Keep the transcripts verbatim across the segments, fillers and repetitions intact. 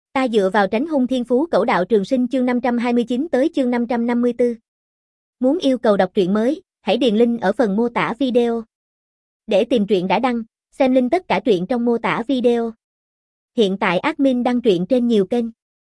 Ta dựa vào tránh hung thiên phú cẩu đạo trường sinh chương năm trăm hai mươi chín tới chương năm trăm năm mươi tư. Muốn yêu cầu đọc truyện mới, hãy điền link ở phần mô tả video. Để tìm truyện đã đăng, xem link tất cả truyện trong mô tả video. Hiện tại admin đăng truyện trên nhiều kênh.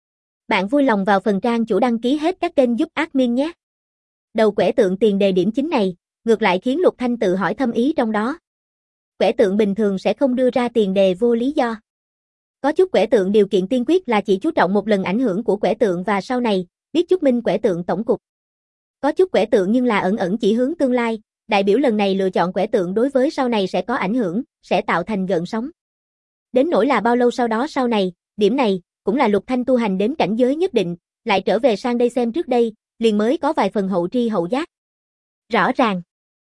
Bạn vui lòng vào phần trang chủ đăng ký hết các kênh giúp admin nhé. Đầu quẻ tượng tiền đề điểm chính này, ngược lại khiến Lục Thanh tự hỏi thâm ý trong đó. Quẻ tượng bình thường sẽ không đưa ra tiền đề vô lý do. Có chút quẻ tượng điều kiện tiên quyết là chỉ chú trọng một lần ảnh hưởng của quẻ tượng và sau này, biết chút minh quẻ tượng tổng cục. Có chút quẻ tượng nhưng là ẩn ẩn chỉ hướng tương lai, đại biểu lần này lựa chọn quẻ tượng đối với sau này sẽ có ảnh hưởng, sẽ tạo thành gợn sóng. Đến nỗi là bao lâu sau đó sau này, điểm này, cũng là Lục Thanh tu hành đến cảnh giới nhất định, lại trở về sang đây xem trước đây, liền mới có vài phần hậu tri hậu giác. Rõ ràng,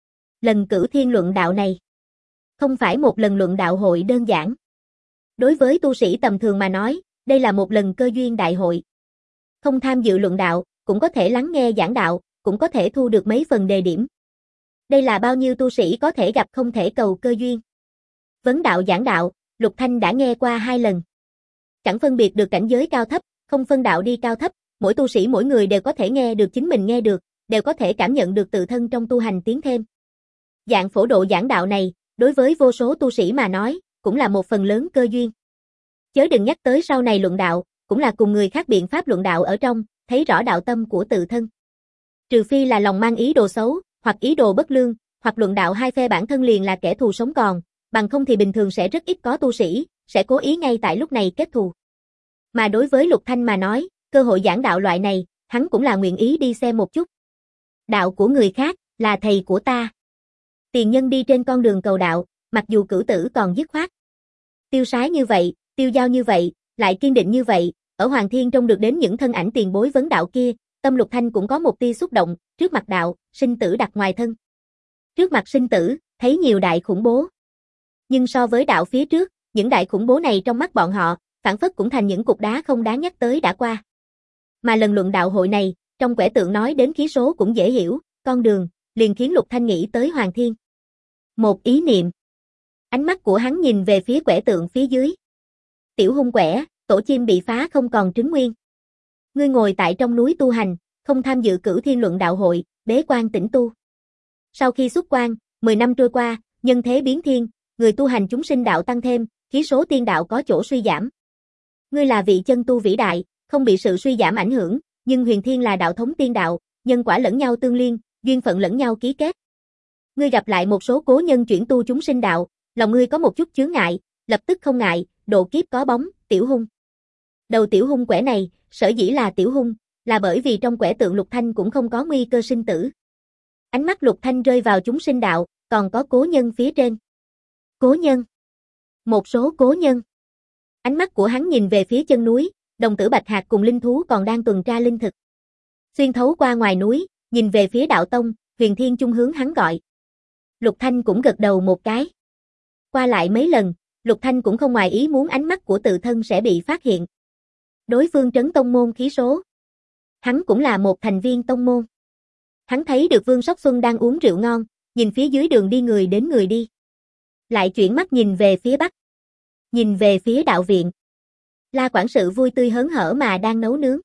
lần cửu thiên luận đạo này, không phải một lần luận đạo hội đơn giản. Đối với tu sĩ tầm thường mà nói, đây là một lần cơ duyên đại hội. Không tham dự luận đạo, cũng có thể lắng nghe giảng đạo, cũng có thể thu được mấy phần đề điểm. Đây là bao nhiêu tu sĩ có thể gặp không thể cầu cơ duyên. Vấn đạo giảng đạo, Lục Thanh đã nghe qua hai lần. Chẳng phân biệt được cảnh giới cao thấp, không phân đạo đi cao thấp, mỗi tu sĩ mỗi người đều có thể nghe được chính mình nghe được, đều có thể cảm nhận được tự thân trong tu hành tiến thêm. Dạng phổ độ giảng đạo này, đối với vô số tu sĩ mà nói, cũng là một phần lớn cơ duyên. Chớ đừng nhắc tới sau này luận đạo, cũng là cùng người khác biện pháp luận đạo ở trong, thấy rõ đạo tâm của tự thân. Trừ phi là lòng mang ý đồ xấu, hoặc ý đồ bất lương, hoặc luận đạo hai phe bản thân liền là kẻ thù sống còn, bằng không thì bình thường sẽ rất ít có tu sĩ, sẽ cố ý ngay tại lúc này kết thù. Mà đối với Lục Thanh mà nói, cơ hội giảng đạo loại này, hắn cũng là nguyện ý đi xem một chút. Đạo của người khác, là thầy của ta. Tiền nhân đi trên con đường cầu đạo, mặc dù cửu tử còn dứt khoát. Tiêu sái như vậy, tiêu dao như vậy, lại kiên định như vậy, ở Hoàng Thiên trông được đến những thân ảnh tiền bối vấn đạo kia, tâm Lục Thanh cũng có một tia xúc động, trước mặt đạo, sinh tử đặt ngoài thân. Trước mặt sinh tử, thấy nhiều đại khủng bố. Nhưng so với đạo phía trước, những đại khủng bố này trong mắt bọn họ, phản phất cũng thành những cục đá không đáng nhắc tới đã qua. Mà lần luận đạo hội này, trong quẻ tượng nói đến khí số cũng dễ hiểu, con đường, liền khiến Lục Thanh nghĩ tới Hoàng Thiên. Một ý niệm. Ánh mắt của hắn nhìn về phía quẻ tượng phía dưới. Tiểu hung quẻ, tổ chim bị phá không còn trứng nguyên. Ngươi ngồi tại trong núi tu hành, không tham dự cửu thiên luận đạo hội, bế quan tĩnh tu. Sau khi xuất quan, mười năm trôi qua, nhân thế biến thiên, người tu hành chúng sinh đạo tăng thêm, khí số tiên đạo có chỗ suy giảm. Ngươi là vị chân tu vĩ đại, không bị sự suy giảm ảnh hưởng, nhưng huyền thiên là đạo thống tiên đạo, nhân quả lẫn nhau tương liên, duyên phận lẫn nhau ký kết. Ngươi gặp lại một số cố nhân chuyển tu chúng sinh đạo, lòng ngươi có một chút chướng ngại, lập tức không ngại, độ kiếp có bóng, tiểu hung. Đầu tiểu hung quẻ này, sở dĩ là tiểu hung, là bởi vì trong quẻ tượng Lục Thanh cũng không có nguy cơ sinh tử. Ánh mắt Lục Thanh rơi vào chúng sinh đạo, còn có cố nhân phía trên. Cố nhân. Một số cố nhân. Ánh mắt của hắn nhìn về phía chân núi, đồng tử bạch hạc cùng linh thú còn đang tuần tra linh thực. Xuyên thấu qua ngoài núi, nhìn về phía đạo tông, huyền thiên chung hướng hắn gọi. Lục Thanh cũng gật đầu một cái. Qua lại mấy lần, Lục Thanh cũng không ngoài ý muốn ánh mắt của tự thân sẽ bị phát hiện. Đối phương trấn tông môn khí số. Hắn cũng là một thành viên tông môn. Hắn thấy được Vương Sóc Xuân đang uống rượu ngon, nhìn phía dưới đường đi người đến người đi. Lại chuyển mắt nhìn về phía bắc. Nhìn về phía đạo viện. La quản sự vui tươi hớn hở mà đang nấu nướng.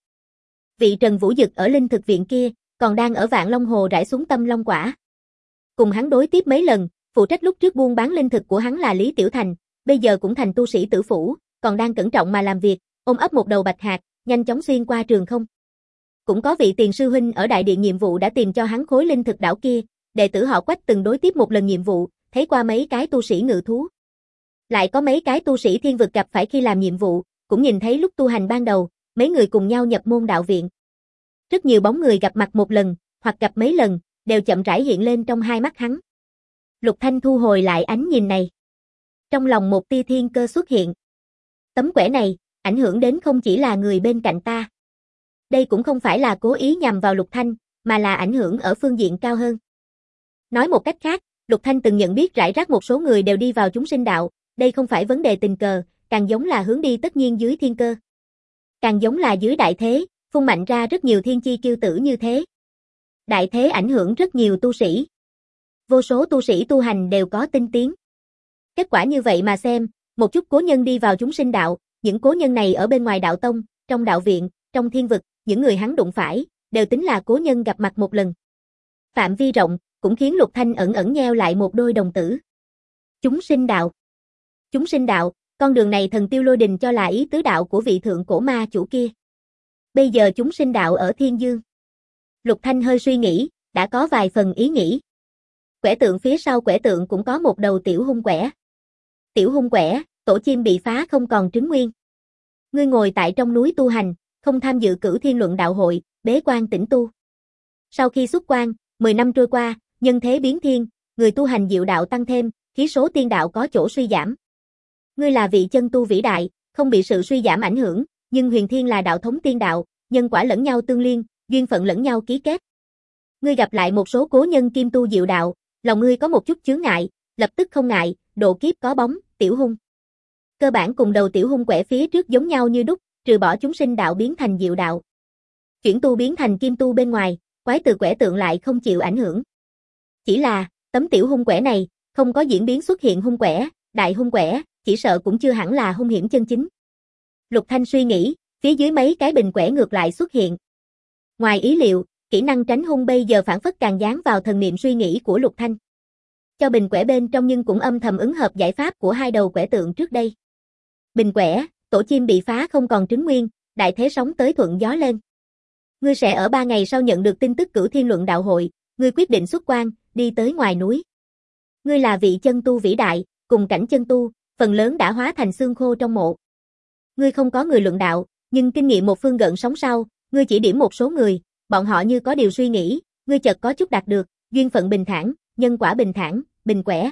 Vị Trần Vũ Dực ở linh thực viện kia, còn đang ở Vạn Long Hồ rải xuống tâm long quả. Cùng hắn đối tiếp mấy lần, phụ trách lúc trước buôn bán linh thực của hắn là Lý Tiểu Thành, bây giờ cũng thành tu sĩ tử phủ, còn đang cẩn trọng mà làm việc, ôm ấp một đầu bạch hạc, nhanh chóng xuyên qua trường không. Cũng có vị tiền sư huynh ở đại điện nhiệm vụ đã tìm cho hắn khối linh thực đảo kia, đệ tử họ Quách từng đối tiếp một lần nhiệm vụ, thấy qua mấy cái tu sĩ ngự thú. Lại có mấy cái tu sĩ thiên vực gặp phải khi làm nhiệm vụ, cũng nhìn thấy lúc tu hành ban đầu, mấy người cùng nhau nhập môn đạo viện. Rất nhiều bóng người gặp mặt một lần, hoặc gặp mấy lần, đều chậm rãi hiện lên trong hai mắt hắn. Lục Thanh thu hồi lại ánh nhìn này. Trong lòng một tia thiên cơ xuất hiện. Tấm quẻ này, ảnh hưởng đến không chỉ là người bên cạnh ta. Đây cũng không phải là cố ý nhằm vào Lục Thanh, mà là ảnh hưởng ở phương diện cao hơn. Nói một cách khác, Lục Thanh từng nhận biết rải rác một số người đều đi vào chúng sinh đạo, đây không phải vấn đề tình cờ, càng giống là hướng đi tất nhiên dưới thiên cơ. Càng giống là dưới đại thế, phun mạnh ra rất nhiều thiên chi kiêu tử như thế. Đại thế ảnh hưởng rất nhiều tu sĩ. Vô số tu sĩ tu hành đều có tinh tiến. Kết quả như vậy mà xem, một chút cố nhân đi vào chúng sinh đạo, những cố nhân này ở bên ngoài đạo tông, trong đạo viện, trong thiên vực, những người hắn đụng phải, đều tính là cố nhân gặp mặt một lần. Phạm vi rộng, cũng khiến Lục Thanh ẩn ẩn nheo lại một đôi đồng tử. Chúng sinh đạo. Chúng sinh đạo, con đường này thần tiêu lôi đình cho là ý tứ đạo của vị thượng cổ ma chủ kia. Bây giờ chúng sinh đạo ở Thiên Dương. Lục Thanh hơi suy nghĩ, đã có vài phần ý nghĩ. Quẻ tượng phía sau quẻ tượng cũng có một đầu tiểu hung quẻ. Tiểu hung quẻ, tổ chim bị phá không còn trứng nguyên. Ngươi ngồi tại trong núi tu hành, không tham dự cửu thiên luận đạo hội, bế quan tĩnh tu. Sau khi xuất quan, mười năm trôi qua, nhân thế biến thiên, người tu hành diệu đạo tăng thêm, khí số tiên đạo có chỗ suy giảm. Ngươi là vị chân tu vĩ đại, không bị sự suy giảm ảnh hưởng, nhưng huyền thiên là đạo thống tiên đạo, nhân quả lẫn nhau tương liên, duyên phận lẫn nhau ký kết. Ngươi gặp lại một số cố nhân kim tu diệu đạo, lòng ngươi có một chút chướng ngại, lập tức không ngại, độ kiếp có bóng, tiểu hung. Cơ bản cùng đầu tiểu hung quẻ phía trước giống nhau như đúc, trừ bỏ chúng sinh đạo biến thành diệu đạo. Chuyển tu biến thành kim tu bên ngoài, quái từ quẻ tượng lại không chịu ảnh hưởng. Chỉ là, tấm tiểu hung quẻ này, không có diễn biến xuất hiện hung quẻ, đại hung quẻ, chỉ sợ cũng chưa hẳn là hung hiểm chân chính. Lục Thanh suy nghĩ, phía dưới mấy cái bình quẻ ngược lại xuất hiện. Ngoài ý liệu, kỹ năng tránh hung bây giờ phản phất càng dán vào thần niệm suy nghĩ của Lục Thanh. Cho bình quẻ bên trong nhưng cũng âm thầm ứng hợp giải pháp của hai đầu quẻ tượng trước đây. Bình quẻ, tổ chim bị phá không còn trứng nguyên, đại thế sóng tới thuận gió lên. Ngươi sẽ ở ba ngày sau nhận được tin tức cửu thiên luận đạo hội, ngươi quyết định xuất quan, đi tới ngoài núi. Ngươi là vị chân tu vĩ đại, cùng cảnh chân tu, phần lớn đã hóa thành xương khô trong mộ. Ngươi không có người luận đạo, nhưng kinh nghiệm một phương gợn sóng sau, ngươi chỉ điểm một số người, bọn họ như có điều suy nghĩ, ngươi chợt có chút đạt được, duyên phận bình thản, nhân quả bình thản, bình quẻ.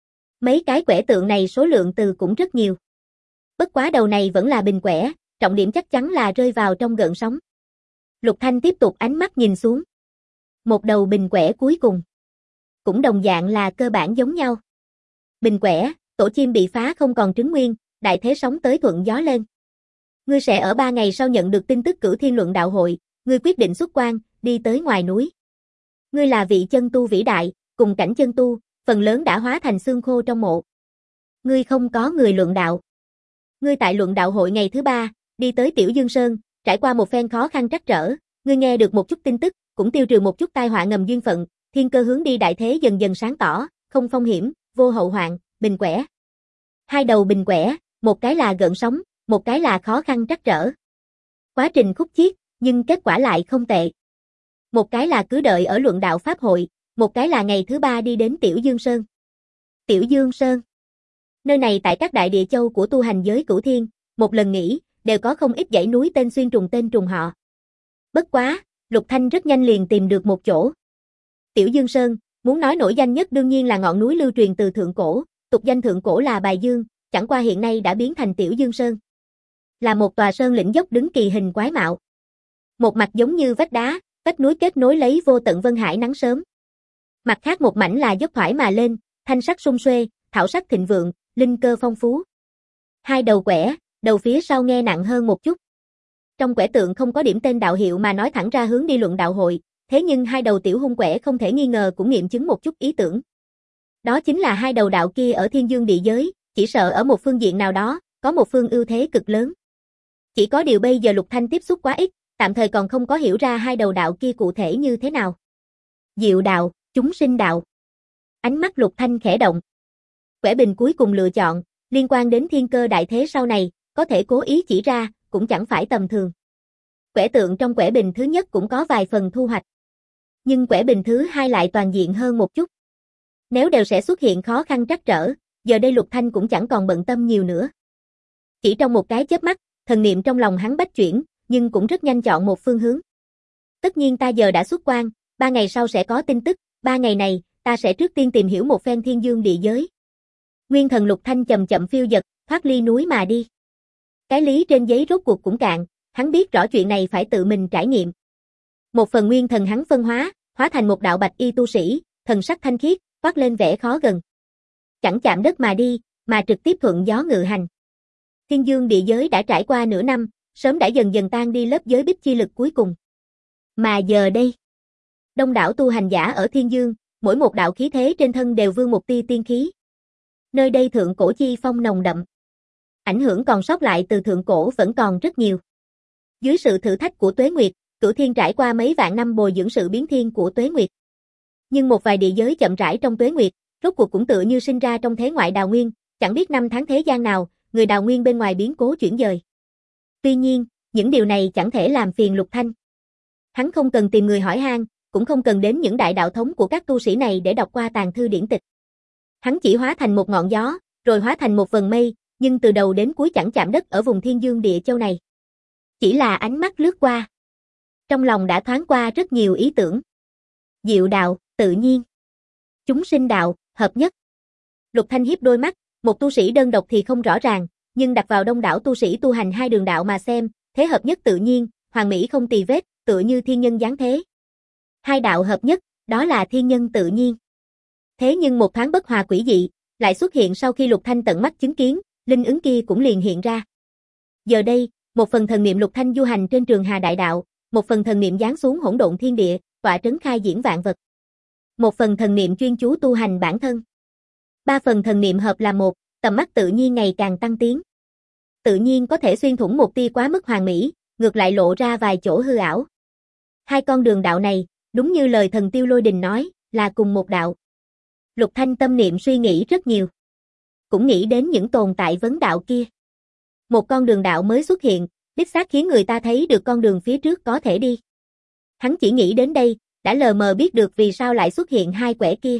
Mấy cái quẻ tượng này số lượng từ cũng rất nhiều. Bất quá đầu này vẫn là bình quẻ, trọng điểm chắc chắn là rơi vào trong gợn sóng. Lục Thanh tiếp tục ánh mắt nhìn xuống. Một đầu bình quẻ cuối cùng. Cũng đồng dạng là cơ bản giống nhau. Bình quẻ, tổ chim bị phá không còn trứng nguyên, đại thế sóng tới thuận gió lên. Ngươi sẽ ở ba ngày sau nhận được tin tức cửu thiên luận đạo hội, ngươi quyết định xuất quan, đi tới ngoài núi. Ngươi là vị chân tu vĩ đại, cùng cảnh chân tu, phần lớn đã hóa thành xương khô trong mộ. Ngươi không có người luận đạo. Ngươi tại luận đạo hội ngày thứ ba, đi tới Tiểu Dương Sơn, trải qua một phen khó khăn trắc trở, ngươi nghe được một chút tin tức, cũng tiêu trừ một chút tai họa ngầm duyên phận, thiên cơ hướng đi đại thế dần dần sáng tỏ, không phong hiểm, vô hậu hoạn, bình quẻ. Hai đầu bình quẻ, một cái là gợn sóng, một cái là khó khăn trắc trở. Quá trình khúc chiết, nhưng kết quả lại không tệ. Một cái là cứ đợi ở luận đạo pháp hội, một cái là ngày thứ ba đi đến Tiểu Dương Sơn. Tiểu Dương Sơn. Nơi này tại các đại địa châu của tu hành giới cửu thiên, một lần nghỉ, đều có không ít dãy núi tên xuyên trùng tên trùng họ. Bất quá, Lục Thanh rất nhanh liền tìm được một chỗ. Tiểu Dương Sơn, muốn nói nổi danh nhất đương nhiên là ngọn núi lưu truyền từ thượng cổ, tục danh thượng cổ là Bài Dương, chẳng qua hiện nay đã biến thành Tiểu Dương Sơn. Là một tòa sơn lĩnh dốc đứng kỳ hình quái mạo. Một mặt giống như vách đá, vách núi kết nối lấy vô tận vân hải nắng sớm. Mặt khác một mảnh là dốc thoải mà lên, thanh sắc sum xuê, thảo sắc thịnh vượng, linh cơ phong phú. Hai đầu quẻ, đầu phía sau nghe nặng hơn một chút. Trong quẻ tượng không có điểm tên đạo hiệu mà nói thẳng ra hướng đi luận đạo hội, thế nhưng hai đầu tiểu hung quẻ không thể nghi ngờ cũng nghiệm chứng một chút ý tưởng. Đó chính là hai đầu đạo kia ở Thiên Dương địa giới, chỉ sợ ở một phương diện nào đó, có một phương ưu thế cực lớn. Chỉ có điều bây giờ Lục Thanh tiếp xúc quá ít, tạm thời còn không có hiểu ra hai đầu đạo kia cụ thể như thế nào. Diệu đạo, chúng sinh đạo. Ánh mắt Lục Thanh khẽ động. Quẻ bình cuối cùng lựa chọn, liên quan đến thiên cơ đại thế sau này, có thể cố ý chỉ ra, cũng chẳng phải tầm thường. Quẻ tượng trong quẻ bình thứ nhất cũng có vài phần thu hoạch. Nhưng quẻ bình thứ hai lại toàn diện hơn một chút. Nếu đều sẽ xuất hiện khó khăn trắc trở, giờ đây Lục Thanh cũng chẳng còn bận tâm nhiều nữa. Chỉ trong một cái chớp mắt, thần niệm trong lòng hắn bách chuyển, nhưng cũng rất nhanh chọn một phương hướng. Tất nhiên ta giờ đã xuất quan, ba ngày sau sẽ có tin tức, ba ngày này, ta sẽ trước tiên tìm hiểu một phen Thiên Dương địa giới. Nguyên thần Lục Thanh chậm chậm phiêu dật, thoát ly núi mà đi. Cái lý trên giấy rốt cuộc cũng cạn, hắn biết rõ chuyện này phải tự mình trải nghiệm. Một phần nguyên thần hắn phân hóa, hóa thành một đạo bạch y tu sĩ, thần sắc thanh khiết, toát lên vẻ khó gần. Chẳng chạm đất mà đi, mà trực tiếp thuận gió ngự hành. Thiên Dương địa giới đã trải qua nửa năm, sớm đã dần dần tan đi lớp giới bích chi lực cuối cùng. Mà giờ đây, đông đảo tu hành giả ở Thiên Dương, mỗi một đạo khí thế trên thân đều vương một tia tiên khí. Nơi đây thượng cổ chi phong nồng đậm. Ảnh hưởng còn sót lại từ thượng cổ vẫn còn rất nhiều. Dưới sự thử thách của Tuế Nguyệt, Cửu Thiên trải qua mấy vạn năm bồi dưỡng sự biến thiên của Tuế Nguyệt. Nhưng một vài địa giới chậm rãi trong Tuế Nguyệt, rốt cuộc cũng tựa như sinh ra trong thế ngoại đào nguyên, chẳng biết năm tháng thế gian nào, người đào nguyên bên ngoài biến cố chuyển dời. Tuy nhiên, những điều này chẳng thể làm phiền Lục Thanh. Hắn không cần tìm người hỏi han, cũng không cần đến những đại đạo thống của các tu sĩ này để đọc qua tàn thư điển tịch. Hắn chỉ hóa thành một ngọn gió, rồi hóa thành một vần mây, nhưng từ đầu đến cuối chẳng chạm đất ở vùng Thiên Dương Địa Châu này. Chỉ là ánh mắt lướt qua. Trong lòng đã thoáng qua rất nhiều ý tưởng. Diệu đạo, tự nhiên. Chúng sinh đạo, hợp nhất. Lục Thanh hiếp đôi mắt, một tu sĩ đơn độc thì không rõ ràng, nhưng đặt vào đông đảo tu sĩ tu hành hai đường đạo mà xem, thế hợp nhất tự nhiên, hoàn mỹ không tì vết, tựa như thiên nhân giáng thế. Hai đạo hợp nhất, đó là thiên nhân tự nhiên. Thế nhưng một thoáng bất hòa quỷ dị, lại xuất hiện sau khi Lục Thanh tận mắt chứng kiến, linh ứng kia cũng liền hiện ra. Giờ đây, một phần thần niệm Lục Thanh du hành trên trường Hà Đại Đạo, một phần thần niệm giáng xuống hỗn độn thiên địa, tọa trấn khai diễn vạn vật. Một phần thần niệm chuyên chú tu hành bản thân. Ba phần thần niệm hợp làm một, tầm mắt tự nhiên ngày càng tăng tiến. Tự nhiên có thể xuyên thủng một tia quá mức hoàn mỹ, ngược lại lộ ra vài chỗ hư ảo. Hai con đường đạo này, đúng như lời thần Tiêu Lôi Đình nói, là cùng một đạo. Lục Thanh tâm niệm suy nghĩ rất nhiều. Cũng nghĩ đến những tồn tại vấn đạo kia. Một con đường đạo mới xuất hiện, đích xác khiến người ta thấy được con đường phía trước có thể đi. Hắn chỉ nghĩ đến đây, đã lờ mờ biết được vì sao lại xuất hiện hai quẻ kia.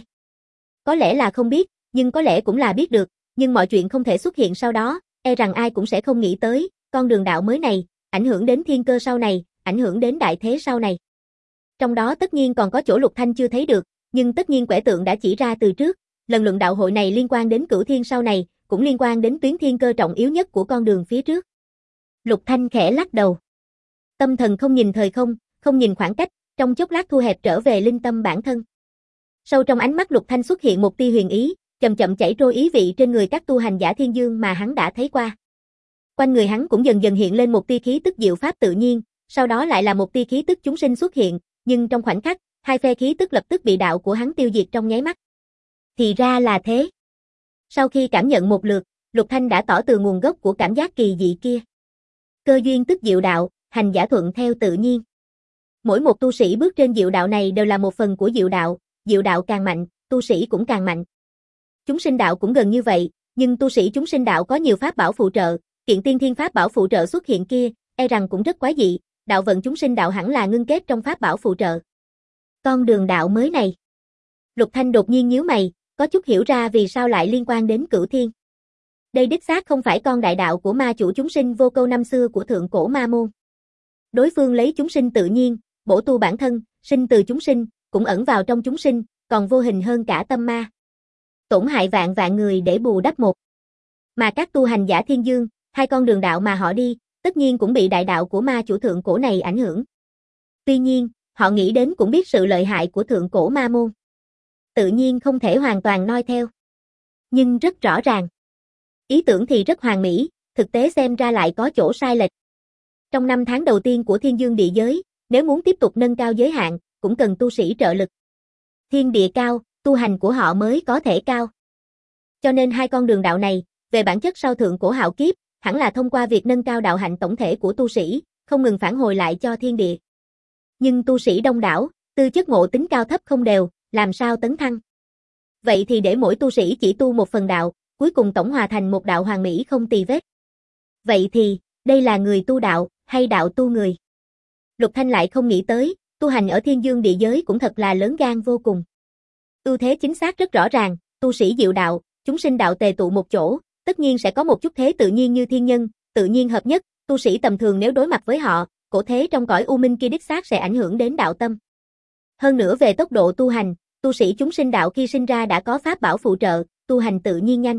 Có lẽ là không biết, nhưng có lẽ cũng là biết được, nhưng mọi chuyện không thể xuất hiện sau đó, e rằng ai cũng sẽ không nghĩ tới, con đường đạo mới này, ảnh hưởng đến thiên cơ sau này, ảnh hưởng đến đại thế sau này. Trong đó tất nhiên còn có chỗ Lục Thanh chưa thấy được, nhưng tất nhiên quẻ tượng đã chỉ ra từ trước, lần luận đạo hội này liên quan đến cửu thiên sau này, cũng liên quan đến tuyến thiên cơ trọng yếu nhất của con đường phía trước. Lục Thanh khẽ lắc đầu. Tâm thần không nhìn thời không, không nhìn khoảng cách, trong chốc lát thu hẹp trở về linh tâm bản thân. Sâu trong ánh mắt Lục Thanh xuất hiện một tia huyền ý, chậm chậm chảy trôi ý vị trên người các tu hành giả thiên dương mà hắn đã thấy qua. Quanh người hắn cũng dần dần hiện lên một tia khí tức diệu pháp tự nhiên, sau đó lại là một tia khí tức chúng sinh xuất hiện, nhưng trong khoảnh khắc, hai phe khí tức lập tức bị đạo của hắn tiêu diệt trong nháy mắt. Thì ra là thế. Sau khi cảm nhận một lượt, Lục Thanh đã tỏ từ nguồn gốc của cảm giác kỳ dị kia. Cơ duyên tức diệu đạo, hành giả thuận theo tự nhiên. Mỗi một tu sĩ bước trên diệu đạo này đều là một phần của diệu đạo, diệu đạo càng mạnh, tu sĩ cũng càng mạnh. Chúng sinh đạo cũng gần như vậy, nhưng tu sĩ chúng sinh đạo có nhiều pháp bảo phụ trợ, kiện tiên thiên pháp bảo phụ trợ xuất hiện kia, e rằng cũng rất quái dị, đạo vận chúng sinh đạo hẳn là ngưng kết trong pháp bảo phụ trợ. Con đường đạo mới này. Lục Thanh đột nhiên nhíu mày, có chút hiểu ra vì sao lại liên quan đến cửu thiên. Đây đích xác không phải con đại đạo của ma chủ chúng sinh vô câu năm xưa của thượng cổ ma môn. Đối phương lấy chúng sinh tự nhiên, bổ tu bản thân, sinh từ chúng sinh, cũng ẩn vào trong chúng sinh, còn vô hình hơn cả tâm ma. Tổn hại vạn vạn người để bù đắp một. Mà các tu hành giả thiên dương, hai con đường đạo mà họ đi, tất nhiên cũng bị đại đạo của ma chủ thượng cổ này ảnh hưởng. Tuy nhiên, họ nghĩ đến cũng biết sự lợi hại của thượng cổ ma môn. Tự nhiên không thể hoàn toàn noi theo. Nhưng rất rõ ràng. Ý tưởng thì rất hoàn mỹ, thực tế xem ra lại có chỗ sai lệch. Trong năm tháng đầu tiên của thiên dương địa giới, nếu muốn tiếp tục nâng cao giới hạn, cũng cần tu sĩ trợ lực. Thiên địa cao, tu hành của họ mới có thể cao. Cho nên hai con đường đạo này, về bản chất sau thượng cổ hạo kiếp, hẳn là thông qua việc nâng cao đạo hạnh tổng thể của tu sĩ, không ngừng phản hồi lại cho thiên địa. Nhưng tu sĩ đông đảo, tư chất ngộ tính cao thấp không đều, làm sao tấn thăng? Vậy thì để mỗi tu sĩ chỉ tu một phần đạo, cuối cùng tổng hòa thành một đạo hoàn mỹ không tì vết. Vậy thì, đây là người tu đạo, hay đạo tu người? Lục Thanh lại không nghĩ tới, tu hành ở thiên dương địa giới cũng thật là lớn gan vô cùng. Ưu thế chính xác rất rõ ràng, tu sĩ diệu đạo, chúng sinh đạo tề tụ một chỗ, tất nhiên sẽ có một chút thế tự nhiên như thiên nhân, tự nhiên hợp nhất, tu sĩ tầm thường nếu đối mặt với họ, cổ thế trong cõi u minh kia đích xác sẽ ảnh hưởng đến đạo tâm. Hơn nữa về tốc độ tu hành, tu sĩ chúng sinh đạo khi sinh ra đã có pháp bảo phụ trợ, tu hành tự nhiên nhanh.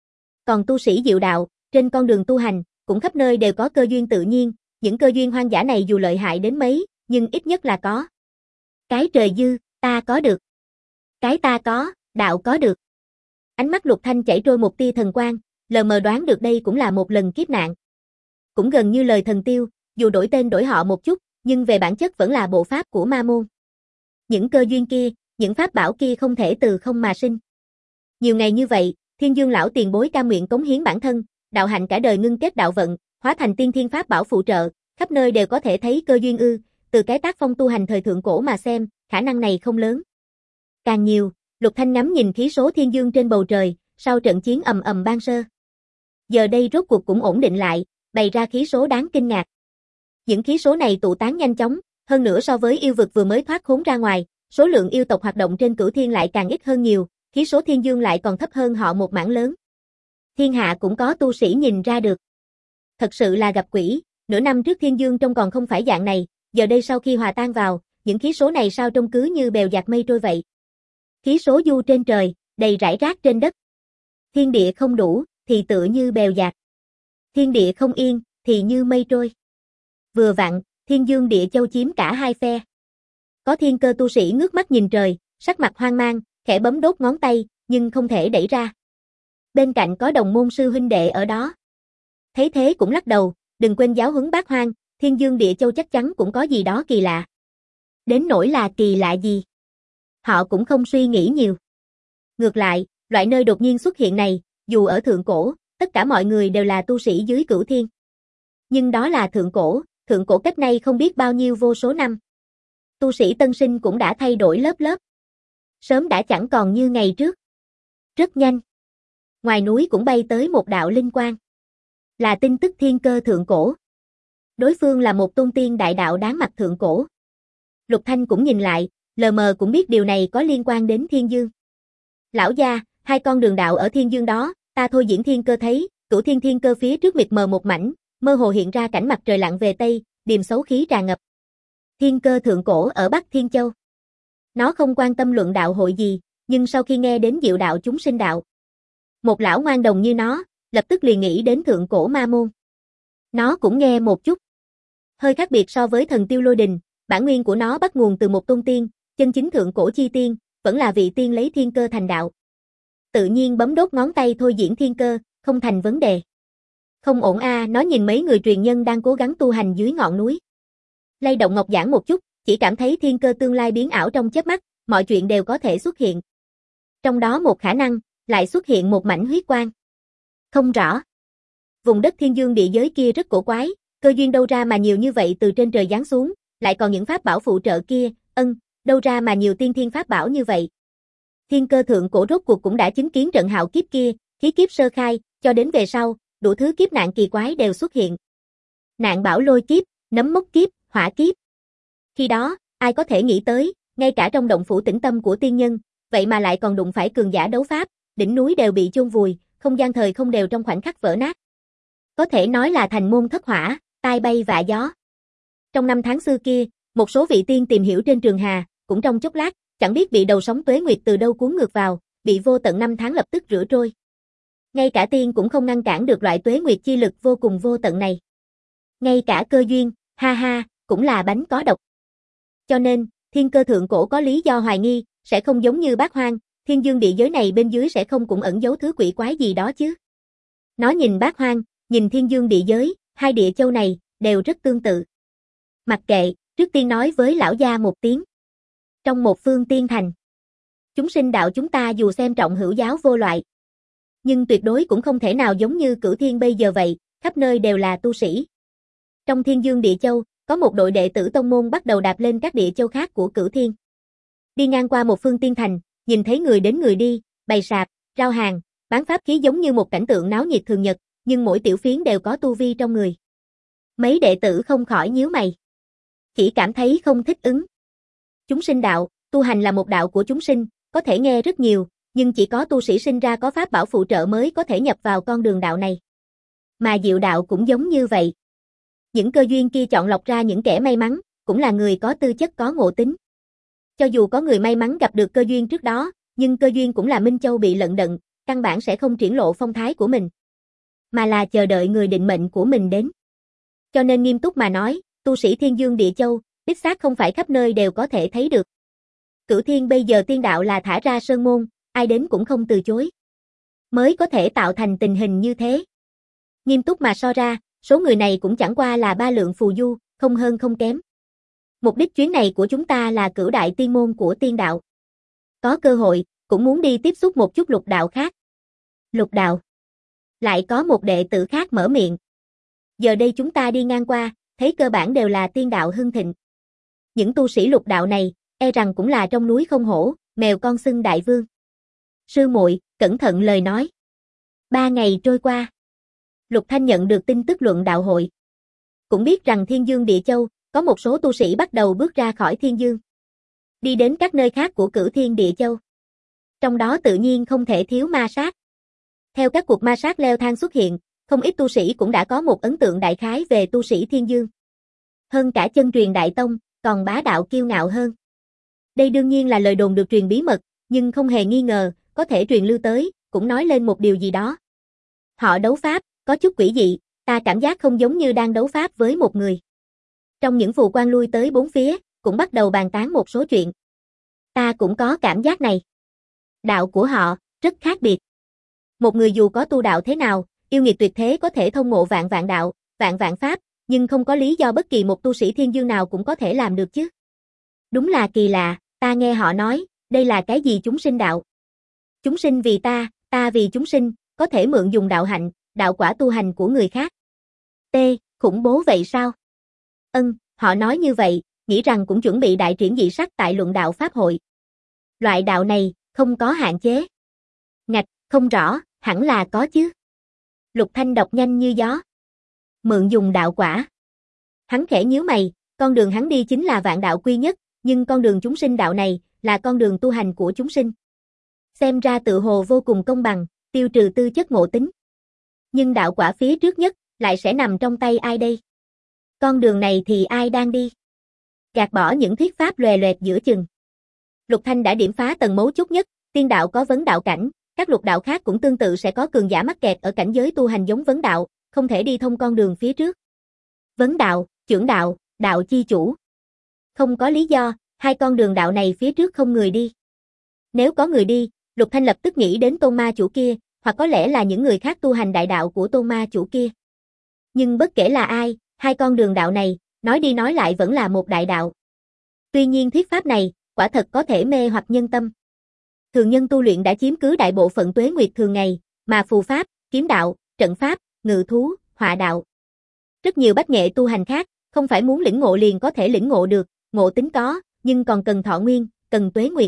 Còn tu sĩ diệu đạo, trên con đường tu hành, cũng khắp nơi đều có cơ duyên tự nhiên, những cơ duyên hoang dã này dù lợi hại đến mấy, nhưng ít nhất là có. Cái trời dư, ta có được. Cái ta có, đạo có được. Ánh mắt Lục Thanh chảy trôi một tia thần quang, lờ mờ đoán được đây cũng là một lần kiếp nạn. Cũng gần như lời thần Tiêu, dù đổi tên đổi họ một chút, nhưng về bản chất vẫn là bộ pháp của ma môn. Những cơ duyên kia, những pháp bảo kia không thể từ không mà sinh. Nhiều ngày như vậy, Thiên Dương lão tiền bối cam nguyện cống hiến bản thân, đạo hạnh cả đời ngưng kết đạo vận, hóa thành tiên thiên pháp bảo phụ trợ, khắp nơi đều có thể thấy cơ duyên ư, từ cái tác phong tu hành thời thượng cổ mà xem, khả năng này không lớn. Càng nhiều, Lục Thanh ngắm nhìn khí số thiên dương trên bầu trời, sau trận chiến ầm ầm ban sơ. Giờ đây rốt cuộc cũng ổn định lại, bày ra khí số đáng kinh ngạc. Những khí số này tụ tán nhanh chóng, hơn nữa so với yêu vực vừa mới thoát khốn ra ngoài, số lượng yêu tộc hoạt động trên cửu thiên lại càng ít hơn nhiều, khí số thiên dương lại còn thấp hơn họ một mảng lớn. Thiên hạ cũng có tu sĩ nhìn ra được. Thật sự là gặp quỷ, nửa năm trước thiên dương trông còn không phải dạng này, giờ đây sau khi hòa tan vào, những khí số này sao trông cứ như bèo dạt mây trôi vậy. Khí số du trên trời, đầy rải rác trên đất. Thiên địa không đủ, thì tựa như bèo dạt. Thiên địa không yên, thì như mây trôi. Vừa vặn, thiên dương địa châu chiếm cả hai phe. Có thiên cơ tu sĩ ngước mắt nhìn trời, sắc mặt hoang mang, khẽ bấm đốt ngón tay, nhưng không thể đẩy ra. Bên cạnh có đồng môn sư huynh đệ ở đó. Thấy thế cũng lắc đầu, đừng quên giáo huấn Bát Hoang, thiên dương địa châu chắc chắn cũng có gì đó kỳ lạ. Đến nỗi là kỳ lạ gì? Họ cũng không suy nghĩ nhiều. Ngược lại, loại nơi đột nhiên xuất hiện này, dù ở thượng cổ, tất cả mọi người đều là tu sĩ dưới cửu thiên. Nhưng đó là thượng cổ, thượng cổ cách nay không biết bao nhiêu vô số năm. Tu sĩ tân sinh cũng đã thay đổi lớp lớp. Sớm đã chẳng còn như ngày trước. Rất nhanh. Ngoài núi cũng bay tới một đạo linh quang. Là tin tức thiên cơ thượng cổ. Đối phương là một tôn tiên đại đạo đáng mặt thượng cổ. Lục Thanh cũng nhìn lại, lờ mờ cũng biết điều này có liên quan đến thiên dương. Lão gia, hai con đường đạo ở thiên dương đó, ta thôi diễn thiên cơ thấy, cửu thiên thiên cơ phía trước mịt mờ một mảnh, mơ hồ hiện ra cảnh mặt trời lặn về tây, điềm xấu khí tràn ngập. Thiên cơ thượng cổ ở Bắc Thiên Châu. Nó không quan tâm luận đạo hội gì, nhưng sau khi nghe đến diệu đạo chúng sinh đạo, một lão ngoan đồng như nó, lập tức liền nghĩ đến thượng cổ ma môn. Nó cũng nghe một chút. Hơi khác biệt so với thần tiêu lôi đình, bản nguyên của nó bắt nguồn từ một tôn tiên, chân chính thượng cổ chi tiên, vẫn là vị tiên lấy thiên cơ thành đạo. Tự nhiên bấm đốt ngón tay thôi diễn thiên cơ, không thành vấn đề. Không ổn a, à, nó nhìn mấy người truyền nhân đang cố gắng tu hành dưới ngọn núi. Lay động ngọc giản một chút, chỉ cảm thấy thiên cơ tương lai biến ảo trong chớp mắt, mọi chuyện đều có thể xuất hiện. Trong đó một khả năng, lại xuất hiện một mảnh huyết quang. Không rõ. Vùng đất thiên dương địa giới kia rất cổ quái, cơ duyên đâu ra mà nhiều như vậy từ trên trời giáng xuống, lại còn những pháp bảo phụ trợ kia, ân, đâu ra mà nhiều tiên thiên pháp bảo như vậy. Thiên cơ thượng cổ rốt cuộc cũng đã chứng kiến trận hạo kiếp kia, khí kiếp sơ khai, cho đến về sau, đủ thứ kiếp nạn kỳ quái đều xuất hiện. Nạn bảo lôi kiếp, nấm mốc kiếp, hỏa kiếp. Khi đó, ai có thể nghĩ tới, ngay cả trong động phủ tĩnh tâm của tiên nhân, vậy mà lại còn đụng phải cường giả đấu pháp, đỉnh núi đều bị chôn vùi, không gian thời không đều trong khoảnh khắc vỡ nát. Có thể nói là thành môn thất hỏa, tai bay vạ gió. Trong năm tháng xưa kia, một số vị tiên tìm hiểu trên trường hà, cũng trong chốc lát, chẳng biết bị đầu sóng tuế nguyệt từ đâu cuốn ngược vào, bị vô tận năm tháng lập tức rửa trôi. Ngay cả tiên cũng không ngăn cản được loại tuế nguyệt chi lực vô cùng vô tận này. Ngay cả cơ duyên, ha ha, cũng là bánh có độc. Cho nên, thiên cơ thượng cổ có lý do hoài nghi, sẽ không giống như Bát Hoang, thiên dương địa giới này bên dưới sẽ không cũng ẩn giấu thứ quỷ quái gì đó chứ. Nó nhìn Bát Hoang, nhìn thiên dương địa giới, hai địa châu này, đều rất tương tự. Mặc kệ, trước tiên nói với lão gia một tiếng. Trong một phương tiên thành, chúng sinh đạo chúng ta dù xem trọng hữu giáo vô loại, nhưng tuyệt đối cũng không thể nào giống như cửu thiên bây giờ vậy, khắp nơi đều là tu sĩ. Trong thiên dương địa châu, có một đội đệ tử tông môn bắt đầu đạp lên các địa châu khác của cửu thiên. Đi ngang qua một phương tiên thành, nhìn thấy người đến người đi, bày sạp, rao hàng, bán pháp khí giống như một cảnh tượng náo nhiệt thường nhật, nhưng mỗi tiểu phiến đều có tu vi trong người. Mấy đệ tử không khỏi nhíu mày. Chỉ cảm thấy không thích ứng. Chúng sinh đạo, tu hành là một đạo của chúng sinh, có thể nghe rất nhiều, nhưng chỉ có tu sĩ sinh ra có pháp bảo phụ trợ mới có thể nhập vào con đường đạo này. Mà diệu đạo cũng giống như vậy. Những cơ duyên kia chọn lọc ra những kẻ may mắn, cũng là người có tư chất có ngộ tính. Cho dù có người may mắn gặp được cơ duyên trước đó, nhưng cơ duyên cũng là Minh Châu bị lận đận, căn bản sẽ không triển lộ phong thái của mình, mà là chờ đợi người định mệnh của mình đến. Cho nên nghiêm túc mà nói, tu sĩ thiên dương địa châu, đích xác không phải khắp nơi đều có thể thấy được. Cửu thiên bây giờ tiên đạo là thả ra sơn môn, ai đến cũng không từ chối. Mới có thể tạo thành tình hình như thế. Nghiêm túc mà so ra, số người này cũng chẳng qua là ba lượng phù du, không hơn không kém. Mục đích chuyến này của chúng ta là cửu đại tiên môn của tiên đạo. Có cơ hội, cũng muốn đi tiếp xúc một chút lục đạo khác. Lục đạo. Lại có một đệ tử khác mở miệng. Giờ đây chúng ta đi ngang qua, thấy cơ bản đều là tiên đạo hưng thịnh. Những tu sĩ lục đạo này, e rằng cũng là trong núi không hổ, mèo con xưng đại vương. Sư muội, cẩn thận lời nói. Ba ngày trôi qua. Lục Thanh nhận được tin tức luận đạo hội. Cũng biết rằng Thiên Dương Địa Châu, có một số tu sĩ bắt đầu bước ra khỏi Thiên Dương. Đi đến các nơi khác của Cửu Thiên Địa Châu. Trong đó tự nhiên không thể thiếu ma sát. Theo các cuộc ma sát leo thang xuất hiện, không ít tu sĩ cũng đã có một ấn tượng đại khái về tu sĩ Thiên Dương. Hơn cả chân truyền Đại Tông, còn bá đạo kiêu ngạo hơn. Đây đương nhiên là lời đồn được truyền bí mật, nhưng không hề nghi ngờ, có thể truyền lưu tới, cũng nói lên một điều gì đó. Họ đấu pháp, có chút quỷ dị, ta cảm giác không giống như đang đấu pháp với một người. Trong những phù quan lui tới bốn phía, cũng bắt đầu bàn tán một số chuyện. Ta cũng có cảm giác này. Đạo của họ, rất khác biệt. Một người dù có tu đạo thế nào, yêu nghiệt tuyệt thế có thể thông ngộ vạn vạn đạo, vạn vạn pháp, nhưng không có lý do bất kỳ một tu sĩ Thiên Dương nào cũng có thể làm được chứ. Đúng là kỳ lạ, ta nghe họ nói, đây là cái gì chúng sinh đạo. Chúng sinh vì ta, ta vì chúng sinh, có thể mượn dùng đạo hạnh, đạo quả tu hành của người khác. T, khủng bố vậy sao? Ân, họ nói như vậy, nghĩ rằng cũng chuẩn bị đại triển dị sắc tại luận đạo pháp hội. Loại đạo này, không có hạn chế. Ngạch, không rõ, hẳn là có chứ. Lục Thanh đọc nhanh như gió. Mượn dùng đạo quả. Hắn khẽ nhíu mày, con đường hắn đi chính là vạn đạo quy nhất, nhưng con đường chúng sinh đạo này, là con đường tu hành của chúng sinh. Xem ra tự hồ vô cùng công bằng, tiêu trừ tư chất ngộ tính. Nhưng đạo quả phía trước nhất, lại sẽ nằm trong tay ai đây? Con đường này thì ai đang đi? Gạt bỏ những thuyết pháp lòe loẹt giữa chừng. Lục Thanh đã điểm phá tầng mấu chốt nhất, tiên đạo có vấn đạo cảnh, các lục đạo khác cũng tương tự sẽ có cường giả mắc kẹt ở cảnh giới tu hành giống vấn đạo, không thể đi thông con đường phía trước. Vấn đạo, chưởng đạo, đạo chi chủ. Không có lý do, hai con đường đạo này phía trước không người đi. Nếu có người đi, Lục Thanh lập tức nghĩ đến tôn ma chủ kia, hoặc có lẽ là những người khác tu hành đại đạo của tôn ma chủ kia. Nhưng bất kể là ai, hai con đường đạo này, nói đi nói lại vẫn là một đại đạo. Tuy nhiên thuyết pháp này, quả thật có thể mê hoặc nhân tâm. Thường nhân tu luyện đã chiếm cứ đại bộ phận tuế nguyệt thường ngày, mà phù pháp, kiếm đạo, trận pháp, ngự thú, họa đạo. Rất nhiều bách nghệ tu hành khác, không phải muốn lĩnh ngộ liền có thể lĩnh ngộ được, ngộ tính có, nhưng còn cần thọ nguyên, cần tuế nguyệt.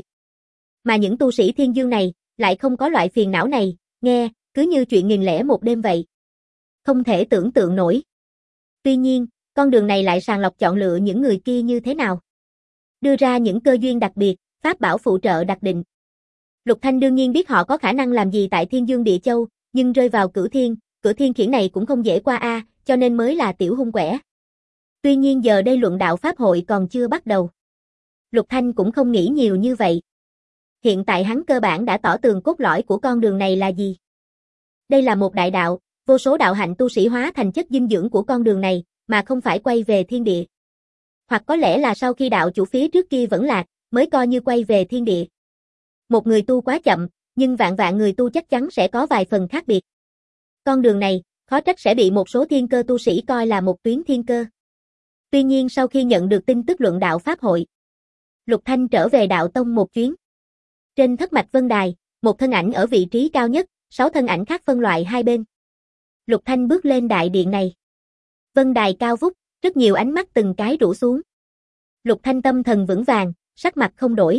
Mà những tu sĩ Thiên Dương này, lại không có loại phiền não này, nghe, cứ như chuyện nghìn lẻ một đêm vậy. Không thể tưởng tượng nổi. Tuy nhiên, con đường này lại sàng lọc chọn lựa những người kia như thế nào? Đưa ra những cơ duyên đặc biệt, pháp bảo phụ trợ đặc định. Lục Thanh đương nhiên biết họ có khả năng làm gì tại Thiên Dương Địa Châu, nhưng rơi vào Cửu Thiên, Cửu Thiên khiển này cũng không dễ qua a, cho nên mới là tiểu hung quẻ. Tuy nhiên giờ đây luận đạo pháp hội còn chưa bắt đầu. Lục Thanh cũng không nghĩ nhiều như vậy. Hiện tại hắn cơ bản đã tỏ tường cốt lõi của con đường này là gì. Đây là một đại đạo, vô số đạo hạnh tu sĩ hóa thành chất dinh dưỡng của con đường này, mà không phải quay về thiên địa. Hoặc có lẽ là sau khi đạo chủ phía trước kia vẫn lạc, mới coi như quay về thiên địa. Một người tu quá chậm, nhưng vạn vạn người tu chắc chắn sẽ có vài phần khác biệt. Con đường này, khó trách sẽ bị một số thiên cơ tu sĩ coi là một tuyến thiên cơ. Tuy nhiên sau khi nhận được tin tức luận đạo pháp hội, Lục Thanh trở về đạo tông một chuyến. Trên thất mạch vân đài, một thân ảnh ở vị trí cao nhất, sáu thân ảnh khác phân loại hai bên. Lục Thanh bước lên đại điện này. Vân đài cao vút, rất nhiều ánh mắt từng cái rủ xuống. Lục Thanh tâm thần vững vàng, sắc mặt không đổi.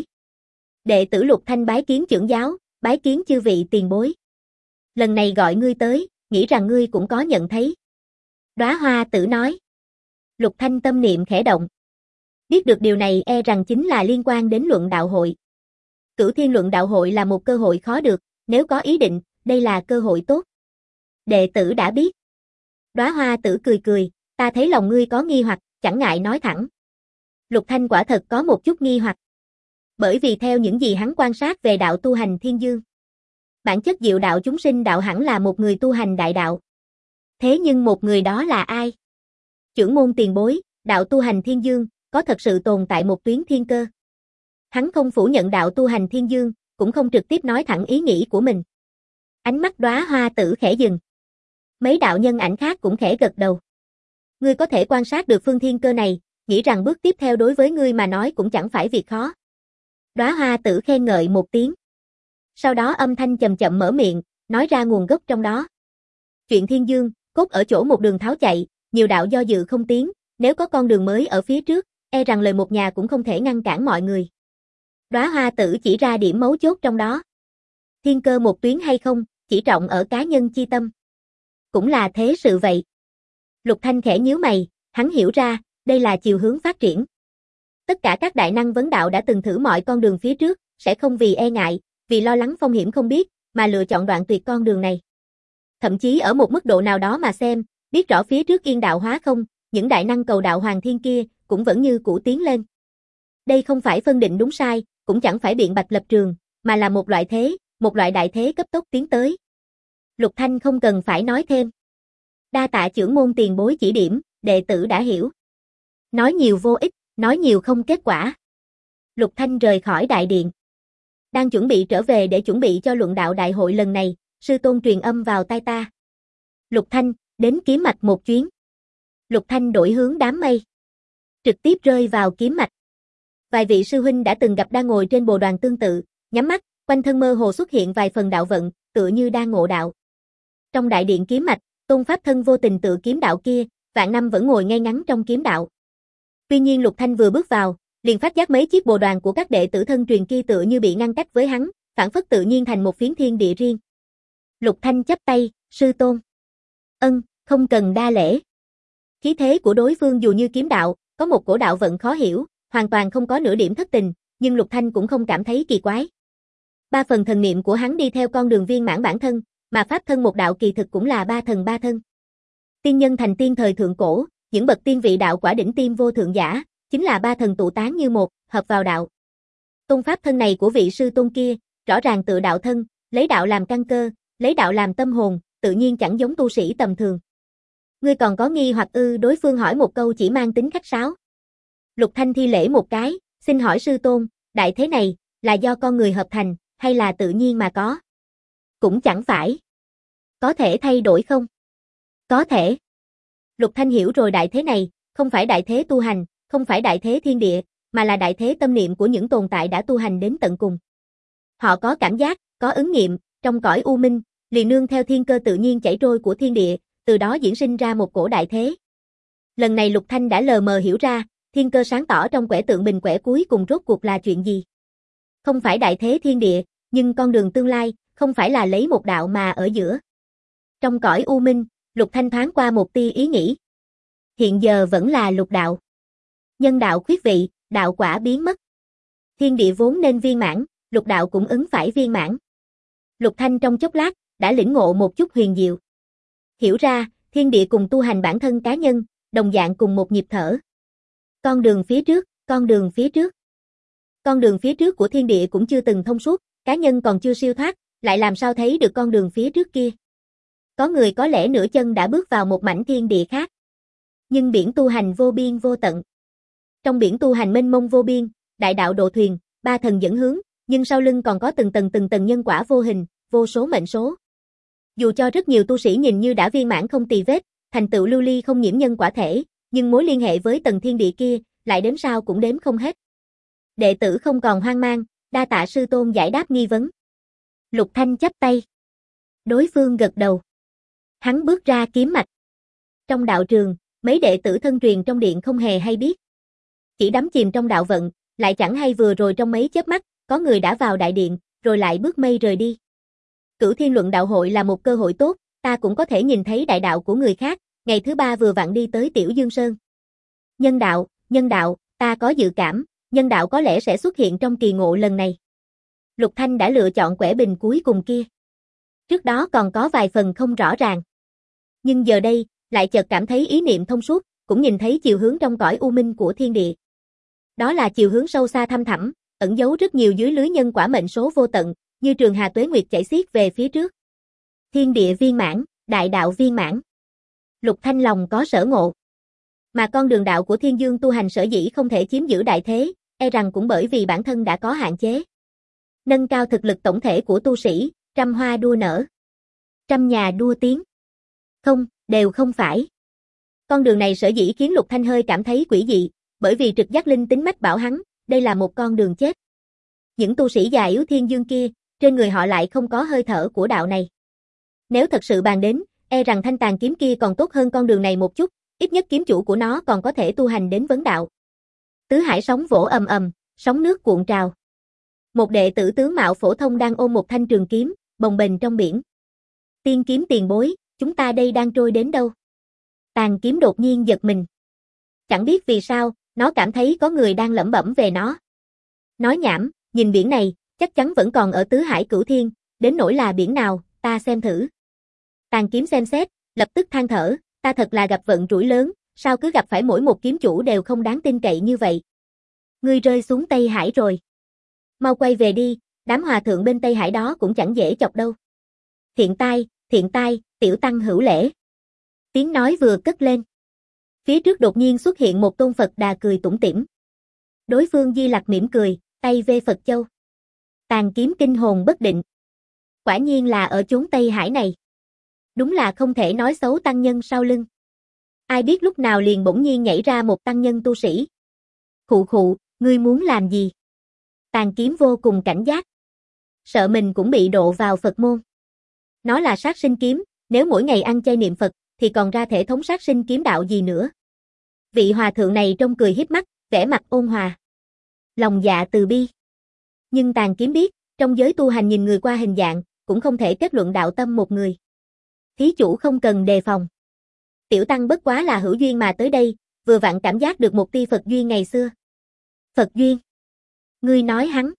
Đệ tử Lục Thanh bái kiến trưởng giáo, bái kiến chư vị tiền bối. Lần này gọi ngươi tới, nghĩ rằng ngươi cũng có nhận thấy. Đóa hoa tử nói. Lục Thanh tâm niệm khẽ động. Biết được điều này e rằng chính là liên quan đến luận đạo hội. Cửu Thiên luận đạo hội là một cơ hội khó được, nếu có ý định, đây là cơ hội tốt. Đệ tử đã biết. Đóa hoa tử cười cười, ta thấy lòng ngươi có nghi hoặc, chẳng ngại nói thẳng. Lục Thanh quả thật có một chút nghi hoặc. Bởi vì theo những gì hắn quan sát về đạo tu hành Thiên Dương, bản chất diệu đạo chúng sinh đạo hẳn là một người tu hành đại đạo. Thế nhưng một người đó là ai? Trưởng môn tiền bối, đạo tu hành Thiên Dương, có thật sự tồn tại một tuyến thiên cơ. Hắn không phủ nhận đạo tu hành Thiên Dương, cũng không trực tiếp nói thẳng ý nghĩ của mình. Ánh mắt đóa hoa tử khẽ dừng. Mấy đạo nhân ảnh khác cũng khẽ gật đầu. Ngươi có thể quan sát được phương thiên cơ này, nghĩ rằng bước tiếp theo đối với ngươi mà nói cũng chẳng phải việc khó. Đóa hoa tử khen ngợi một tiếng. Sau đó âm thanh chậm chậm mở miệng, nói ra nguồn gốc trong đó. Chuyện thiên dương, cốt ở chỗ một đường tháo chạy, nhiều đạo do dự không tiến, nếu có con đường mới ở phía trước, e rằng lời một nhà cũng không thể ngăn cản mọi người. Đóa hoa tử chỉ ra điểm mấu chốt trong đó. Thiên cơ một tuyến hay không, chỉ trọng ở cá nhân chi tâm. Cũng là thế sự vậy. Lục Thanh khẽ nhíu mày, hắn hiểu ra, đây là chiều hướng phát triển. Tất cả các đại năng vấn đạo đã từng thử mọi con đường phía trước, sẽ không vì e ngại, vì lo lắng phong hiểm không biết, mà lựa chọn đoạn tuyệt con đường này. Thậm chí ở một mức độ nào đó mà xem, biết rõ phía trước yên đạo hóa không, những đại năng cầu đạo hoàng thiên kia, cũng vẫn như cũ tiến lên. Đây không phải phân định đúng sai, cũng chẳng phải biện bạch lập trường, mà là một loại thế, một loại đại thế cấp tốc tiến tới. Lục Thanh không cần phải nói thêm. Đa tạ trưởng môn tiền bối chỉ điểm, đệ tử đã hiểu. Nói nhiều vô ích, nói nhiều không kết quả. Lục Thanh rời khỏi đại điện. Đang chuẩn bị trở về để chuẩn bị cho luận đạo đại hội lần này, sư tôn truyền âm vào tai ta. Lục Thanh, đến kiếm mạch một chuyến. Lục Thanh đổi hướng đám mây. Trực tiếp rơi vào kiếm mạch. Vài vị sư huynh đã từng gặp đang ngồi trên bồ đoàn tương tự, nhắm mắt, quanh thân mơ hồ xuất hiện vài phần đạo vận, tựa như đang ngộ đạo. Trong đại điện kiếm mạch, tôn pháp thân vô tình tự kiếm đạo kia, vạn năm vẫn ngồi ngay ngắn trong kiếm đạo. Tuy nhiên Lục Thanh vừa bước vào, liền phát giác mấy chiếc bồ đoàn của các đệ tử thân truyền kia tựa như bị ngăn cách với hắn, phản phất tự nhiên thành một phiến thiên địa riêng. Lục Thanh chắp tay, sư tôn. Ân, không cần đa lễ. Khí thế của đối phương dù như kiếm đạo, có một cổ đạo vận khó hiểu, hoàn toàn không có nửa điểm thất tình, nhưng Lục Thanh cũng không cảm thấy kỳ quái. Ba phần thần niệm của hắn đi theo con đường viên mãn bản thân, mà pháp thân một đạo kỳ thực cũng là ba thần ba thân. Tiên nhân thành tiên thời thượng cổ, những bậc tiên vị đạo quả đỉnh tiêm vô thượng giả, chính là ba thần tụ tán như một, hợp vào đạo. Tôn pháp thân này của vị sư tôn kia, rõ ràng tự đạo thân, lấy đạo làm căn cơ, lấy đạo làm tâm hồn, tự nhiên chẳng giống tu sĩ tầm thường. Ngươi còn có nghi hoặc ư? Đối phương hỏi một câu chỉ mang tính khách sáo. Lục Thanh thi lễ một cái, xin hỏi sư tôn, đại thế này, là do con người hợp thành, hay là tự nhiên mà có? Cũng chẳng phải. Có thể thay đổi không? Có thể. Lục Thanh hiểu rồi, đại thế này, không phải đại thế tu hành, không phải đại thế thiên địa, mà là đại thế tâm niệm của những tồn tại đã tu hành đến tận cùng. Họ có cảm giác, có ứng nghiệm, trong cõi u minh, liền nương theo thiên cơ tự nhiên chảy trôi của thiên địa, từ đó diễn sinh ra một cổ đại thế. Lần này Lục Thanh đã lờ mờ hiểu ra, thiên cơ sáng tỏ trong quẻ tượng bình quẻ cuối cùng rốt cuộc là chuyện gì. Không phải đại thế thiên địa, nhưng con đường tương lai, không phải là lấy một đạo mà ở giữa. Trong cõi u minh, Lục Thanh thoáng qua một tia ý nghĩ. Hiện giờ vẫn là lục đạo. Nhân đạo khuyết vị, đạo quả biến mất. Thiên địa vốn nên viên mãn, lục đạo cũng ứng phải viên mãn. Lục Thanh trong chốc lát, đã lĩnh ngộ một chút huyền diệu. Hiểu ra, thiên địa cùng tu hành bản thân cá nhân, đồng dạng cùng một nhịp thở. Con đường phía trước, con đường phía trước. Con đường phía trước của thiên địa cũng chưa từng thông suốt, cá nhân còn chưa siêu thoát, lại làm sao thấy được con đường phía trước kia. Có người có lẽ nửa chân đã bước vào một mảnh thiên địa khác. Nhưng biển tu hành vô biên vô tận. Trong biển tu hành mênh mông vô biên, đại đạo độ thuyền, ba thần dẫn hướng, nhưng sau lưng còn có từng tầng từng tầng nhân quả vô hình, vô số mệnh số. Dù cho rất nhiều tu sĩ nhìn như đã viên mãn không tì vết, thành tựu lưu ly không nhiễm nhân quả thể, nhưng mối liên hệ với tầng thiên địa kia, lại đếm sao cũng đếm không hết. Đệ tử không còn hoang mang, đa tạ sư tôn giải đáp nghi vấn. Lục Thanh chắp tay. Đối phương gật đầu. Hắn bước ra kiếm mạch. Trong đạo trường, mấy đệ tử thân truyền trong điện không hề hay biết. Chỉ đắm chìm trong đạo vận, lại chẳng hay vừa rồi trong mấy chớp mắt, có người đã vào đại điện, rồi lại bước mây rời đi. Cửu Thiên Luận Đạo Hội là một cơ hội tốt, ta cũng có thể nhìn thấy đại đạo của người khác, ngày thứ ba vừa vặn đi tới Tiểu Dương Sơn. Nhân đạo, nhân đạo, ta có dự cảm, nhân đạo có lẽ sẽ xuất hiện trong kỳ ngộ lần này. Lục Thanh đã lựa chọn quẻ bình cuối cùng kia. Trước đó còn có vài phần không rõ ràng. Nhưng giờ đây, lại chợt cảm thấy ý niệm thông suốt, cũng nhìn thấy chiều hướng trong cõi u minh của thiên địa. Đó là chiều hướng sâu xa thăm thẳm, ẩn giấu rất nhiều dưới lưới nhân quả mệnh số vô tận, như trường hà tuế nguyệt chảy xiết về phía trước. Thiên địa viên mãn, đại đạo viên mãn. Lục Thanh lòng có sở ngộ. Mà con đường đạo của Thiên Dương tu hành sở dĩ không thể chiếm giữ đại thế, e rằng cũng bởi vì bản thân đã có hạn chế. Nâng cao thực lực tổng thể của tu sĩ, trăm hoa đua nở. Trăm nhà đua tiếng. Không, đều không phải. Con đường này sở dĩ khiến Lục Thanh hơi cảm thấy quỷ dị, bởi vì trực giác linh tính mách bảo hắn, đây là một con đường chết. Những tu sĩ già yếu Thiên Dương kia, trên người họ lại không có hơi thở của đạo này. Nếu thật sự bàn đến, e rằng thanh tàn kiếm kia còn tốt hơn con đường này một chút, ít nhất kiếm chủ của nó còn có thể tu hành đến vấn đạo. Tứ hải sóng vỗ ầm ầm, sóng nước cuộn trào. Một đệ tử tướng mạo phổ thông đang ôm một thanh trường kiếm, bồng bềnh trong biển. Tiên kiếm tiền bối, chúng ta đây đang trôi đến đâu? Tàn kiếm đột nhiên giật mình. Chẳng biết vì sao, nó cảm thấy có người đang lẩm bẩm về nó. Nói nhảm, nhìn biển này, chắc chắn vẫn còn ở tứ hải cửu thiên, đến nỗi là biển nào, ta xem thử. Tàn kiếm xem xét, lập tức than thở, ta thật là gặp vận rủi lớn, sao cứ gặp phải mỗi một kiếm chủ đều không đáng tin cậy như vậy. Ngươi rơi xuống Tây Hải rồi. Mau quay về đi, đám hòa thượng bên Tây Hải đó cũng chẳng dễ chọc đâu. Thiện tai, thiện tai, tiểu tăng hữu lễ. Tiếng nói vừa cất lên. Phía trước đột nhiên xuất hiện một tôn Phật Đà cười tủm tỉm. Đối phương Di Lặc mỉm cười, tay vê Phật châu. Tàn kiếm kinh hồn bất định. Quả nhiên là ở chốn Tây Hải này. Đúng là không thể nói xấu tăng nhân sau lưng. Ai biết lúc nào liền bỗng nhiên nhảy ra một tăng nhân tu sĩ. Khụ khụ, ngươi muốn làm gì? Tàn kiếm vô cùng cảnh giác. Sợ mình cũng bị độ vào Phật môn. Nó là sát sinh kiếm, nếu mỗi ngày ăn chay niệm Phật, thì còn ra thể thống sát sinh kiếm đạo gì nữa. Vị hòa thượng này trông cười hiếp mắt, vẻ mặt ôn hòa. Lòng dạ từ bi. Nhưng tàn kiếm biết, trong giới tu hành nhìn người qua hình dạng, cũng không thể kết luận đạo tâm một người. Thí chủ không cần đề phòng. Tiểu tăng bất quá là hữu duyên mà tới đây, vừa vặn cảm giác được một tia Phật duyên ngày xưa. Phật duyên? Ngươi nói hắn.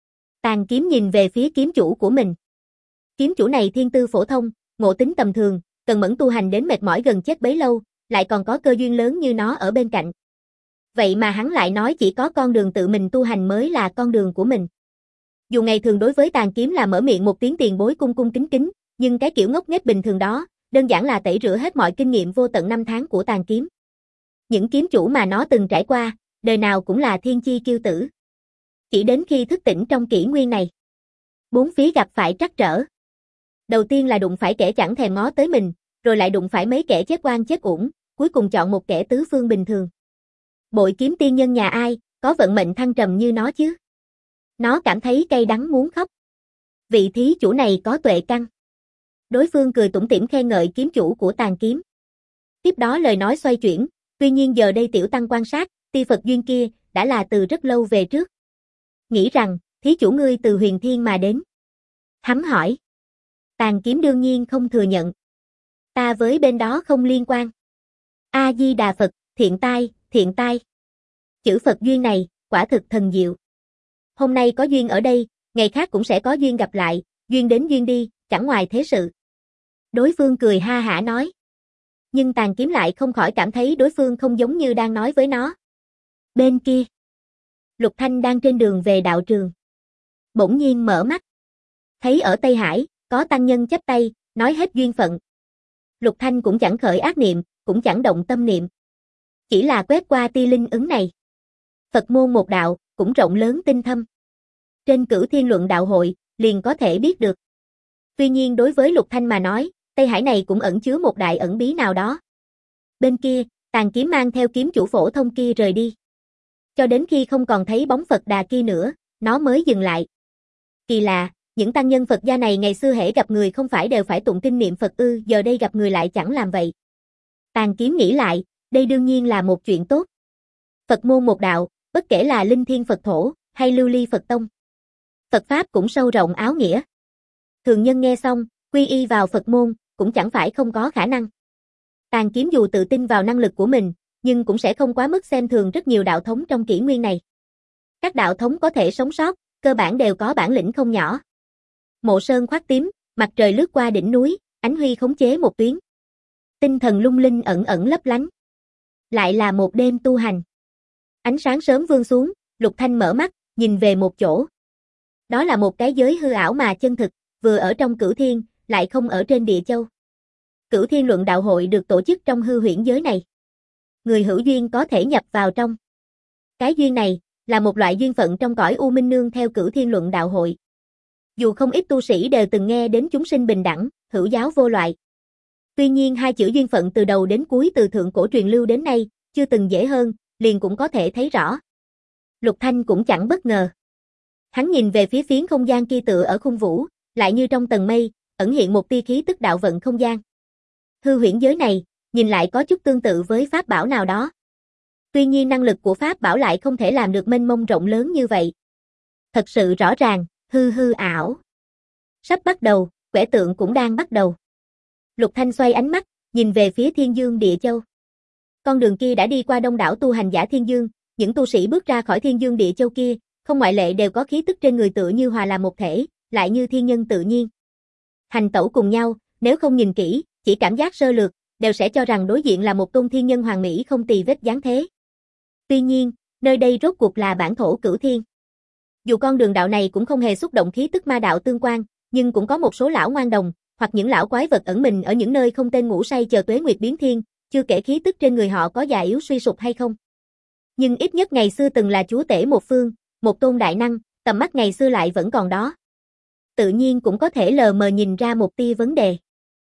Tàn kiếm nhìn về phía kiếm chủ của mình. Kiếm chủ này thiên tư phổ thông, ngộ tính tầm thường, cần mẫn tu hành đến mệt mỏi gần chết bấy lâu, lại còn có cơ duyên lớn như nó ở bên cạnh. Vậy mà hắn lại nói chỉ có con đường tự mình tu hành mới là con đường của mình. Dù ngày thường đối với tàn kiếm là mở miệng một tiếng tiền bối cung cung kính kính, nhưng cái kiểu ngốc nghếch bình thường đó, đơn giản là tẩy rửa hết mọi kinh nghiệm vô tận năm tháng của tàn kiếm. Những kiếm chủ mà nó từng trải qua, đời nào cũng là thiên chi kiêu tử. Chỉ đến khi thức tỉnh trong kỷ nguyên này, bốn phía gặp phải trắc trở. Đầu tiên là đụng phải kẻ chẳng thèm ngó tới mình, rồi lại đụng phải mấy kẻ chết oan chết uổng, cuối cùng chọn một kẻ tứ phương bình thường. Bội kiếm tiên nhân nhà ai, có vận mệnh thăng trầm như nó chứ? Nó cảm thấy cay đắng muốn khóc. Vị thí chủ này có tuệ căn. Đối phương cười tủm tỉm khen ngợi kiếm chủ của tàn kiếm. Tiếp đó lời nói xoay chuyển, tuy nhiên giờ đây tiểu tăng quan sát, tia Phật duyên kia, đã là từ rất lâu về trước. Nghĩ rằng, thí chủ ngươi từ huyền thiên mà đến. Hắn hỏi. Tàn kiếm đương nhiên không thừa nhận. Ta với bên đó không liên quan. A-di-đà Phật, thiện tai, thiện tai. Chữ Phật duyên này, quả thực thần diệu. Hôm nay có duyên ở đây, ngày khác cũng sẽ có duyên gặp lại, duyên đến duyên đi, chẳng ngoài thế sự. Đối phương cười ha hả nói. Nhưng tàn kiếm lại không khỏi cảm thấy đối phương không giống như đang nói với nó. Bên kia, Lục Thanh đang trên đường về đạo trường. Bỗng nhiên mở mắt. Thấy ở Tây Hải, có tăng nhân chắp tay, nói hết duyên phận. Lục Thanh cũng chẳng khởi ác niệm, cũng chẳng động tâm niệm. Chỉ là quét qua tia linh ứng này. Phật môn một đạo, cũng rộng lớn tinh thâm. Trên Cửu Thiên Luận Đạo Hội, liền có thể biết được. Tuy nhiên đối với Lục Thanh mà nói, Tây Hải này cũng ẩn chứa một đại ẩn bí nào đó. Bên kia, tàn kiếm mang theo kiếm chủ phổ thông kia rời đi. Cho đến khi không còn thấy bóng Phật Đà kia nữa, nó mới dừng lại. Kỳ lạ, những tăng nhân Phật gia này ngày xưa hễ gặp người không phải đều phải tụng kinh niệm Phật ư, giờ đây gặp người lại chẳng làm vậy. Tàn kiếm nghĩ lại, đây đương nhiên là một chuyện tốt. Phật môn một đạo, bất kể là Linh Thiên Phật Thổ, hay Lưu Ly Phật Tông. Phật Pháp cũng sâu rộng áo nghĩa. Thường nhân nghe xong, quy y vào Phật môn, cũng chẳng phải không có khả năng. Tàn kiếm dù tự tin vào năng lực của mình, nhưng cũng sẽ không quá mức xem thường rất nhiều đạo thống trong kỷ nguyên này. Các đạo thống có thể sống sót, cơ bản đều có bản lĩnh không nhỏ. Mộ sơn khoác tím, mặt trời lướt qua đỉnh núi, ánh huy khống chế một tuyến. Tinh thần lung linh ẩn ẩn lấp lánh. Lại là một đêm tu hành. Ánh sáng sớm vươn xuống, Lục Thanh mở mắt, nhìn về một chỗ. Đó là một cái giới hư ảo mà chân thực, vừa ở trong Cửu Thiên, lại không ở trên Địa Châu. Cửu Thiên Luận Đạo Hội được tổ chức trong hư huyễn giới này. Người hữu duyên có thể nhập vào trong. Cái duyên này, là một loại duyên phận trong cõi U Minh Nương theo Cửu Thiên Luận Đạo Hội. Dù không ít tu sĩ đều từng nghe đến chúng sinh bình đẳng, hữu giáo vô loại. Tuy nhiên hai chữ duyên phận từ đầu đến cuối từ thượng cổ truyền lưu đến nay, chưa từng dễ hơn, liền cũng có thể thấy rõ. Lục Thanh cũng chẳng bất ngờ. Hắn nhìn về phía phiến không gian kia tựa ở khung vũ, lại như trong tầng mây, ẩn hiện một tia khí tức đạo vận không gian. Hư huyễn giới này, nhìn lại có chút tương tự với pháp bảo nào đó. Tuy nhiên năng lực của pháp bảo lại không thể làm được mênh mông rộng lớn như vậy. Thật sự rõ ràng, hư hư ảo. Sắp bắt đầu, quẻ tượng cũng đang bắt đầu. Lục Thanh xoay ánh mắt, nhìn về phía Thiên Dương Địa Châu. Con đường kia đã đi qua đông đảo tu hành giả Thiên Dương, những tu sĩ bước ra khỏi Thiên Dương Địa Châu kia, không ngoại lệ đều có khí tức trên người tựa như hòa làm một thể, lại như thiên nhân tự nhiên. Hành tẩu cùng nhau, nếu không nhìn kỹ, chỉ cảm giác sơ lược, đều sẽ cho rằng đối diện là một tôn thiên nhân hoàn mỹ không tì vết dáng thế. Tuy nhiên, nơi đây rốt cuộc là bản thổ Cửu Thiên. Dù con đường đạo này cũng không hề xúc động khí tức ma đạo tương quan, nhưng cũng có một số lão ngoan đồng, hoặc những lão quái vật ẩn mình ở những nơi không tên ngủ say chờ tuế nguyệt biến thiên, chưa kể khí tức trên người họ có già yếu suy sụp hay không. Nhưng ít nhất ngày xưa từng là chúa tể một phương, một tôn đại năng, tầm mắt ngày xưa lại vẫn còn đó. Tự nhiên cũng có thể lờ mờ nhìn ra một tia vấn đề.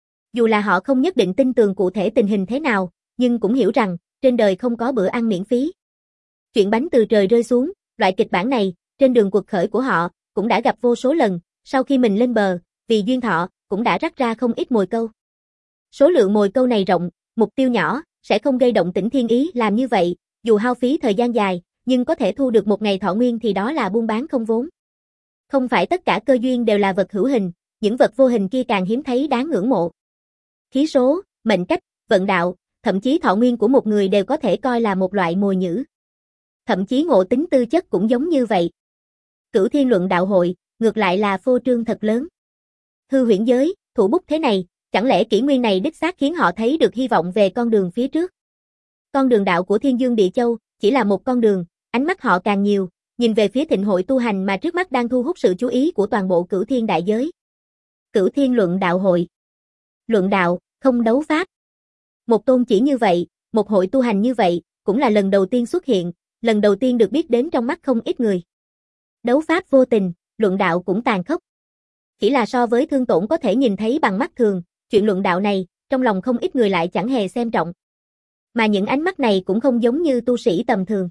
Dù là họ không nhất định tin tường cụ thể tình hình thế nào, nhưng cũng hiểu rằng, trên đời không có bữa ăn miễn phí. Chuyện bánh từ trời rơi xuống, loại kịch bản này, trên đường cuộc khởi của họ, cũng đã gặp vô số lần, sau khi mình lên bờ, vì duyên thọ, cũng đã rắc ra không ít mồi câu. Số lượng mồi câu này rộng, mục tiêu nhỏ, sẽ không gây động tĩnh thiên ý làm như vậy, dù hao phí thời gian dài, nhưng có thể thu được một ngày thọ nguyên thì đó là buôn bán không vốn. Không phải tất cả cơ duyên đều là vật hữu hình, những vật vô hình kia càng hiếm thấy đáng ngưỡng mộ. Khí số, mệnh cách, vận đạo, thậm chí thọ nguyên của một người đều có thể coi là một loại mồi nhử. Thậm chí ngộ tính tư chất cũng giống như vậy. Cửu Thiên Luận Đạo Hội, ngược lại là phô trương thật lớn. Hư huyễn giới, thủ bút thế này, chẳng lẽ kỷ nguyên này đích xác khiến họ thấy được hy vọng về con đường phía trước. Con đường đạo của Thiên Dương Địa Châu, chỉ là một con đường, ánh mắt họ càng nhiều, nhìn về phía thịnh hội tu hành mà trước mắt đang thu hút sự chú ý của toàn bộ Cửu Thiên đại giới. Cửu Thiên Luận Đạo Hội. Luận đạo, không đấu pháp. Một tôn chỉ như vậy, một hội tu hành như vậy, cũng là lần đầu tiên xuất hiện, lần đầu tiên được biết đến trong mắt không ít người. Đấu pháp vô tình, luận đạo cũng tàn khốc. Chỉ là so với thương tổn có thể nhìn thấy bằng mắt thường, chuyện luận đạo này, trong lòng không ít người lại chẳng hề xem trọng. Mà những ánh mắt này cũng không giống như tu sĩ tầm thường.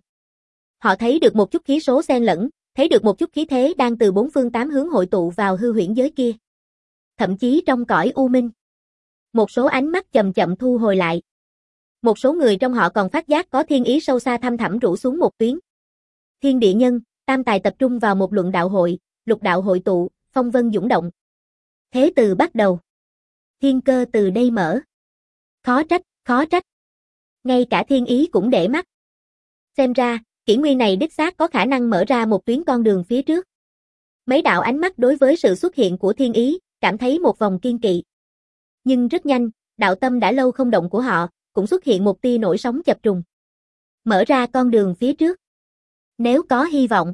Họ thấy được một chút khí số xen lẫn, thấy được một chút khí thế đang từ bốn phương tám hướng hội tụ vào hư huyễn giới kia. Thậm chí trong cõi u minh. Một số ánh mắt chậm chậm thu hồi lại. Một số người trong họ còn phát giác có thiên ý sâu xa thăm thẳm rủ xuống một tuyến. Thiên địa nhân, tam tài tập trung vào một luận đạo hội, lục đạo hội tụ, phong vân dũng động. Thế từ bắt đầu. Thiên cơ từ đây mở. Khó trách, khó trách. Ngay cả thiên ý cũng để mắt. Xem ra, kỷ nguyên này đích xác có khả năng mở ra một tuyến con đường phía trước. Mấy đạo ánh mắt đối với sự xuất hiện của thiên ý, cảm thấy một vòng kiên kỵ. Nhưng rất nhanh, đạo tâm đã lâu không động của họ, cũng xuất hiện một tia nổi sóng chập trùng. Mở ra con đường phía trước. Nếu có hy vọng.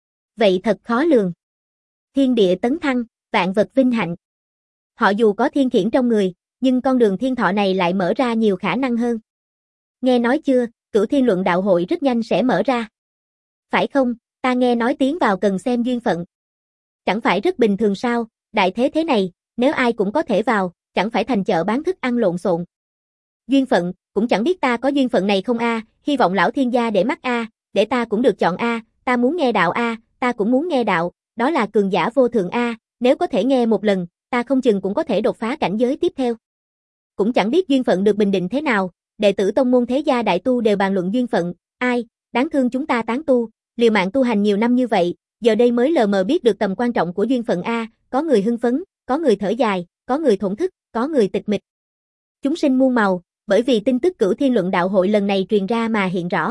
Vậy thật khó lường. Thiên địa tấn thăng, vạn vật vinh hạnh. Họ dù có thiên khiển trong người, nhưng con đường thiên thọ này lại mở ra nhiều khả năng hơn. Nghe nói chưa, Cửu Thiên Luận Đạo Hội rất nhanh sẽ mở ra. Phải không, ta nghe nói tiến vào cần xem duyên phận. Chẳng phải rất bình thường sao, đại thế thế này, nếu ai cũng có thể vào, chẳng phải thành chợ bán thức ăn lộn xộn. Duyên phận, cũng chẳng biết ta có duyên phận này không a, hy vọng lão thiên gia để mắt a, để ta cũng được chọn a, ta muốn nghe đạo a, ta cũng muốn nghe đạo, đó là cường giả vô thượng a, nếu có thể nghe một lần, ta không chừng cũng có thể đột phá cảnh giới tiếp theo. Cũng chẳng biết duyên phận được bình định thế nào, đệ tử tông môn thế gia đại tu đều bàn luận duyên phận, ai, đáng thương chúng ta tán tu, liều mạng tu hành nhiều năm như vậy, giờ đây mới lờ mờ biết được tầm quan trọng của duyên phận a, có người hưng phấn, có người thở dài, có người thổn thức, có người tịch mịch. Chúng sinh muôn màu, bởi vì tin tức Cửu Thiên Luận Đạo Hội lần này truyền ra mà hiện rõ.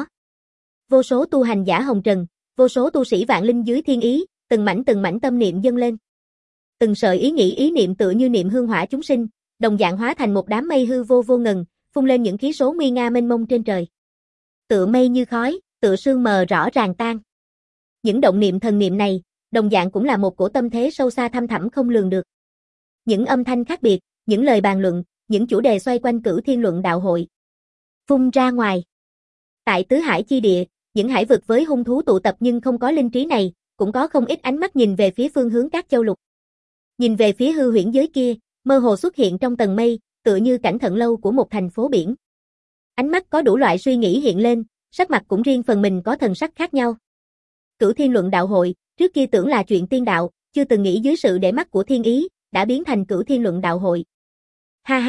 Vô số tu hành giả hồng trần, vô số tu sĩ vạn linh dưới thiên ý, từng mảnh từng mảnh tâm niệm dâng lên. Từng sợi ý nghĩ ý niệm tựa như niệm hương hỏa chúng sinh, đồng dạng hóa thành một đám mây hư vô vô ngần, phun lên những khí số nguy nga mênh mông trên trời. Tựa mây như khói, tựa sương mờ rõ ràng tan. Những động niệm thần niệm này, đồng dạng cũng là một cổ tâm thế sâu xa thăm thẳm không lường được. Những âm thanh khác biệt, những lời bàn luận, những chủ đề xoay quanh Cửu Thiên Luận Đạo Hội. Phun ra ngoài. Tại tứ hải chi địa, những hải vực với hung thú tụ tập nhưng không có linh trí này, cũng có không ít ánh mắt nhìn về phía phương hướng các châu lục. Nhìn về phía hư huyễn giới kia, mơ hồ xuất hiện trong tầng mây, tựa như cảnh thận lâu của một thành phố biển. Ánh mắt có đủ loại suy nghĩ hiện lên, sắc mặt cũng riêng phần mình có thần sắc khác nhau. Cửu Thiên Luận Đạo Hội, trước kia tưởng là chuyện tiên đạo, chưa từng nghĩ dưới sự để mắt của thiên ý, đã biến thành Cửu Thiên Luận Đạo Hội. Ha ha,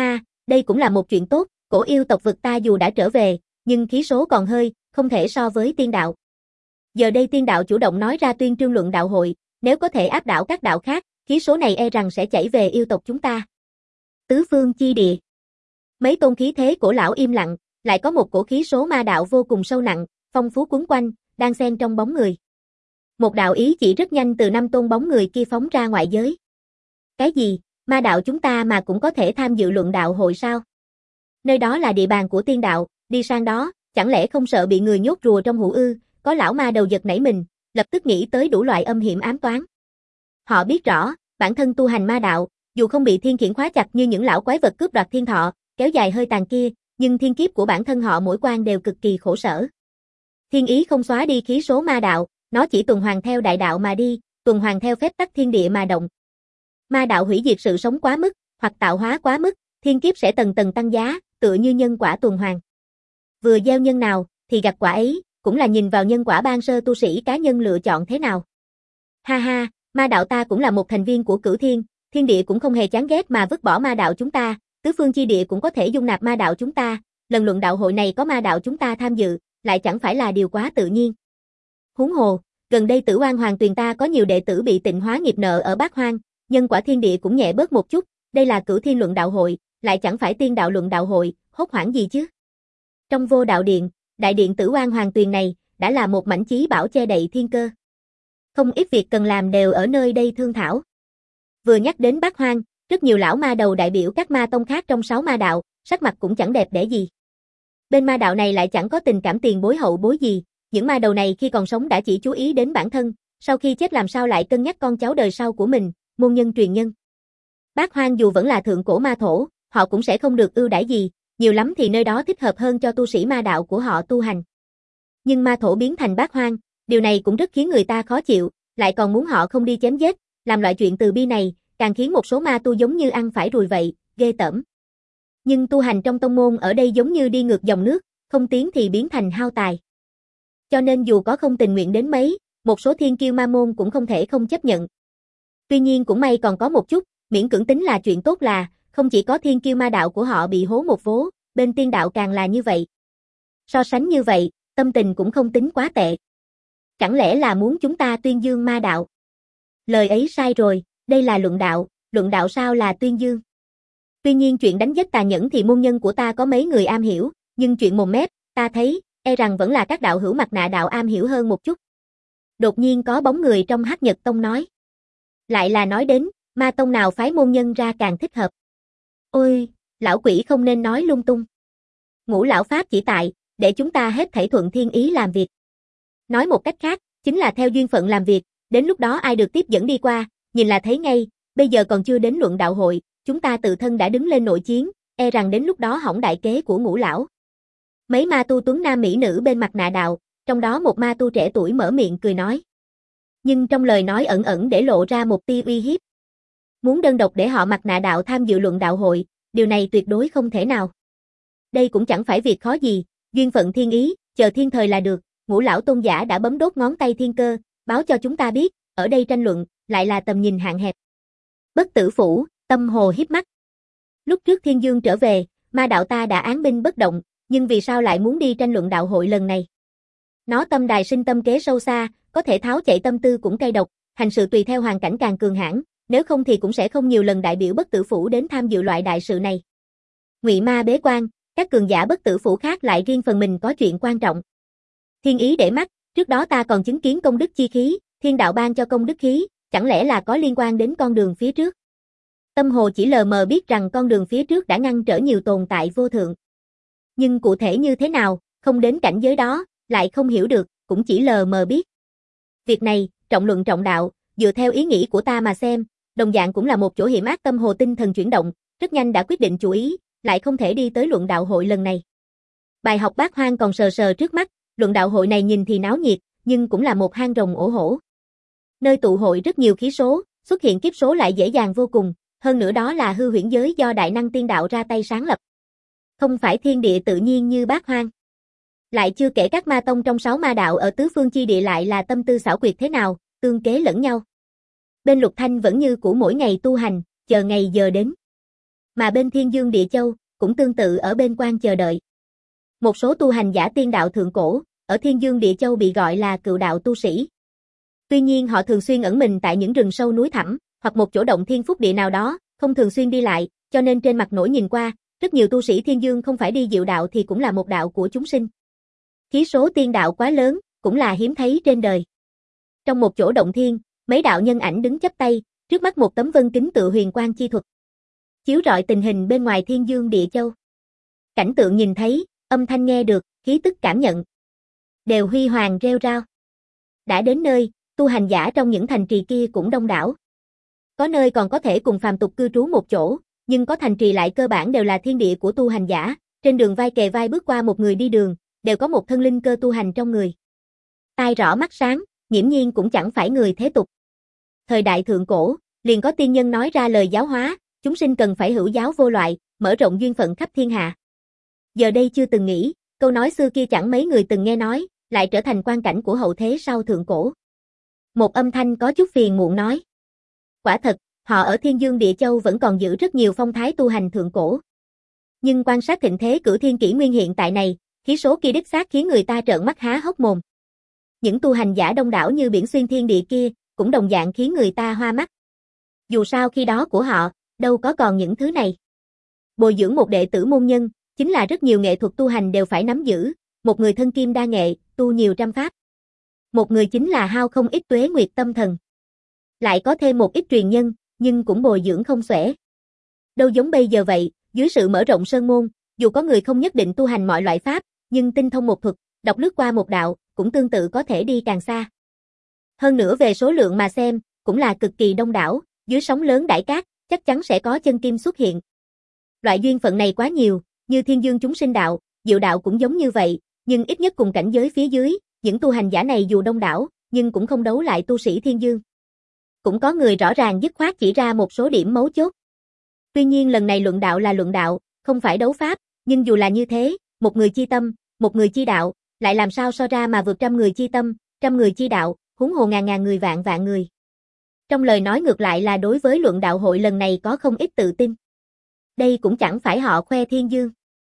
Đây cũng là một chuyện tốt, cổ yêu tộc vực ta dù đã trở về, nhưng khí số còn hơi, không thể so với tiên đạo. Giờ đây tiên đạo chủ động nói ra tuyên trương luận đạo hội, nếu có thể áp đảo các đạo khác, khí số này e rằng sẽ chảy về yêu tộc chúng ta. Tứ phương chi địa. Mấy tôn khí thế cổ lão im lặng, lại có một cổ khí số ma đạo vô cùng sâu nặng, phong phú quấn quanh, đang xen trong bóng người. Một đạo ý chỉ rất nhanh từ năm tôn bóng người kia phóng ra ngoại giới. Cái gì, ma đạo chúng ta mà cũng có thể tham dự luận đạo hội sao? Nơi đó là địa bàn của tiên đạo, đi sang đó, chẳng lẽ không sợ bị người nhốt rùa trong hũ ư? Có lão ma đầu giật nảy mình, lập tức nghĩ tới đủ loại âm hiểm ám toán. Họ biết rõ, bản thân tu hành ma đạo, dù không bị thiên khiển khóa chặt như những lão quái vật cướp đoạt thiên thọ, kéo dài hơi tàn kia, nhưng thiên kiếp của bản thân họ mỗi quan đều cực kỳ khổ sở. Thiên ý không xóa đi khí số ma đạo, nó chỉ tuần hoàn theo đại đạo mà đi, tuần hoàn theo phép tắc thiên địa mà động. Ma đạo hủy diệt sự sống quá mức, hoặc tạo hóa quá mức, thiên kiếp sẽ tầng tầng tăng giá, tựa như nhân quả tuần hoàn. Vừa gieo nhân nào, thì gặt quả ấy, cũng là nhìn vào nhân quả ban sơ tu sĩ cá nhân lựa chọn thế nào. Ha ha, ma đạo ta cũng là một thành viên của Cửu Thiên, thiên địa cũng không hề chán ghét mà vứt bỏ ma đạo chúng ta, tứ phương chi địa cũng có thể dung nạp ma đạo chúng ta, lần luận đạo hội này có ma đạo chúng ta tham dự, lại chẳng phải là điều quá tự nhiên. Huống hồ, gần đây Tử Oan Hoàng Tuyền ta có nhiều đệ tử bị tịnh hóa nghiệp nợ ở Bát Hoang, nhân quả thiên địa cũng nhẹ bớt một chút, đây là Cửu Thiên luận đạo hội, lại chẳng phải tiên đạo luận đạo hội, hốt hoảng gì chứ. Trong Vô Đạo Điện, đại điện Tử Oan Hoàng Tuyền này, đã là một mảnh chí bảo che đậy thiên cơ. Không ít việc cần làm đều ở nơi đây thương thảo. Vừa nhắc đến Bát Hoang, rất nhiều lão ma đầu đại biểu các ma tông khác trong sáu ma đạo, sắc mặt cũng chẳng đẹp đẽ gì. Bên ma đạo này lại chẳng có tình cảm tiền bối hậu bối gì, những ma đầu này khi còn sống đã chỉ chú ý đến bản thân, sau khi chết làm sao lại cân nhắc con cháu đời sau của mình, môn nhân truyền nhân. Bát Hoang dù vẫn là thượng cổ ma thổ, họ cũng sẽ không được ưu đãi gì, nhiều lắm thì nơi đó thích hợp hơn cho tu sĩ ma đạo của họ tu hành. Nhưng ma thổ biến thành Bát Hoang, điều này cũng rất khiến người ta khó chịu, lại còn muốn họ không đi chém giết, làm loại chuyện từ bi này, càng khiến một số ma tu giống như ăn phải ruồi vậy, ghê tởm. Nhưng tu hành trong tông môn ở đây giống như đi ngược dòng nước, không tiến thì biến thành hao tài. Cho nên dù có không tình nguyện đến mấy, một số thiên kiêu ma môn cũng không thể không chấp nhận. Tuy nhiên cũng may còn có một chút, miễn cưỡng tính là chuyện tốt là, không chỉ có thiên kiêu ma đạo của họ bị hố một vố, bên tiên đạo càng là như vậy. So sánh như vậy, tâm tình cũng không tính quá tệ. Chẳng lẽ là muốn chúng ta tuyên dương ma đạo? Lời ấy sai rồi, đây là luận đạo, luận đạo sao là tuyên dương? Tuy nhiên chuyện đánh giết tà nhẫn thì môn nhân của ta có mấy người am hiểu, nhưng chuyện mồm mép, ta thấy, e rằng vẫn là các đạo hữu mặt nạ đạo am hiểu hơn một chút. Đột nhiên có bóng người trong Hắc Nhật Tông nói. Lại là nói đến, ma tông nào phái môn nhân ra càng thích hợp. Ôi, lão quỷ không nên nói lung tung. Ngũ lão pháp chỉ tại, để chúng ta hết thảy thuận thiên ý làm việc. Nói một cách khác, chính là theo duyên phận làm việc, đến lúc đó ai được tiếp dẫn đi qua, nhìn là thấy ngay, bây giờ còn chưa đến luận đạo hội, chúng ta tự thân đã đứng lên nội chiến, e rằng đến lúc đó hỏng đại kế của ngũ lão. Mấy ma tu tuấn nam mỹ nữ bên mặt nạ đạo, trong đó một ma tu trẻ tuổi mở miệng cười nói. Nhưng trong lời nói ẩn ẩn để lộ ra một tia uy hiếp. Muốn đơn độc để họ mặt nạ đạo tham dự luận đạo hội, điều này tuyệt đối không thể nào. Đây cũng chẳng phải việc khó gì, duyên phận thiên ý, chờ thiên thời là được, ngũ lão tôn giả đã bấm đốt ngón tay thiên cơ, báo cho chúng ta biết, ở đây tranh luận, lại là tầm nhìn hạn hẹp. Bất Tử Phủ, Tâm Hồ híp mắt. Lúc trước Thiên Dương trở về, ma đạo ta đã án binh bất động, nhưng vì sao lại muốn đi tranh luận đạo hội lần này? Nó tâm đài sinh tâm kế sâu xa, có thể tháo chạy tâm tư cũng cay độc, hành sự tùy theo hoàn cảnh càng cường hãn, nếu không thì cũng sẽ không nhiều lần đại biểu Bất Tử Phủ đến tham dự loại đại sự này. Ngụy Ma bế quan, các cường giả Bất Tử Phủ khác lại riêng phần mình có chuyện quan trọng. Thiên ý để mắt, trước đó ta còn chứng kiến công đức chi khí, thiên đạo ban cho công đức khí, chẳng lẽ là có liên quan đến con đường phía trước? Tâm Hồ chỉ lờ mờ biết rằng con đường phía trước đã ngăn trở nhiều tồn tại vô thượng. Nhưng cụ thể như thế nào, không đến cảnh giới đó, lại không hiểu được, cũng chỉ lờ mờ biết. Việc này, trọng luận trọng đạo, dựa theo ý nghĩ của ta mà xem, đồng dạng cũng là một chỗ hiểm ác. Tâm Hồ tinh thần chuyển động, rất nhanh đã quyết định chủ ý, lại không thể đi tới luận đạo hội lần này. Bài học Bát Hoang còn sờ sờ trước mắt, luận đạo hội này nhìn thì náo nhiệt, nhưng cũng là một hang rồng ổ hổ. Nơi tụ hội rất nhiều khí số, xuất hiện kiếp số lại dễ dàng vô cùng, hơn nữa đó là hư huyễn giới do đại năng tiên đạo ra tay sáng lập. Không phải thiên địa tự nhiên như Bát Hoang. Lại chưa kể các ma tông trong sáu ma đạo ở tứ phương chi địa lại là tâm tư xảo quyệt thế nào, tương kế lẫn nhau. Bên Lục Thanh vẫn như cũ mỗi ngày tu hành, chờ ngày giờ đến. Mà bên Thiên Dương Địa Châu, cũng tương tự ở bên quan chờ đợi. Một số tu hành giả tiên đạo thượng cổ, ở Thiên Dương Địa Châu bị gọi là cựu đạo tu sĩ. Tuy nhiên họ thường xuyên ẩn mình tại những rừng sâu núi thẳm, hoặc một chỗ động thiên phúc địa nào đó, không thường xuyên đi lại, cho nên trên mặt nổi nhìn qua, rất nhiều tu sĩ Thiên Dương không phải đi diệu đạo thì cũng là một đạo của chúng sinh. Khí số tiên đạo quá lớn, cũng là hiếm thấy trên đời. Trong một chỗ động thiên, mấy đạo nhân ảnh đứng chắp tay, trước mắt một tấm vân kính tự huyền quang chi thuật, chiếu rọi tình hình bên ngoài Thiên Dương Địa Châu. Cảnh tượng nhìn thấy, âm thanh nghe được, khí tức cảm nhận, đều huy hoàng reo rao. Đã đến nơi, tu hành giả trong những thành trì kia cũng đông đảo. Có nơi còn có thể cùng phàm tục cư trú một chỗ, nhưng có thành trì lại cơ bản đều là thiên địa của tu hành giả, trên đường vai kề vai bước qua một người đi đường, đều có một thân linh cơ tu hành trong người. Tai rõ mắt sáng, nghiễm nhiên cũng chẳng phải người thế tục. Thời đại thượng cổ, liền có tiên nhân nói ra lời giáo hóa, chúng sinh cần phải hữu giáo vô loại, mở rộng duyên phận khắp thiên hạ. Giờ đây chưa từng nghĩ, câu nói xưa kia chẳng mấy người từng nghe nói, lại trở thành quan cảnh của hậu thế sau thượng cổ. Một âm thanh có chút phiền muộn nói. Quả thật, họ ở Thiên Dương Địa Châu vẫn còn giữ rất nhiều phong thái tu hành thượng cổ. Nhưng quan sát thịnh thế cửu thiên kỷ nguyên hiện tại này, khí số kia đích xác khiến người ta trợn mắt há hốc mồm. Những tu hành giả đông đảo như biển xuyên thiên địa kia, cũng đồng dạng khiến người ta hoa mắt. Dù sao khi đó của họ, đâu có còn những thứ này. Bồi dưỡng một đệ tử môn nhân, chính là rất nhiều nghệ thuật tu hành đều phải nắm giữ, một người thân kim đa nghệ, tu nhiều trăm pháp. Một người chính là hao không ít tuế nguyệt tâm thần. Lại có thêm một ít truyền nhân, nhưng cũng bồi dưỡng không xuể. Đâu giống bây giờ vậy, dưới sự mở rộng sơn môn, dù có người không nhất định tu hành mọi loại pháp, nhưng tinh thông một thuật, đọc lướt qua một đạo, cũng tương tự có thể đi càng xa. Hơn nữa về số lượng mà xem, cũng là cực kỳ đông đảo, dưới sóng lớn đãi cát, chắc chắn sẽ có chân kim xuất hiện. Loại duyên phận này quá nhiều, như Thiên Dương chúng sinh đạo, diệu đạo cũng giống như vậy, nhưng ít nhất cùng cảnh giới phía dưới, những tu hành giả này dù đông đảo, nhưng cũng không đấu lại tu sĩ Thiên Dương. Cũng có người rõ ràng dứt khoát chỉ ra một số điểm mấu chốt. Tuy nhiên lần này luận đạo là luận đạo, không phải đấu pháp, nhưng dù là như thế, một người chi tâm, một người chi đạo, lại làm sao so ra mà vượt trăm người chi tâm, trăm người chi đạo, huống hồ ngàn ngàn người vạn vạn người. Trong lời nói ngược lại là đối với luận đạo hội lần này có không ít tự tin. Đây cũng chẳng phải họ khoe Thiên Dương,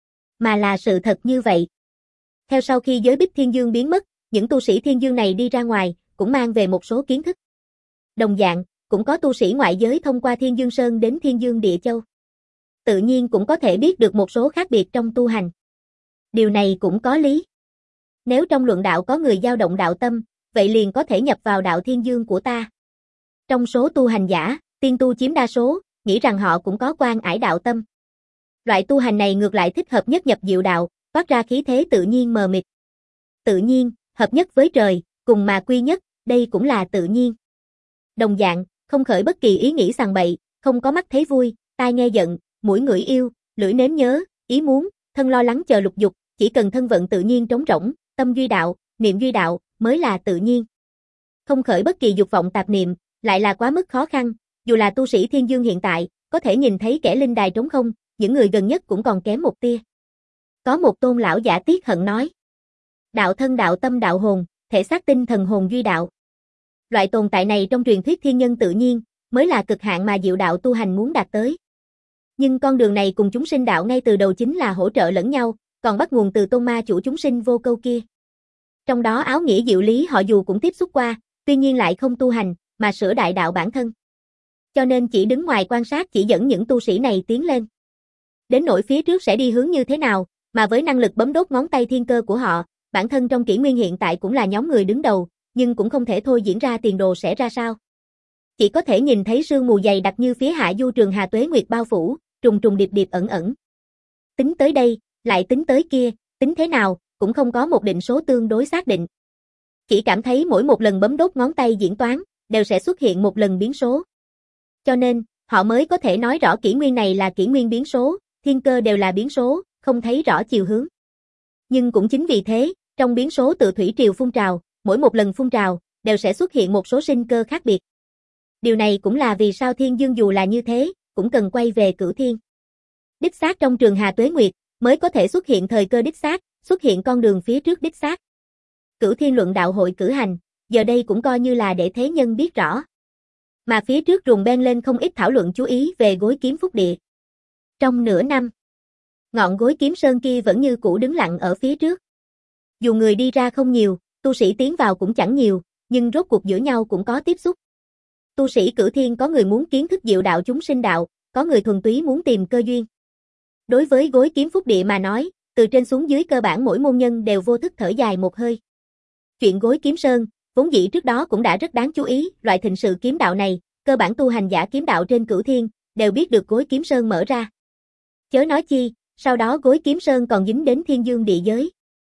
mà là sự thật như vậy. Theo sau khi giới bích Thiên Dương biến mất, những tu sĩ Thiên Dương này đi ra ngoài, cũng mang về một số kiến thức. Đồng dạng, cũng có tu sĩ ngoại giới thông qua Thiên Dương Sơn đến Thiên Dương Địa Châu. Tự nhiên cũng có thể biết được một số khác biệt trong tu hành. Điều này cũng có lý. Nếu trong luận đạo có người dao động đạo tâm, vậy liền có thể nhập vào đạo Thiên Dương của ta. Trong số tu hành giả, tiên tu chiếm đa số, nghĩ rằng họ cũng có quan ải đạo tâm. Loại tu hành này ngược lại thích hợp nhất nhập diệu đạo, phát ra khí thế tự nhiên mờ mịt. Tự nhiên, hợp nhất với trời, cùng mà quy nhất, đây cũng là tự nhiên. Đồng dạng, không khởi bất kỳ ý nghĩ sằng bậy, không có mắt thấy vui, tai nghe giận, mũi ngửi yêu, lưỡi nếm nhớ, ý muốn, thân lo lắng chờ lục dục, chỉ cần thân vận tự nhiên trống rỗng, tâm duy đạo, niệm duy đạo, mới là tự nhiên. Không khởi bất kỳ dục vọng tạp niệm, lại là quá mức khó khăn, dù là tu sĩ Thiên Dương hiện tại, có thể nhìn thấy kẻ linh đài trống không, những người gần nhất cũng còn kém một tia. Có một tôn lão giả tiếc hận nói. Đạo thân đạo tâm đạo hồn, thể xác tinh thần hồn duy đạo. Loại tồn tại này trong truyền thuyết thiên nhân tự nhiên, mới là cực hạn mà diệu đạo tu hành muốn đạt tới. Nhưng con đường này cùng chúng sinh đạo ngay từ đầu chính là hỗ trợ lẫn nhau, còn bắt nguồn từ tôn ma chủ chúng sinh vô câu kia. Trong đó áo nghĩa diệu lý họ dù cũng tiếp xúc qua, tuy nhiên lại không tu hành, mà sửa đại đạo bản thân. Cho nên chỉ đứng ngoài quan sát chỉ dẫn những tu sĩ này tiến lên. Đến nỗi phía trước sẽ đi hướng như thế nào, mà với năng lực bấm đốt ngón tay thiên cơ của họ, bản thân trong kỷ nguyên hiện tại cũng là nhóm người đứng đầu, nhưng cũng không thể thôi diễn ra tiền đồ sẽ ra sao. Chỉ có thể nhìn thấy sương mù dày đặc như phía hạ du trường hà tuế nguyệt bao phủ, trùng trùng điệp điệp ẩn ẩn. Tính tới đây, lại tính tới kia, tính thế nào, cũng không có một định số tương đối xác định. Chỉ cảm thấy mỗi một lần bấm đốt ngón tay diễn toán, đều sẽ xuất hiện một lần biến số. Cho nên, họ mới có thể nói rõ kỷ nguyên này là kỷ nguyên biến số, thiên cơ đều là biến số, không thấy rõ chiều hướng. Nhưng cũng chính vì thế, trong biến số tự thủy triều phun trào, mỗi một lần phun trào, đều sẽ xuất hiện một số sinh cơ khác biệt. Điều này cũng là vì sao Thiên Dương dù là như thế, cũng cần quay về cửu thiên. Đích xác trong trường hà tuế nguyệt, mới có thể xuất hiện thời cơ đích xác, xuất hiện con đường phía trước đích xác. Cửu thiên luận đạo hội cử hành, giờ đây cũng coi như là để thế nhân biết rõ. Mà phía trước rùng ben lên không ít thảo luận chú ý về gối kiếm phúc địa. Trong nửa năm, Ngọn gối kiếm sơn kia vẫn như cũ đứng lặng ở phía trước. Dù người đi ra không nhiều, tu sĩ tiến vào cũng chẳng nhiều, nhưng rốt cuộc giữa nhau cũng có tiếp xúc. Tu sĩ Cửu Thiên có người muốn kiến thức diệu đạo chúng sinh đạo, có người thuần túy muốn tìm cơ duyên. Đối với gối kiếm phúc địa mà nói, từ trên xuống dưới cơ bản mỗi môn nhân đều vô thức thở dài một hơi. Chuyện gối kiếm sơn, vốn dĩ trước đó cũng đã rất đáng chú ý, loại thịnh sự kiếm đạo này, cơ bản tu hành giả kiếm đạo trên Cửu Thiên, đều biết được gối kiếm sơn mở ra. Chớ nói chi, sau đó gối kiếm sơn còn dính đến Thiên Dương địa giới.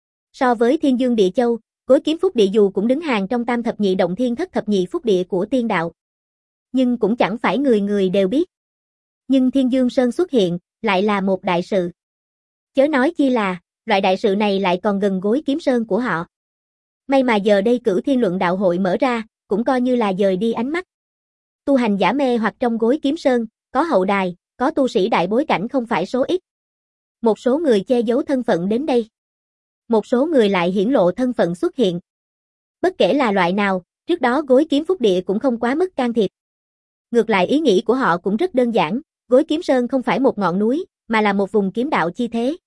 So với Thiên Dương địa châu, gối kiếm phúc địa dù cũng đứng hàng trong tam thập nhị động thiên thất thập nhị phúc địa của tiên đạo. Nhưng cũng chẳng phải người người đều biết. Nhưng Thiên Dương Sơn xuất hiện, lại là một đại sự. Chớ nói chi là, loại đại sự này lại còn gần gối kiếm sơn của họ. May mà giờ đây Cửu Thiên Luận Đạo Hội mở ra, cũng coi như là dời đi ánh mắt. Tu hành giả mê hoặc trong gối kiếm sơn, có hậu đài, có tu sĩ đại bối cảnh không phải số ít. Một số người che giấu thân phận đến đây. Một số người lại hiển lộ thân phận xuất hiện. Bất kể là loại nào, trước đó gối kiếm phúc địa cũng không quá mức can thiệp. Ngược lại ý nghĩ của họ cũng rất đơn giản, gối kiếm sơn không phải một ngọn núi, mà là một vùng kiếm đạo chi thế.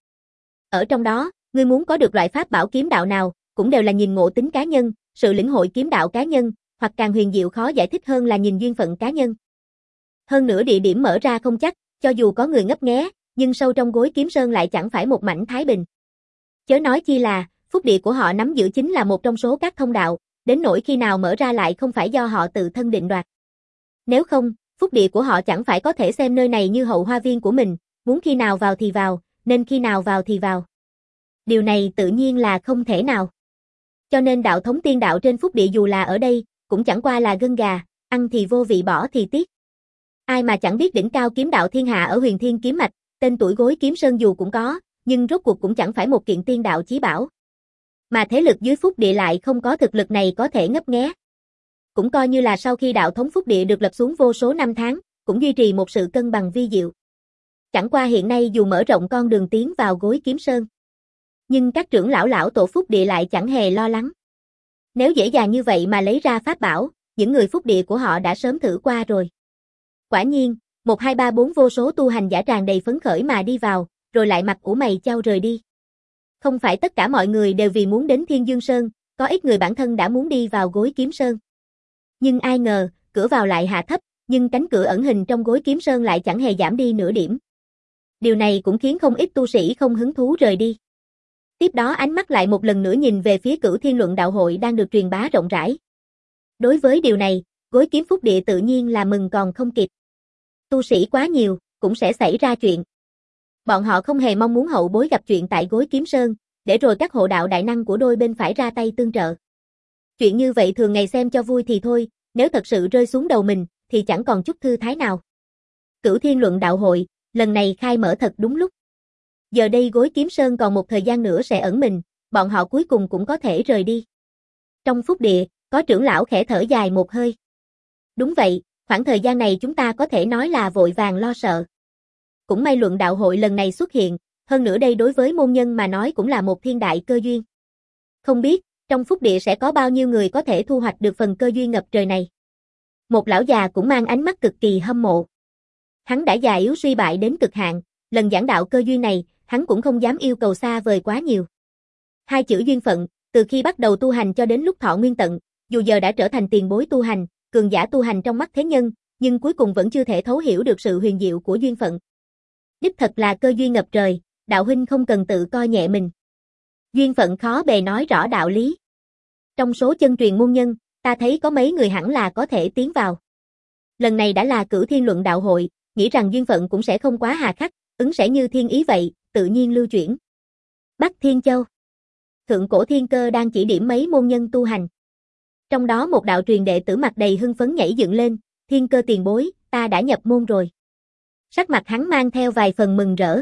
Ở trong đó, ngươi muốn có được loại pháp bảo kiếm đạo nào, cũng đều là nhìn ngộ tính cá nhân, sự lĩnh hội kiếm đạo cá nhân, hoặc càng huyền diệu khó giải thích hơn là nhìn duyên phận cá nhân. Hơn nữa địa điểm mở ra không chắc, cho dù có người ngấp nghé, nhưng sâu trong gối kiếm sơn lại chẳng phải một mảnh thái bình. Chớ nói chi là, phúc địa của họ nắm giữ chính là một trong số các thông đạo, đến nỗi khi nào mở ra lại không phải do họ tự thân định đoạt. Nếu không, phúc địa của họ chẳng phải có thể xem nơi này như hậu hoa viên của mình, muốn khi nào vào thì vào, nên khi nào vào thì vào. Điều này tự nhiên là không thể nào. Cho nên đạo thống tiên đạo trên phúc địa dù là ở đây, cũng chẳng qua là gân gà, ăn thì vô vị bỏ thì tiếc. Ai mà chẳng biết đỉnh cao kiếm đạo thiên hạ ở Huyền Thiên kiếm mạch, tên tuổi gối kiếm sơn dù cũng có, nhưng rốt cuộc cũng chẳng phải một kiện tiên đạo chí bảo. Mà thế lực dưới phúc địa lại không có thực lực này có thể ngấp nghé. Cũng coi như là sau khi đạo thống phúc địa được lập xuống vô số năm tháng, cũng duy trì một sự cân bằng vi diệu. Chẳng qua hiện nay dù mở rộng con đường tiến vào gối kiếm sơn, nhưng các trưởng lão lão tổ phúc địa lại chẳng hề lo lắng. Nếu dễ dàng như vậy mà lấy ra pháp bảo, những người phúc địa của họ đã sớm thử qua rồi. Quả nhiên, một hai ba bốn vô số tu hành giả tràn đầy phấn khởi mà đi vào, rồi lại mặt ủ mày chau rời đi. Không phải tất cả mọi người đều vì muốn đến Thiên Dương Sơn, có ít người bản thân đã muốn đi vào gối kiếm sơn. Nhưng ai ngờ, cửa vào lại hạ thấp, nhưng cánh cửa ẩn hình trong gối kiếm sơn lại chẳng hề giảm đi nửa điểm. Điều này cũng khiến không ít tu sĩ không hứng thú rời đi. Tiếp đó ánh mắt lại một lần nữa nhìn về phía Cửu Thiên Luận Đạo Hội đang được truyền bá rộng rãi. Đối với điều này, gối kiếm phúc địa tự nhiên là mừng còn không kịp. Tu sĩ quá nhiều, cũng sẽ xảy ra chuyện. Bọn họ không hề mong muốn hậu bối gặp chuyện tại gối kiếm sơn, để rồi các hộ đạo đại năng của đôi bên phải ra tay tương trợ. Chuyện như vậy thường ngày xem cho vui thì thôi, nếu thật sự rơi xuống đầu mình, thì chẳng còn chút thư thái nào. Cửu Thiên Luận Đạo Hội, lần này khai mở thật đúng lúc. Giờ đây gối kiếm sơn còn một thời gian nữa sẽ ẩn mình, bọn họ cuối cùng cũng có thể rời đi. Trong phúc địa, có trưởng lão khẽ thở dài một hơi. Đúng vậy, khoảng thời gian này chúng ta có thể nói là vội vàng lo sợ. Cũng may luận đạo hội lần này xuất hiện, hơn nữa đây đối với môn nhân mà nói cũng là một thiên đại cơ duyên. Không biết, trong phúc địa sẽ có bao nhiêu người có thể thu hoạch được phần cơ duyên ngập trời này. Một lão già cũng mang ánh mắt cực kỳ hâm mộ. Hắn đã già yếu suy bại đến cực hạn, lần giảng đạo cơ duyên này, hắn cũng không dám yêu cầu xa vời quá nhiều. Hai chữ duyên phận, từ khi bắt đầu tu hành cho đến lúc thọ nguyên tận, dù giờ đã trở thành tiền bối tu hành, cường giả tu hành trong mắt thế nhân, nhưng cuối cùng vẫn chưa thể thấu hiểu được sự huyền diệu của duyên phận. Đích thật là cơ duyên ngập trời, đạo huynh không cần tự coi nhẹ mình. Duyên phận khó bề nói rõ đạo lý. Trong số chân truyền môn nhân, ta thấy có mấy người hẳn là có thể tiến vào. Lần này đã là Cửu Thiên Luận Đạo Hội, nghĩ rằng duyên phận cũng sẽ không quá hà khắc, ứng sẽ như thiên ý vậy, tự nhiên lưu chuyển. Bắc Thiên Châu. Thượng cổ Thiên Cơ đang chỉ điểm mấy môn nhân tu hành. Trong đó một đạo truyền đệ tử mặt đầy hưng phấn nhảy dựng lên, Thiên Cơ tiền bối, ta đã nhập môn rồi. Sắc mặt hắn mang theo vài phần mừng rỡ.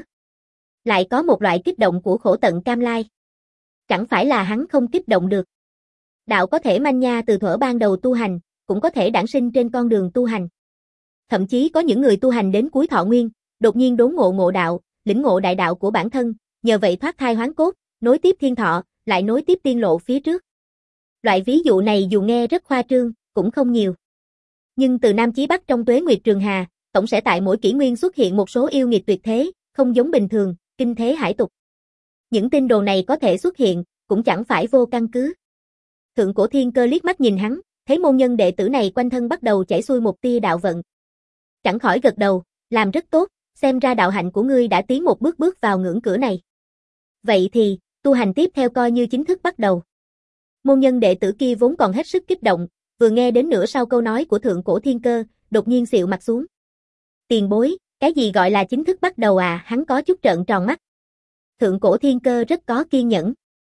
Lại có một loại kích động của khổ tận cam lai. Chẳng phải là hắn không kích động được. Đạo có thể manh nha từ thuở ban đầu tu hành, cũng có thể đản sinh trên con đường tu hành. Thậm chí có những người tu hành đến cuối thọ nguyên, đột nhiên đốn ngộ ngộ đạo, lĩnh ngộ đại đạo của bản thân, nhờ vậy thoát thai hoán cốt, nối tiếp thiên thọ, lại nối tiếp tiên lộ phía trước. Loại ví dụ này dù nghe rất khoa trương, cũng không nhiều. Nhưng từ Nam chí Bắc trong Tuế Nguyệt Trường Hà, tổng sẽ tại mỗi kỷ nguyên xuất hiện một số yêu nghiệt tuyệt thế, không giống bình thường, kinh thế hải tục. Những tin đồn này có thể xuất hiện, cũng chẳng phải vô căn cứ. Thượng Cổ Thiên Cơ liếc mắt nhìn hắn, thấy môn nhân đệ tử này quanh thân bắt đầu chảy xuôi một tia đạo vận. Chẳng khỏi gật đầu, làm rất tốt, xem ra đạo hạnh của ngươi đã tiến một bước bước vào ngưỡng cửa này. Vậy thì, tu hành tiếp theo coi như chính thức bắt đầu. Môn nhân đệ tử kia vốn còn hết sức kích động, vừa nghe đến nửa sau câu nói của Thượng Cổ Thiên Cơ, đột nhiên xịu mặt xuống. Tiền bối, cái gì gọi là chính thức bắt đầu à? Hắn có chút trợn tròn mắt. Thượng Cổ Thiên Cơ rất có kiên nhẫn.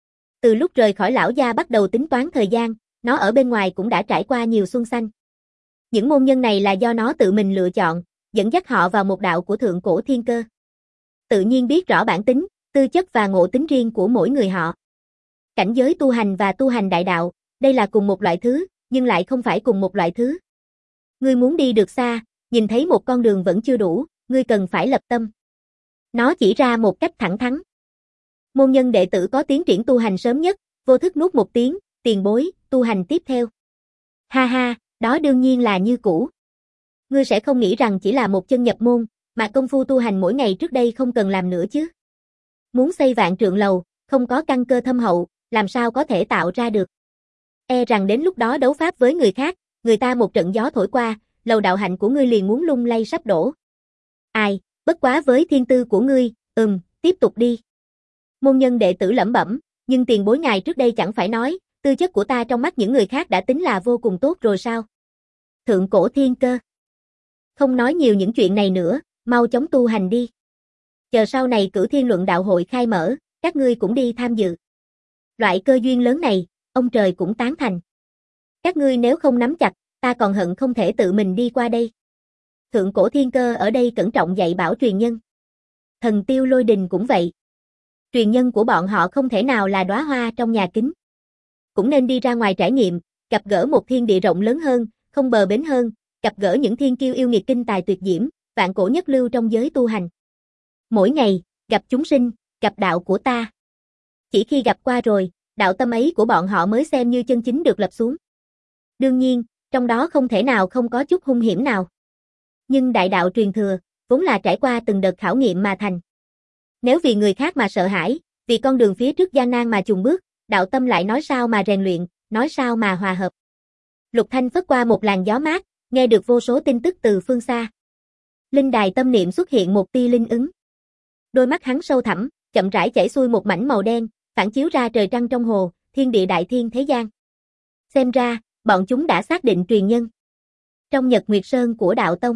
Từ lúc rời khỏi lão gia bắt đầu tính toán thời gian, nó ở bên ngoài cũng đã trải qua nhiều xuân xanh. Những môn nhân này là do nó tự mình lựa chọn, dẫn dắt họ vào một đạo của Thượng Cổ Thiên Cơ. Tự nhiên biết rõ bản tính, tư chất và ngộ tính riêng của mỗi người họ. Cảnh giới tu hành và tu hành đại đạo, đây là cùng một loại thứ, nhưng lại không phải cùng một loại thứ. Ngươi muốn đi được xa, nhìn thấy một con đường vẫn chưa đủ, ngươi cần phải lập tâm. Nó chỉ ra một cách thẳng thắn. Môn nhân đệ tử có tiến triển tu hành sớm nhất, vô thức nuốt một tiếng, tiền bối, tu hành tiếp theo. Ha ha, đó đương nhiên là như cũ. Ngươi sẽ không nghĩ rằng chỉ là một chân nhập môn, mà công phu tu hành mỗi ngày trước đây không cần làm nữa chứ. Muốn xây vạn trượng lầu, không có căn cơ thâm hậu, làm sao có thể tạo ra được. E rằng đến lúc đó đấu pháp với người khác, người ta một trận gió thổi qua, lầu đạo hạnh của ngươi liền muốn lung lay sắp đổ. Ai, bất quá với thiên tư của ngươi, ừm, tiếp tục đi. Môn nhân đệ tử lẩm bẩm, nhưng tiền bối ngài trước đây chẳng phải nói, tư chất của ta trong mắt những người khác đã tính là vô cùng tốt rồi sao? Thượng Cổ Thiên Cơ. Không nói nhiều những chuyện này nữa, mau chóng tu hành đi. Chờ sau này Cửu Thiên Luận Đạo Hội khai mở, các ngươi cũng đi tham dự. Loại cơ duyên lớn này, ông trời cũng tán thành. Các ngươi nếu không nắm chặt, ta còn hận không thể tự mình đi qua đây. Thượng Cổ Thiên Cơ ở đây cẩn trọng dạy bảo truyền nhân. Thần Tiêu Lôi Đình cũng vậy. Truyền nhân của bọn họ không thể nào là đóa hoa trong nhà kính. Cũng nên đi ra ngoài trải nghiệm, gặp gỡ một thiên địa rộng lớn hơn, không bờ bến hơn, gặp gỡ những thiên kiêu yêu nghiệt kinh tài tuyệt diễm, vạn cổ nhất lưu trong giới tu hành. Mỗi ngày, gặp chúng sinh, gặp đạo của ta. Chỉ khi gặp qua rồi, đạo tâm ấy của bọn họ mới xem như chân chính được lập xuống. Đương nhiên, trong đó không thể nào không có chút hung hiểm nào. Nhưng đại đạo truyền thừa, vốn là trải qua từng đợt khảo nghiệm mà thành. Nếu vì người khác mà sợ hãi, vì con đường phía trước gian nan mà chùn bước, đạo tâm lại nói sao mà rèn luyện, nói sao mà hòa hợp. Lục Thanh phất qua một làn gió mát, nghe được vô số tin tức từ phương xa. Linh đài tâm niệm xuất hiện một tia linh ứng. Đôi mắt hắn sâu thẳm, chậm rãi chảy xuôi một mảnh màu đen, phản chiếu ra trời trăng trong hồ, thiên địa đại thiên thế gian. Xem ra, bọn chúng đã xác định truyền nhân. Trong Nhật Nguyệt Sơn của đạo tông.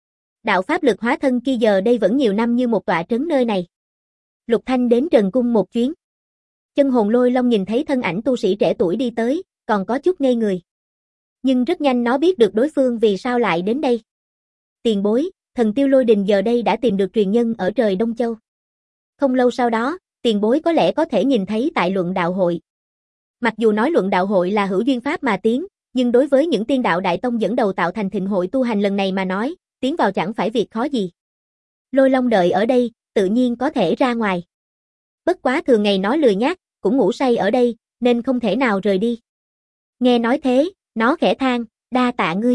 Đạo pháp lực hóa thân kia giờ đây vẫn nhiều năm như một tọa trấn nơi này. Lục Thanh đến Trần Cung một chuyến. Chân hồn Lôi Long nhìn thấy thân ảnh tu sĩ trẻ tuổi đi tới, còn có chút ngây người. Nhưng rất nhanh nó biết được đối phương vì sao lại đến đây. Tiền bối, Thần Tiêu Lôi Đình giờ đây đã tìm được truyền nhân ở trời Đông Châu. Không lâu sau đó, tiền bối có lẽ có thể nhìn thấy tại luận đạo hội. Mặc dù nói luận đạo hội là hữu duyên pháp mà tiến, nhưng đối với những tiên đạo đại tông dẫn đầu tạo thành thịnh hội tu hành lần này mà nói, tiến vào chẳng phải việc khó gì. Lôi Long đợi ở đây, tự nhiên có thể ra ngoài. Bất quá thường ngày nó lười nhác, cũng ngủ say ở đây, nên không thể nào rời đi. Nghe nói thế, nó khẽ than, đa tạ ngươi.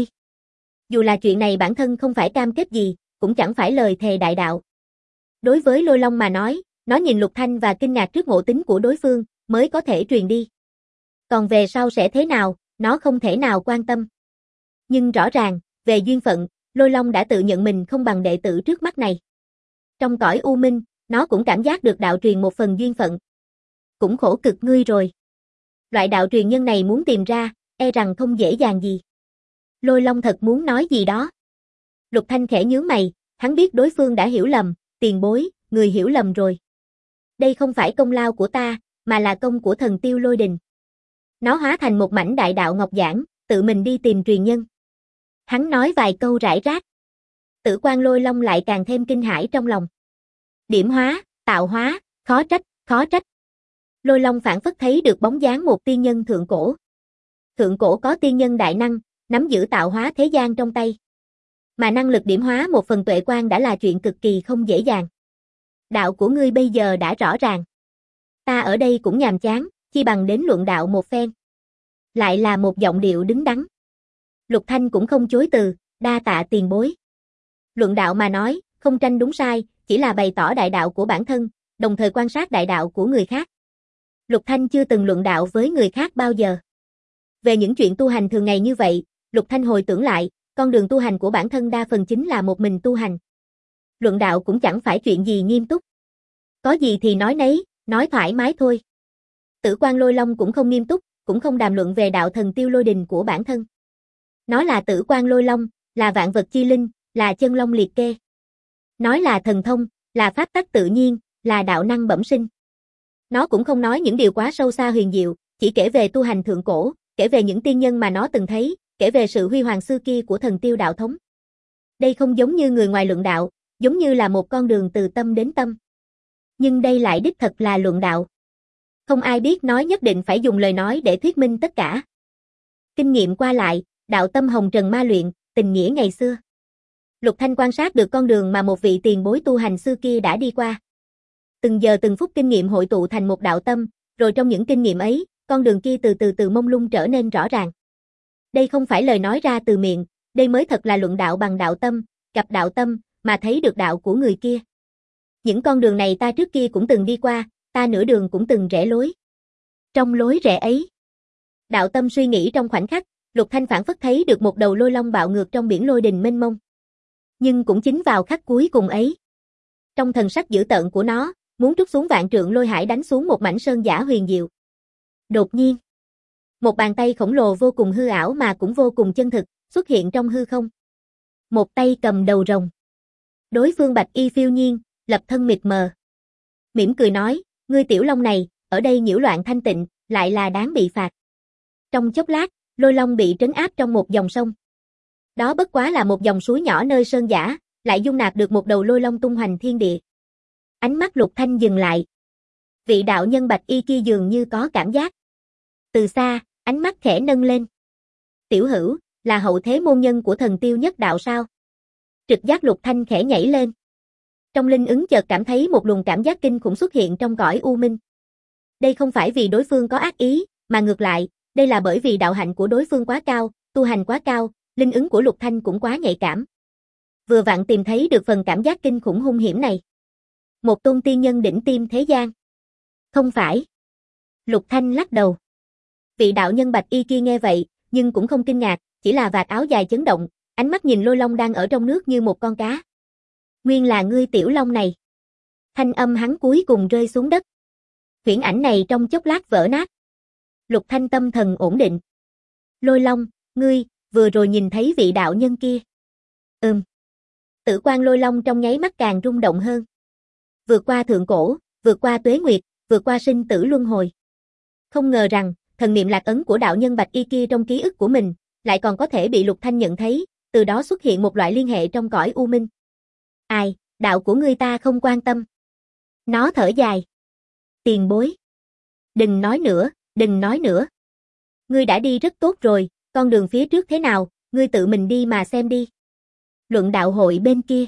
Dù là chuyện này bản thân không phải cam kết gì, cũng chẳng phải lời thề đại đạo. Đối với Lôi Long mà nói, nó nhìn Lục Thanh và kinh ngạc trước ngộ tính của đối phương, mới có thể truyền đi. Còn về sau sẽ thế nào, nó không thể nào quan tâm. Nhưng rõ ràng, về duyên phận, Lôi Long đã tự nhận mình không bằng đệ tử trước mắt này. Trong cõi u minh, nó cũng cảm giác được đạo truyền một phần duyên phận. Cũng khổ cực ngươi rồi. Loại đạo truyền nhân này muốn tìm ra, e rằng không dễ dàng gì. Lôi Long thật muốn nói gì đó. Lục Thanh khẽ nhướng mày, hắn biết đối phương đã hiểu lầm, tiền bối, người hiểu lầm rồi. Đây không phải công lao của ta, mà là công của Thần Tiêu Lôi Đình. Nó hóa thành một mảnh đại đạo ngọc giản, tự mình đi tìm truyền nhân. Hắn nói vài câu rải rác. Tử Quan Lôi Long lại càng thêm kinh hãi trong lòng. Điểm hóa, tạo hóa, khó trách, khó trách. Lôi Long phản phất thấy được bóng dáng một tiên nhân thượng cổ. Thượng cổ có tiên nhân đại năng, nắm giữ tạo hóa thế gian trong tay. Mà năng lực điểm hóa một phần tuệ quan đã là chuyện cực kỳ không dễ dàng. Đạo của ngươi bây giờ đã rõ ràng. Ta ở đây cũng nhàm chán, chi bằng đến luận đạo một phen. Lại là một giọng điệu đứng đắn. Lục Thanh cũng không chối từ, đa tạ tiền bối. Luận đạo mà nói, không tranh đúng sai, chỉ là bày tỏ đại đạo của bản thân, đồng thời quan sát đại đạo của người khác. Lục Thanh chưa từng luận đạo với người khác bao giờ. Về những chuyện tu hành thường ngày như vậy, Lục Thanh hồi tưởng lại, con đường tu hành của bản thân đa phần chính là một mình tu hành. Luận đạo cũng chẳng phải chuyện gì nghiêm túc. Có gì thì nói nấy, nói thoải mái thôi. Tử Quan Lôi Long cũng không nghiêm túc, cũng không đàm luận về đạo thần tiêu lôi đình của bản thân. Nó là Tử Quan Lôi Long, là vạn vật chi linh, là chân long liệt kê. Nói là thần thông, là pháp tắc tự nhiên, là đạo năng bẩm sinh. Nó cũng không nói những điều quá sâu xa huyền diệu, chỉ kể về tu hành thượng cổ, kể về những tiên nhân mà nó từng thấy, kể về sự huy hoàng xưa kia của thần tiêu đạo thống. Đây không giống như người ngoài luận đạo, giống như là một con đường từ tâm đến tâm. Nhưng đây lại đích thật là luận đạo. Không ai biết nói nhất định phải dùng lời nói để thuyết minh tất cả. Kinh nghiệm qua lại, đạo tâm hồng trần ma luyện, tình nghĩa ngày xưa. Lục Thanh quan sát được con đường mà một vị tiền bối tu hành xưa kia đã đi qua. Từng giờ từng phút kinh nghiệm hội tụ thành một đạo tâm, rồi trong những kinh nghiệm ấy, con đường kia từ từ từ mông lung trở nên rõ ràng. Đây không phải lời nói ra từ miệng, đây mới thật là luận đạo bằng đạo tâm, gặp đạo tâm, mà thấy được đạo của người kia. Những con đường này ta trước kia cũng từng đi qua, ta nửa đường cũng từng rẽ lối. Trong lối rẽ ấy, đạo tâm suy nghĩ trong khoảnh khắc, Lục Thanh phản phất thấy được một đầu lôi long bạo ngược trong biển lôi đình mênh mông. Nhưng cũng chính vào khắc cuối cùng ấy, trong thần sắc dữ tợn của nó, muốn trút xuống vạn trượng lôi hải đánh xuống một mảnh sơn giả huyền diệu. Đột nhiên, một bàn tay khổng lồ vô cùng hư ảo mà cũng vô cùng chân thực, xuất hiện trong hư không. Một tay cầm đầu rồng. Đối phương bạch y phiêu nhiên, lập thân mịt mờ. Mỉm cười nói, ngươi tiểu long này, ở đây nhiễu loạn thanh tịnh, lại là đáng bị phạt. Trong chốc lát, lôi long bị trấn áp trong một dòng sông. Đó bất quá là một dòng suối nhỏ nơi sơn giả, lại dung nạp được một đầu lôi long tung hoành thiên địa. Ánh mắt Lục Thanh dừng lại. Vị đạo nhân bạch y kia dường như có cảm giác. Từ xa, ánh mắt khẽ nâng lên. Tiểu hữu, là hậu thế môn nhân của thần tiêu nhất đạo sao? Trực giác Lục Thanh khẽ nhảy lên. Trong linh ứng chợt cảm thấy một luồng cảm giác kinh khủng xuất hiện trong cõi u minh. Đây không phải vì đối phương có ác ý, mà ngược lại, đây là bởi vì đạo hạnh của đối phương quá cao, tu hành quá cao, linh ứng của Lục Thanh cũng quá nhạy cảm. Vừa vặn tìm thấy được phần cảm giác kinh khủng hung hiểm này. Một tôn tiên nhân đỉnh tiêm thế gian. Không phải. Lục Thanh lắc đầu. Vị đạo nhân bạch y kia nghe vậy, nhưng cũng không kinh ngạc, chỉ là vạt áo dài chấn động, ánh mắt nhìn lôi long đang ở trong nước như một con cá. Nguyên là ngươi tiểu long này. Thanh âm hắn cuối cùng rơi xuống đất. Huyễn ảnh này trong chốc lát vỡ nát. Lục Thanh tâm thần ổn định. Lôi long, ngươi, vừa rồi nhìn thấy vị đạo nhân kia. Ừm. Tử Quan Lôi Long trong nháy mắt càng rung động hơn. Vượt qua thượng cổ, vượt qua tuế nguyệt, vượt qua sinh tử luân hồi. Không ngờ rằng, thần niệm lạc ấn của đạo nhân bạch y kia trong ký ức của mình, lại còn có thể bị Lục Thanh nhận thấy, từ đó xuất hiện một loại liên hệ trong cõi u minh. Ai, đạo của ngươi ta không quan tâm. Nó thở dài. Tiền bối. Đừng nói nữa, đừng nói nữa. Ngươi đã đi rất tốt rồi, con đường phía trước thế nào, ngươi tự mình đi mà xem đi. Luận đạo hội bên kia.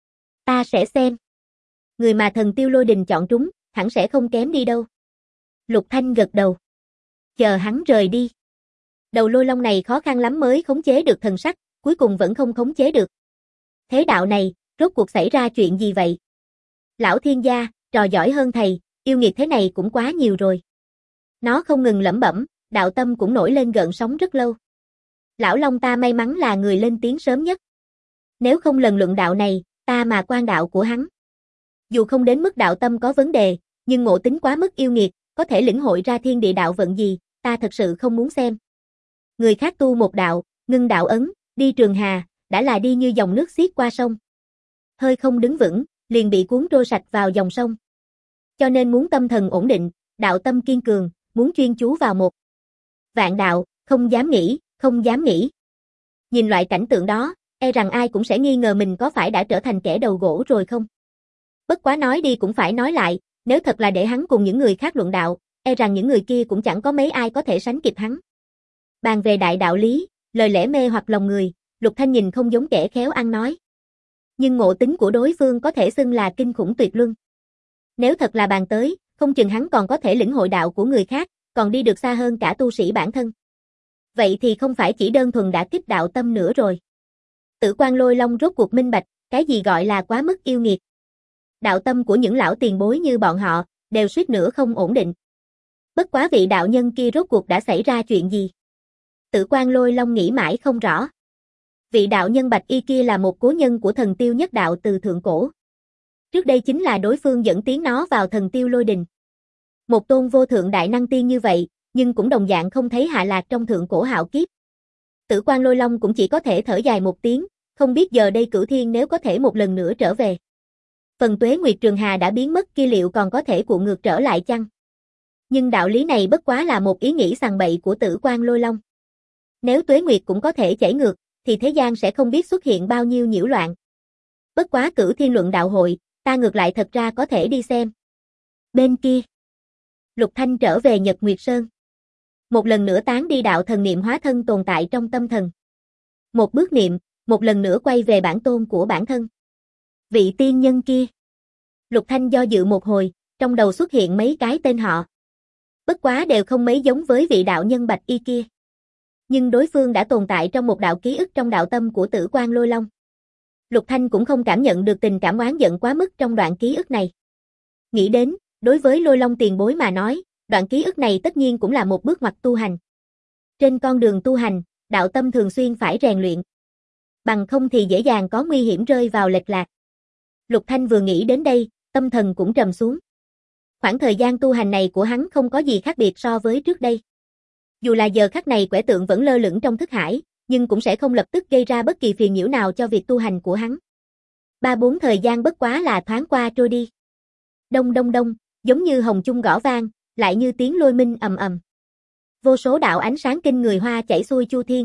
Ta sẽ xem. Người mà thần tiêu lôi đình chọn trúng, hẳn sẽ không kém đi đâu. Lục Thanh gật đầu. Chờ hắn rời đi. Đầu lôi long này khó khăn lắm mới khống chế được thần sắc, cuối cùng vẫn không khống chế được. Thế đạo này, rốt cuộc xảy ra chuyện gì vậy? Lão thiên gia, trò giỏi hơn thầy, yêu nghiệt thế này cũng quá nhiều rồi. Nó không ngừng lẩm bẩm, đạo tâm cũng nổi lên gợn sóng rất lâu. Lão Long ta may mắn là người lên tiếng sớm nhất. Nếu không lần luận đạo này, ta mà quan đạo của hắn. Dù không đến mức đạo tâm có vấn đề, nhưng ngộ tính quá mức yêu nghiệt, có thể lĩnh hội ra thiên địa đạo vận gì, ta thật sự không muốn xem. Người khác tu một đạo, ngưng đạo ấn, đi trường hà, đã là đi như dòng nước xiết qua sông. Hơi không đứng vững, liền bị cuốn trôi sạch vào dòng sông. Cho nên muốn tâm thần ổn định, đạo tâm kiên cường, muốn chuyên chú vào một vạn đạo, không dám nghĩ, không dám nghĩ. Nhìn loại cảnh tượng đó, e rằng ai cũng sẽ nghi ngờ mình có phải đã trở thành kẻ đầu gỗ rồi không. Bất quá nói đi cũng phải nói lại, nếu thật là để hắn cùng những người khác luận đạo, e rằng những người kia cũng chẳng có mấy ai có thể sánh kịp hắn. Bàn về đại đạo lý, lời lẽ mê hoặc lòng người, Lục Thanh nhìn không giống kẻ khéo ăn nói. Nhưng ngộ tính của đối phương có thể xưng là kinh khủng tuyệt luân. Nếu thật là bàn tới, không chừng hắn còn có thể lĩnh hội đạo của người khác, còn đi được xa hơn cả tu sĩ bản thân. Vậy thì không phải chỉ đơn thuần đã kích đạo tâm nữa rồi. Tử Quan Lôi Long rốt cuộc minh bạch, cái gì gọi là quá mức yêu nghiệt. đạo tâm của những lão tiền bối như bọn họ, đều suýt nữa không ổn định. Bất quá vị đạo nhân kia rốt cuộc đã xảy ra chuyện gì? Tử Quan Lôi Long nghĩ mãi không rõ. Vị đạo nhân bạch y kia là một cố nhân của thần tiêu nhất đạo từ thượng cổ. Trước đây chính là đối phương dẫn tiến nó vào thần tiêu lôi đình. Một tôn vô thượng đại năng tiên như vậy, nhưng cũng đồng dạng không thấy hạ lạc trong thượng cổ hạo kiếp. Tử Quan Lôi Long cũng chỉ có thể thở dài một tiếng, không biết giờ đây Cửu Thiên nếu có thể một lần nữa trở về. Phần Tuế Nguyệt Trường Hà đã biến mất kia liệu còn có thể cuộn ngược trở lại chăng? Nhưng đạo lý này bất quá là một ý nghĩ sằng bậy của Tử Quan Lôi Long. Nếu Tuế Nguyệt cũng có thể chảy ngược, thì thế gian sẽ không biết xuất hiện bao nhiêu nhiễu loạn. Bất quá Cửu Thiên luận đạo hội, ta ngược lại thật ra có thể đi xem. Bên kia, Lục Thanh trở về Nhật Nguyệt Sơn. Một lần nữa tán đi đạo thần niệm hóa thân tồn tại trong tâm thần. Một bước niệm, một lần nữa quay về bản tôn của bản thân. Vị tiên nhân kia. Lục Thanh do dự một hồi, trong đầu xuất hiện mấy cái tên họ. Bất quá đều không mấy giống với vị đạo nhân bạch y kia. Nhưng đối phương đã tồn tại trong một đạo ký ức trong đạo tâm của Tử Quan Lôi Long. Lục Thanh cũng không cảm nhận được tình cảm oán giận quá mức trong đoạn ký ức này. Nghĩ đến, đối với Lôi Long tiền bối mà nói, đoạn ký ức này tất nhiên cũng là một bước ngoặt tu hành. Trên con đường tu hành, đạo tâm thường xuyên phải rèn luyện. Bằng không thì dễ dàng có nguy hiểm rơi vào lệch lạc. Lục Thanh vừa nghĩ đến đây, tâm thần cũng trầm xuống. Khoảng thời gian tu hành này của hắn không có gì khác biệt so với trước đây. Dù là giờ khắc này quẻ tượng vẫn lơ lửng trong thức hải, nhưng cũng sẽ không lập tức gây ra bất kỳ phiền nhiễu nào cho việc tu hành của hắn. Ba bốn thời gian bất quá là thoáng qua trôi đi. Đông đông đông, giống như hồng chung gõ vang, lại như tiếng lôi minh ầm ầm. Vô số đạo ánh sáng kinh người hoa chảy xuôi chu thiên.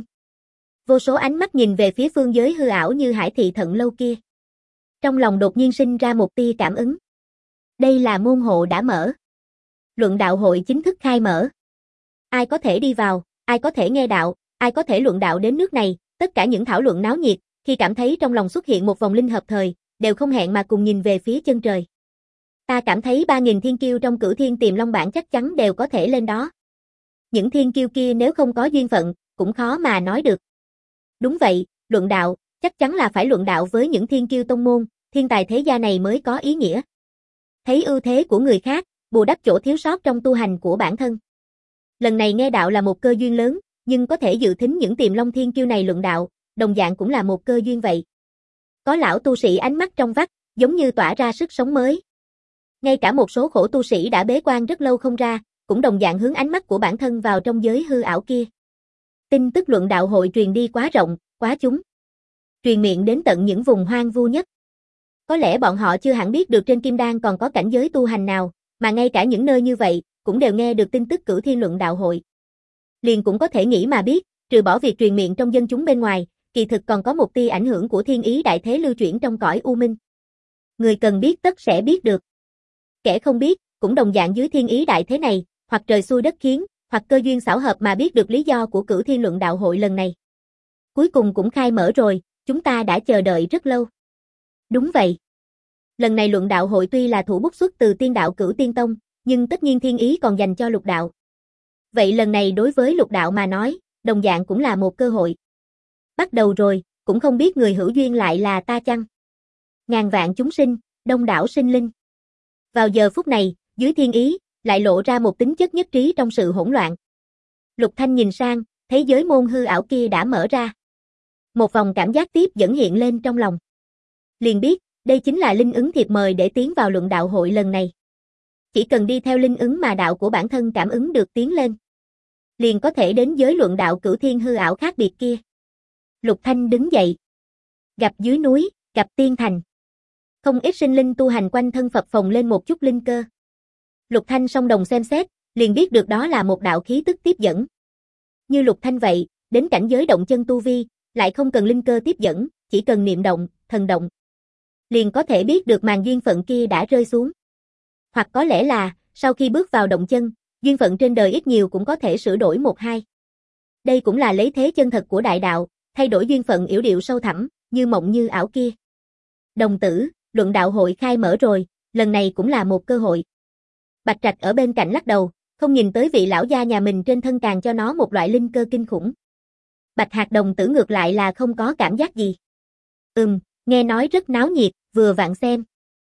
Vô số ánh mắt nhìn về phía phương giới hư ảo như hải thị thận lâu kia. Trong lòng đột nhiên sinh ra một tia cảm ứng. Đây là môn hộ đã mở. Luận đạo hội chính thức khai mở. Ai có thể đi vào, ai có thể nghe đạo, ai có thể luận đạo đến nước này, tất cả những thảo luận náo nhiệt, khi cảm thấy trong lòng xuất hiện một vòng linh hợp thời, đều không hẹn mà cùng nhìn về phía chân trời. Ta cảm thấy ba nghìn thiên kiêu trong Cửu Thiên Tiềm Long bảng chắc chắn đều có thể lên đó. Những thiên kiêu kia nếu không có duyên phận, cũng khó mà nói được. Đúng vậy, luận đạo, chắc chắn là phải luận đạo với những thiên kiêu tông môn, thiên tài thế gia này mới có ý nghĩa. Thấy ưu thế của người khác, bù đắp chỗ thiếu sót trong tu hành của bản thân. Lần này nghe đạo là một cơ duyên lớn, nhưng có thể dự thính những Tiềm Long thiên kiêu này luận đạo, đồng dạng cũng là một cơ duyên vậy. Có lão tu sĩ ánh mắt trong vắt, giống như tỏa ra sức sống mới. Ngay cả một số khổ tu sĩ đã bế quan rất lâu không ra, cũng đồng dạng hướng ánh mắt của bản thân vào trong giới hư ảo kia. Tin tức luận đạo hội truyền đi quá rộng, quá chúng. Truyền miệng đến tận những vùng hoang vu nhất. Có lẽ bọn họ chưa hẳn biết được trên Kim Đan còn có cảnh giới tu hành nào, mà ngay cả những nơi như vậy, cũng đều nghe được tin tức Cửu Thiên luận đạo hội. Liền cũng có thể nghĩ mà biết, trừ bỏ việc truyền miệng trong dân chúng bên ngoài, kỳ thực còn có một tia ảnh hưởng của thiên ý đại thế lưu chuyển trong cõi u minh. Người cần biết tất sẽ biết được. Kẻ không biết, cũng đồng dạng dưới thiên ý đại thế này, hoặc trời xui đất khiến, hoặc cơ duyên xảo hợp mà biết được lý do của Cửu Thiên luận đạo hội lần này. Cuối cùng cũng khai mở rồi, chúng ta đã chờ đợi rất lâu. Đúng vậy. Lần này luận đạo hội tuy là thủ bút xuất từ tiên đạo Cửu Tiên Tông, nhưng tất nhiên thiên ý còn dành cho lục đạo. Vậy lần này đối với lục đạo mà nói, đồng dạng cũng là một cơ hội. Bắt đầu rồi, cũng không biết người hữu duyên lại là ta chăng? Ngàn vạn chúng sinh, đông đảo sinh linh. Vào giờ phút này, dưới thiên ý, lại lộ ra một tính chất nhất trí trong sự hỗn loạn. Lục Thanh nhìn sang, thấy giới môn hư ảo kia đã mở ra. Một vòng cảm giác tiếp dẫn hiện lên trong lòng. Liền biết, đây chính là linh ứng thiệp mời để tiến vào luận đạo hội lần này. Chỉ cần đi theo linh ứng mà đạo của bản thân cảm ứng được tiến lên, liền có thể đến giới luận đạo Cửu Thiên hư ảo khác biệt kia. Lục Thanh đứng dậy. Gặp dưới núi, gặp tiên thành. Không ít sinh linh tu hành quanh thân phập phồng lên một chút linh cơ. Lục Thanh song đồng xem xét, liền biết được đó là một đạo khí tức tiếp dẫn. Như Lục Thanh vậy, đến cảnh giới động chân tu vi, lại không cần linh cơ tiếp dẫn, chỉ cần niệm động, thần động. Liền có thể biết được màn duyên phận kia đã rơi xuống. Hoặc có lẽ là, sau khi bước vào động chân, duyên phận trên đời ít nhiều cũng có thể sửa đổi một hai. Đây cũng là lấy thế chân thật của đại đạo, thay đổi duyên phận yểu điệu sâu thẳm, như mộng như ảo kia. Đồng tử, luận đạo hội khai mở rồi, lần này cũng là một cơ hội. Bạch Trạch ở bên cạnh lắc đầu, không nhìn tới vị lão gia nhà mình trên thân càng cho nó một loại linh cơ kinh khủng. Bạch Hạc đồng tử ngược lại là không có cảm giác gì. Ừm, nghe nói rất náo nhiệt, vừa vặn xem.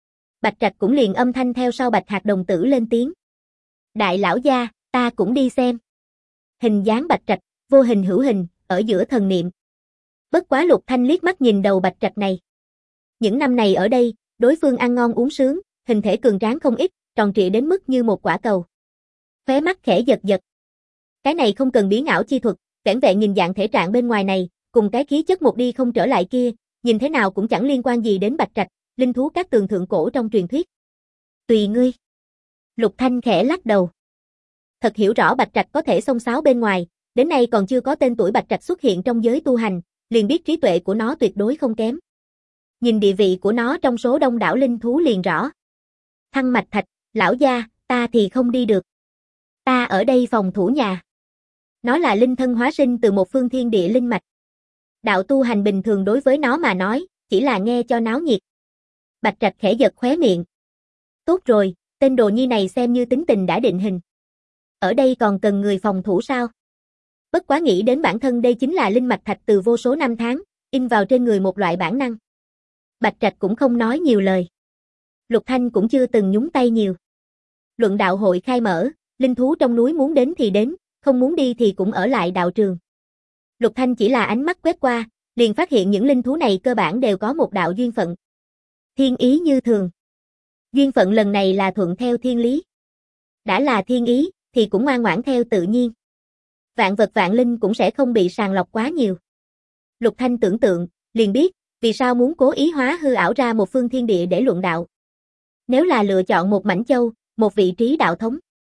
Bạch Trạch cũng liền âm thanh theo sau Bạch Hạc đồng tử lên tiếng. Đại lão gia, ta cũng đi xem. Hình dáng Bạch Trạch, vô hình hữu hình, ở giữa thần niệm. Bất quá Lục Thanh liếc mắt nhìn đầu Bạch Trạch này. Những năm này ở đây, đối phương ăn ngon uống sướng, hình thể cường tráng không ít, tròn trịa đến mức như một quả cầu. Khóe mắt khẽ giật giật. Cái này không cần biến ảo chi thuật, vẻn vẹn nhìn dạng thể trạng bên ngoài này, cùng cái khí chất một đi không trở lại kia, nhìn thế nào cũng chẳng liên quan gì đến Bạch Trạch, linh thú các tường thượng cổ trong truyền thuyết. Tùy ngươi. Lục Thanh khẽ lắc đầu. Thật hiểu rõ Bạch Trạch có thể xông xáo bên ngoài, đến nay còn chưa có tên tuổi Bạch Trạch xuất hiện trong giới tu hành, liền biết trí tuệ của nó tuyệt đối không kém. Nhìn địa vị của nó trong số đông đảo linh thú liền rõ. Thăng Mạch Thạch, lão gia, ta thì không đi được. Ta ở đây phòng thủ nhà. Nó là linh thân hóa sinh từ một phương thiên địa linh mạch. Đạo tu hành bình thường đối với nó mà nói, chỉ là nghe cho náo nhiệt. Bạch Trạch khẽ giật khóe miệng. Tốt rồi, tên đồ nhi này xem như tính tình đã định hình. Ở đây còn cần người phòng thủ sao? Bất quá nghĩ đến bản thân đây chính là linh mạch thạch từ vô số năm tháng, in vào trên người một loại bản năng. Bạch Trạch cũng không nói nhiều lời. Lục Thanh cũng chưa từng nhúng tay nhiều. Luận đạo hội khai mở, linh thú trong núi muốn đến thì đến, không muốn đi thì cũng ở lại đạo trường. Lục Thanh chỉ là ánh mắt quét qua, liền phát hiện những linh thú này cơ bản đều có một đạo duyên phận. Thiên ý như thường. Duyên phận lần này là thuận theo thiên lý. Đã là thiên ý, thì cũng ngoan ngoãn theo tự nhiên. Vạn vật vạn linh cũng sẽ không bị sàng lọc quá nhiều. Lục Thanh tưởng tượng, liền biết, vì sao muốn cố ý hóa hư ảo ra một phương thiên địa để luận đạo. Nếu là lựa chọn một mảnh châu, một vị trí đạo thống,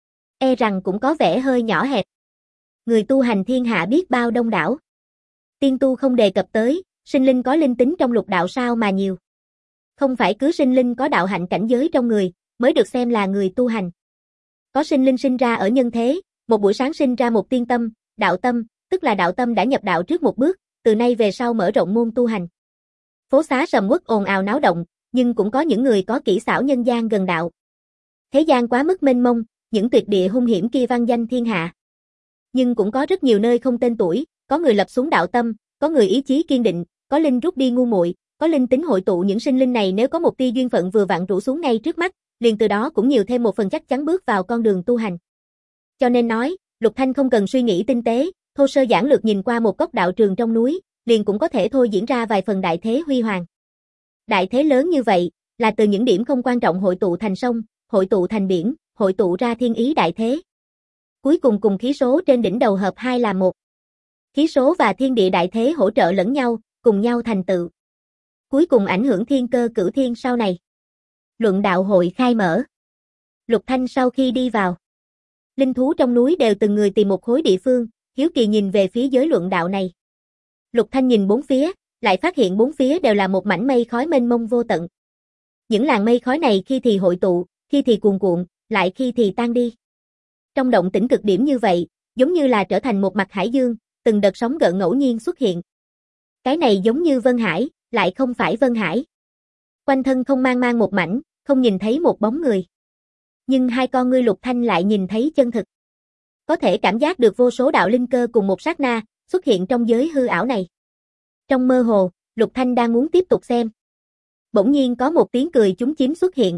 e rằng cũng có vẻ hơi nhỏ hẹp. Người tu hành thiên hạ biết bao đông đảo. Tiên tu không đề cập tới, sinh linh có linh tính trong lục đạo sao mà nhiều. Không phải cứ sinh linh có đạo hạnh cảnh giới trong người, mới được xem là người tu hành. Có sinh linh sinh ra ở nhân thế, một buổi sáng sinh ra một tiên tâm, đạo tâm, tức là đạo tâm đã nhập đạo trước một bước, từ nay về sau mở rộng môn tu hành. Phố xá sầm uất ồn ào náo động, nhưng cũng có những người có kỹ xảo nhân gian gần đạo. Thế gian quá mức mênh mông, những tuyệt địa hung hiểm kia vang danh thiên hạ. Nhưng cũng có rất nhiều nơi không tên tuổi, có người lập xuống đạo tâm, có người ý chí kiên định, có linh rút đi ngu muội, có linh tính hội tụ những sinh linh này nếu có một tia duyên phận vừa vặn rủ xuống ngay trước mắt, liền từ đó cũng nhiều thêm một phần chắc chắn bước vào con đường tu hành. Cho nên nói, Lục Thanh không cần suy nghĩ tinh tế, thô sơ giản lược nhìn qua một cốc đạo trường trong núi, liền cũng có thể thôi diễn ra vài phần đại thế huy hoàng. Đại thế lớn như vậy, là từ những điểm không quan trọng hội tụ thành sông, hội tụ thành biển, hội tụ ra thiên ý đại thế. Cuối cùng cùng khí số trên đỉnh đầu hợp hai là một. Khí số và thiên địa đại thế hỗ trợ lẫn nhau, cùng nhau thành tựu. Cuối cùng ảnh hưởng thiên cơ cửu thiên sau này. Luận đạo hội khai mở. Lục Thanh sau khi đi vào, linh thú trong núi đều từng người tìm một khối địa phương, hiếu kỳ nhìn về phía giới luận đạo này. Lục Thanh nhìn bốn phía, lại phát hiện bốn phía đều là một mảnh mây khói mênh mông vô tận. Những làn mây khói này khi thì hội tụ, khi thì cuồn cuộn, lại khi thì tan đi. Trong động tĩnh cực điểm như vậy, giống như là trở thành một mặt hải dương, từng đợt sóng gợn ngẫu nhiên xuất hiện. Cái này giống như Vân Hải, lại không phải Vân Hải. Quanh thân không mang mang một mảnh, không nhìn thấy một bóng người. Nhưng hai con ngươi Lục Thanh lại nhìn thấy chân thực. Có thể cảm giác được vô số đạo linh cơ cùng một sát na, xuất hiện trong giới hư ảo này. Trong mơ hồ, Lục Thanh đang muốn tiếp tục xem. Bỗng nhiên có một tiếng cười chúm chím xuất hiện.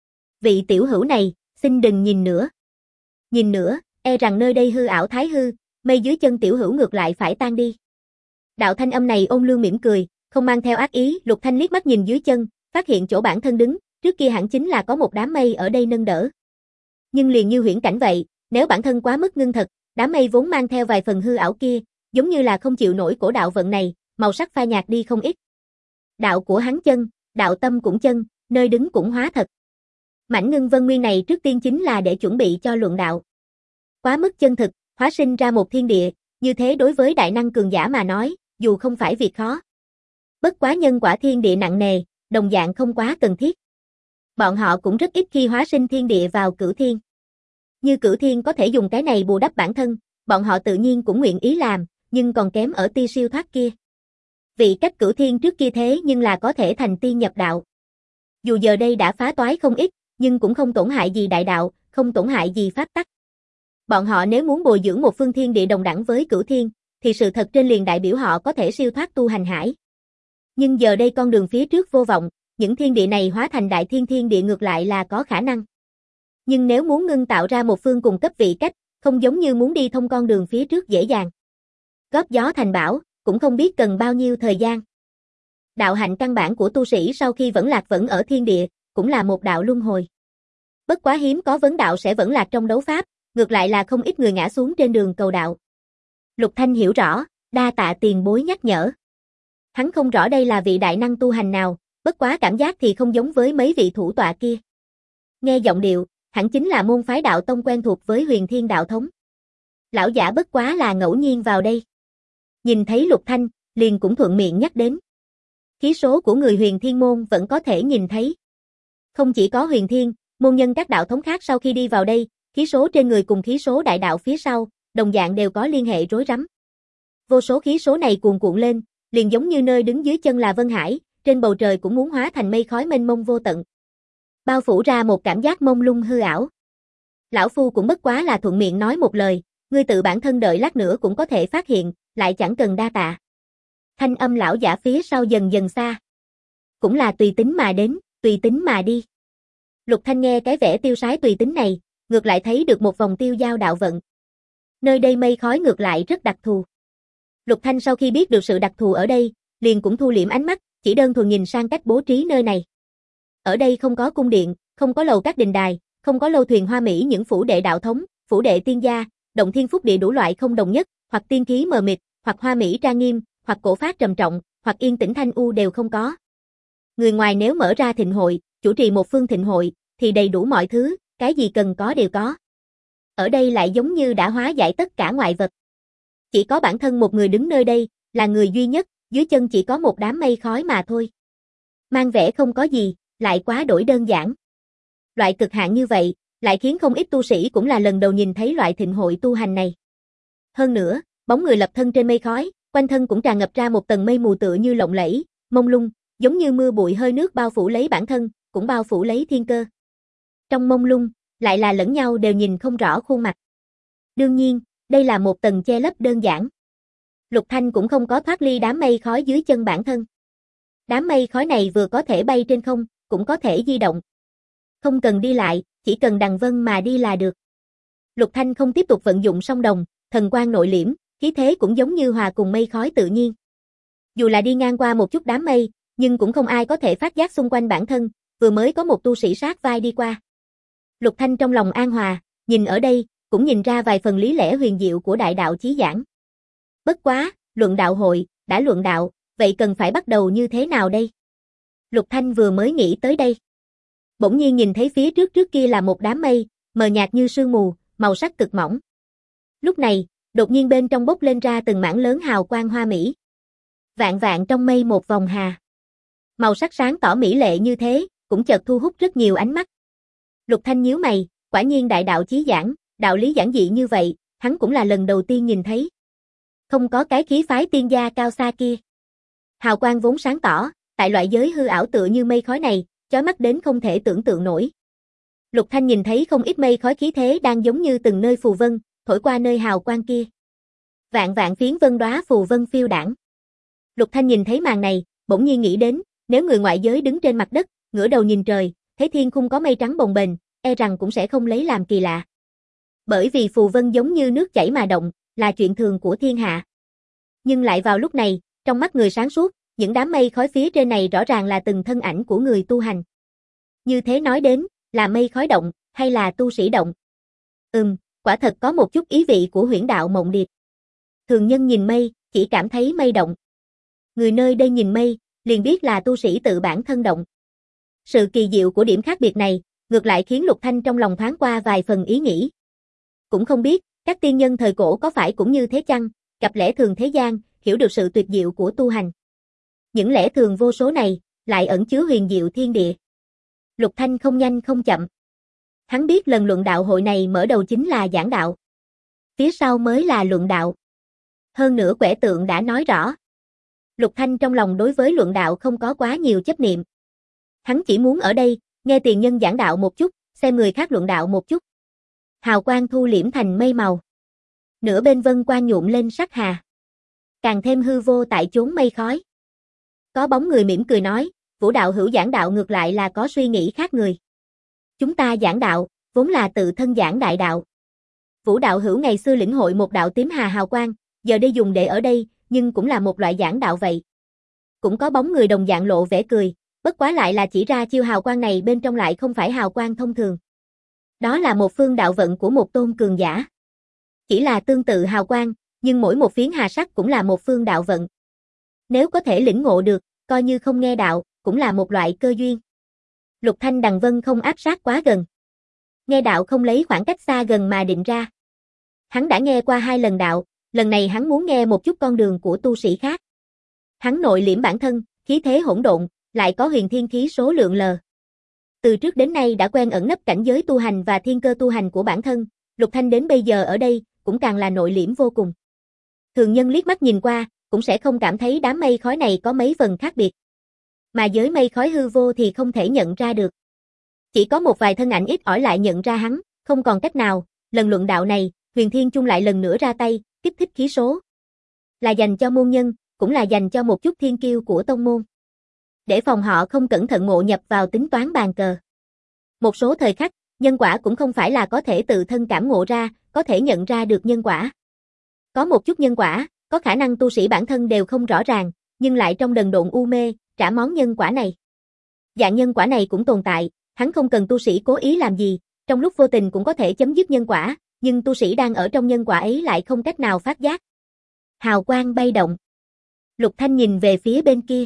Vị tiểu hữu này, xin đừng nhìn nữa. Nhìn nữa, e rằng nơi đây hư ảo thái hư, mây dưới chân tiểu hữu ngược lại phải tan đi. Đạo thanh âm này ôn lương mỉm cười, không mang theo ác ý, Lục Thanh liếc mắt nhìn dưới chân, phát hiện chỗ bản thân đứng, trước kia hẳn chính là có một đám mây ở đây nâng đỡ. Nhưng liền như huyễn cảnh vậy, nếu bản thân quá mức ngưng thật, đám mây vốn mang theo vài phần hư ảo kia, giống như là không chịu nổi cổ đạo vận này, màu sắc phai nhạt đi không ít. Đạo của hắn chân, đạo tâm cũng chân, nơi đứng cũng hóa thật. Mảnh ngưng vân nguyên này trước tiên chính là để chuẩn bị cho luận đạo. Quá mức chân thực, hóa sinh ra một thiên địa, như thế đối với đại năng cường giả mà nói, dù không phải việc khó. Bất quá nhân quả thiên địa nặng nề, đồng dạng không quá cần thiết. Bọn họ cũng rất ít khi hóa sinh thiên địa vào cửu thiên. Như cửu thiên có thể dùng cái này bù đắp bản thân, bọn họ tự nhiên cũng nguyện ý làm, nhưng còn kém ở tia siêu thoát kia. Vị cách cửu thiên trước kia thế nhưng là có thể thành tiên nhập đạo. Dù giờ đây đã phá toái không ít, nhưng cũng không tổn hại gì đại đạo, không tổn hại gì pháp tắc. Bọn họ nếu muốn bồi dưỡng một phương thiên địa đồng đẳng với cửu thiên, thì sự thật trên liền đại biểu họ có thể siêu thoát tu hành hải. Nhưng giờ đây con đường phía trước vô vọng, những thiên địa này hóa thành đại thiên thiên địa ngược lại là có khả năng. Nhưng nếu muốn ngưng tạo ra một phương cùng cấp vị cách, không giống như muốn đi thông con đường phía trước dễ dàng. Góp gió thành bão, cũng không biết cần bao nhiêu thời gian. Đạo hạnh căn bản của tu sĩ sau khi vẫn lạc vẫn ở thiên địa, cũng là một đạo luân hồi. Bất quá hiếm có vấn đạo sẽ vẫn lạc trong đấu pháp, ngược lại là không ít người ngã xuống trên đường cầu đạo. Lục Thanh hiểu rõ, đa tạ tiền bối nhắc nhở. Hắn không rõ đây là vị đại năng tu hành nào, bất quá cảm giác thì không giống với mấy vị thủ tọa kia. Nghe giọng điệu, hẳn chính là môn phái đạo tông quen thuộc với Huyền Thiên đạo thống. Lão giả bất quá là ngẫu nhiên vào đây. Nhìn thấy Lục Thanh, liền cũng thuận miệng nhắc đến. Khí số của người Huyền Thiên môn vẫn có thể nhìn thấy. Không chỉ có Huyền Thiên, môn nhân các đạo thống khác sau khi đi vào đây, khí số trên người cùng khí số đại đạo phía sau, đồng dạng đều có liên hệ rối rắm. Vô số khí số này cuồn cuộn lên, liền giống như nơi đứng dưới chân là Vân Hải, trên bầu trời cũng muốn hóa thành mây khói mênh mông vô tận. Bao phủ ra một cảm giác mông lung hư ảo. Lão phu cũng bất quá là thuận miệng nói một lời, ngươi tự bản thân đợi lát nữa cũng có thể phát hiện, lại chẳng cần đa tạ. Thanh âm lão giả phía sau dần dần xa. Cũng là tùy tính mà đến, tùy tính mà đi. Lục Thanh nghe cái vẻ tiêu sái tùy tính này, ngược lại thấy được một vòng tiêu giao đạo vận. Nơi đây mây khói ngược lại rất đặc thù. Lục Thanh sau khi biết được sự đặc thù ở đây, liền cũng thu liễm ánh mắt, chỉ đơn thuần nhìn sang cách bố trí nơi này. Ở đây không có cung điện, không có lầu các đình đài, không có lâu thuyền hoa mỹ những phủ đệ đạo thống, phủ đệ tiên gia, động thiên phúc địa đủ loại không đồng nhất, hoặc tiên khí mờ mịt, hoặc hoa mỹ trang nghiêm, hoặc cổ phát trầm trọng, hoặc yên tĩnh thanh u đều không có. Người ngoài nếu mở ra thịnh hội, chủ trì một phương thịnh hội, thì đầy đủ mọi thứ, cái gì cần có đều có. Ở đây lại giống như đã hóa giải tất cả ngoại vật. Chỉ có bản thân một người đứng nơi đây, là người duy nhất, dưới chân chỉ có một đám mây khói mà thôi. Mang vẻ không có gì, lại quá đổi đơn giản. Loại cực hạn như vậy, lại khiến không ít tu sĩ cũng là lần đầu nhìn thấy loại thịnh hội tu hành này. Hơn nữa, bóng người lập thân trên mây khói, quanh thân cũng tràn ngập ra một tầng mây mù tựa như lộng lẫy, mông lung, giống như mưa bụi hơi nước bao phủ lấy bản thân, cũng bao phủ lấy thiên cơ. Trong mông lung, lại là lẫn nhau đều nhìn không rõ khuôn mặt. Đương nhiên, đây là một tầng che lấp đơn giản. Lục Thanh cũng không có thoát ly đám mây khói dưới chân bản thân. Đám mây khói này vừa có thể bay trên không, cũng có thể di động. Không cần đi lại, chỉ cần đằng vân mà đi là được. Lục Thanh không tiếp tục vận dụng song đồng, thần quang nội liễm, khí thế cũng giống như hòa cùng mây khói tự nhiên. Dù là đi ngang qua một chút đám mây, nhưng cũng không ai có thể phát giác xung quanh bản thân, vừa mới có một tu sĩ sát vai đi qua. Lục Thanh trong lòng an hòa, nhìn ở đây, cũng nhìn ra vài phần lý lẽ huyền diệu của đại đạo chí giảng. Bất quá, luận đạo hội, đã luận đạo, vậy cần phải bắt đầu như thế nào đây? Lục Thanh vừa mới nghĩ tới đây. Bỗng nhiên nhìn thấy phía trước trước kia là một đám mây, mờ nhạt như sương mù, màu sắc cực mỏng. Lúc này, đột nhiên bên trong bốc lên ra từng mảng lớn hào quang hoa mỹ. Vạn vạn trong mây một vòng hà. Màu sắc sáng tỏ mỹ lệ như thế, cũng chợt thu hút rất nhiều ánh mắt. Lục Thanh nhíu mày, quả nhiên đại đạo chí giảng, đạo lý giản dị như vậy, hắn cũng là lần đầu tiên nhìn thấy. Không có cái khí phái tiên gia cao xa kia. Hào quang vốn sáng tỏ, tại loại giới hư ảo tựa như mây khói này, chói mắt đến không thể tưởng tượng nổi. Lục Thanh nhìn thấy không ít mây khói khí thế đang giống như từng nơi phù vân, thổi qua nơi hào quang kia. Vạn vạn phiến vân đóa phù vân phiêu đãng. Lục Thanh nhìn thấy màn này, bỗng nhiên nghĩ đến, nếu người ngoại giới đứng trên mặt đất, ngửa đầu nhìn trời, thấy thiên khung có mây trắng bồng bềnh, e rằng cũng sẽ không lấy làm kỳ lạ. Bởi vì phù vân giống như nước chảy mà động, là chuyện thường của thiên hạ. Nhưng lại vào lúc này, trong mắt người sáng suốt, những đám mây khói phía trên này rõ ràng là từng thân ảnh của người tu hành. Như thế nói đến, là mây khói động, hay là tu sĩ động? Ừm, quả thật có một chút ý vị của huyễn đạo mộng điệp. Thường nhân nhìn mây, chỉ cảm thấy mây động. Người nơi đây nhìn mây, liền biết là tu sĩ tự bản thân động. Sự kỳ diệu của điểm khác biệt này, ngược lại khiến Lục Thanh trong lòng thoáng qua vài phần ý nghĩ. Cũng không biết, các tiên nhân thời cổ có phải cũng như thế chăng, gặp lẽ thường thế gian, hiểu được sự tuyệt diệu của tu hành. Những lẽ thường vô số này, lại ẩn chứa huyền diệu thiên địa. Lục Thanh không nhanh không chậm. Hắn biết lần luận đạo hội này mở đầu chính là giảng đạo. Phía sau mới là luận đạo. Hơn nữa quẻ tượng đã nói rõ. Lục Thanh trong lòng đối với luận đạo không có quá nhiều chấp niệm. Hắn chỉ muốn ở đây, nghe tiền nhân giảng đạo một chút, xem người khác luận đạo một chút. Hào quang thu liễm thành mây màu. Nửa bên vân quang nhuộm lên sắc hà. Càng thêm hư vô tại chốn mây khói. Có bóng người mỉm cười nói, Vũ đạo hữu giảng đạo ngược lại là có suy nghĩ khác người. Chúng ta giảng đạo, vốn là tự thân giảng đại đạo. Vũ đạo hữu ngày xưa lĩnh hội một đạo tím hà hào quang, giờ đây dùng để ở đây, nhưng cũng là một loại giảng đạo vậy. Cũng có bóng người đồng dạng lộ vẻ cười, bất quá lại là chỉ ra chiêu hào quang này bên trong lại không phải hào quang thông thường. Đó là một phương đạo vận của một tôn cường giả. Chỉ là tương tự hào quang, nhưng mỗi một phiến hà sắc cũng là một phương đạo vận. Nếu có thể lĩnh ngộ được, coi như không nghe đạo, cũng là một loại cơ duyên. Lục Thanh Đằng Vân không áp sát quá gần. Nghe đạo không lấy khoảng cách xa gần mà định ra. Hắn đã nghe qua hai lần đạo, lần này hắn muốn nghe một chút con đường của tu sĩ khác. Hắn nội liễm bản thân, khí thế hỗn độn, lại có huyền thiên khí số lượng lờ. Từ trước đến nay đã quen ẩn nấp cảnh giới tu hành và thiên cơ tu hành của bản thân, Lục Thanh đến bây giờ ở đây, cũng càng là nội liễm vô cùng. Thường nhân liếc mắt nhìn qua, cũng sẽ không cảm thấy đám mây khói này có mấy phần khác biệt. Mà giới mây khói hư vô thì không thể nhận ra được. Chỉ có một vài thân ảnh ít ỏi lại nhận ra hắn, không còn cách nào, lần luận đạo này, Huyền Thiên Chung lại lần nữa ra tay, kích thích khí số. Là dành cho môn nhân, cũng là dành cho một chút thiên kiêu của tông môn. Để phòng họ không cẩn thận ngộ nhập vào tính toán bàn cờ. Một số thời khắc, nhân quả cũng không phải là có thể tự thân cảm ngộ ra, có thể nhận ra được nhân quả. Có một chút nhân quả, có khả năng tu sĩ bản thân đều không rõ ràng, nhưng lại trong đần độn u mê, trả món nhân quả này. Dạng nhân quả này cũng tồn tại, hắn không cần tu sĩ cố ý làm gì, trong lúc vô tình cũng có thể chấm dứt nhân quả, nhưng tu sĩ đang ở trong nhân quả ấy lại không cách nào phát giác. Hào quang bay động. Lục Thanh nhìn về phía bên kia.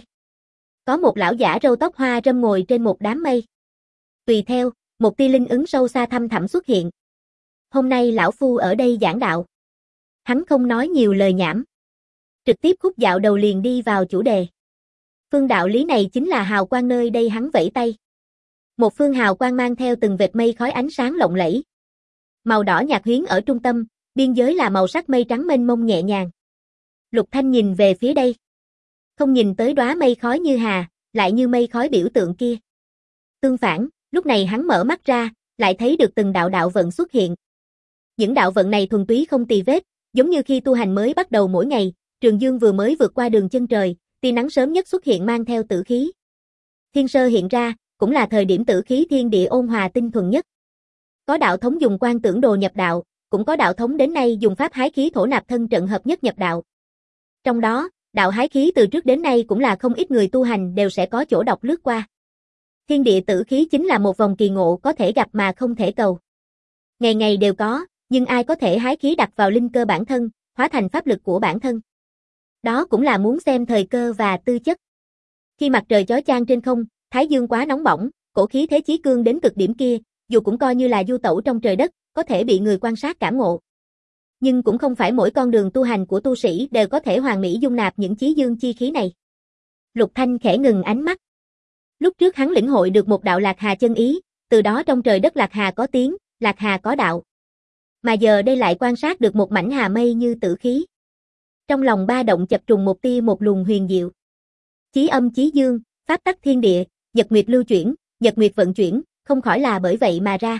Có một lão giả râu tóc hoa râm ngồi trên một đám mây. Tùy theo, một tia linh ứng sâu xa thăm thẳm xuất hiện. Hôm nay lão phu ở đây giảng đạo. Hắn không nói nhiều lời nhảm. Trực tiếp khúc dạo đầu liền đi vào chủ đề. Phương đạo lý này chính là hào quang nơi đây hắn vẫy tay. Một phương hào quang mang theo từng vệt mây khói ánh sáng lộng lẫy. Màu đỏ nhạt huyến ở trung tâm, biên giới là màu sắc mây trắng mênh mông nhẹ nhàng. Lục Thanh nhìn về phía đây. Không nhìn tới đóa mây khói như hà, lại như mây khói biểu tượng kia. Tương phản, lúc này hắn mở mắt ra, lại thấy được từng đạo đạo vận xuất hiện. Những đạo vận này thuần túy không tì vết, giống như khi tu hành mới bắt đầu mỗi ngày, Trường Dương vừa mới vượt qua đường chân trời, tia nắng sớm nhất xuất hiện mang theo tử khí. Thiên sơ hiện ra, cũng là thời điểm tử khí thiên địa ôn hòa tinh thuần nhất. Có đạo thống dùng quan tưởng đồ nhập đạo, cũng có đạo thống đến nay dùng pháp hái khí thổ nạp thân trận hợp nhất nhập đạo. Trong đó, đạo hái khí từ trước đến nay cũng là không ít người tu hành đều sẽ có chỗ đọc lướt qua. Thiên địa tử khí chính là một vòng kỳ ngộ có thể gặp mà không thể cầu. Ngày ngày đều có, nhưng ai có thể hái khí đặt vào linh cơ bản thân, hóa thành pháp lực của bản thân. Đó cũng là muốn xem thời cơ và tư chất. Khi mặt trời chói chang trên không, thái dương quá nóng bỏng, cổ khí thế chí cương đến cực điểm kia, dù cũng coi như là du tẩu trong trời đất, có thể bị người quan sát cảm ngộ. Nhưng cũng không phải mỗi con đường tu hành của tu sĩ đều có thể hoàn mỹ dung nạp những chí dương chi khí này. Lục Thanh khẽ ngừng ánh mắt. Lúc trước hắn lĩnh hội được một đạo Lạc Hà chân ý, từ đó trong trời đất Lạc Hà có tiếng, Lạc Hà có đạo. Mà giờ đây lại quan sát được một mảnh hà mây như tử khí. Trong lòng ba động chập trùng một tia một luồng huyền diệu. Chí âm chí dương, pháp tắc thiên địa, nhật nguyệt lưu chuyển, nhật nguyệt vận chuyển, không khỏi là bởi vậy mà ra.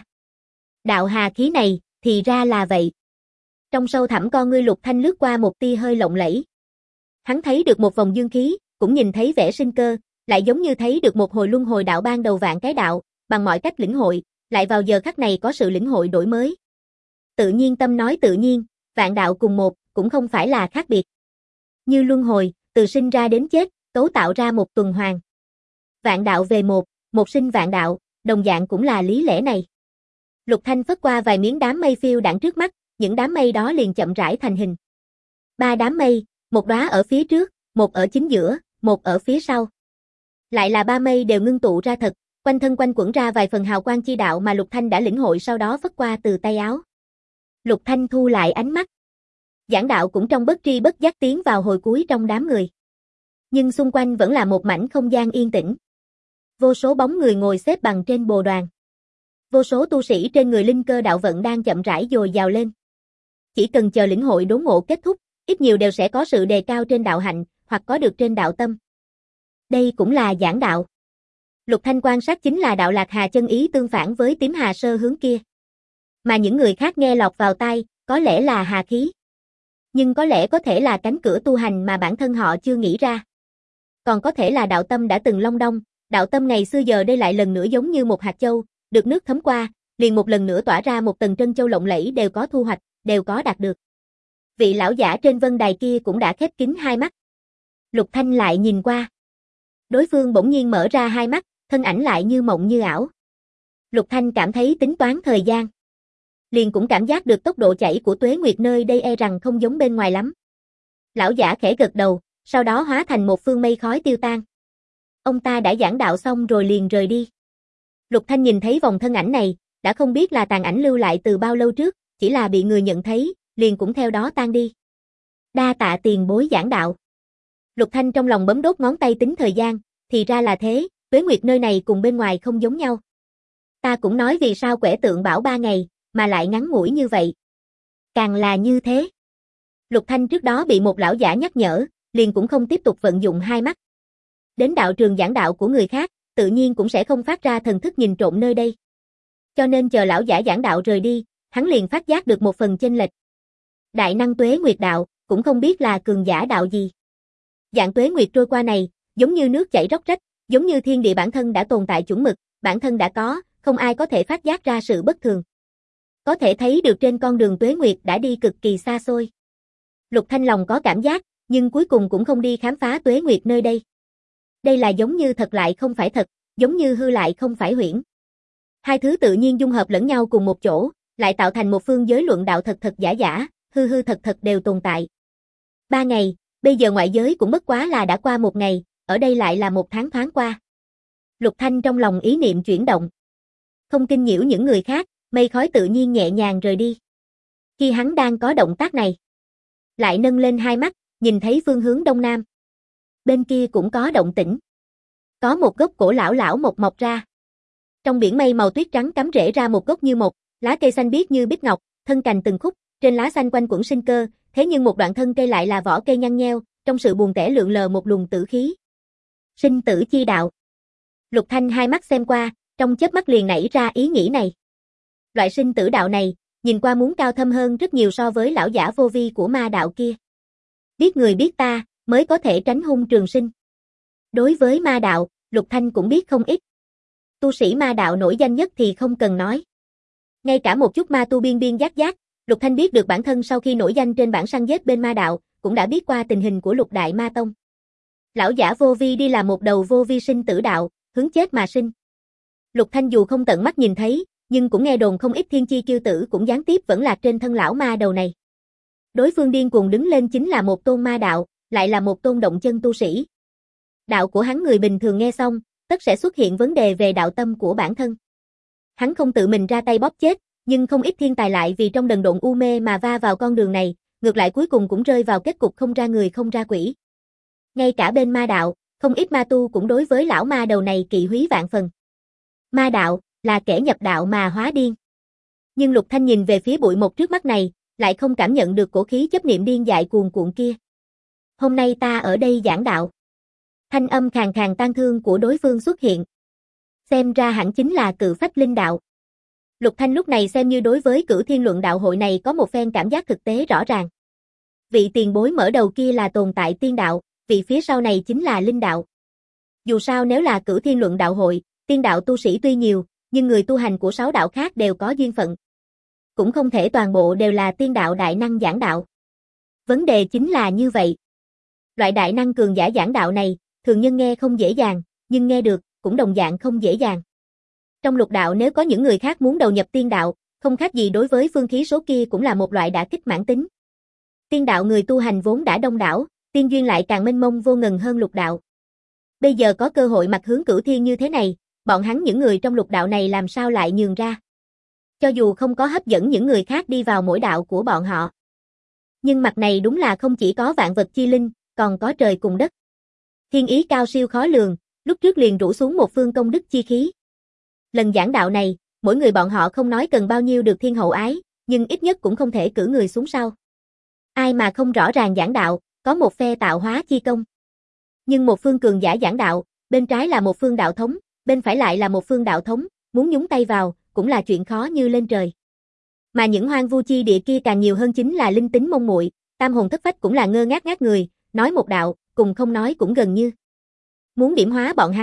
Đạo hà khí này, thì ra là vậy. Trong sâu thẳm con ngươi Lục Thanh lướt qua một tia hơi lộng lẫy. Hắn thấy được một vòng dương khí, cũng nhìn thấy vẻ sinh cơ, lại giống như thấy được một hồi luân hồi đạo ban đầu vạn cái đạo, bằng mọi cách lĩnh hội, lại vào giờ khắc này có sự lĩnh hội đổi mới. Tự nhiên tâm nói tự nhiên, vạn đạo cùng một, cũng không phải là khác biệt. Như luân hồi, từ sinh ra đến chết, cấu tạo ra một tuần hoàn. Vạn đạo về một, một sinh vạn đạo, đồng dạng cũng là lý lẽ này. Lục Thanh phất qua vài miếng đám mây phiêu đãng trước mắt, những đám mây đó liền chậm rãi thành hình. Ba đám mây, một đóa ở phía trước, một ở chính giữa, một ở phía sau. Lại là ba mây đều ngưng tụ ra thật, quanh thân quanh quẩn ra vài phần hào quang chi đạo mà Lục Thanh đã lĩnh hội sau đó phất qua từ tay áo. Lục Thanh thu lại ánh mắt. Giảng đạo cũng trong bất tri bất giác tiến vào hồi cuối trong đám người. Nhưng xung quanh vẫn là một mảnh không gian yên tĩnh. Vô số bóng người ngồi xếp bằng trên bồ đoàn. Vô số tu sĩ trên người linh cơ đạo vận đang chậm rãi dồi dào lên. Chỉ cần chờ lĩnh hội đốn ngộ kết thúc, ít nhiều đều sẽ có sự đề cao trên đạo hạnh, hoặc có được trên đạo tâm. Đây cũng là giảng đạo. Lục Thanh quan sát chính là đạo Lạc Hà chân ý tương phản với tím hà sơ hướng kia. Mà những người khác nghe lọt vào tai, có lẽ là hà khí. Nhưng có lẽ có thể là cánh cửa tu hành mà bản thân họ chưa nghĩ ra. Còn có thể là đạo tâm đã từng long đong, Đạo tâm ngày xưa giờ đây lại lần nữa giống như một hạt châu, được nước thấm qua, liền một lần nữa tỏa ra một tầng trân châu lộng lẫy, đều có thu hoạch, đều có đạt được. Vị lão giả trên vân đài kia cũng đã khép kín hai mắt. Lục Thanh lại nhìn qua. Đối phương bỗng nhiên mở ra hai mắt, thân ảnh lại như mộng như ảo. Lục Thanh cảm thấy tính toán thời gian. Liền cũng cảm giác được tốc độ chảy của tuế nguyệt nơi đây e rằng không giống bên ngoài lắm. Lão giả khẽ gật đầu, sau đó hóa thành một phương mây khói tiêu tan. Ông ta đã giảng đạo xong rồi liền rời đi. Lục Thanh nhìn thấy vòng thân ảnh này, đã không biết là tàn ảnh lưu lại từ bao lâu trước, chỉ là bị người nhận thấy, liền cũng theo đó tan đi. Đa tạ tiền bối giảng đạo. Lục Thanh trong lòng bấm đốt ngón tay tính thời gian, thì ra là thế, tuế nguyệt nơi này cùng bên ngoài không giống nhau. Ta cũng nói vì sao quẻ tượng bảo ba ngày, mà lại ngắn ngủi như vậy. Càng là như thế. Lục Thanh trước đó bị một lão giả nhắc nhở, liền cũng không tiếp tục vận dụng hai mắt. Đến đạo trường giảng đạo của người khác, tự nhiên cũng sẽ không phát ra thần thức nhìn trộm nơi đây. Cho nên chờ lão giả giảng đạo rời đi, hắn liền phát giác được một phần chênh lệch. Đại năng tuế nguyệt đạo, cũng không biết là cường giả đạo gì. Dạng tuế nguyệt trôi qua này, giống như nước chảy róc rách, giống như thiên địa bản thân đã tồn tại chuẩn mực, bản thân đã có, không ai có thể phát giác ra sự bất thường. Có thể thấy được trên con đường tuế nguyệt đã đi cực kỳ xa xôi. Lục Thanh lòng có cảm giác, nhưng cuối cùng cũng không đi khám phá tuế nguyệt nơi đây. Đây là giống như thật lại không phải thật, giống như hư lại không phải huyễn. Hai thứ tự nhiên dung hợp lẫn nhau cùng một chỗ, lại tạo thành một phương giới luận đạo thật thật giả giả, hư hư thật thật đều tồn tại. Ba ngày, bây giờ ngoại giới cũng bất quá là đã qua một ngày, ở đây lại là một tháng thoáng qua. Lục Thanh trong lòng ý niệm chuyển động. Không kinh nhiễu những người khác, mây khói tự nhiên nhẹ nhàng rời đi. Khi hắn đang có động tác này, lại nâng lên hai mắt, nhìn thấy phương hướng đông nam. Bên kia cũng có động tĩnh. Có một gốc cổ lão lão mộc mọc ra. Trong biển mây màu tuyết trắng cắm rễ ra một gốc như mộc, lá cây xanh biếc như bích ngọc, thân cành từng khúc, trên lá xanh quanh quẩn sinh cơ, thế nhưng một đoạn thân cây lại là vỏ cây nhăn nheo, trong sự buồn tẻ lượn lờ một luồng tử khí. Sinh tử chi đạo. Lục Thanh hai mắt xem qua, trong chớp mắt liền nảy ra ý nghĩ này. Loại sinh tử đạo này, nhìn qua muốn cao thâm hơn rất nhiều so với lão giả vô vi của ma đạo kia. Biết người biết ta, mới có thể tránh hung trường sinh. Đối với ma đạo, Lục Thanh cũng biết không ít. Tu sĩ ma đạo nổi danh nhất thì không cần nói. Ngay cả một chút ma tu biên biên giác giác, Lục Thanh biết được bản thân sau khi nổi danh trên bảng săn giết bên ma đạo, cũng đã biết qua tình hình của Lục Đại Ma Tông. Lão giả vô vi đi là một đầu vô vi sinh tử đạo, hướng chết mà sinh. Lục Thanh dù không tận mắt nhìn thấy, nhưng cũng nghe đồn không ít thiên chi kiêu tử cũng gián tiếp vẫn lạc trên thân lão ma đầu này. Đối phương điên cuồng đứng lên chính là một tôn ma đạo, lại là một tôn động chân tu sĩ. Đạo của hắn người bình thường nghe xong, tất sẽ xuất hiện vấn đề về đạo tâm của bản thân. Hắn không tự mình ra tay bóp chết, nhưng không ít thiên tài lại vì trong đần độn u mê mà va vào con đường này, ngược lại cuối cùng cũng rơi vào kết cục không ra người không ra quỷ. Ngay cả bên ma đạo, không ít ma tu cũng đối với lão ma đầu này kỵ húy vạn phần. Ma đạo, là kẻ nhập đạo mà hóa điên. Nhưng Lục Thanh nhìn về phía bụi mộc trước mắt này, lại không cảm nhận được cổ khí chấp niệm điên dại cuồn cuộn kia. Hôm nay ta ở đây giảng đạo. Thanh âm khàn khàn tang thương của đối phương xuất hiện. Xem ra hẳn chính là Cự Phách Linh đạo. Lục Thanh lúc này xem như đối với Cửu Thiên Luận đạo hội này có một phen cảm giác thực tế rõ ràng. Vị tiền bối mở đầu kia là tồn tại tiên đạo, vị phía sau này chính là linh đạo. Dù sao nếu là Cửu Thiên Luận đạo hội, tiên đạo tu sĩ tuy nhiều, nhưng người tu hành của sáu đạo khác đều có duyên phận. Cũng không thể toàn bộ đều là tiên đạo đại năng giảng đạo. Vấn đề chính là như vậy. Loại đại năng cường giả giảng đạo này, thường nhân nghe không dễ dàng, nhưng nghe được, cũng đồng dạng không dễ dàng. Trong lục đạo nếu có những người khác muốn đầu nhập tiên đạo, không khác gì đối với phương khí số kia cũng là một loại đả kích mãn tính. Tiên đạo người tu hành vốn đã đông đảo, tiên duyên lại càng mênh mông vô ngần hơn lục đạo. Bây giờ có cơ hội mặt hướng cửu thiên như thế này, bọn hắn những người trong lục đạo này làm sao lại nhường ra. Cho dù không có hấp dẫn những người khác đi vào mỗi đạo của bọn họ. Nhưng mặt này đúng là không chỉ có vạn vật chi linh, còn có trời cùng đất. Thiên ý cao siêu khó lường, lúc trước liền rủ xuống một phương công đức chi khí. Lần giảng đạo này, mỗi người bọn họ không nói cần bao nhiêu được thiên hậu ái, nhưng ít nhất cũng không thể cử người xuống sau. Ai mà không rõ ràng giảng đạo, có một phe tạo hóa chi công. Nhưng một phương cường giả giảng đạo, bên trái là một phương đạo thống, bên phải lại là một phương đạo thống, muốn nhúng tay vào, cũng là chuyện khó như lên trời. Mà những hoang vu chi địa kia càng nhiều hơn chính là linh tính mông muội, tam hồn thất phách cũng là ngơ ngác ngác người, nói một đạo, cùng không nói cũng gần như. Muốn điểm hóa bọn hắn,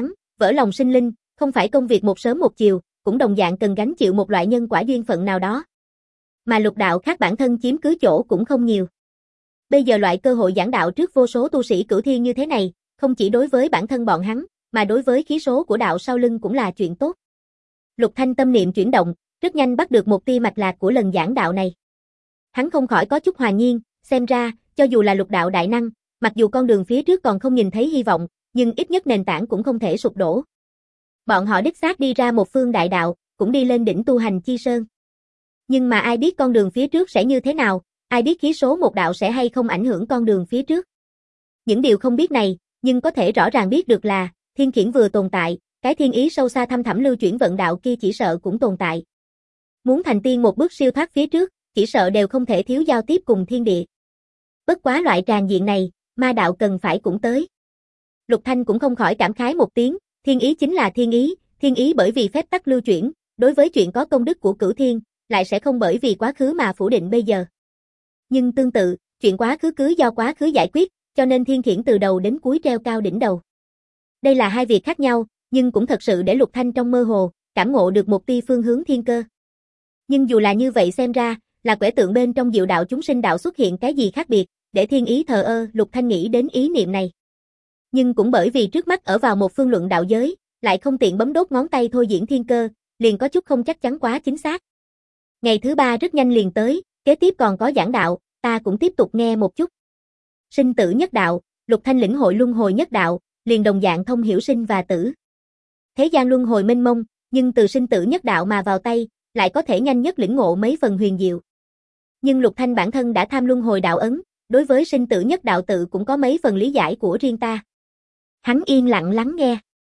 Vỡ lòng sinh linh, không phải công việc một sớm một chiều, cũng đồng dạng cần gánh chịu một loại nhân quả duyên phận nào đó. Mà lục đạo khác bản thân chiếm cứ chỗ cũng không nhiều. Bây giờ loại cơ hội giảng đạo trước vô số tu sĩ cửu thiên như thế này, không chỉ đối với bản thân bọn hắn, mà đối với khí số của đạo sau lưng cũng là chuyện tốt. Lục Thanh tâm niệm chuyển động, rất nhanh bắt được một tia mạch lạc của lần giảng đạo này. Hắn không khỏi có chút hoài nhiên, xem ra, cho dù là lục đạo đại năng, mặc dù con đường phía trước còn không nhìn thấy hy vọng, nhưng ít nhất nền tảng cũng không thể sụp đổ. Bọn họ đích xác đi ra một phương đại đạo, cũng đi lên đỉnh tu hành chi sơn. Nhưng mà ai biết con đường phía trước sẽ như thế nào, ai biết khí số một đạo sẽ hay không ảnh hưởng con đường phía trước. Những điều không biết này, nhưng có thể rõ ràng biết được là, thiên khiển vừa tồn tại, cái thiên ý sâu xa thăm thẳm lưu chuyển vận đạo kia chỉ sợ cũng tồn tại. Muốn thành tiên một bước siêu thoát phía trước, chỉ sợ đều không thể thiếu giao tiếp cùng thiên địa. Bất quá loại tràng diện này, ma đạo cần phải cũng tới. Lục Thanh cũng không khỏi cảm khái một tiếng, thiên ý chính là thiên ý, thiên ý bởi vì phép tắc lưu chuyển, đối với chuyện có công đức của cửu thiên, lại sẽ không bởi vì quá khứ mà phủ định bây giờ. Nhưng tương tự, chuyện quá khứ cứ do quá khứ giải quyết, cho nên thiên khiển từ đầu đến cuối treo cao đỉnh đầu. Đây là hai việc khác nhau, nhưng cũng thật sự để Lục Thanh trong mơ hồ, cảm ngộ được một tia phương hướng thiên cơ. Nhưng dù là như vậy xem ra, là quẻ tượng bên trong diệu đạo chúng sinh đạo xuất hiện cái gì khác biệt, để thiên ý thờ ơ, Lục Thanh nghĩ đến ý niệm này. Nhưng cũng bởi vì trước mắt ở vào một phương luận đạo giới, lại không tiện bấm đốt ngón tay thôi diễn thiên cơ, liền có chút không chắc chắn quá chính xác. Ngày thứ ba rất nhanh liền tới, kế tiếp còn có giảng đạo, ta cũng tiếp tục nghe một chút. Sinh tử nhất đạo, Lục Thanh lĩnh hội luân hồi nhất đạo, liền đồng dạng thông hiểu sinh và tử. Thế gian luân hồi mênh mông, nhưng từ sinh tử nhất đạo mà vào tay, lại có thể nhanh nhất lĩnh ngộ mấy phần huyền diệu. Nhưng Lục Thanh bản thân đã tham luân hồi đạo ấn, đối với sinh tử nhất đạo tự cũng có mấy phần lý giải của riêng ta. Hắn yên lặng lắng nghe.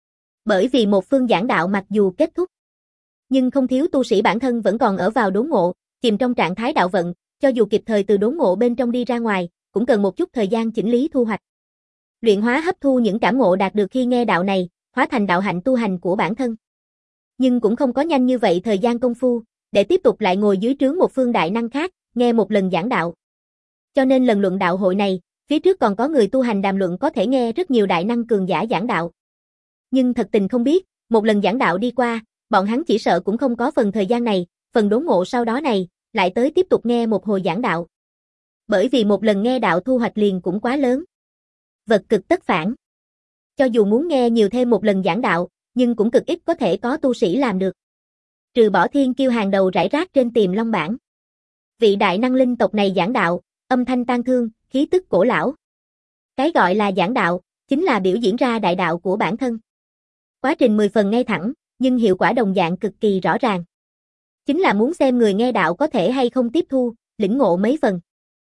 Bởi vì một phương giảng đạo mặc dù kết thúc, nhưng không thiếu tu sĩ bản thân vẫn còn ở vào đốn ngộ, chìm trong trạng thái đạo vận, cho dù kịp thời từ đốn ngộ bên trong đi ra ngoài, cũng cần một chút thời gian chỉnh lý thu hoạch. Luyện hóa hấp thu những cảm ngộ đạt được khi nghe đạo này, hóa thành đạo hạnh tu hành của bản thân. Nhưng cũng không có nhanh như vậy thời gian công phu, để tiếp tục lại ngồi dưới trướng một phương đại năng khác, nghe một lần giảng đạo. Cho nên lần luận đạo hội này, phía trước còn có người tu hành đàm luận có thể nghe rất nhiều đại năng cường giả giảng đạo. Nhưng thật tình không biết, một lần giảng đạo đi qua, bọn hắn chỉ sợ cũng không có phần thời gian này, phần đốn ngộ sau đó này, lại tới tiếp tục nghe một hồi giảng đạo. Bởi vì một lần nghe đạo thu hoạch liền cũng quá lớn. Vật cực tất phản. Cho dù muốn nghe nhiều thêm một lần giảng đạo, nhưng cũng cực ít có thể có tu sĩ làm được. Trừ bỏ thiên kiêu hàng đầu rải rác trên Tiềm Long bảng. Vị đại năng linh tộc này giảng đạo, âm thanh tang thương, khí tức cổ lão. Cái gọi là giảng đạo, chính là biểu diễn ra đại đạo của bản thân. Quá trình mười phần ngay thẳng, nhưng hiệu quả đồng dạng cực kỳ rõ ràng. Chính là muốn xem người nghe đạo có thể hay không tiếp thu, lĩnh ngộ mấy phần.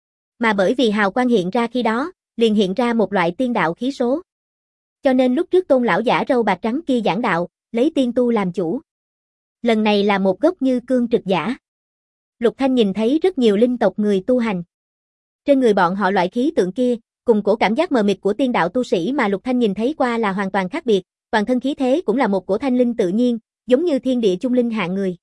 Mà bởi vì hào quang hiện ra khi đó, liền hiện ra một loại tiên đạo khí số. Cho nên lúc trước tôn lão giả râu bạc trắng kia giảng đạo, lấy tiên tu làm chủ. Lần này là một gốc như cương trực giả. Lục Thanh nhìn thấy rất nhiều linh tộc người tu hành. Trên người bọn họ loại khí tượng kia, cùng cổ cảm giác mờ mịt của tiên đạo tu sĩ mà Lục Thanh nhìn thấy qua là hoàn toàn khác biệt, toàn thân khí thế cũng là một cổ thanh linh tự nhiên, giống như thiên địa chung linh hạng người.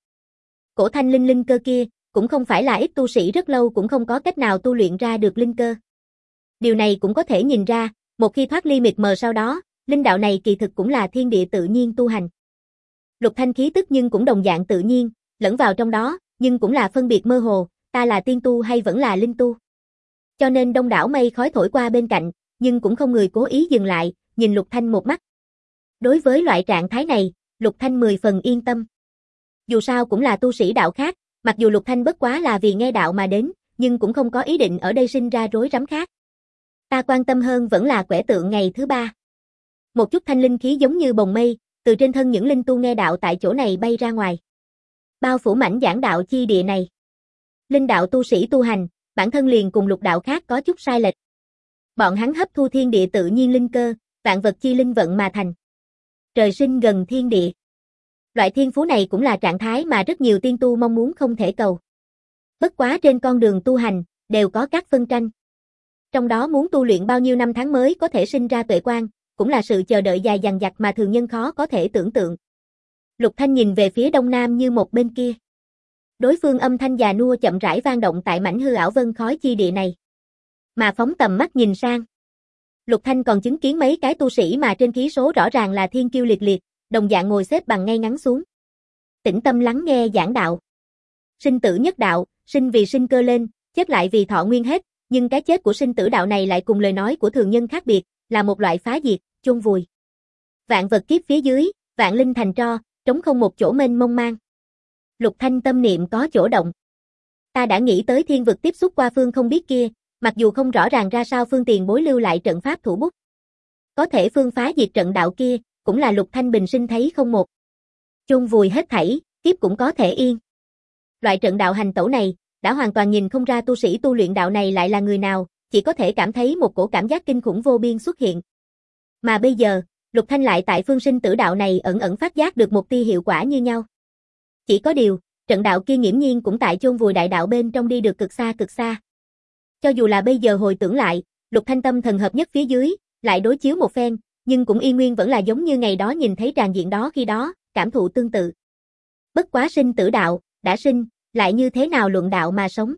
Cổ thanh linh linh cơ kia, cũng không phải là ít tu sĩ rất lâu cũng không có cách nào tu luyện ra được linh cơ. Điều này cũng có thể nhìn ra, một khi thoát ly mịt mờ sau đó, linh đạo này kỳ thực cũng là thiên địa tự nhiên tu hành. Lục Thanh khí tức nhưng cũng đồng dạng tự nhiên, lẫn vào trong đó, nhưng cũng là phân biệt mơ hồ, ta là tiên tu hay vẫn là linh tu. Cho nên đông đảo mây khói thổi qua bên cạnh, nhưng cũng không người cố ý dừng lại, nhìn Lục Thanh một mắt. Đối với loại trạng thái này, Lục Thanh mười phần yên tâm. Dù sao cũng là tu sĩ đạo khác, mặc dù Lục Thanh bất quá là vì nghe đạo mà đến, nhưng cũng không có ý định ở đây sinh ra rối rắm khác. Ta quan tâm hơn vẫn là quẻ tượng ngày thứ ba. Một chút thanh linh khí giống như bồng mây, từ trên thân những linh tu nghe đạo tại chỗ này bay ra ngoài. Bao phủ mảnh giảng đạo chi địa này. Linh đạo tu sĩ tu hành, bản thân liền cùng lục đạo khác có chút sai lệch. Bọn hắn hấp thu thiên địa tự nhiên linh cơ, vạn vật chi linh vận mà thành. Trời sinh gần thiên địa. Loại thiên phú này cũng là trạng thái mà rất nhiều tiên tu mong muốn không thể cầu. Bất quá trên con đường tu hành, đều có các phân tranh. Trong đó muốn tu luyện bao nhiêu năm tháng mới có thể sinh ra tuệ quang, cũng là sự chờ đợi dài dằng dặc mà thường nhân khó có thể tưởng tượng. Lục Thanh nhìn về phía đông nam như một bên kia. Đối phương âm thanh già nua chậm rãi vang động tại mảnh hư ảo vân khói chi địa này. Mà phóng tầm mắt nhìn sang. Lục Thanh còn chứng kiến mấy cái tu sĩ mà trên khí số rõ ràng là thiên kiêu liệt liệt, đồng dạng ngồi xếp bằng ngay ngắn xuống. Tĩnh tâm lắng nghe giảng đạo. Sinh tử nhất đạo, sinh vì sinh cơ lên, chết lại vì thọ nguyên hết, nhưng cái chết của sinh tử đạo này lại cùng lời nói của thường nhân khác biệt, là một loại phá diệt, chôn vùi. Vạn vật kiếp phía dưới, vạn linh thành tro, trống không một chỗ mênh mông mang. Lục Thanh tâm niệm có chỗ động. Ta đã nghĩ tới thiên vực tiếp xúc qua phương không biết kia, mặc dù không rõ ràng ra sao phương tiền bối lưu lại trận pháp thủ bút. Có thể phương phá diệt trận đạo kia, cũng là Lục Thanh bình sinh thấy không một. Chôn vùi hết thảy, kiếp cũng có thể yên. Loại trận đạo hành tẩu này, đã hoàn toàn nhìn không ra tu sĩ tu luyện đạo này lại là người nào, chỉ có thể cảm thấy một cổ cảm giác kinh khủng vô biên xuất hiện. Mà bây giờ, Lục Thanh lại tại phương sinh tử đạo này ẩn ẩn phát giác được một tia hiệu quả như nhau. Chỉ có điều, trận đạo kia nghiễm nhiên cũng tại chôn vùi đại đạo bên trong đi được cực xa cực xa. Cho dù là bây giờ hồi tưởng lại, Lục Thanh tâm thần hợp nhất phía dưới, lại đối chiếu một phen, nhưng cũng y nguyên vẫn là giống như ngày đó nhìn thấy tràng diện đó khi đó, cảm thụ tương tự. Bất quá sinh tử đạo, đã sinh, lại như thế nào luận đạo mà sống.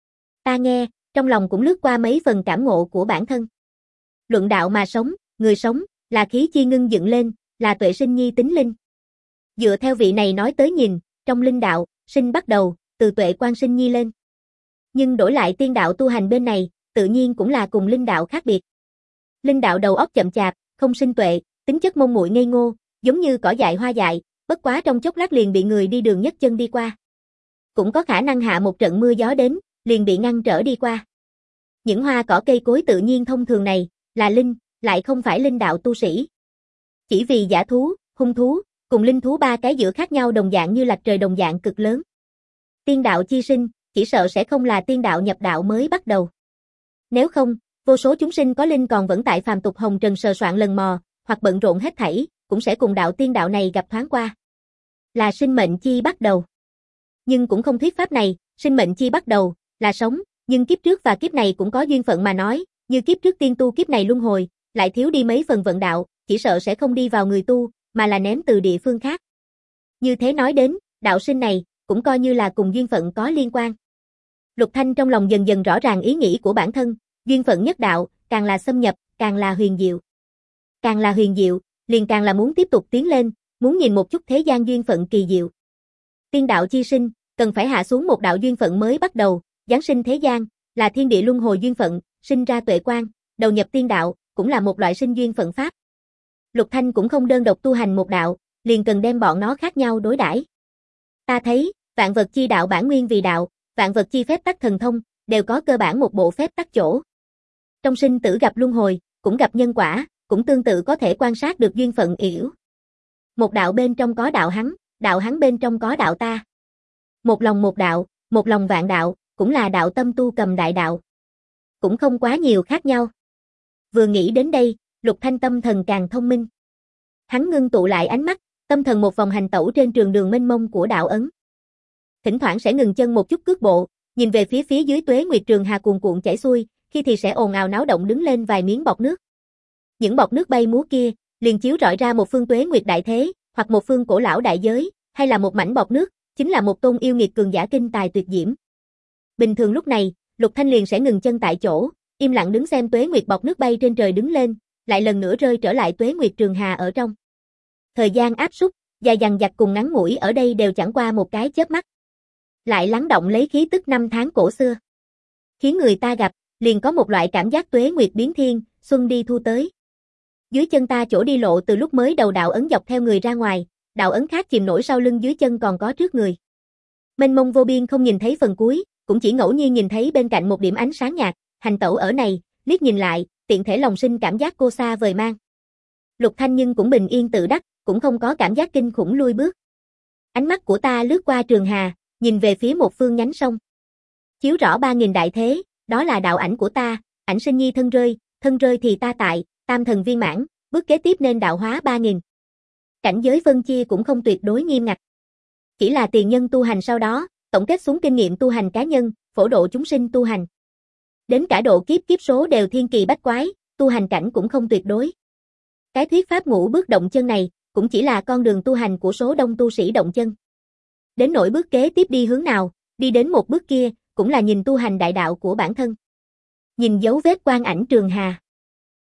Ta nghe, trong lòng cũng lướt qua mấy phần cảm ngộ của bản thân. Luận đạo mà sống, người sống, là khí chi ngưng dựng lên, là tuệ sinh nhi tính linh. Dựa theo vị này nói tới nhìn, trong linh đạo, sinh bắt đầu, từ tuệ quan sinh nhi lên. Nhưng đổi lại tiên đạo tu hành bên này, tự nhiên cũng là cùng linh đạo khác biệt. Linh đạo đầu óc chậm chạp, không sinh tuệ, tính chất mông muội ngây ngô, giống như cỏ dại hoa dại, bất quá trong chốc lát liền bị người đi đường nhấc chân đi qua. Cũng có khả năng hạ một trận mưa gió đến, liền bị ngăn trở đi qua. Những hoa cỏ cây cối tự nhiên thông thường này, là linh, lại không phải linh đạo tu sĩ. Chỉ vì giả thú, hung thú, cùng linh thú ba cái giữa khác nhau đồng dạng như lạch trời đồng dạng cực lớn. Tiên đạo chi sinh, chỉ sợ sẽ không là tiên đạo nhập đạo mới bắt đầu. Nếu không, vô số chúng sinh có linh còn vẫn tại phàm tục hồng trần sờ soạn lần mò, hoặc bận rộn hết thảy, cũng sẽ cùng đạo tiên đạo này gặp thoáng qua. Là sinh mệnh chi bắt đầu. Nhưng cũng không thuyết pháp này, sinh mệnh chi bắt đầu, là sống, nhưng kiếp trước và kiếp này cũng có duyên phận mà nói, như kiếp trước tiên tu kiếp này luân hồi, lại thiếu đi mấy phần vận đạo, chỉ sợ sẽ không đi vào người tu, mà là ném từ địa phương khác. Như thế nói đến, đạo sinh này, cũng coi như là cùng duyên phận có liên quan. Lục Thanh trong lòng dần dần rõ ràng ý nghĩ của bản thân, duyên phận nhất đạo, càng là xâm nhập, càng là huyền diệu. Càng là huyền diệu, liền càng là muốn tiếp tục tiến lên, muốn nhìn một chút thế gian duyên phận kỳ diệu. Tiên đạo chi sinh, cần phải hạ xuống một đạo duyên phận mới bắt đầu, giáng sinh thế gian, là thiên địa luân hồi duyên phận, sinh ra tuệ quan, đầu nhập tiên đạo, cũng là một loại sinh duyên phận pháp. Lục Thanh cũng không đơn độc tu hành một đạo, liền cần đem bọn nó khác nhau đối đãi. Ta thấy, vạn vật chi đạo bản nguyên vì đạo, vạn vật chi phép tắc thần thông, đều có cơ bản một bộ phép tắc chỗ. Trong sinh tử gặp luân hồi, cũng gặp nhân quả, cũng tương tự có thể quan sát được duyên phận yểu. Một đạo bên trong có đạo hắn, đạo hắn bên trong có đạo ta. Một lòng một đạo, một lòng vạn đạo, cũng là đạo tâm tu cầm đại đạo. Cũng không quá nhiều khác nhau. Vừa nghĩ đến đây, Lục Thanh tâm thần càng thông minh. Hắn ngưng tụ lại ánh mắt, tâm thần một vòng hành tẩu trên trường đường mênh mông của đạo ấn. Thỉnh thoảng sẽ ngừng chân một chút cước bộ, nhìn về phía phía dưới tuế nguyệt trường hà cuồn cuộn chảy xuôi, khi thì sẽ ồn ào náo động đứng lên vài miếng bọt nước. Những bọt nước bay múa kia, liền chiếu rọi ra một phương tuế nguyệt đại thế, hoặc một phương cổ lão đại giới, hay là một mảnh bọt nước, chính là một tôn yêu nghiệt cường giả kinh tài tuyệt diễm. Bình thường lúc này, Lục Thanh liền sẽ ngừng chân tại chỗ, im lặng đứng xem tuế nguyệt bọt nước bay trên trời đứng lên, lại lần nữa rơi trở lại tuế nguyệt trường hà ở trong. Thời gian áp súc, dài dằng dặc cùng ngắn ngủi ở đây đều chẳng qua một cái chớp mắt. Lại lắng động lấy khí tức năm tháng cổ xưa. Khiến người ta gặp, liền có một loại cảm giác tuế nguyệt biến thiên, xuân đi thu tới. Dưới chân ta chỗ đi lộ từ lúc mới đầu đạo ấn dọc theo người ra ngoài, đạo ấn khác chìm nổi sau lưng dưới chân còn có trước người. Mênh mông vô biên không nhìn thấy phần cuối, cũng chỉ ngẫu nhiên nhìn thấy bên cạnh một điểm ánh sáng nhạt, hành tẩu ở này, liếc nhìn lại, tiện thể lòng sinh cảm giác cô xa vời mang. Lục Thanh nhưng cũng bình yên tự đắc, cũng không có cảm giác kinh khủng lui bước. Ánh mắt của ta lướt qua trường hà, nhìn về phía một phương nhánh sông. Chiếu rõ ba nghìn đại thế, đó là đạo ảnh của ta, ảnh sinh nhi thân rơi, thân rơi thì ta tại, tam thần viên mãn, bước kế tiếp nên đạo hóa ba nghìn. Cảnh giới phân chia cũng không tuyệt đối nghiêm ngặt. Chỉ là tiền nhân tu hành sau đó, tổng kết xuống kinh nghiệm tu hành cá nhân, phổ độ chúng sinh tu hành. Đến cả độ kiếp kiếp số đều thiên kỳ bách quái, tu hành cảnh cũng không tuyệt đối. Cái thuyết pháp ngũ bước động chân này, cũng chỉ là con đường tu hành của số đông tu sĩ động chân. Đến nỗi bước kế tiếp đi hướng nào, đi đến một bước kia, cũng là nhìn tu hành đại đạo của bản thân. Nhìn dấu vết quan ảnh trường hà.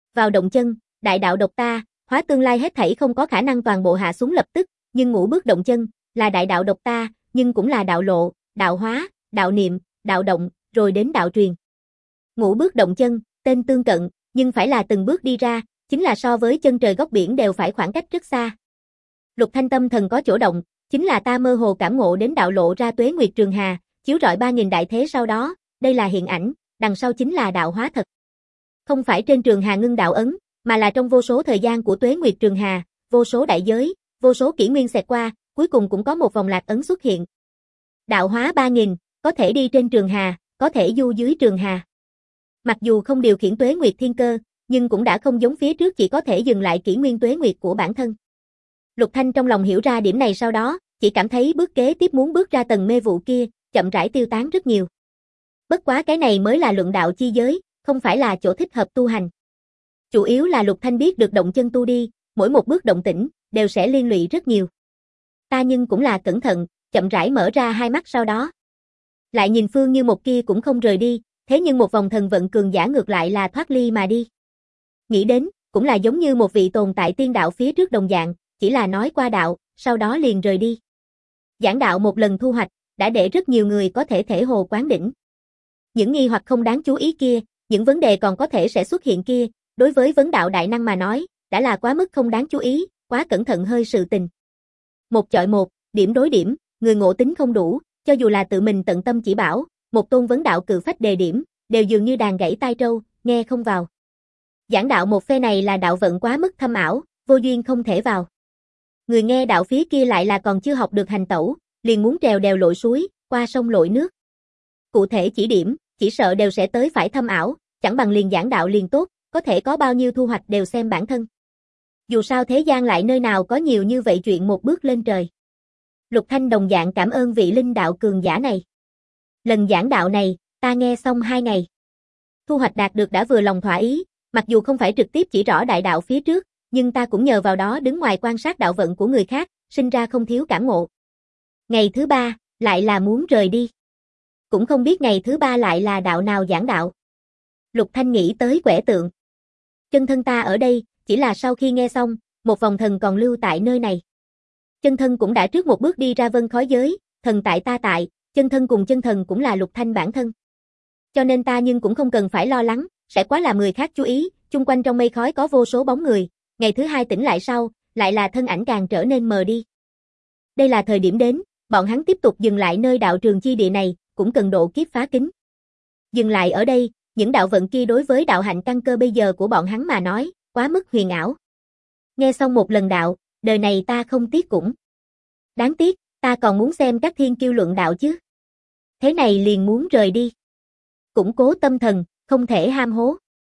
Vào động chân, đại đạo độc ta, hóa tương lai hết thảy không có khả năng toàn bộ hạ xuống lập tức, nhưng ngũ bước động chân, là đại đạo độc ta, nhưng cũng là đạo lộ, đạo hóa, đạo niệm, đạo động, rồi đến đạo truyền. Ngũ bước động chân, tên tương cận, nhưng phải là từng bước đi ra, chính là so với chân trời góc biển đều phải khoảng cách rất xa. Lục Thanh tâm thần có chỗ động, chính là ta mơ hồ cảm ngộ đến đạo lộ ra tuế nguyệt trường hà, chiếu rọi ba nghìn đại thế sau đó, đây là hiện ảnh, đằng sau chính là đạo hóa thật. Không phải trên trường hà ngưng đạo ấn, mà là trong vô số thời gian của tuế nguyệt trường hà, vô số đại giới, vô số kỷ nguyên xẹt qua, cuối cùng cũng có một vòng lạc ấn xuất hiện. Đạo hóa ba nghìn, có thể đi trên trường hà, có thể du dưới trường hà. Mặc dù không điều khiển tuế nguyệt thiên cơ, nhưng cũng đã không giống phía trước chỉ có thể dừng lại kỷ nguyên tuế nguyệt của bản thân. Lục Thanh trong lòng hiểu ra điểm này sau đó, chỉ cảm thấy bước kế tiếp muốn bước ra tầng mê vụ kia, chậm rãi tiêu tán rất nhiều. Bất quá cái này mới là luận đạo chi giới, không phải là chỗ thích hợp tu hành. Chủ yếu là Lục Thanh biết được động chân tu đi, mỗi một bước động tĩnh, đều sẽ liên lụy rất nhiều. Ta nhưng cũng là cẩn thận, chậm rãi mở ra hai mắt sau đó. Lại nhìn Phương Như một kia cũng không rời đi, thế nhưng một vòng thần vận cường giả ngược lại là thoát ly mà đi. Nghĩ đến, cũng là giống như một vị tồn tại tiên đạo phía trước đồng dạng, chỉ là nói qua đạo, sau đó liền rời đi. Giảng đạo một lần thu hoạch, đã để rất nhiều người có thể thể hồ quán đỉnh. Những nghi hoặc không đáng chú ý kia, những vấn đề còn có thể sẽ xuất hiện kia, đối với vấn đạo đại năng mà nói, đã là quá mức không đáng chú ý, quá cẩn thận hơi sự tình. Một chọi một, điểm đối điểm, người ngộ tính không đủ, cho dù là tự mình tận tâm chỉ bảo, một tôn vấn đạo cự phách đề điểm, đều dường như đàn gãy tai trâu, nghe không vào. Giảng đạo một phe này là đạo vận quá mức thâm ảo, vô duyên không thể vào. Người nghe đạo phía kia lại là còn chưa học được hành tẩu, liền muốn trèo đèo lội suối, qua sông lội nước. Cụ thể chỉ điểm, chỉ sợ đều sẽ tới phải thâm ảo, chẳng bằng liền giảng đạo liền tốt, có thể có bao nhiêu thu hoạch đều xem bản thân. Dù sao thế gian lại nơi nào có nhiều như vậy chuyện một bước lên trời. Lục Thanh đồng dạng cảm ơn vị linh đạo cường giả này. Lần giảng đạo này, ta nghe xong hai ngày. Thu hoạch đạt được đã vừa lòng thỏa ý, mặc dù không phải trực tiếp chỉ rõ đại đạo phía trước, nhưng ta cũng nhờ vào đó đứng ngoài quan sát đạo vận của người khác, sinh ra không thiếu cảm ngộ. Ngày thứ ba, lại là muốn rời đi. Cũng không biết ngày thứ ba lại là đạo nào giảng đạo. Lục Thanh nghĩ tới quẻ tượng. Chân thân ta ở đây, chỉ là sau khi nghe xong, một vòng thần còn lưu tại nơi này. Chân thân cũng đã trước một bước đi ra vân khói giới, thần tại ta tại, chân thân cùng chân thần cũng là Lục Thanh bản thân. Cho nên ta nhưng cũng không cần phải lo lắng, sẽ quá làm người khác chú ý, chung quanh trong mây khói có vô số bóng người, ngày thứ hai tỉnh lại sau, lại là thân ảnh càng trở nên mờ đi. Đây là thời điểm đến, bọn hắn tiếp tục dừng lại nơi đạo trường chi địa này, cũng cần độ kiếp phá kính. Dừng lại ở đây, những đạo vận kia đối với đạo hạnh căn cơ bây giờ của bọn hắn mà nói, quá mức huyền ảo. Nghe xong một lần đạo, đời này ta không tiếc cũng. Đáng tiếc, ta còn muốn xem các thiên kiêu luận đạo chứ. Thế này liền muốn rời đi. Củng cố tâm thần, không thể ham hố.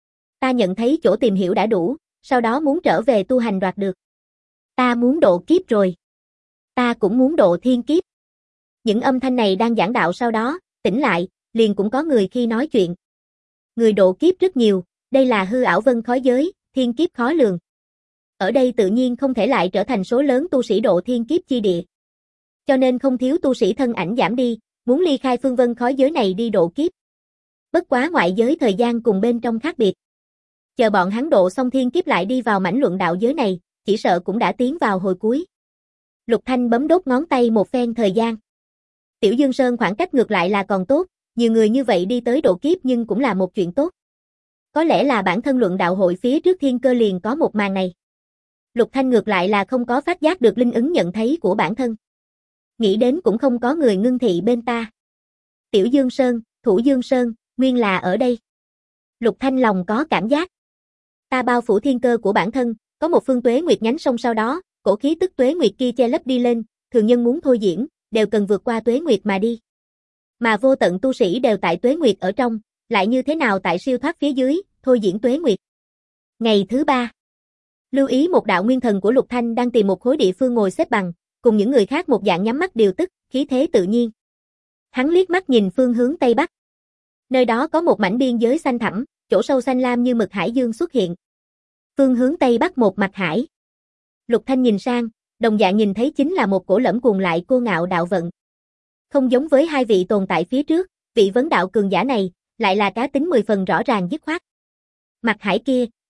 Ta nhận thấy chỗ tìm hiểu đã đủ, sau đó muốn trở về tu hành đoạt được. Ta muốn độ kiếp rồi. Ta cũng muốn độ thiên kiếp. Những âm thanh này đang giảng đạo sau đó, tỉnh lại, liền cũng có người khi nói chuyện. Người độ kiếp rất nhiều, đây là hư ảo vân khói giới, thiên kiếp khó lường. Ở đây tự nhiên không thể lại trở thành số lớn tu sĩ độ thiên kiếp chi địa. Cho nên không thiếu tu sĩ thân ảnh giảm đi, muốn ly khai phương vân khói giới này đi độ kiếp. Bất quá ngoại giới thời gian cùng bên trong khác biệt. Chờ bọn hắn độ xong thiên kiếp lại đi vào mảnh luận đạo giới này, chỉ sợ cũng đã tiến vào hồi cuối. Lục Thanh bấm đốt ngón tay một phen thời gian. Tiểu Dương Sơn khoảng cách ngược lại là còn tốt, nhiều người như vậy đi tới độ kiếp nhưng cũng là một chuyện tốt. Có lẽ là bản thân luận đạo hội phía trước thiên cơ liền có một màn này. Lục Thanh ngược lại là không có phát giác được linh ứng nhận thấy của bản thân. Nghĩ đến cũng không có người ngưng thị bên ta. Tiểu Dương Sơn, Thủ Dương Sơn, nguyên là ở đây. Lục Thanh lòng có cảm giác. Ta bao phủ thiên cơ của bản thân, có một phương tuế nguyệt nhánh sông sau đó, cổ khí tức tuế nguyệt kia che lấp đi lên, thường nhân muốn thôi diễn, đều cần vượt qua tuế nguyệt mà đi. Mà vô tận tu sĩ đều tại tuế nguyệt ở trong, lại như thế nào tại siêu thoát phía dưới, thôi diễn tuế nguyệt. Ngày thứ ba. Lưu ý một đạo nguyên thần của Lục Thanh đang tìm một khối địa phương ngồi xếp bằng, cùng những người khác một dạng nhắm mắt điều tức, khí thế tự nhiên. Hắn liếc mắt nhìn phương hướng Tây Bắc. Nơi đó có một mảnh biên giới xanh thẳm, chỗ sâu xanh lam như mực hải dương xuất hiện. Phương hướng Tây Bắc một mạch hải. Lục Thanh nhìn sang, đồng dạng nhìn thấy chính là một cổ lẫm cuồng lại cô ngạo đạo vận. Không giống với hai vị tồn tại phía trước, vị vấn đạo cường giả này, lại là cá tính mười phần rõ ràng dứt khoát. Mặt hải kia,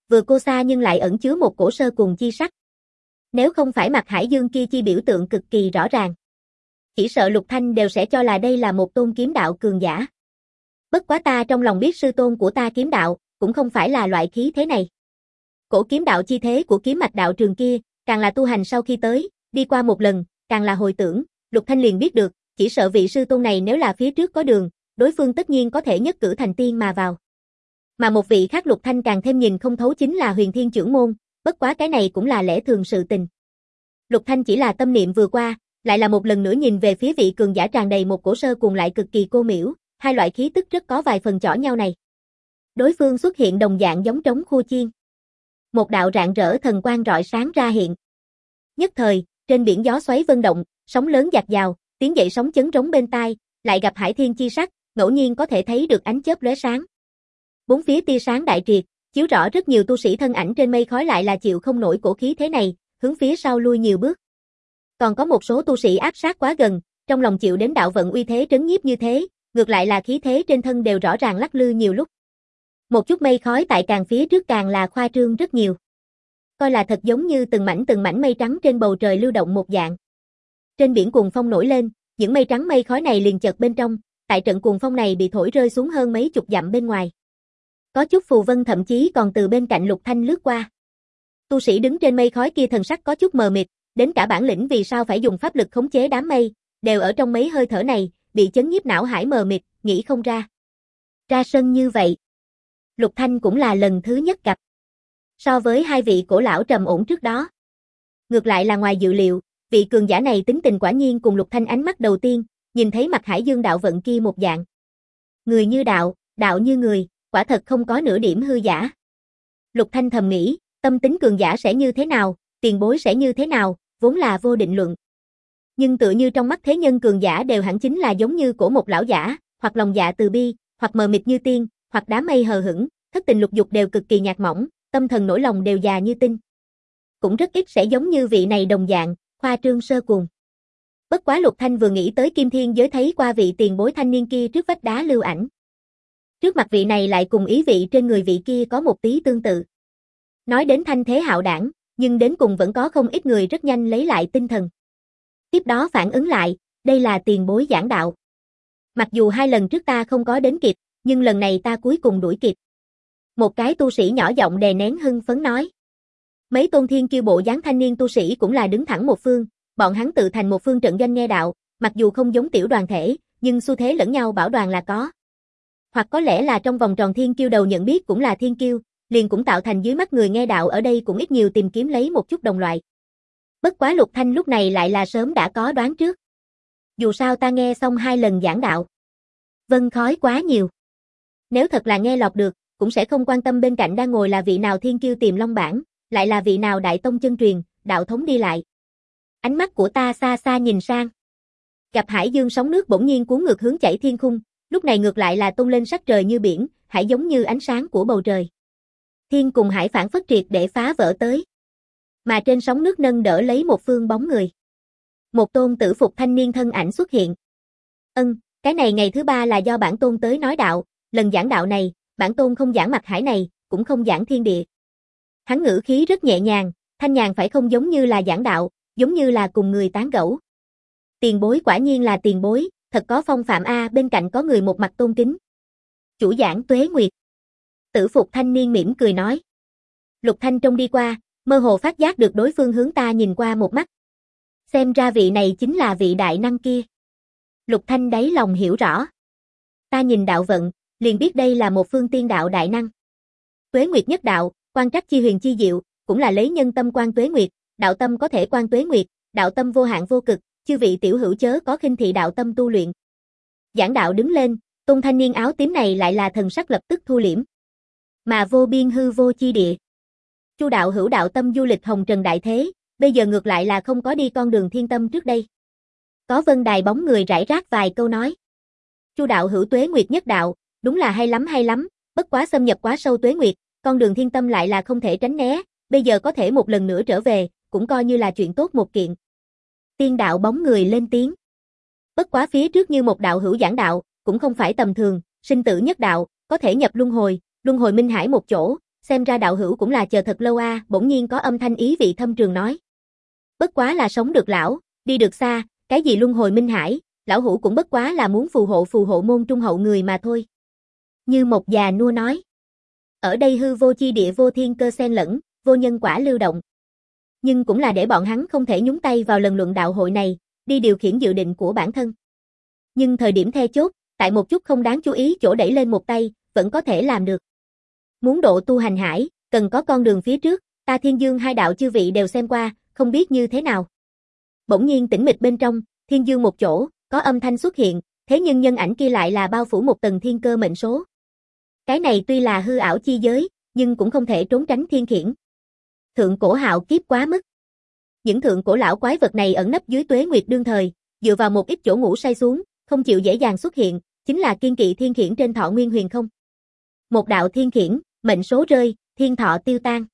vừa cô xa nhưng lại ẩn chứa một cổ sơ cùng chi sắc. Nếu không phải mặt Hải Dương kia chi biểu tượng cực kỳ rõ ràng, chỉ sợ Lục Thanh đều sẽ cho là đây là một tôn kiếm đạo cường giả. Bất quá ta trong lòng biết sư tôn của ta kiếm đạo, cũng không phải là loại khí thế này. Cổ kiếm đạo chi thế của kiếm mạch đạo trường kia, càng là tu hành sau khi tới, đi qua một lần, càng là hồi tưởng, Lục Thanh liền biết được, chỉ sợ vị sư tôn này nếu là phía trước có đường, đối phương tất nhiên có thể nhất cử thành tiên mà vào. Mà một vị khác Lục Thanh càng thêm nhìn không thấu chính là Huyền Thiên Chưởng Môn, bất quá cái này cũng là lẽ thường sự tình. Lục Thanh chỉ là tâm niệm vừa qua, lại là một lần nữa nhìn về phía vị cường giả tràn đầy một cổ sơ cùng lại cực kỳ cô miễu, hai loại khí tức rất có vài phần chỏ nhau này. Đối phương xuất hiện đồng dạng giống trống khua chiên. Một đạo rạng rỡ thần quang rọi sáng ra hiện. Nhất thời, trên biển gió xoáy vân động, sóng lớn dạt dào, tiếng dậy sóng chấn rống bên tai, lại gặp hải thiên chi sắc, ngẫu nhiên có thể thấy được ánh chớp lóe sáng. Bốn phía tia sáng đại triệt, chiếu rõ rất nhiều tu sĩ thân ảnh trên mây khói lại là chịu không nổi cổ khí thế này, hướng phía sau lui nhiều bước. Còn có một số tu sĩ áp sát quá gần, trong lòng chịu đến đạo vận uy thế trấn nhiếp như thế, ngược lại là khí thế trên thân đều rõ ràng lắc lư nhiều lúc. Một chút mây khói tại càng phía trước càng là khoa trương rất nhiều. Coi là thật giống như từng mảnh từng mảnh mây trắng trên bầu trời lưu động một dạng. Trên biển cuồng phong nổi lên, những mây trắng mây khói này liền chật bên trong, tại trận cuồng phong này bị thổi rơi xuống hơn mấy chục dặm bên ngoài. Có chút phù vân thậm chí còn từ bên cạnh Lục Thanh lướt qua. Tu sĩ đứng trên mây khói kia thần sắc có chút mờ mịt, đến cả bản lĩnh vì sao phải dùng pháp lực khống chế đám mây, đều ở trong mấy hơi thở này, bị chấn nhiếp não hải mờ mịt, nghĩ không ra. Ra sân như vậy, Lục Thanh cũng là lần thứ nhất gặp. So với hai vị cổ lão trầm ổn trước đó, ngược lại là ngoài dự liệu, vị cường giả này tính tình quả nhiên cùng Lục Thanh ánh mắt đầu tiên, nhìn thấy mặt Hải Dương đạo vận kia một dạng. Người như đạo, đạo như người, quả thật không có nửa điểm hư giả. Lục Thanh thầm nghĩ, tâm tính cường giả sẽ như thế nào, tiền bối sẽ như thế nào, vốn là vô định luận. Nhưng tựa như trong mắt thế nhân cường giả đều hẳn chính là giống như cổ một lão giả, hoặc lòng dạ từ bi, hoặc mờ mịt như tiên, hoặc đám mây hờ hững, thất tình lục dục đều cực kỳ nhạt mỏng, tâm thần nỗi lòng đều già như tinh. Cũng rất ít sẽ giống như vị này đồng dạng, khoa trương sơ cuồng. Bất quá Lục Thanh vừa nghĩ tới Kim Thiên giới thấy qua vị tiền bối thanh niên kia trước vách đá lưu ảnh. Trước mặt vị này lại cùng ý vị trên người vị kia có một tí tương tự. Nói đến thanh thế hạo đảng, nhưng đến cùng vẫn có không ít người rất nhanh lấy lại tinh thần. Tiếp đó phản ứng lại, đây là tiền bối giảng đạo. Mặc dù hai lần trước ta không có đến kịp, nhưng lần này ta cuối cùng đuổi kịp. Một cái tu sĩ nhỏ giọng đè nén hưng phấn nói. Mấy tôn thiên kiêu bộ dáng thanh niên tu sĩ cũng là đứng thẳng một phương, bọn hắn tự thành một phương trận doanh nghe đạo, mặc dù không giống tiểu đoàn thể, nhưng xu thế lẫn nhau bảo đoàn là có. Hoặc có lẽ là trong vòng tròn thiên kiêu đầu nhận biết cũng là thiên kiêu, liền cũng tạo thành dưới mắt người nghe đạo ở đây cũng ít nhiều tìm kiếm lấy một chút đồng loại. Bất quá Lục Thanh lúc này lại là sớm đã có đoán trước. Dù sao ta nghe xong hai lần giảng đạo. Vân khói quá nhiều. Nếu thật là nghe lọt được, cũng sẽ không quan tâm bên cạnh đang ngồi là vị nào thiên kiêu tìm long bản, lại là vị nào đại tông chân truyền, đạo thống đi lại. Ánh mắt của ta xa xa nhìn sang. Gặp Hải Dương sóng nước bỗng nhiên cuốn ngược hướng chảy thiên khung, lúc này ngược lại là tung lên sắc trời như biển, hải giống như ánh sáng của bầu trời. Thiên cùng hải phản phất triệt để phá vỡ tới. Mà trên sóng nước nâng đỡ lấy một phương bóng người. Một tôn tử phục thanh niên thân ảnh xuất hiện. Ân, cái này ngày thứ ba là do bản tôn tới nói đạo, lần giảng đạo này, bản tôn không giảng mặt hải này, cũng không giảng thiên địa. Hắn ngữ khí rất nhẹ nhàng, thanh nhàn phải không giống như là giảng đạo, giống như là cùng người tán gẫu. Tiền bối quả nhiên là tiền bối, thật có phong phạm a, bên cạnh có người một mặt tôn kính. Chủ giảng Tuế Nguyệt. Tử phục thanh niên mỉm cười nói. Lục Thanh trông đi qua, mơ hồ phát giác được đối phương hướng ta nhìn qua một mắt. Xem ra vị này chính là vị đại năng kia. Lục Thanh đáy lòng hiểu rõ. Ta nhìn đạo vận, liền biết đây là một phương tiên đạo đại năng. Tuế Nguyệt nhất đạo, quan trắc chi huyền chi diệu, cũng là lấy nhân tâm quan Tuế Nguyệt, đạo tâm có thể quan Tuế Nguyệt, đạo tâm vô hạn vô cực, chư vị tiểu hữu chớ có khinh thị đạo tâm tu luyện. Giảng đạo đứng lên, tôn thanh niên áo tím này lại là thần sắc lập tức thu liễm. Mà vô biên hư vô chi địa. Chu đạo hữu đạo tâm du lịch hồng trần đại thế, bây giờ ngược lại là không có đi con đường thiên tâm trước đây. Có vân đài bóng người rải rác vài câu nói. Chu đạo hữu Tuế Nguyệt nhất đạo, đúng là hay lắm hay lắm, bất quá xâm nhập quá sâu Tuế Nguyệt, con đường thiên tâm lại là không thể tránh né, bây giờ có thể một lần nữa trở về, cũng coi như là chuyện tốt một kiện. Tiên đạo bóng người lên tiếng. Bất quá phía trước như một đạo hữu giảng đạo, cũng không phải tầm thường, sinh tử nhất đạo, có thể nhập luân hồi, luân hồi minh hải một chỗ, xem ra đạo hữu cũng là chờ thật lâu a, à, bỗng nhiên có âm thanh ý vị thâm trường nói. Bất quá là sống được lão, đi được xa, cái gì luân hồi minh hải, lão hữu cũng bất quá là muốn phù hộ phù hộ môn trung hậu người mà thôi. Như một già nua nói. Ở đây hư vô chi địa vô thiên cơ xen lẫn, vô nhân quả lưu động. Nhưng cũng là để bọn hắn không thể nhúng tay vào lần luận đạo hội này, đi điều khiển dự định của bản thân. Nhưng thời điểm then chốt, tại một chút không đáng chú ý chỗ đẩy lên một tay, vẫn có thể làm được. Muốn độ tu hành hải, cần có con đường phía trước, ta Thiên Dương hai đạo chư vị đều xem qua, không biết như thế nào. Bỗng nhiên tĩnh mịch bên trong, Thiên Dương một chỗ, có âm thanh xuất hiện, thế nhưng nhân ảnh kia lại là bao phủ một tầng thiên cơ mệnh số. Cái này tuy là hư ảo chi giới, nhưng cũng không thể trốn tránh thiên khiển. Thượng cổ hạo kiếp quá mức. Những thượng cổ lão quái vật này ẩn nấp dưới tuế nguyệt đương thời, dựa vào một ít chỗ ngủ say xuống, không chịu dễ dàng xuất hiện, chính là kiên kỵ thiên khiển trên thọ nguyên huyền không. Một đạo thiên khiển, mệnh số rơi, thiên thọ tiêu tan.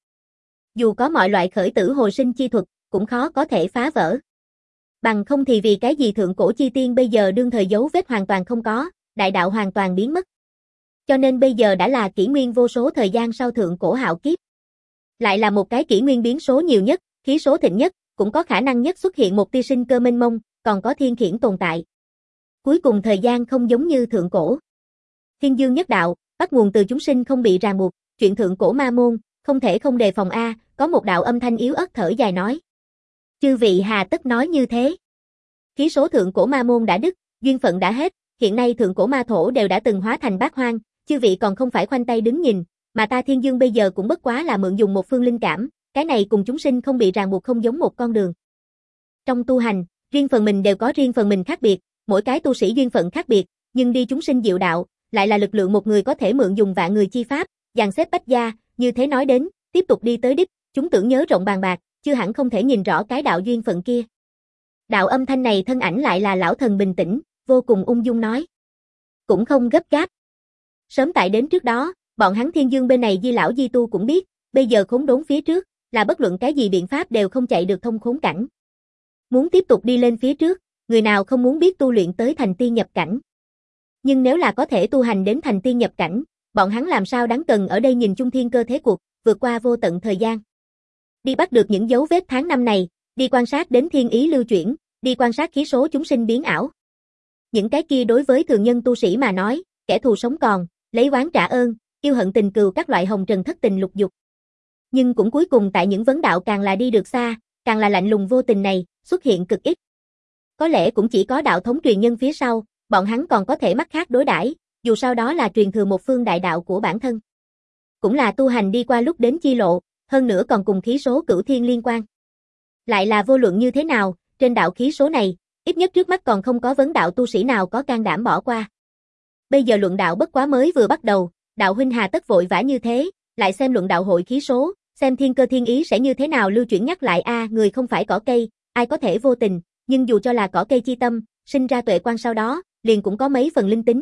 Dù có mọi loại khởi tử hồi sinh chi thuật, cũng khó có thể phá vỡ. Bằng không thì vì cái gì thượng cổ chi tiên bây giờ đương thời dấu vết hoàn toàn không có, đại đạo hoàn toàn biến mất. Cho nên bây giờ đã là kỷ nguyên vô số thời gian sau thượng cổ hạo kiếp. Lại là một cái kỷ nguyên biến số nhiều nhất, khí số thịnh nhất, cũng có khả năng nhất xuất hiện một tia sinh cơ mênh mông, còn có thiên khiển tồn tại. Cuối cùng thời gian không giống như thượng cổ. Thiên Dương nhất đạo, bắt nguồn từ chúng sinh không bị ràng buộc, chuyện thượng cổ ma môn, không thể không đề phòng a, có một đạo âm thanh yếu ớt thở dài nói. Chư vị hà tất nói như thế. Khí số thượng cổ ma môn đã đứt, duyên phận đã hết, hiện nay thượng cổ ma thổ đều đã từng hóa thành bát hoang, chư vị còn không phải khoanh tay đứng nhìn, mà ta Thiên Dương bây giờ cũng bất quá là mượn dùng một phương linh cảm, cái này cùng chúng sinh không bị ràng buộc không giống một con đường. Trong tu hành, riêng phần mình đều có riêng phần mình khác biệt, mỗi cái tu sĩ duyên phận khác biệt, nhưng đi chúng sinh diệu đạo, lại là lực lượng một người có thể mượn dùng vạn người chi pháp, dàn xếp bách gia, như thế nói đến, tiếp tục đi tới đích, chúng tưởng nhớ rộng bàn bạc, chưa hẳn không thể nhìn rõ cái đạo duyên phận kia. Đạo âm thanh này thân ảnh lại là lão thần bình tĩnh, vô cùng ung dung nói. Cũng không gấp gáp. Sớm tại đến trước đó, bọn hắn Thiên Dương bên này Di lão Di tu cũng biết, bây giờ khốn đốn phía trước, là bất luận cái gì biện pháp đều không chạy được thông khốn cảnh. Muốn tiếp tục đi lên phía trước, người nào không muốn biết tu luyện tới thành tiên nhập cảnh. Nhưng nếu là có thể tu hành đến thành tiên nhập cảnh, bọn hắn làm sao đáng cần ở đây nhìn chung thiên cơ thế cuộc, vượt qua vô tận thời gian. Đi bắt được những dấu vết tháng năm này, đi quan sát đến thiên ý lưu chuyển, đi quan sát khí số chúng sinh biến ảo. Những cái kia đối với thường nhân tu sĩ mà nói, kẻ thù sống còn, lấy oán trả ơn, yêu hận tình cừu các loại hồng trần thất tình lục dục. Nhưng cũng cuối cùng tại những vấn đạo càng là đi được xa, càng là lạnh lùng vô tình này, xuất hiện cực ít. Có lẽ cũng chỉ có đạo thống truyền nhân phía sau, bọn hắn còn có thể mắt khác đối đãi, dù sau đó là truyền thừa một phương đại đạo của bản thân. Cũng là tu hành đi qua lúc đến chi lộ, hơn nữa còn cùng khí số cửu thiên liên quan. Lại là vô luận như thế nào, trên đạo khí số này, ít nhất trước mắt còn không có vấn đạo tu sĩ nào có can đảm bỏ qua. Bây giờ luận đạo bất quá mới vừa bắt đầu, đạo huynh hà tất vội vã như thế, lại xem luận đạo hội khí số, xem thiên cơ thiên ý sẽ như thế nào lưu chuyển nhắc lại a, người không phải cỏ cây, ai có thể vô tình, nhưng dù cho là cỏ cây chi tâm, sinh ra tuệ quan sau đó, liền cũng có mấy phần linh tính.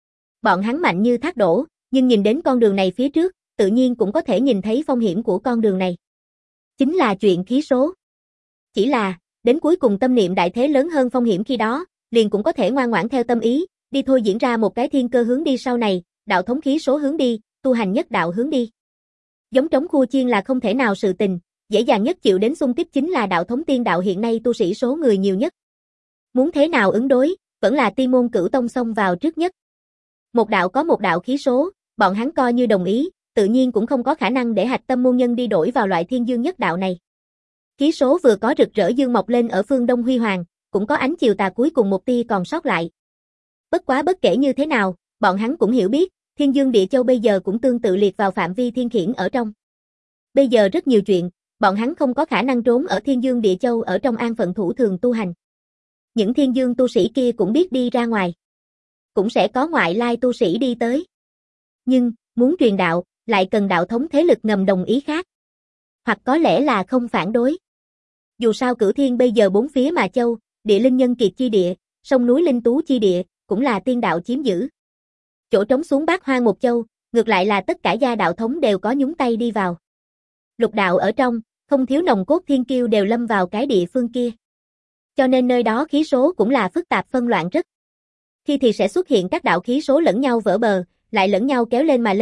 Bọn hắn mạnh như thác đổ, nhưng nhìn đến con đường này phía trước, tự nhiên cũng có thể nhìn thấy phong hiểm của con đường này. Chính là chuyện khí số. Chỉ là, đến cuối cùng tâm niệm đại thế lớn hơn phong hiểm khi đó, liền cũng có thể ngoan ngoãn theo tâm ý, đi thôi diễn ra một cái thiên cơ hướng đi sau này, đạo thống khí số hướng đi, tu hành nhất đạo hướng đi. Giống trống khua chiên là không thể nào sự tình, dễ dàng nhất chịu đến xung tiếp chính là đạo thống tiên đạo hiện nay tu sĩ số người nhiều nhất. Muốn thế nào ứng đối, vẫn là Tiên môn Cửu tông xông vào trước nhất. Một đạo có một đạo khí số, bọn hắn coi như đồng ý, tự nhiên cũng không có khả năng để hạch tâm môn nhân đi đổi vào loại thiên dương nhất đạo này. Khí số vừa có rực rỡ dương mọc lên ở phương Đông huy hoàng, cũng có ánh chiều tà cuối cùng một tia còn sót lại. Bất quá bất kể như thế nào, bọn hắn cũng hiểu biết, Thiên Dương Địa Châu bây giờ cũng tương tự liệt vào phạm vi thiên khiển ở trong. Bây giờ rất nhiều chuyện, bọn hắn không có khả năng trốn ở Thiên Dương Địa Châu ở trong an phận thủ thường tu hành. Những Thiên Dương tu sĩ kia cũng biết đi ra ngoài. Cũng sẽ có ngoại lai tu sĩ đi tới. Nhưng, muốn truyền đạo, lại cần đạo thống thế lực ngầm đồng ý khác. Hoặc có lẽ là không phản đối. Dù sao Cửu Thiên bây giờ bốn phía mà châu, địa linh nhân kiệt chi địa, sông núi linh tú chi địa, cũng là tiên đạo chiếm giữ. Chỗ trống xuống bát hoang một châu, ngược lại là tất cả gia đạo thống đều có nhúng tay đi vào. Lục đạo ở trong, không thiếu nồng cốt thiên kiêu đều lâm vào cái địa phương kia. Cho nên nơi đó khí số cũng là phức tạp phân loạn rất. Khi thì sẽ xuất hiện các đạo khí số lẫn nhau vỡ bờ, lại lẫn nhau kéo lên mà lên,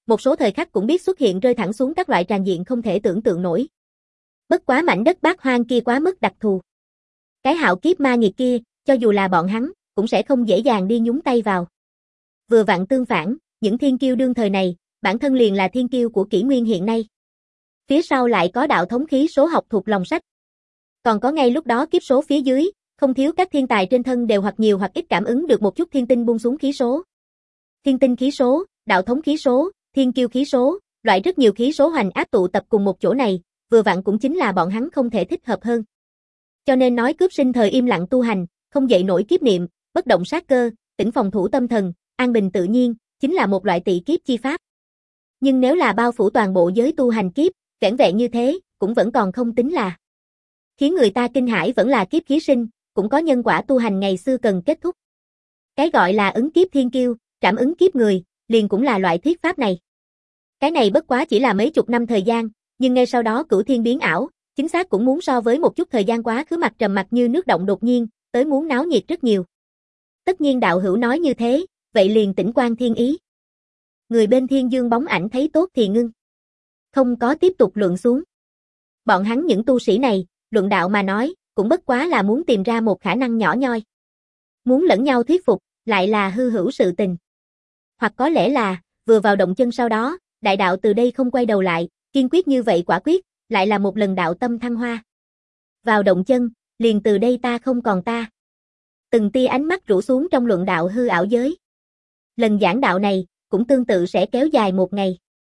một số thời khắc cũng biết xuất hiện rơi thẳng xuống các loại tràn diện không thể tưởng tượng nổi. Bất quá mảnh đất bát hoang kia quá mức đặc thù. Cái hạo kiếp ma nghiệt kia, cho dù là bọn hắn, cũng sẽ không dễ dàng đi nhúng tay vào. Vừa vặn tương phản, những thiên kiêu đương thời này, bản thân liền là thiên kiêu của kỷ nguyên hiện nay. Phía sau lại có đạo thống khí số học thuộc lòng sách. Còn có ngay lúc đó kiếp số phía dưới, không thiếu các thiên tài trên thân đều hoặc nhiều hoặc ít cảm ứng được một chút thiên tinh buông xuống khí số. Thiên tinh khí số, đạo thống khí số, thiên kiêu khí số, loại rất nhiều khí số hoành áp tụ tập cùng một chỗ này, vừa vặn cũng chính là bọn hắn không thể thích hợp hơn. Cho nên nói cướp sinh thời im lặng tu hành, không dậy nổi kiếp niệm, bất động sát cơ, tĩnh phòng thủ tâm thần, an bình tự nhiên, chính là một loại tị kiếp chi pháp. Nhưng nếu là bao phủ toàn bộ giới tu hành kiếp, vẻn vẹn như thế, cũng vẫn còn không tính là. Khiến người ta kinh hãi vẫn là kiếp khí sinh, cũng có nhân quả tu hành ngày xưa cần kết thúc. Cái gọi là ứng kiếp thiên kiêu, trảm ứng kiếp người, liền cũng là loại thuyết pháp này. Cái này bất quá chỉ là mấy chục năm thời gian, nhưng ngay sau đó cửu thiên biến ảo, chính xác cũng muốn so với một chút thời gian quá khứ mặt trầm mặc như nước động đột nhiên, tới muốn náo nhiệt rất nhiều. Tất nhiên đạo hữu nói như thế, vậy liền tĩnh quan thiên ý. Người bên thiên dương bóng ảnh thấy tốt thì ngưng. Không có tiếp tục luận xuống. Bọn hắn những tu sĩ này, luận đạo mà nói, cũng bất quá là muốn tìm ra một khả năng nhỏ nhoi. Muốn lẫn nhau thuyết phục, lại là hư hữu sự tình. Hoặc có lẽ là, vừa vào động chân sau đó, đại đạo từ đây không quay đầu lại, kiên quyết như vậy quả quyết, lại là một lần đạo tâm thăng hoa. Vào động chân, liền từ đây ta không còn ta. Từng tia ánh mắt rủ xuống trong luận đạo hư ảo giới. Lần giảng đạo này, cũng tương tự sẽ kéo dài một ngày.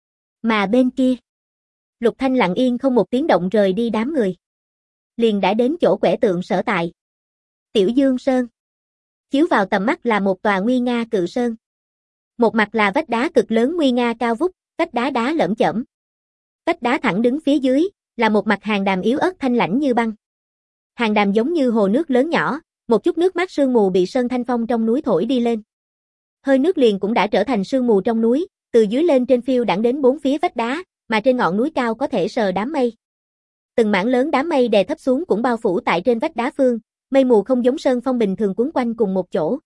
Mà bên kia, Lục Thanh lặng yên không một tiếng động rời đi đám người. Liền đã đến chỗ quẻ tượng sở tại. Tiểu Dương Sơn. Chiếu vào tầm mắt là một tòa nguy nga cự sơn. Một mặt là vách đá cực lớn nguy nga cao vút, vách đá đá lởm chởm. Vách đá thẳng đứng phía dưới, là một mặt hàng đàm yếu ớt thanh lãnh như băng. Hàng đàm giống như hồ nước lớn nhỏ, một chút nước mắt sương mù bị sơn thanh phong trong núi thổi đi lên. Hơi nước liền cũng đã trở thành sương mù trong núi, từ dưới lên trên phiêu đãng đến bốn phía vách đá, mà trên ngọn núi cao có thể sờ đám mây. Từng mảng lớn đám mây đè thấp xuống cũng bao phủ tại trên vách đá phương, mây mù không giống sơn phong bình thường quấn quanh cùng một chỗ,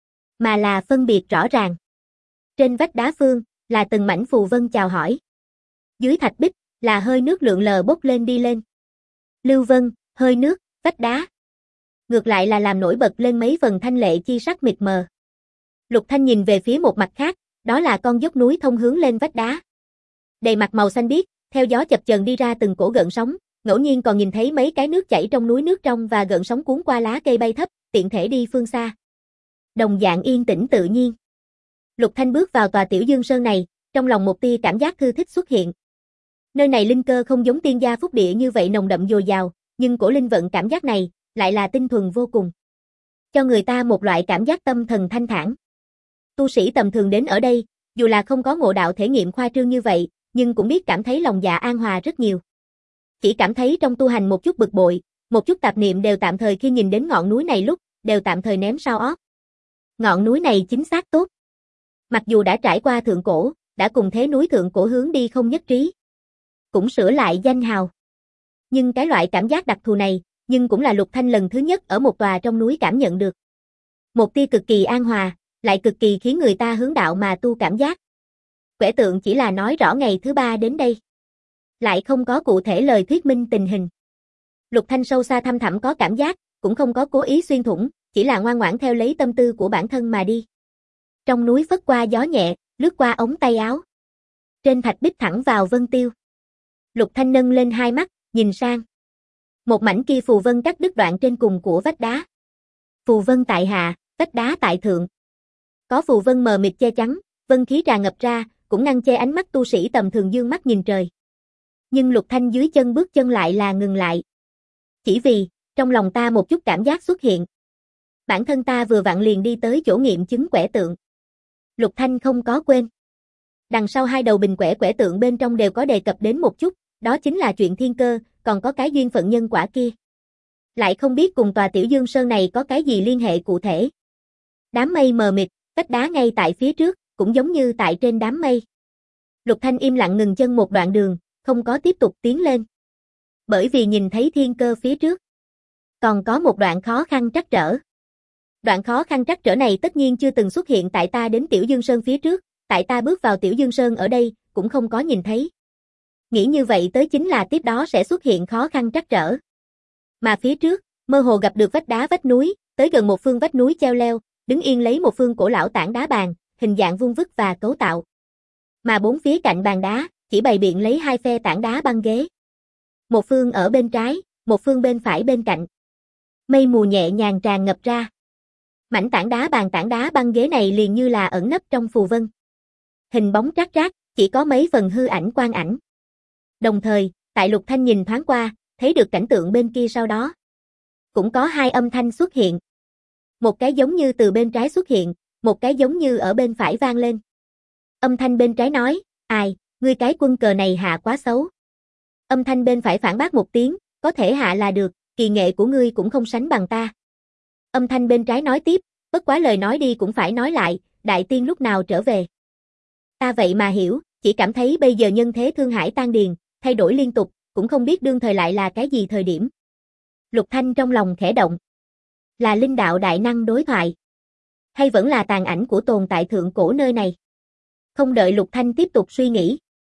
mà là phân biệt rõ ràng. Trên vách đá phương, là từng mảnh phù vân chào hỏi. Dưới thạch bích, là hơi nước lượn lờ bốc lên đi lên. Lưu vân, hơi nước, vách đá. Ngược lại là làm nổi bật lên mấy phần thanh lệ chi sắc mịt mờ. Lục Thanh nhìn về phía một mặt khác, đó là con dốc núi thông hướng lên vách đá. Đầy mặt màu xanh biếc, theo gió chập chờn đi ra từng cổ gợn sóng, ngẫu nhiên còn nhìn thấy mấy cái nước chảy trong núi nước trong và gợn sóng cuốn qua lá cây bay thấp, tiện thể đi phương xa. Đồng dạng yên tĩnh tự nhiên. Lục Thanh bước vào tòa Tiểu Dương Sơn này, trong lòng một tia cảm giác thư thích xuất hiện. Nơi này linh cơ không giống tiên gia phúc địa như vậy nồng đậm dồi dào, nhưng cổ linh vận cảm giác này, lại là tinh thuần vô cùng. Cho người ta một loại cảm giác tâm thần thanh thản. Tu sĩ tầm thường đến ở đây, dù là không có ngộ đạo thể nghiệm khoa trương như vậy, nhưng cũng biết cảm thấy lòng dạ an hòa rất nhiều. Chỉ cảm thấy trong tu hành một chút bực bội, một chút tạp niệm đều tạm thời khi nhìn đến ngọn núi này lúc, đều tạm thời ném sau óc. Ngọn núi này chính xác tốt. Mặc dù đã trải qua thượng cổ, đã cùng thế núi thượng cổ hướng đi không nhất trí. Cũng sửa lại danh hào. Nhưng cái loại cảm giác đặc thù này, nhưng cũng là Lục Thanh lần thứ nhất ở một tòa trong núi cảm nhận được. Một tia cực kỳ an hòa, lại cực kỳ khiến người ta hướng đạo mà tu cảm giác. Quẻ tượng chỉ là nói rõ ngày thứ ba đến đây. Lại không có cụ thể lời thuyết minh tình hình. Lục Thanh sâu xa thăm thẳm có cảm giác, cũng không có cố ý xuyên thủng, chỉ là ngoan ngoãn theo lấy tâm tư của bản thân mà đi. Trong núi phất qua gió nhẹ, lướt qua ống tay áo. Trên thạch bích thẳng vào vân tiêu. Lục Thanh nâng lên hai mắt, nhìn sang. Một mảnh kia phù vân cắt đứt đoạn trên cùng của vách đá. Phù vân tại hạ, vách đá tại thượng. Có phù vân mờ mịt che chắn, vân khí tràn ngập ra, cũng ngăn che ánh mắt tu sĩ tầm thường dương mắt nhìn trời. Nhưng Lục Thanh dưới chân bước chân lại là ngừng lại. Chỉ vì, trong lòng ta một chút cảm giác xuất hiện. Bản thân ta vừa vặn liền đi tới chỗ nghiệm chứng quẻ tượng. Lục Thanh không có quên. Đằng sau hai đầu bình quẻ quẻ tượng bên trong đều có đề cập đến một chút, đó chính là chuyện thiên cơ, còn có cái duyên phận nhân quả kia. Lại không biết cùng tòa Tiểu Dương Sơn này có cái gì liên hệ cụ thể. Đám mây mờ mịt, vách đá ngay tại phía trước, cũng giống như tại trên đám mây. Lục Thanh im lặng ngừng chân một đoạn đường, không có tiếp tục tiến lên. Bởi vì nhìn thấy thiên cơ phía trước. Còn có một đoạn khó khăn trắc trở. Đoạn khó khăn trắc trở này tất nhiên chưa từng xuất hiện tại ta đến Tiểu Dương Sơn phía trước, tại ta bước vào Tiểu Dương Sơn ở đây, cũng không có nhìn thấy. Nghĩ như vậy tới chính là tiếp đó sẽ xuất hiện khó khăn trắc trở. Mà phía trước, mơ hồ gặp được vách đá vách núi, tới gần một phương vách núi treo leo, đứng yên lấy một phương cổ lão tảng đá bàn, hình dạng vuông vức và cấu tạo. Mà bốn phía cạnh bàn đá, chỉ bày biện lấy hai phe tảng đá băng ghế. Một phương ở bên trái, một phương bên phải bên cạnh. Mây mù nhẹ nhàng tràn ngập ra. Mảnh tảng đá bàn tảng đá băng ghế này liền như là ẩn nấp trong phù vân. Hình bóng rác rác, chỉ có mấy phần hư ảnh quang ảnh. Đồng thời, tại Lục Thanh nhìn thoáng qua, thấy được cảnh tượng bên kia sau đó. Cũng có hai âm thanh xuất hiện. Một cái giống như từ bên trái xuất hiện, một cái giống như ở bên phải vang lên. Âm thanh bên trái nói, ai, ngươi cái quân cờ này hạ quá xấu. Âm thanh bên phải phản bác một tiếng, có thể hạ là được, kỳ nghệ của ngươi cũng không sánh bằng ta. Âm thanh bên trái nói tiếp, bất quá lời nói đi cũng phải nói lại, đại tiên lúc nào trở về. Ta vậy mà hiểu, chỉ cảm thấy bây giờ nhân thế thương hải tan điền, thay đổi liên tục, cũng không biết đương thời lại là cái gì thời điểm. Lục Thanh trong lòng khẽ động. Là linh đạo đại năng đối thoại. Hay vẫn là tàn ảnh của tồn tại thượng cổ nơi này. Không đợi Lục Thanh tiếp tục suy nghĩ.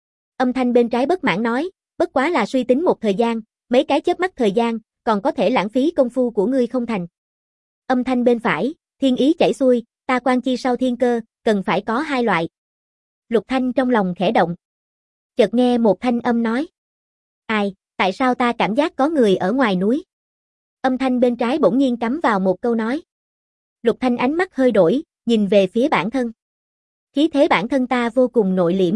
Âm thanh bên trái bất mãn nói, bất quá là suy tính một thời gian, mấy cái chớp mắt thời gian, còn có thể lãng phí công phu của ngươi không thành. Âm thanh bên phải, thiên ý chảy xuôi, ta quan chi sau thiên cơ, cần phải có hai loại. Lục Thanh trong lòng khẽ động. Chợt nghe một thanh âm nói. Ai, tại sao ta cảm giác có người ở ngoài núi? Âm thanh bên trái bỗng nhiên cắm vào một câu nói. Lục Thanh ánh mắt hơi đổi, nhìn về phía bản thân. Khí thế bản thân ta vô cùng nội liễm.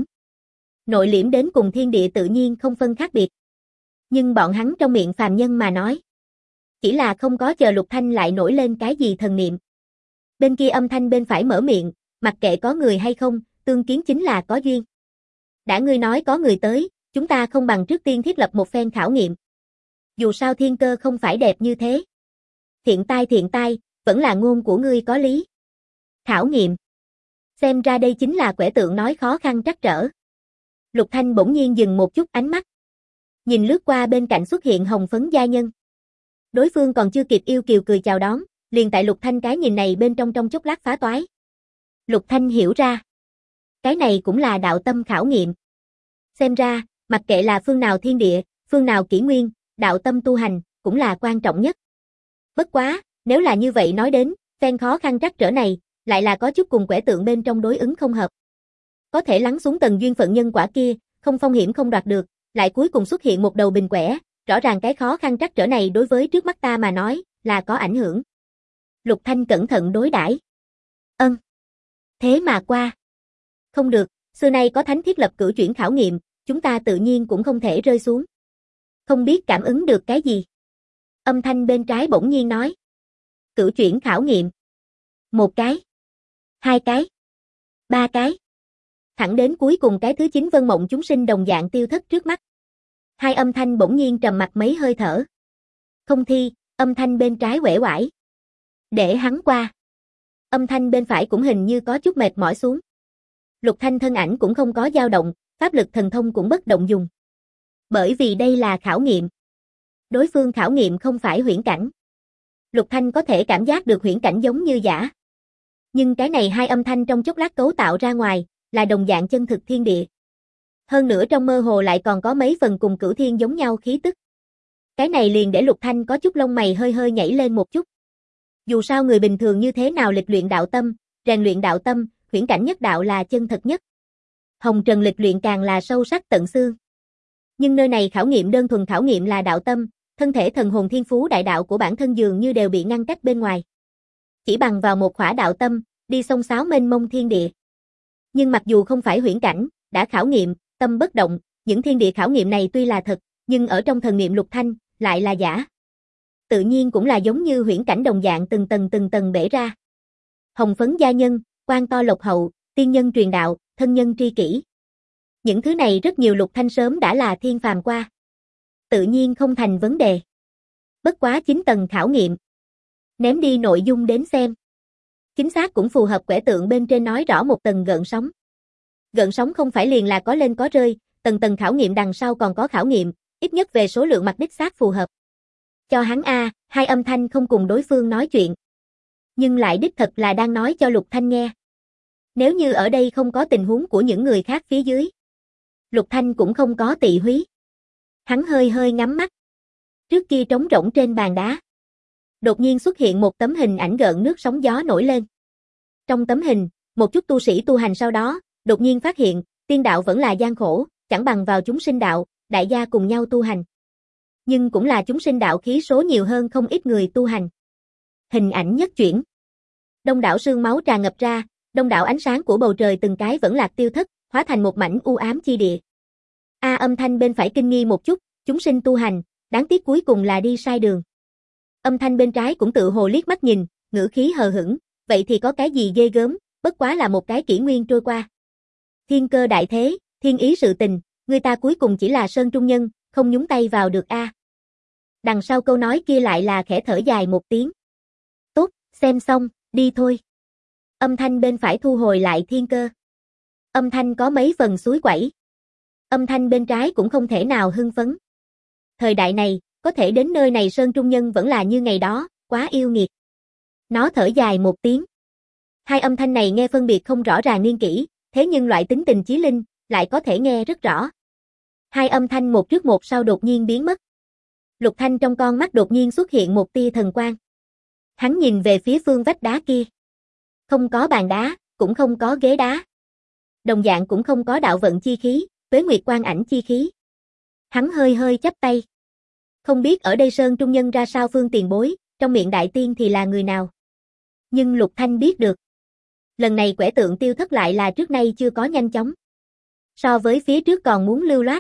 Nội liễm đến cùng thiên địa tự nhiên không phân khác biệt. Nhưng bọn hắn trong miệng phàm nhân mà nói. Chỉ là không có chờ Lục Thanh lại nổi lên cái gì thần niệm. Bên kia âm thanh bên phải mở miệng, mặc kệ có người hay không, tương kiến chính là có duyên. Đã ngươi nói có người tới, chúng ta không bằng trước tiên thiết lập một phen khảo nghiệm. Dù sao thiên cơ không phải đẹp như thế. Thiện tai thiện tai, vẫn là ngôn của ngươi có lý. Khảo nghiệm. Xem ra đây chính là quẻ tượng nói khó khăn trắc trở. Lục Thanh bỗng nhiên dừng một chút ánh mắt. Nhìn lướt qua bên cạnh xuất hiện hồng phấn gia nhân. Đối phương còn chưa kịp yêu kiều cười chào đón, liền tại Lục Thanh cái nhìn này bên trong trong chốc lát phá toái. Lục Thanh hiểu ra. Cái này cũng là đạo tâm khảo nghiệm. Xem ra, mặc kệ là phương nào thiên địa, phương nào kỷ nguyên, đạo tâm tu hành, cũng là quan trọng nhất. Bất quá, nếu là như vậy nói đến, phen khó khăn trắc trở này, lại là có chút cùng quẻ tượng bên trong đối ứng không hợp. Có thể lắng xuống tầng duyên phận nhân quả kia, không phong hiểm không đoạt được, lại cuối cùng xuất hiện một đầu bình quẻ, rõ ràng cái khó khăn trắc trở này đối với trước mắt ta mà nói, là có ảnh hưởng. Lục Thanh cẩn thận đối đãi. Ân. Thế mà qua. Không được, xưa nay có thánh thiết lập cửu chuyển khảo nghiệm, chúng ta tự nhiên cũng không thể rơi xuống. Không biết cảm ứng được cái gì. Âm thanh bên trái bỗng nhiên nói. Cửu chuyển khảo nghiệm. Một cái. Hai cái. Ba cái. Thẳng đến cuối cùng cái thứ chín vân mộng chúng sinh đồng dạng tiêu thất trước mắt. Hai âm thanh bỗng nhiên trầm mặc mấy hơi thở. Không thi, âm thanh bên trái uể oải. Để hắn qua. Âm thanh bên phải cũng hình như có chút mệt mỏi xuống. Lục Thanh thân ảnh cũng không có dao động, pháp lực thần thông cũng bất động dùng. Bởi vì đây là khảo nghiệm. Đối phương khảo nghiệm không phải huyễn cảnh. Lục Thanh có thể cảm giác được huyễn cảnh giống như giả. Nhưng cái này hai âm thanh trong chốc lát cấu tạo ra ngoài, là đồng dạng chân thực thiên địa. Hơn nữa trong mơ hồ lại còn có mấy phần cùng cửu thiên giống nhau khí tức. Cái này liền để Lục Thanh có chút lông mày hơi hơi nhảy lên một chút. Dù sao người bình thường như thế nào lịch luyện đạo tâm, rèn luyện đạo tâm, huyễn cảnh nhất đạo là chân thật nhất. Hồng trần lịch luyện càng là sâu sắc tận xương. Nhưng nơi này khảo nghiệm đơn thuần khảo nghiệm là đạo tâm, thân thể thần hồn thiên phú đại đạo của bản thân dường như đều bị ngăn cách bên ngoài. Chỉ bằng vào một khỏa đạo tâm, đi sông sáo mênh mông thiên địa. Nhưng mặc dù không phải huyễn cảnh, đã khảo nghiệm, tâm bất động, những thiên địa khảo nghiệm này tuy là thật, nhưng ở trong thần niệm Lục Thanh, lại là giả. Tự nhiên cũng là giống như huyễn cảnh đồng dạng từng tầng từng tầng bể ra. Hồng phấn gia nhân, quan to lộc hậu, tiên nhân truyền đạo, thân nhân tri kỷ. Những thứ này rất nhiều Lục Thanh sớm đã là thiên phàm qua. Tự nhiên không thành vấn đề. Bất quá chín tầng khảo nghiệm. Ném đi nội dung đến xem. Chính xác cũng phù hợp quẻ tượng bên trên nói rõ một tầng gợn sóng. Gợn sóng không phải liền là có lên có rơi, tầng tầng khảo nghiệm đằng sau còn có khảo nghiệm, ít nhất về số lượng mặt đích xác phù hợp. Cho hắn a, hai âm thanh không cùng đối phương nói chuyện. Nhưng lại đích thật là đang nói cho Lục Thanh nghe. Nếu như ở đây không có tình huống của những người khác phía dưới, Lục Thanh cũng không có tị húy. Hắn hơi hơi ngắm mắt. Trước kia trống rỗng trên bàn đá, đột nhiên xuất hiện một tấm hình ảnh gợn nước sóng gió nổi lên. Trong tấm hình, một chút tu sĩ tu hành sau đó, đột nhiên phát hiện, tiên đạo vẫn là gian khổ, chẳng bằng vào chúng sinh đạo, đại gia cùng nhau tu hành. Nhưng cũng là chúng sinh đạo khí số nhiều hơn không ít người tu hành. Hình ảnh nhất chuyển. Đông đảo sương máu tràn ngập ra, đông đảo ánh sáng của bầu trời từng cái vẫn lạc tiêu thất, hóa thành một mảnh u ám chi địa. A âm thanh bên phải kinh nghi một chút, chúng sinh tu hành, đáng tiếc cuối cùng là đi sai đường. Âm thanh bên trái cũng tự hồ liếc mắt nhìn, ngữ khí hờ hững, vậy thì có cái gì ghê gớm, bất quá là một cái kỷ nguyên trôi qua. Thiên cơ đại thế, thiên ý sự tình, người ta cuối cùng chỉ là sơn trung nhân, không nhúng tay vào được a. Đằng sau câu nói kia lại là khẽ thở dài một tiếng. Tốt, xem xong, đi thôi. Âm thanh bên phải thu hồi lại thiên cơ. Âm thanh có mấy phần suối quẩy. Âm thanh bên trái cũng không thể nào hưng phấn. Thời đại này, có thể đến nơi này sơn trung nhân vẫn là như ngày đó, quá yêu nghiệt. Nó thở dài một tiếng. Hai âm thanh này nghe phân biệt không rõ ràng niên kỷ, thế nhưng loại tính tình chí linh, lại có thể nghe rất rõ. Hai âm thanh một trước một sau đột nhiên biến mất. Lục Thanh trong con mắt đột nhiên xuất hiện một tia thần quang. Hắn nhìn về phía phương vách đá kia. Không có bàn đá, cũng không có ghế đá. Đồng dạng cũng không có đạo vận chi khí, tuế nguyệt quang ảnh chi khí. Hắn hơi hơi chắp tay. Không biết ở đây sơn trung nhân ra sao phương tiền bối, trong miệng đại tiên thì là người nào. Nhưng Lục Thanh biết được. Lần này quẻ tượng tiêu thất lại là trước nay chưa có nhanh chóng. So với phía trước còn muốn lưu loát.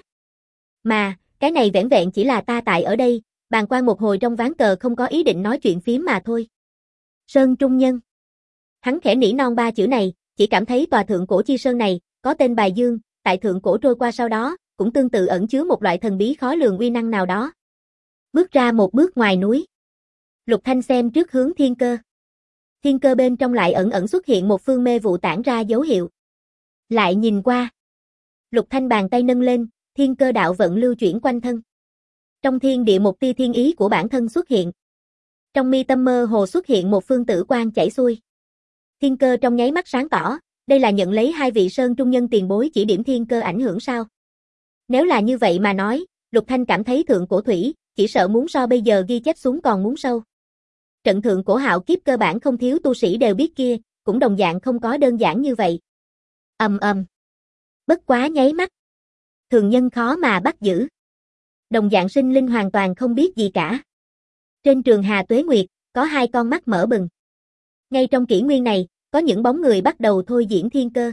Mà, cái này vẻn vẹn chỉ là ta tại ở đây, bàn quan một hồi trong ván cờ không có ý định nói chuyện phím mà thôi. Sơn trung nhân. Hắn khẽ nỉ non ba chữ này, chỉ cảm thấy tòa thượng cổ chi sơn này, có tên bài dương, tại thượng cổ trôi qua sau đó, cũng tương tự ẩn chứa một loại thần bí khó lường uy năng nào đó. Bước ra một bước ngoài núi. Lục Thanh xem trước hướng thiên cơ. Thiên cơ bên trong lại ẩn ẩn xuất hiện một phương mê vụ tản ra dấu hiệu. Lại nhìn qua. Lục Thanh bàn tay nâng lên, thiên cơ đạo vận lưu chuyển quanh thân. Trong thiên địa một tia thiên ý của bản thân xuất hiện. Trong mi tâm mơ hồ xuất hiện một phương tử quang chảy xuôi. Thiên cơ trong nháy mắt sáng tỏ, đây là nhận lấy hai vị sơn trung nhân tiền bối chỉ điểm thiên cơ ảnh hưởng sao? Nếu là như vậy mà nói, Lục Thanh cảm thấy thượng cổ thủy, chỉ sợ muốn so bây giờ ghi chép xuống còn muốn sâu. Trận thượng cổ hạo kiếp cơ bản không thiếu tu sĩ đều biết kia, cũng đồng dạng không có đơn giản như vậy. Ầm ầm. Bất quá nháy mắt. Thường nhân khó mà bắt giữ. Đồng dạng sinh linh hoàn toàn không biết gì cả. Trên trường Hà Tuế Nguyệt, có hai con mắt mở bừng. Ngay trong kỷ nguyên này, có những bóng người bắt đầu thôi diễn thiên cơ.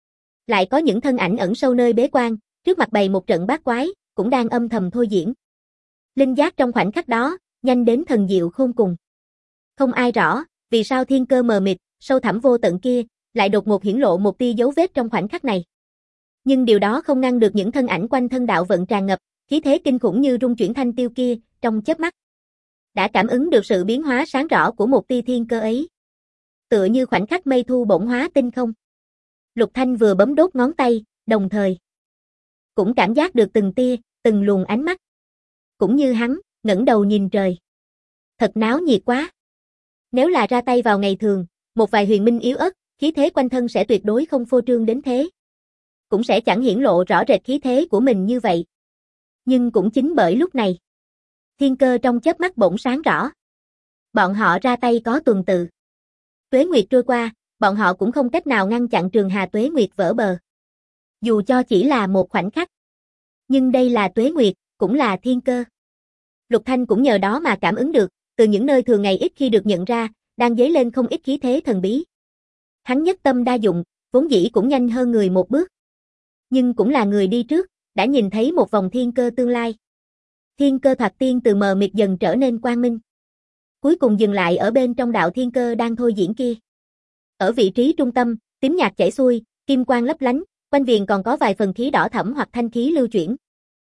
Lại có những thân ảnh ẩn sâu nơi bế quan, trước mặt bày một trận bát quái, cũng đang âm thầm thôi diễn. Linh giác trong khoảnh khắc đó, nhanh đến thần diệu khôn cùng. Không ai rõ, vì sao thiên cơ mờ mịt, sâu thẳm vô tận kia, lại đột ngột hiển lộ một tia dấu vết trong khoảnh khắc này. Nhưng điều đó không ngăn được những thân ảnh quanh thân đạo vận tràn ngập, khí thế kinh khủng như rung chuyển thanh tiêu kia, trong chớp mắt. Đã cảm ứng được sự biến hóa sáng rõ của một tia thiên cơ ấy. Tựa như khoảnh khắc mây thu bỗng hóa tinh không. Lục Thanh vừa bấm đốt ngón tay, đồng thời cũng cảm giác được từng tia, từng luồng ánh mắt. Cũng như hắn, ngẩng đầu nhìn trời. Thật náo nhiệt quá. Nếu là ra tay vào ngày thường, một vài huyền minh yếu ớt, khí thế quanh thân sẽ tuyệt đối không phô trương đến thế. Cũng sẽ chẳng hiển lộ rõ rệt khí thế của mình như vậy. Nhưng cũng chính bởi lúc này, thiên cơ trong chớp mắt bỗng sáng rõ. Bọn họ ra tay có tuần tự. Tuế Nguyệt trôi qua, bọn họ cũng không cách nào ngăn chặn trường Hà Tuế Nguyệt vỡ bờ. Dù cho chỉ là một khoảnh khắc. Nhưng đây là Tuế Nguyệt, cũng là thiên cơ. Lục Thanh cũng nhờ đó mà cảm ứng được, từ những nơi thường ngày ít khi được nhận ra, đang dấy lên không ít khí thế thần bí. Hắn nhất tâm đa dụng, vốn dĩ cũng nhanh hơn người một bước. Nhưng cũng là người đi trước, đã nhìn thấy một vòng thiên cơ tương lai. Thiên cơ thoạt tiên từ mờ mịt dần trở nên quang minh. Cuối cùng dừng lại ở bên trong đạo thiên cơ đang thôi diễn kia. Ở vị trí trung tâm, tím nhạt chảy xuôi, kim quang lấp lánh, quanh viền còn có vài phần khí đỏ thẫm hoặc thanh khí lưu chuyển.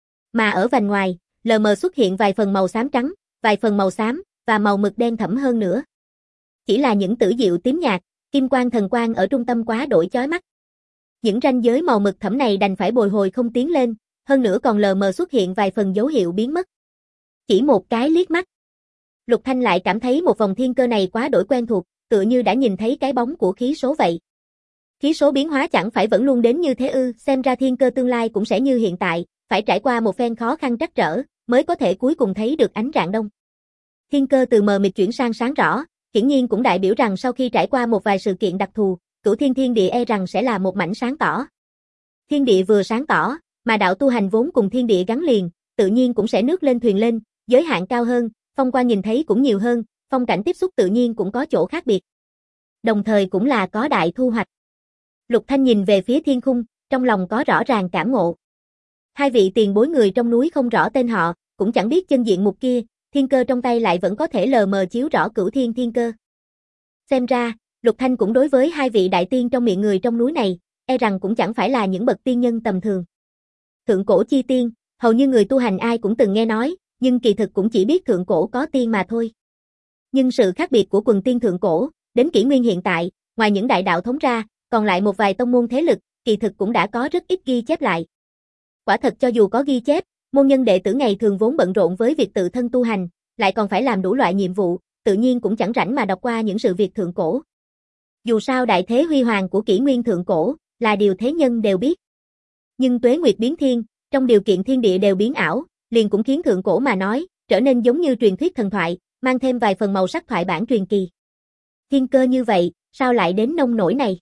Mà ở vành ngoài, lờ mờ xuất hiện vài phần màu xám trắng, vài phần màu xám, và màu mực đen thẫm hơn nữa. Chỉ là những tử diệu tím nhạt, kim quang thần quang ở trung tâm quá đổi chói mắt. Những ranh giới màu mực thẫm này đành phải bồi hồi không tiến lên, hơn nữa còn lờ mờ xuất hiện vài phần dấu hiệu biến mất. Chỉ một cái liếc mắt, Lục Thanh lại cảm thấy một vòng thiên cơ này quá đổi quen thuộc, tựa như đã nhìn thấy cái bóng của khí số vậy. Khí số biến hóa chẳng phải vẫn luôn đến như thế ư, xem ra thiên cơ tương lai cũng sẽ như hiện tại, phải trải qua một phen khó khăn trắc trở, mới có thể cuối cùng thấy được ánh rạng đông. Thiên cơ từ mờ mịt chuyển sang sáng rõ, hiển nhiên cũng đại biểu rằng sau khi trải qua một vài sự kiện đặc thù, Cửu Thiên Thiên Địa e rằng sẽ là một mảnh sáng tỏ. Thiên địa vừa sáng tỏ, mà đạo tu hành vốn cùng thiên địa gắn liền, tự nhiên cũng sẽ nước lên thuyền lên, giới hạn cao hơn, phong quang nhìn thấy cũng nhiều hơn, phong cảnh tiếp xúc tự nhiên cũng có chỗ khác biệt. Đồng thời cũng là có đại thu hoạch. Lục Thanh nhìn về phía thiên khung, trong lòng có rõ ràng cảm ngộ. Hai vị tiền bối người trong núi không rõ tên họ, cũng chẳng biết chân diện mục kia, thiên cơ trong tay lại vẫn có thể lờ mờ chiếu rõ Cửu Thiên Thiên Cơ. Xem ra, Lục Thanh cũng đối với hai vị đại tiên trong miệng người trong núi này, e rằng cũng chẳng phải là những bậc tiên nhân tầm thường. Thượng cổ chi tiên, hầu như người tu hành ai cũng từng nghe nói, nhưng kỳ thực cũng chỉ biết thượng cổ có tiên mà thôi. Nhưng sự khác biệt của quần tiên thượng cổ, đến kỷ nguyên hiện tại, ngoài những đại đạo thống ra, còn lại một vài tông môn thế lực, kỳ thực cũng đã có rất ít ghi chép lại. Quả thật cho dù có ghi chép, môn nhân đệ tử ngày thường vốn bận rộn với việc tự thân tu hành, lại còn phải làm đủ loại nhiệm vụ, tự nhiên cũng chẳng rảnh mà đọc qua những sự việc thượng cổ. Dù sao đại thế huy hoàng của kỷ nguyên thượng cổ, là điều thế nhân đều biết. Nhưng tuế nguyệt biến thiên, trong điều kiện thiên địa đều biến ảo, liền cũng khiến thượng cổ mà nói, trở nên giống như truyền thuyết thần thoại, mang thêm vài phần màu sắc thoại bản truyền kỳ. Thiên cơ như vậy, sao lại đến nông nổi này?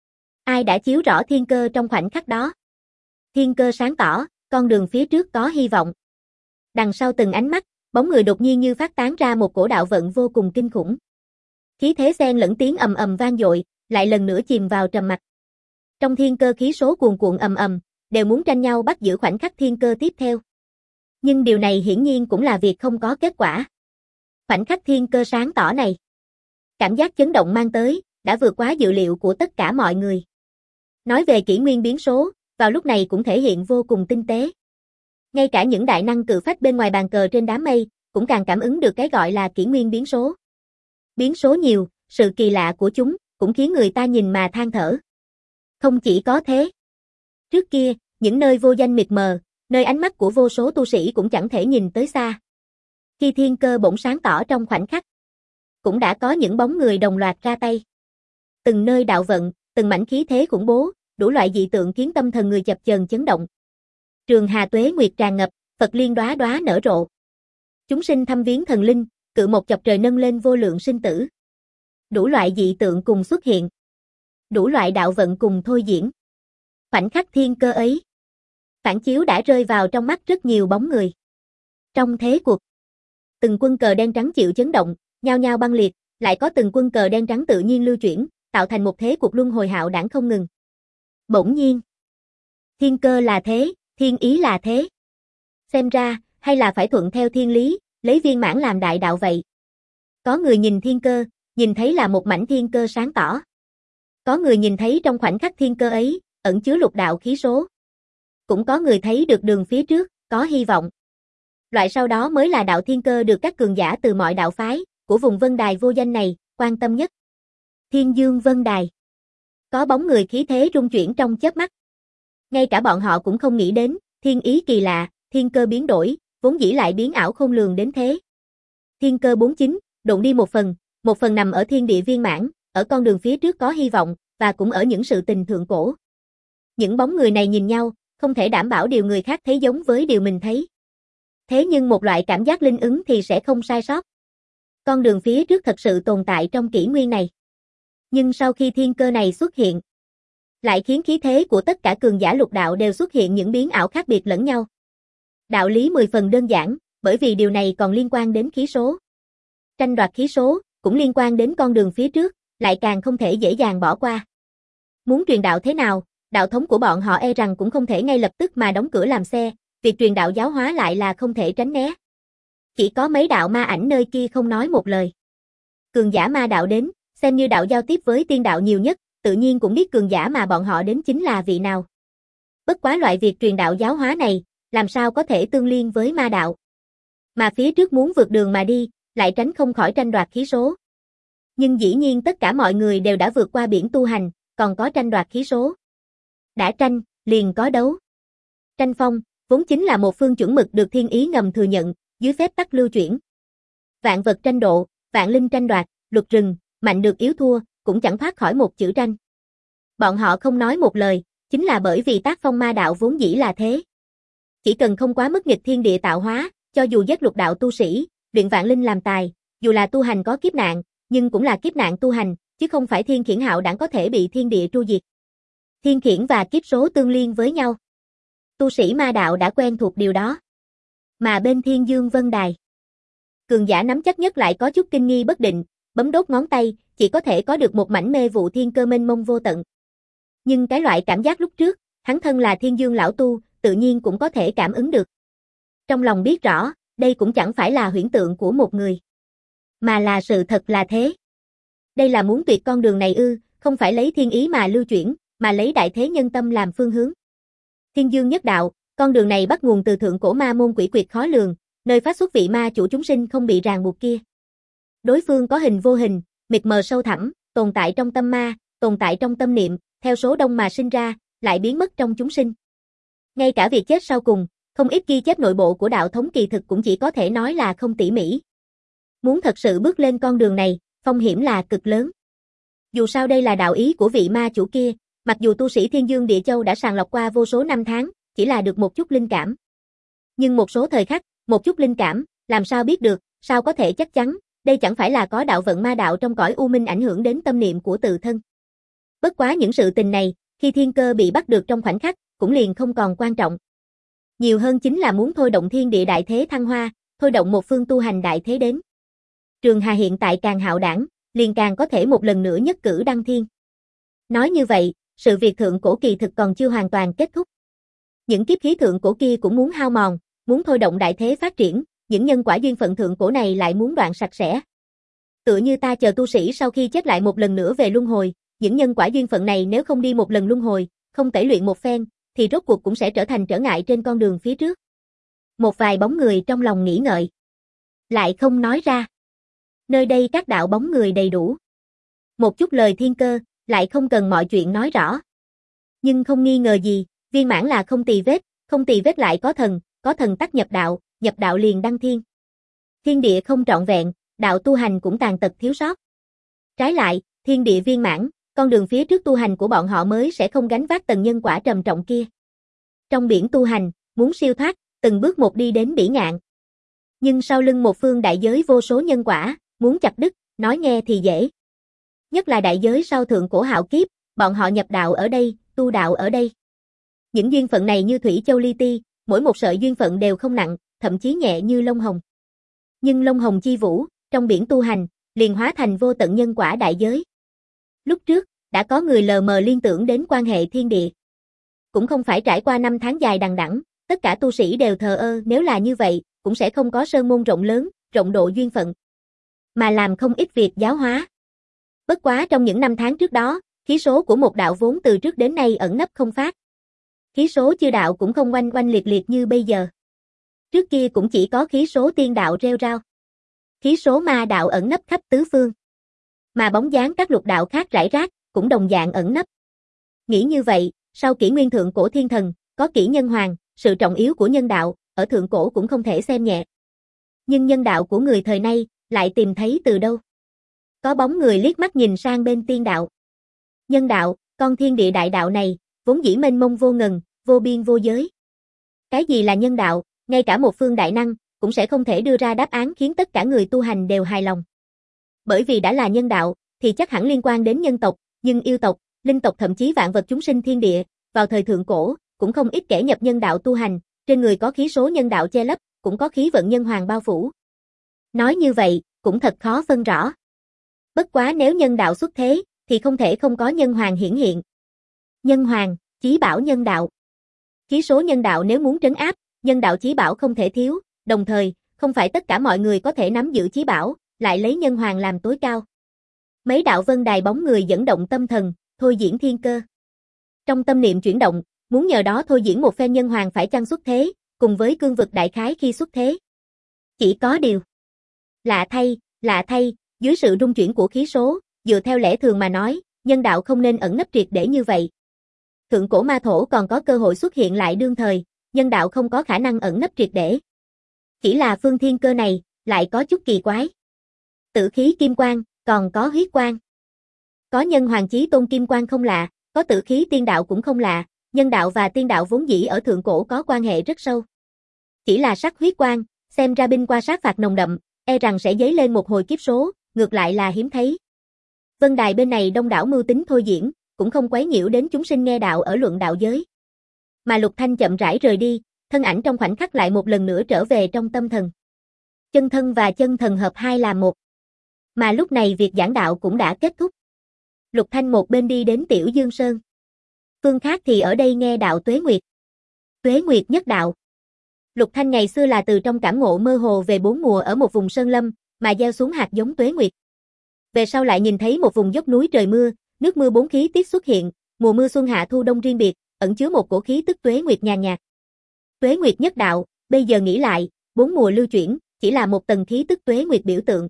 Ai đã chiếu rõ thiên cơ trong khoảnh khắc đó? Thiên cơ sáng tỏ, con đường phía trước có hy vọng. Đằng sau từng ánh mắt, bóng người đột nhiên như phát tán ra một cổ đạo vận vô cùng kinh khủng. Khí thế xen lẫn tiếng ầm ầm vang dội, lại lần nữa chìm vào trầm mặc. Trong thiên cơ khí số cuồn cuộn ầm ầm, đều muốn tranh nhau bắt giữ khoảnh khắc thiên cơ tiếp theo. Nhưng điều này hiển nhiên cũng là việc không có kết quả. Khoảnh khắc thiên cơ sáng tỏ này, cảm giác chấn động mang tới, đã vượt quá dự liệu của tất cả mọi người. Nói về kỷ nguyên biến số, vào lúc này cũng thể hiện vô cùng tinh tế. Ngay cả những đại năng cự phách bên ngoài bàn cờ trên đám mây, cũng càng cảm ứng được cái gọi là kỷ nguyên biến số. Biến số nhiều, sự kỳ lạ của chúng, cũng khiến người ta nhìn mà than thở. Không chỉ có thế. Trước kia, những nơi vô danh mịt mờ, nơi ánh mắt của vô số tu sĩ cũng chẳng thể nhìn tới xa. Khi thiên cơ bỗng sáng tỏ trong khoảnh khắc, cũng đã có những bóng người đồng loạt ra tay. Từng nơi đạo vận, từng mảnh khí thế khủng bố, đủ loại dị tượng khiến tâm thần người chập chờn chấn động. Trường hà tuế nguyệt tràn ngập, Phật liên đóa đóa nở rộ. Chúng sinh thăm viếng thần linh, cự một chọc trời nâng lên vô lượng sinh tử. Đủ loại dị tượng cùng xuất hiện. Đủ loại đạo vận cùng thôi diễn. Khoảnh khắc thiên cơ ấy, phản chiếu đã rơi vào trong mắt rất nhiều bóng người. Trong thế cuộc, từng quân cờ đen trắng chịu chấn động, nhao nhao băng liệt, lại có từng quân cờ đen trắng tự nhiên lưu chuyển, tạo thành một thế cuộc luân hồi hạo đãng không ngừng. Bỗng nhiên, thiên cơ là thế, thiên ý là thế. Xem ra, hay là phải thuận theo thiên lý, lấy viên mãn làm đại đạo vậy. Có người nhìn thiên cơ, nhìn thấy là một mảnh thiên cơ sáng tỏ. Có người nhìn thấy trong khoảnh khắc thiên cơ ấy, ẩn chứa lục đạo khí số. Cũng có người thấy được đường phía trước, có hy vọng. Loại sau đó mới là đạo thiên cơ được các cường giả từ mọi đạo phái, của vùng Vân Đài vô danh này, quan tâm nhất. Thiên Dương Vân Đài. Có bóng người khí thế rung chuyển trong chớp mắt. Ngay cả bọn họ cũng không nghĩ đến, thiên ý kỳ lạ, thiên cơ biến đổi, vốn dĩ lại biến ảo không lường đến thế. Thiên cơ bốn mươi chín, độn đi một phần, một phần nằm ở thiên địa viên mãn, ở con đường phía trước có hy vọng, và cũng ở những sự tình thượng cổ. Những bóng người này nhìn nhau, không thể đảm bảo điều người khác thấy giống với điều mình thấy. Thế nhưng một loại cảm giác linh ứng thì sẽ không sai sót. Con đường phía trước thật sự tồn tại trong kỷ nguyên này. Nhưng sau khi thiên cơ này xuất hiện, lại khiến khí thế của tất cả cường giả lục đạo đều xuất hiện những biến ảo khác biệt lẫn nhau. Đạo lý mười phần đơn giản, bởi vì điều này còn liên quan đến khí số. Tranh đoạt khí số, cũng liên quan đến con đường phía trước, lại càng không thể dễ dàng bỏ qua. Muốn truyền đạo thế nào, đạo thống của bọn họ e rằng cũng không thể ngay lập tức mà đóng cửa làm xe, việc truyền đạo giáo hóa lại là không thể tránh né. Chỉ có mấy đạo ma ảnh nơi kia không nói một lời. Cường giả ma đạo đến, xem như đạo giao tiếp với tiên đạo nhiều nhất, tự nhiên cũng biết cường giả mà bọn họ đến chính là vị nào. Bất quá loại việc truyền đạo giáo hóa này, làm sao có thể tương liên với ma đạo. Mà phía trước muốn vượt đường mà đi, lại tránh không khỏi tranh đoạt khí số. Nhưng dĩ nhiên tất cả mọi người đều đã vượt qua biển tu hành, còn có tranh đoạt khí số. Đã tranh, liền có đấu. Tranh phong, vốn chính là một phương chuẩn mực được thiên ý ngầm thừa nhận, dưới phép tắc lưu chuyển. Vạn vật tranh độ, vạn linh tranh đoạt, luật rừng, mạnh được yếu thua, cũng chẳng thoát khỏi một chữ tranh. Bọn họ không nói một lời, chính là bởi vì tác phong ma đạo vốn dĩ là thế. Chỉ cần không quá mức nghịch thiên địa tạo hóa, cho dù giết lục đạo tu sĩ, luyện vạn linh làm tài, dù là tu hành có kiếp nạn, nhưng cũng là kiếp nạn tu hành, chứ không phải thiên khiển hạo đảng có thể bị thiên địa tru diệt. Thiên khiển và kiếp số tương liên với nhau. Tu sĩ ma đạo đã quen thuộc điều đó. Mà bên Thiên Dương Vân Đài, cường giả nắm chắc nhất lại có chút kinh nghi bất định, bấm đốt ngón tay, chỉ có thể có được một mảnh mê vụ thiên cơ mênh mông vô tận. Nhưng cái loại cảm giác lúc trước, hắn thân là Thiên Dương lão tu, tự nhiên cũng có thể cảm ứng được. Trong lòng biết rõ, đây cũng chẳng phải là huyễn tượng của một người, mà là sự thật là thế. Đây là muốn tuyệt con đường này ư, không phải lấy thiên ý mà lưu chuyển, mà lấy đại thế nhân tâm làm phương hướng. Thiên Dương nhất đạo, con đường này bắt nguồn từ thượng cổ ma môn quỷ quyệt khó lường, nơi phát xuất vị ma chủ chúng sinh không bị ràng buộc kia. Đối phương có hình vô hình, mịt mờ sâu thẳm, tồn tại trong tâm ma, tồn tại trong tâm niệm, theo số đông mà sinh ra, lại biến mất trong chúng sinh. Ngay cả việc chết sau cùng, không ít ghi chép nội bộ của đạo thống kỳ thực cũng chỉ có thể nói là không tỉ mỉ. Muốn thật sự bước lên con đường này, phong hiểm là cực lớn. Dù sao đây là đạo ý của vị ma chủ kia, mặc dù tu sĩ Thiên Dương Địa Châu đã sàng lọc qua vô số năm tháng, chỉ là được một chút linh cảm. Nhưng một số thời khắc, một chút linh cảm, làm sao biết được, sao có thể chắc chắn, đây chẳng phải là có đạo vận ma đạo trong cõi u minh ảnh hưởng đến tâm niệm của tự thân. Bất quá những sự tình này, khi thiên cơ bị bắt được trong khoảnh khắc, cũng liền không còn quan trọng. Nhiều hơn chính là muốn thôi động thiên địa đại thế thăng hoa, thôi động một phương tu hành đại thế đến. Trường Hà hiện tại càng hạo đảng, liền càng có thể một lần nữa nhất cử đăng thiên. Nói như vậy, sự việc thượng cổ kỳ thực còn chưa hoàn toàn kết thúc. Những kiếp khí thượng cổ kia cũng muốn hao mòn, muốn thôi động đại thế phát triển, những nhân quả duyên phận thượng cổ này lại muốn đoạn sạch sẽ. Tựa như ta chờ tu sĩ sau khi chết lại một lần nữa về luân hồi, những nhân quả duyên phận này nếu không đi một lần luân hồi, không tẩy luyện một phen, thì rốt cuộc cũng sẽ trở thành trở ngại trên con đường phía trước. Một vài bóng người trong lòng nghĩ ngợi, lại không nói ra. Nơi đây các đạo bóng người đầy đủ. Một chút lời thiên cơ, lại không cần mọi chuyện nói rõ. Nhưng không nghi ngờ gì, viên mãn là không tì vết, không tì vết lại có thần, có thần tắc nhập đạo, nhập đạo liền đăng thiên. Thiên địa không trọn vẹn, đạo tu hành cũng tàn tật thiếu sót. Trái lại, thiên địa viên mãn, con đường phía trước tu hành của bọn họ mới sẽ không gánh vác tầng nhân quả trầm trọng kia. Trong biển tu hành, muốn siêu thoát, từng bước một đi đến bỉ ngạn. Nhưng sau lưng một phương đại giới vô số nhân quả, muốn chặt đứt, nói nghe thì dễ. Nhất là đại giới sau thượng cổ hạo kiếp, bọn họ nhập đạo ở đây, tu đạo ở đây. Những duyên phận này như thủy châu li ti, mỗi một sợi duyên phận đều không nặng, thậm chí nhẹ như lông hồng. Nhưng lông hồng chi vũ, trong biển tu hành, liền hóa thành vô tận nhân quả đại giới. Lúc trước, đã có người lờ mờ liên tưởng đến quan hệ thiên địa. Cũng không phải trải qua năm tháng dài đằng đẵng, tất cả tu sĩ đều thờ ơ, nếu là như vậy, cũng sẽ không có sơn môn rộng lớn, rộng độ duyên phận, mà làm không ít việc giáo hóa. Bất quá trong những năm tháng trước đó, khí số của một đạo vốn từ trước đến nay ẩn nấp không phát. Khí số chư đạo cũng không oanh oanh liệt liệt như bây giờ. Trước kia cũng chỉ có khí số tiên đạo rêu rao. Khí số ma đạo ẩn nấp khắp tứ phương. Mà bóng dáng các lục đạo khác rải rác, cũng đồng dạng ẩn nấp. Nghĩ như vậy, sau kỷ nguyên thượng cổ thiên thần, có kỷ nhân hoàng, sự trọng yếu của nhân đạo, ở thượng cổ cũng không thể xem nhẹ. Nhưng nhân đạo của người thời nay, lại tìm thấy từ đâu? Có bóng người liếc mắt nhìn sang bên tiên đạo. Nhân đạo, con thiên địa đại đạo này, vốn dĩ mênh mông vô ngần, vô biên vô giới. Cái gì là nhân đạo, ngay cả một phương đại năng, cũng sẽ không thể đưa ra đáp án khiến tất cả người tu hành đều hài lòng. Bởi vì đã là nhân đạo, thì chắc hẳn liên quan đến nhân tộc, nhưng yêu tộc, linh tộc thậm chí vạn vật chúng sinh thiên địa, vào thời thượng cổ, cũng không ít kẻ nhập nhân đạo tu hành, trên người có khí số nhân đạo che lấp, cũng có khí vận nhân hoàng bao phủ. Nói như vậy, cũng thật khó phân rõ. Bất quá nếu nhân đạo xuất thế, thì không thể không có nhân hoàng hiển hiện. Nhân hoàng, chí bảo nhân đạo. Khí số nhân đạo nếu muốn trấn áp, nhân đạo chí bảo không thể thiếu, đồng thời, không phải tất cả mọi người có thể nắm giữ chí bảo, lại lấy nhân hoàng làm tối cao. Mấy đạo vân đài bóng người dẫn động tâm thần, thôi diễn thiên cơ. Trong tâm niệm chuyển động, muốn nhờ đó thôi diễn một phen nhân hoàng phải chăng xuất thế, cùng với cương vực đại khái khi xuất thế. Chỉ có điều. Lạ thay, lạ thay, dưới sự rung chuyển của khí số, dựa theo lẽ thường mà nói, nhân đạo không nên ẩn nấp triệt để như vậy. Thượng cổ ma thổ còn có cơ hội xuất hiện lại đương thời, nhân đạo không có khả năng ẩn nấp triệt để. Chỉ là phương thiên cơ này, lại có chút kỳ quái. Tử khí kim quang, còn có huyết quang. Có nhân hoàng chí tôn kim quang không lạ, Có tử khí tiên đạo cũng không lạ, nhân đạo và tiên đạo vốn dĩ ở thượng cổ có quan hệ rất sâu. Chỉ là sắc huyết quang, xem ra binh qua sát phạt nồng đậm, e rằng sẽ dấy lên một hồi kiếp số, ngược lại là hiếm thấy. Vân đài bên này đông đảo mưu tính thôi diễn, cũng không quấy nhiễu đến chúng sinh nghe đạo ở luận đạo giới. Mà Lục Thanh chậm rãi rời đi, thân ảnh trong khoảnh khắc lại một lần nữa trở về trong tâm thần. Chân thân và chân thần hợp hai làm một. Mà lúc này việc giảng đạo cũng đã kết thúc. Lục Thanh một bên đi đến Tiểu Dương Sơn. Phương khác thì ở đây nghe đạo Tuế Nguyệt. Tuế Nguyệt nhất đạo. Lục Thanh ngày xưa là từ trong cảm ngộ mơ hồ về bốn mùa ở một vùng sơn lâm, mà gieo xuống hạt giống Tuế Nguyệt. Về sau lại nhìn thấy một vùng dốc núi trời mưa, nước mưa bốn khí tiết xuất hiện, mùa mưa xuân hạ thu đông riêng biệt, ẩn chứa một cổ khí tức Tuế Nguyệt nhàn nhạt. Tuế Nguyệt nhất đạo, bây giờ nghĩ lại, bốn mùa lưu chuyển, chỉ là một tầng khí tức Tuế Nguyệt biểu tượng.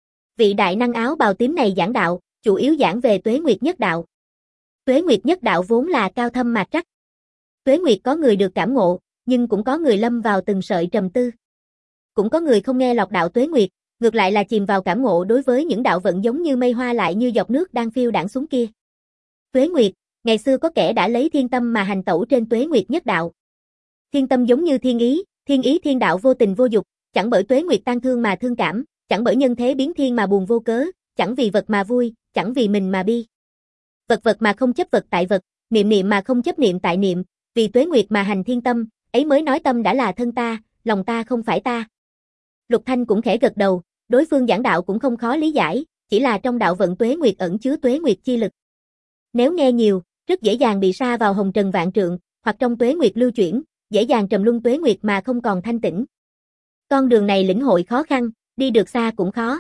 Vị đại năng áo bào tím này giảng đạo, chủ yếu giảng về Tuế Nguyệt nhất đạo. Tuế Nguyệt nhất đạo vốn là cao thâm mạc trắc. Tuế Nguyệt có người được cảm ngộ, nhưng cũng có người lâm vào từng sợi trầm tư. Cũng có người không nghe lọt đạo Tuế Nguyệt, ngược lại là chìm vào cảm ngộ đối với những đạo vận giống như mây hoa lại như giọt nước đang phiêu đãng xuống kia. Tuế Nguyệt, ngày xưa có kẻ đã lấy thiên tâm mà hành tẩu trên Tuế Nguyệt nhất đạo. Thiên tâm giống như thiên ý, thiên ý thiên đạo vô tình vô dục, chẳng bởi Tuế Nguyệt tan thương mà thương cảm, chẳng bởi nhân thế biến thiên mà buồn vô cớ, chẳng vì vật mà vui, chẳng vì mình mà bi. Vật vật mà không chấp vật tại vật, niệm niệm mà không chấp niệm tại niệm, vì Tuế Nguyệt mà hành thiên tâm, ấy mới nói tâm đã là thân ta, lòng ta không phải ta. Lục Thanh cũng khẽ gật đầu, đối phương giảng đạo cũng không khó lý giải, chỉ là trong đạo vận Tuế Nguyệt ẩn chứa Tuế Nguyệt chi lực. Nếu nghe nhiều, rất dễ dàng bị sa vào hồng trần vạn trượng, hoặc trong Tuế Nguyệt lưu chuyển, dễ dàng trầm luân Tuế Nguyệt mà không còn thanh tĩnh. Con đường này lĩnh hội khó khăn, đi được xa cũng khó.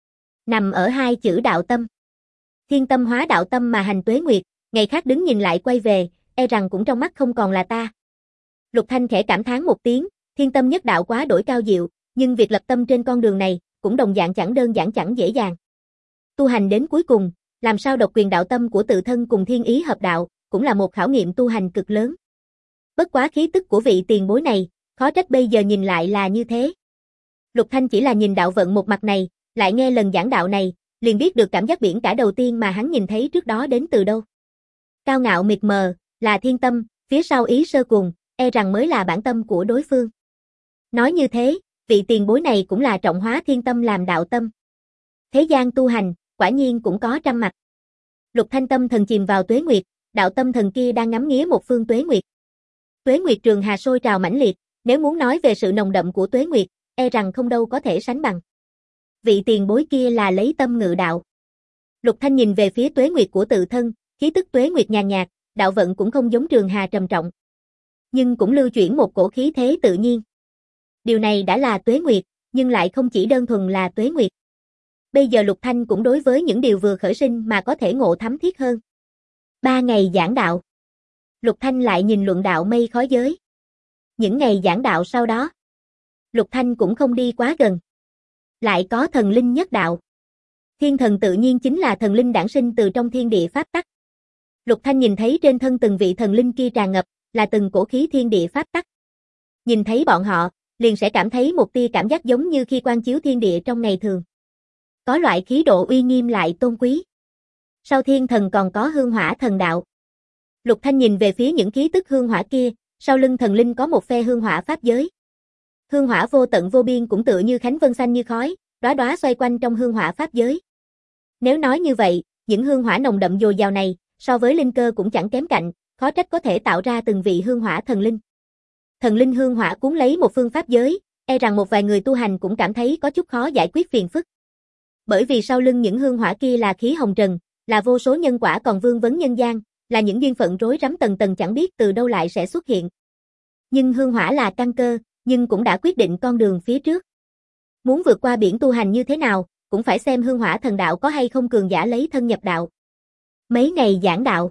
Nằm ở hai chữ đạo tâm. Thiên tâm hóa đạo tâm mà hành Tuế Nguyệt, ngày khác đứng nhìn lại quay về, e rằng cũng trong mắt không còn là ta. Lục Thanh khẽ cảm thán một tiếng, thiên tâm nhất đạo quá đổi cao diệu, nhưng việc lập tâm trên con đường này, cũng đồng dạng chẳng đơn giản chẳng dễ dàng. Tu hành đến cuối cùng, làm sao độc quyền đạo tâm của tự thân cùng thiên ý hợp đạo, cũng là một khảo nghiệm tu hành cực lớn. Bất quá khí tức của vị tiền bối này, khó trách bây giờ nhìn lại là như thế. Lục Thanh chỉ là nhìn đạo vận một mặt này, lại nghe lần giảng đạo này, liền biết được cảm giác biển cả đầu tiên mà hắn nhìn thấy trước đó đến từ đâu. Cao ngạo mịt mờ, là thiên tâm, phía sau ý sơ cùng, e rằng mới là bản tâm của đối phương. Nói như thế, vị tiền bối này cũng là trọng hóa thiên tâm làm đạo tâm. Thế gian tu hành, quả nhiên cũng có trăm mặt. Lục Thanh tâm thần chìm vào Tuế Nguyệt, đạo tâm thần kia đang ngắm nghía một phương Tuế Nguyệt. Tuế Nguyệt trường hà sôi trào mãnh liệt, nếu muốn nói về sự nồng đậm của Tuế Nguyệt, e rằng không đâu có thể sánh bằng. Vị tiền bối kia là lấy tâm ngự đạo. Lục Thanh nhìn về phía Tuế Nguyệt của tự thân, khí tức Tuế Nguyệt nhàn nhạt, đạo vận cũng không giống trường hà trầm trọng, nhưng cũng lưu chuyển một cổ khí thế tự nhiên. Điều này đã là Tuế Nguyệt, nhưng lại không chỉ đơn thuần là Tuế Nguyệt. Bây giờ Lục Thanh cũng đối với những điều vừa khởi sinh mà có thể ngộ thấm thiết hơn. Ba ngày giảng đạo. Lục Thanh lại nhìn luận đạo mây khói giới. Những ngày giảng đạo sau đó, Lục Thanh cũng không đi quá gần. Lại có thần linh nhất đạo. Thiên thần tự nhiên chính là thần linh đản sinh từ trong thiên địa pháp tắc. Lục Thanh nhìn thấy trên thân từng vị thần linh kia tràn ngập, là từng cổ khí thiên địa pháp tắc. Nhìn thấy bọn họ, liền sẽ cảm thấy một tia cảm giác giống như khi quan chiếu thiên địa trong ngày thường. Có loại khí độ uy nghiêm lại tôn quý. Sau thiên thần còn có hương hỏa thần đạo. Lục Thanh nhìn về phía những khí tức hương hỏa kia, sau lưng thần linh có một phe hương hỏa pháp giới. Hương hỏa vô tận vô biên cũng tựa như khánh vân xanh như khói, đóa đóa xoay quanh trong hương hỏa pháp giới. Nếu nói như vậy, những hương hỏa nồng đậm dồi dào này, so với linh cơ cũng chẳng kém cạnh, khó trách có thể tạo ra từng vị hương hỏa thần linh. Thần linh hương hỏa cuốn lấy một phương pháp giới, e rằng một vài người tu hành cũng cảm thấy có chút khó giải quyết phiền phức. Bởi vì sau lưng những hương hỏa kia là khí hồng trần, là vô số nhân quả còn vương vấn nhân gian, là những duyên phận rối rắm tầng tầng chẳng biết từ đâu lại sẽ xuất hiện. Nhưng hương hỏa là căn cơ, nhưng cũng đã quyết định con đường phía trước. Muốn vượt qua biển tu hành như thế nào, cũng phải xem hương hỏa thần đạo có hay không cường giả lấy thân nhập đạo. Mấy ngày giảng đạo,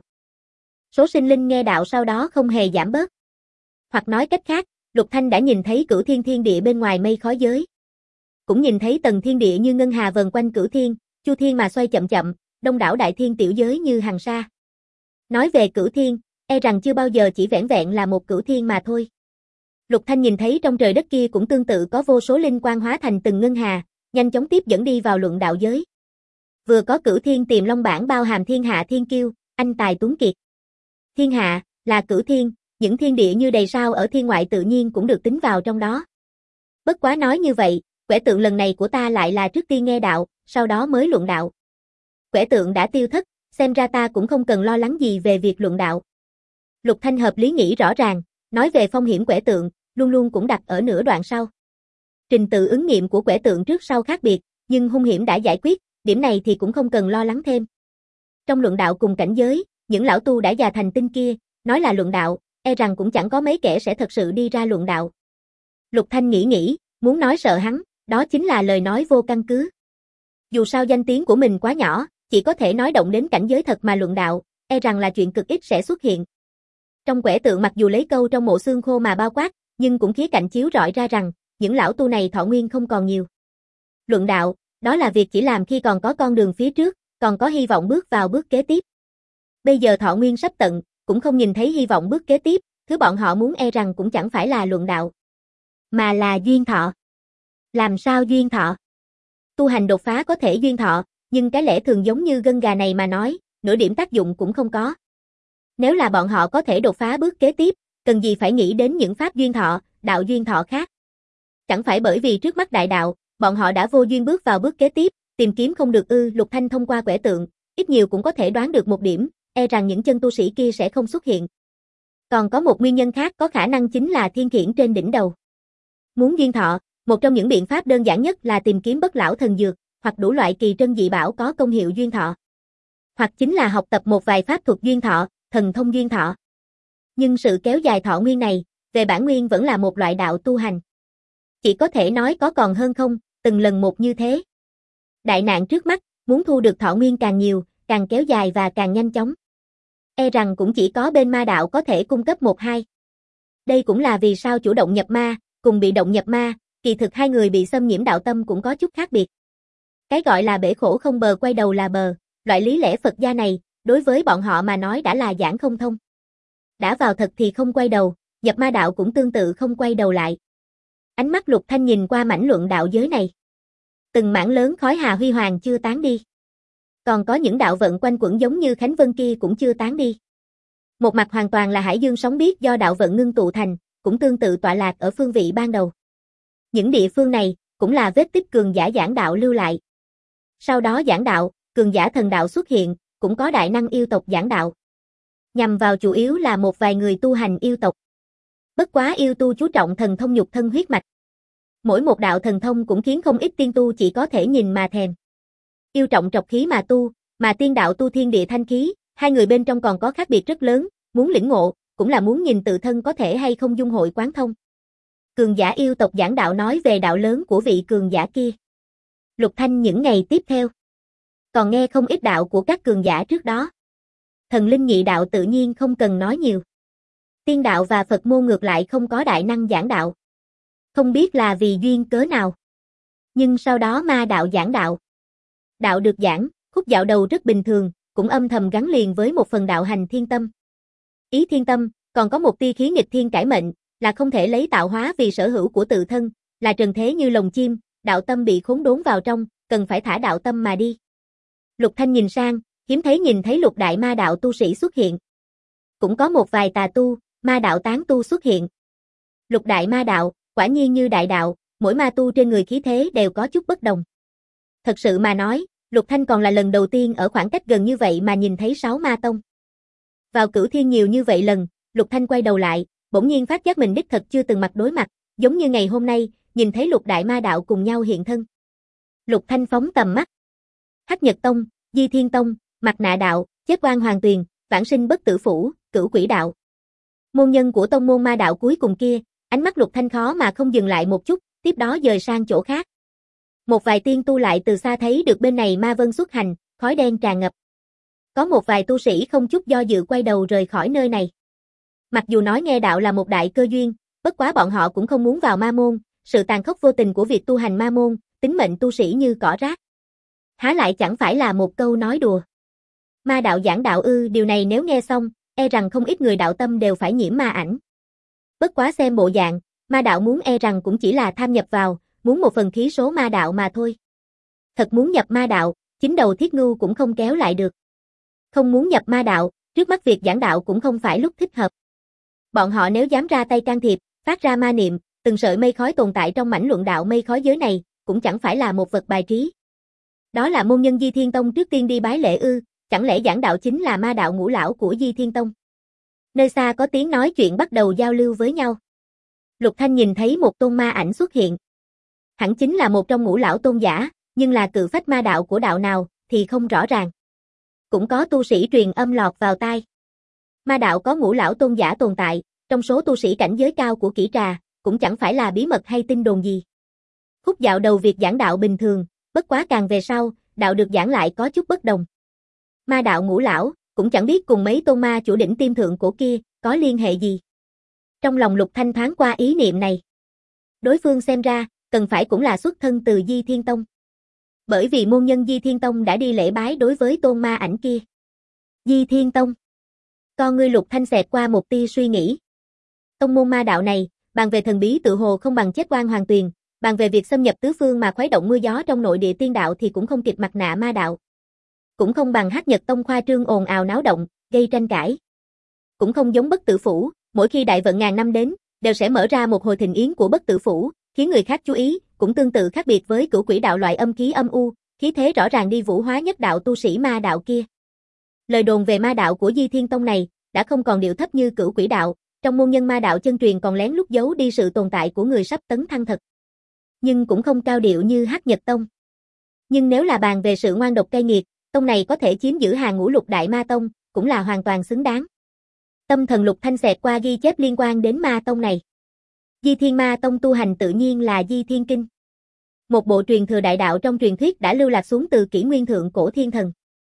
số sinh linh nghe đạo sau đó không hề giảm bớt. Hoặc nói cách khác, Lục Thanh đã nhìn thấy cửu thiên thiên địa bên ngoài mây khói giới. Cũng nhìn thấy tầng thiên địa như ngân hà vần quanh cửu thiên, chu thiên mà xoay chậm chậm, đông đảo đại thiên tiểu giới như hàng sa. Nói về cửu thiên, e rằng chưa bao giờ chỉ vẻn vẹn là một cửu thiên mà thôi. Lục Thanh nhìn thấy trong trời đất kia cũng tương tự có vô số linh quang hóa thành từng ngân hà, nhanh chóng tiếp dẫn đi vào luận đạo giới. Vừa có cửu thiên tiềm long bản bao hàm thiên hạ thiên kiêu, anh tài tuấn kiệt. Thiên hạ, là cửu thiên, những thiên địa như đầy sao ở thiên ngoại tự nhiên cũng được tính vào trong đó. Bất quá nói như vậy, quẻ tượng lần này của ta lại là trước tiên nghe đạo, sau đó mới luận đạo. Quẻ tượng đã tiêu thất, xem ra ta cũng không cần lo lắng gì về việc luận đạo. Lục Thanh hợp lý nghĩ rõ ràng, nói về phong hiểm quẻ tượng, luôn luôn cũng đặt ở nửa đoạn sau. Trình tự ứng nghiệm của quẻ tượng trước sau khác biệt, nhưng hung hiểm đã giải quyết, điểm này thì cũng không cần lo lắng thêm. Trong luận đạo cùng cảnh giới, những lão tu đã già thành tinh kia, nói là luận đạo, e rằng cũng chẳng có mấy kẻ sẽ thật sự đi ra luận đạo. Lục Thanh nghĩ nghĩ, muốn nói sợ hắn, đó chính là lời nói vô căn cứ. Dù sao danh tiếng của mình quá nhỏ, chỉ có thể nói động đến cảnh giới thật mà luận đạo, e rằng là chuyện cực ít sẽ xuất hiện. Trong quẻ tượng mặc dù lấy câu trong mộ xương khô mà bao quát, nhưng cũng khía cạnh chiếu rọi ra rằng, những lão tu này thọ nguyên không còn nhiều. Luận đạo, đó là việc chỉ làm khi còn có con đường phía trước, còn có hy vọng bước vào bước kế tiếp. Bây giờ thọ nguyên sắp tận, cũng không nhìn thấy hy vọng bước kế tiếp, thứ bọn họ muốn e rằng cũng chẳng phải là luận đạo, mà là duyên thọ. Làm sao duyên thọ? Tu hành đột phá có thể duyên thọ, nhưng cái lẽ thường giống như gân gà này mà nói, nửa điểm tác dụng cũng không có. Nếu là bọn họ có thể đột phá bước kế tiếp, cần gì phải nghĩ đến những pháp duyên thọ, đạo duyên thọ khác. Chẳng phải bởi vì trước mắt đại đạo, bọn họ đã vô duyên bước vào bước kế tiếp, tìm kiếm không được ư? Lục Thanh thông qua quẻ tượng, ít nhiều cũng có thể đoán được một điểm, e rằng những chân tu sĩ kia sẽ không xuất hiện. Còn có một nguyên nhân khác có khả năng chính là thiên khiển trên đỉnh đầu. Muốn duyên thọ, một trong những biện pháp đơn giản nhất là tìm kiếm bất lão thần dược, hoặc đủ loại kỳ trân dị bảo có công hiệu duyên thọ. Hoặc chính là học tập một vài pháp thuật duyên thọ, thần thông duyên thọ. Nhưng sự kéo dài thọ nguyên này, về bản nguyên vẫn là một loại đạo tu hành. Chỉ có thể nói có còn hơn không, từng lần một như thế. Đại nạn trước mắt, muốn thu được thọ nguyên càng nhiều, càng kéo dài và càng nhanh chóng. E rằng cũng chỉ có bên ma đạo có thể cung cấp một hai. Đây cũng là vì sao chủ động nhập ma, cùng bị động nhập ma, kỳ thực hai người bị xâm nhiễm đạo tâm cũng có chút khác biệt. Cái gọi là bể khổ không bờ quay đầu là bờ, loại lý lẽ Phật gia này, đối với bọn họ mà nói đã là giảng không thông. Đã vào thật thì không quay đầu, nhập ma đạo cũng tương tự không quay đầu lại. Ánh mắt Lục Thanh nhìn qua mảnh luận đạo giới này. Từng mảng lớn khói hà huy hoàng chưa tán đi. Còn có những đạo vận quanh quẩn giống như Khánh Vân kia cũng chưa tán đi. Một mặt hoàn toàn là hải dương sóng biết do đạo vận ngưng tụ thành, cũng tương tự tọa lạc ở phương vị ban đầu. Những địa phương này, cũng là vết tích cường giả giảng đạo lưu lại. Sau đó giảng đạo, cường giả thần đạo xuất hiện, cũng có đại năng yêu tộc giảng đạo. Nhằm vào chủ yếu là một vài người tu hành yêu tộc. Bất quá yêu tu chú trọng thần thông nhục thân huyết mạch. Mỗi một đạo thần thông cũng khiến không ít tiên tu chỉ có thể nhìn mà thèm. Yêu trọng trọc khí mà tu, mà tiên đạo tu thiên địa thanh khí, hai người bên trong còn có khác biệt rất lớn, muốn lĩnh ngộ, cũng là muốn nhìn tự thân có thể hay không dung hội quán thông. Cường giả yêu tộc giảng đạo nói về đạo lớn của vị cường giả kia. Lục Thanh những ngày tiếp theo, còn nghe không ít đạo của các cường giả trước đó. Thần linh nhị đạo tự nhiên không cần nói nhiều. Tiên đạo và Phật môn ngược lại không có đại năng giảng đạo. Không biết là vì duyên cớ nào. Nhưng sau đó ma đạo giảng đạo. Đạo được giảng, khúc dạo đầu rất bình thường, cũng âm thầm gắn liền với một phần đạo hành thiên tâm. Ý thiên tâm, còn có một tia khí nghịch thiên cải mệnh, là không thể lấy tạo hóa vì sở hữu của tự thân, là trần thế như lồng chim, đạo tâm bị khốn đốn vào trong, cần phải thả đạo tâm mà đi. Lục Thanh nhìn sang, hiếm thấy nhìn thấy lục đại ma đạo tu sĩ xuất hiện. Cũng có một vài tà tu, ma đạo tán tu xuất hiện. Lục đại ma đạo, quả nhiên như đại đạo, mỗi ma tu trên người khí thế đều có chút bất đồng. Thật sự mà nói, Lục Thanh còn là lần đầu tiên ở khoảng cách gần như vậy mà nhìn thấy sáu ma tông. Vào cửu thiên nhiều như vậy lần, Lục Thanh quay đầu lại, bỗng nhiên phát giác mình đích thật chưa từng mặt đối mặt, giống như ngày hôm nay, nhìn thấy lục đại ma đạo cùng nhau hiện thân. Lục Thanh phóng tầm mắt. Hắc Nhật Tông, Di Thiên Tông, Mặt Nạ Đạo, Chép Oan Hoàng Tuyền, Vãng Sinh Bất Tử Phủ, Cửu Quỷ Đạo. Môn nhân của tông môn ma đạo cuối cùng kia, ánh mắt Lục Thanh khó mà không dừng lại một chút, tiếp đó dời sang chỗ khác. Một vài tiên tu lại từ xa thấy được bên này ma vân xuất hành, khói đen tràn ngập. Có một vài tu sĩ không chút do dự quay đầu rời khỏi nơi này. Mặc dù nói nghe đạo là một đại cơ duyên, bất quá bọn họ cũng không muốn vào ma môn, sự tàn khốc vô tình của việc tu hành ma môn, tính mệnh tu sĩ như cỏ rác. Há lại chẳng phải là một câu nói đùa. Ma đạo giảng đạo ư, điều này nếu nghe xong, e rằng không ít người đạo tâm đều phải nhiễm ma ảnh. Bất quá xem bộ dạng, ma đạo muốn e rằng cũng chỉ là tham nhập vào, muốn một phần khí số ma đạo mà thôi. Thật muốn nhập ma đạo, chính đầu thiết ngưu cũng không kéo lại được. Không muốn nhập ma đạo, Trước mắt việc giảng đạo cũng không phải lúc thích hợp. Bọn họ nếu dám ra tay can thiệp, phát ra ma niệm, từng sợi mây khói tồn tại trong mảnh luận đạo mây khói giới này, cũng chẳng phải là một vật bài trí. Đó là môn nhân Di Thiên Tông trước tiên đi bái lễ ư, chẳng lẽ giảng đạo chính là ma đạo ngũ lão của Di Thiên Tông? Nơi xa có tiếng nói chuyện bắt đầu giao lưu với nhau. Lục Thanh nhìn thấy một tôn ma ảnh xuất hiện. Hẳn chính là một trong ngũ lão tôn giả, nhưng là cự phách ma đạo của đạo nào thì không rõ ràng. Cũng có tu sĩ truyền âm lọt vào tai. Ma đạo có ngũ lão tôn giả tồn tại, trong số tu sĩ cảnh giới cao của Kỷ Trà, cũng chẳng phải là bí mật hay tin đồn gì. Khúc dạo đầu việc giảng đạo bình thường, bất quá càng về sau, đạo được giảng lại có chút bất đồng. Ma đạo ngũ lão, cũng chẳng biết cùng mấy tôn ma chủ đỉnh tiêm thượng cổ kia, có liên hệ gì. Trong lòng Lục Thanh thoáng qua ý niệm này. Đối phương xem ra, cần phải cũng là xuất thân từ Di Thiên Tông. Bởi vì môn nhân Di Thiên Tông đã đi lễ bái đối với tôn ma ảnh kia. Di Thiên Tông. Con ngươi Lục Thanh xẹt qua một tia suy nghĩ. Tông môn ma đạo này, bàn về thần bí tự hồ không bằng chết oan hoàng tuyền, bàn về việc xâm nhập tứ phương mà khuấy động mưa gió trong nội địa tiên đạo thì cũng không kịp mặt nạ ma đạo. Cũng không bằng Hắc Nhật Tông khoa trương ồn ào náo động, gây tranh cãi. Cũng không giống Bất Tử Phủ, mỗi khi đại vận ngàn năm đến, đều sẽ mở ra một hồi thịnh yến của Bất Tử Phủ, khiến người khác chú ý, cũng tương tự khác biệt với Cửu Quỷ đạo loại âm khí âm u, khí thế rõ ràng đi vũ hóa nhất đạo tu sĩ ma đạo kia. Lời đồn về ma đạo của Di Thiên Tông này đã không còn điệu thấp như Cửu Quỷ đạo, trong môn nhân ma đạo chân truyền còn lén lút giấu đi sự tồn tại của người sắp tấn thăng thật. Nhưng cũng không cao điệu như Hắc Nhật Tông. Nhưng nếu là bàn về sự ngoan độc cay nghiệt, tông này có thể chiếm giữ hàng ngũ lục đại ma tông, cũng là hoàn toàn xứng đáng. Tâm thần Lục Thanh xẹt qua ghi chép liên quan đến ma tông này. Di Thiên Ma Tông tu hành tự nhiên là Di Thiên Kinh. Một bộ truyền thừa đại đạo trong truyền thuyết đã lưu lạc xuống từ kỷ nguyên thượng cổ thiên thần.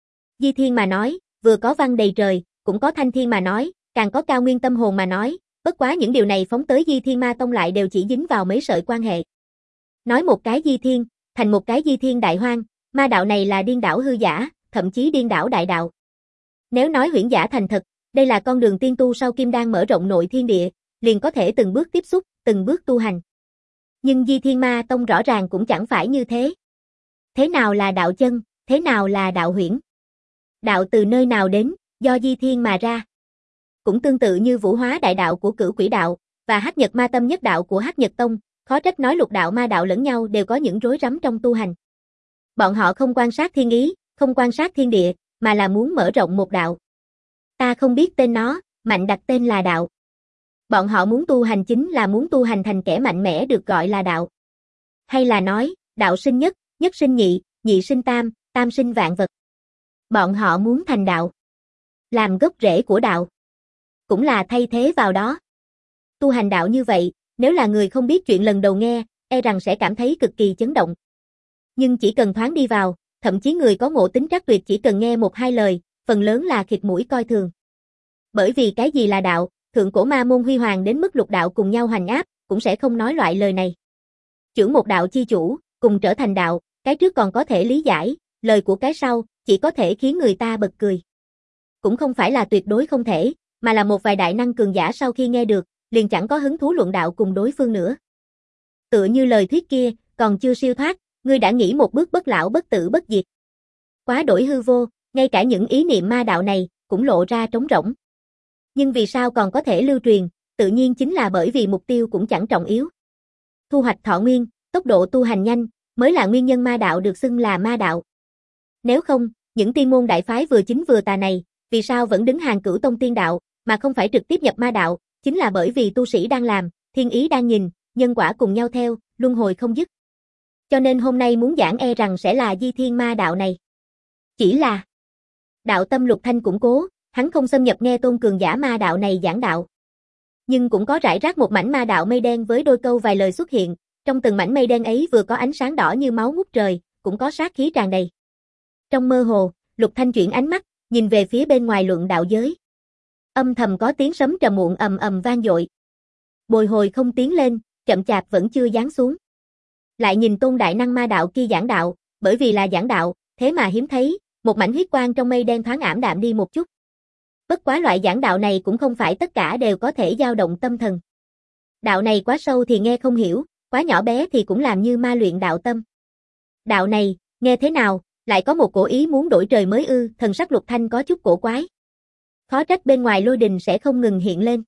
Di Thiên mà nói, vừa có văn đầy trời, cũng có thanh thiên mà nói, càng có cao nguyên tâm hồn mà nói, bất quá những điều này phóng tới Di Thiên Ma Tông lại đều chỉ dính vào mấy sợi quan hệ. Nói một cái Di Thiên, thành một cái Di Thiên đại hoang, ma đạo này là điên đảo hư giả, thậm chí điên đảo đại đạo. Nếu nói huyễn giả thành thật, đây là con đường tiên tu sau kim đan mở rộng nội thiên địa, liền có thể từng bước tiếp xúc, từng bước tu hành. Nhưng Di Thiên Ma Tông rõ ràng cũng chẳng phải như thế. Thế nào là đạo chân, thế nào là đạo huyễn? Đạo từ nơi nào đến, do Di Thiên mà ra. Cũng tương tự như vũ hóa đại đạo của Cửu Quỷ đạo, và Hắc Nhật Ma Tâm nhất đạo của Hắc Nhật Tông, khó trách nói lục đạo ma đạo lẫn nhau đều có những rối rắm trong tu hành. Bọn họ không quan sát thiên ý, không quan sát thiên địa, mà là muốn mở rộng một đạo. Ta không biết tên nó, mạnh đặt tên là đạo. Bọn họ muốn tu hành chính là muốn tu hành thành kẻ mạnh mẽ được gọi là đạo. Hay là nói, đạo sinh nhất, nhất sinh nhị, nhị sinh tam, tam sinh vạn vật. Bọn họ muốn thành đạo. Làm gốc rễ của đạo. Cũng là thay thế vào đó. Tu hành đạo như vậy, nếu là người không biết chuyện lần đầu nghe, e rằng sẽ cảm thấy cực kỳ chấn động. Nhưng chỉ cần thoáng đi vào, thậm chí người có ngộ tính trắc tuyệt chỉ cần nghe một hai lời, phần lớn là khịt mũi coi thường. Bởi vì cái gì là đạo, thượng cổ ma môn huy hoàng đến mức lục đạo cùng nhau hoành áp, cũng sẽ không nói loại lời này. Chưởng một đạo chi chủ, cùng trở thành đạo, cái trước còn có thể lý giải, lời của cái sau, chỉ có thể khiến người ta bật cười. Cũng không phải là tuyệt đối không thể, mà là một vài đại năng cường giả sau khi nghe được, liền chẳng có hứng thú luận đạo cùng đối phương nữa. Tựa như lời thuyết kia, còn chưa siêu thoát, ngươi đã nghĩ một bước bất lão bất tử bất diệt. Quá đổi hư vô, ngay cả những ý niệm ma đạo này, cũng lộ ra trống rỗng. Nhưng vì sao còn có thể lưu truyền, tự nhiên chính là bởi vì mục tiêu cũng chẳng trọng yếu. Thu hoạch thọ nguyên, tốc độ tu hành nhanh, mới là nguyên nhân ma đạo được xưng là ma đạo. Nếu không, những tiên môn đại phái vừa chính vừa tà này, vì sao vẫn đứng hàng cửu tông tiên đạo, mà không phải trực tiếp nhập ma đạo, chính là bởi vì tu sĩ đang làm, thiên ý đang nhìn, nhân quả cùng nhau theo, luân hồi không dứt. Cho nên hôm nay muốn giảng e rằng sẽ là Di Thiên ma đạo này. Chỉ là đạo tâm Lục Thanh củng cố, hắn không xâm nhập nghe tôn cường giả ma đạo này giảng đạo. Nhưng cũng có rải rác một mảnh ma đạo mây đen với đôi câu vài lời xuất hiện, trong từng mảnh mây đen ấy vừa có ánh sáng đỏ như máu ngút trời, cũng có sát khí tràn đầy. Trong mơ hồ, Lục Thanh chuyển ánh mắt, nhìn về phía bên ngoài luận đạo giới. Âm thầm có tiếng sấm trầm muộn ầm ầm vang dội. Bồi hồi không tiến lên, chậm chạp vẫn chưa giáng xuống. Lại nhìn tôn đại năng ma đạo kia giảng đạo, bởi vì là giảng đạo, thế mà hiếm thấy, một mảnh huyết quang trong mây đen thoáng ảm đạm đi một chút. Bất quá loại giảng đạo này cũng không phải tất cả đều có thể dao động tâm thần. Đạo này quá sâu thì nghe không hiểu, quá nhỏ bé thì cũng làm như ma luyện đạo tâm. Đạo này, nghe thế nào, lại có một cổ ý muốn đổi trời mới ư, thần sắc Lục Thanh có chút cổ quái. Khó trách bên ngoài lôi đình sẽ không ngừng hiện lên.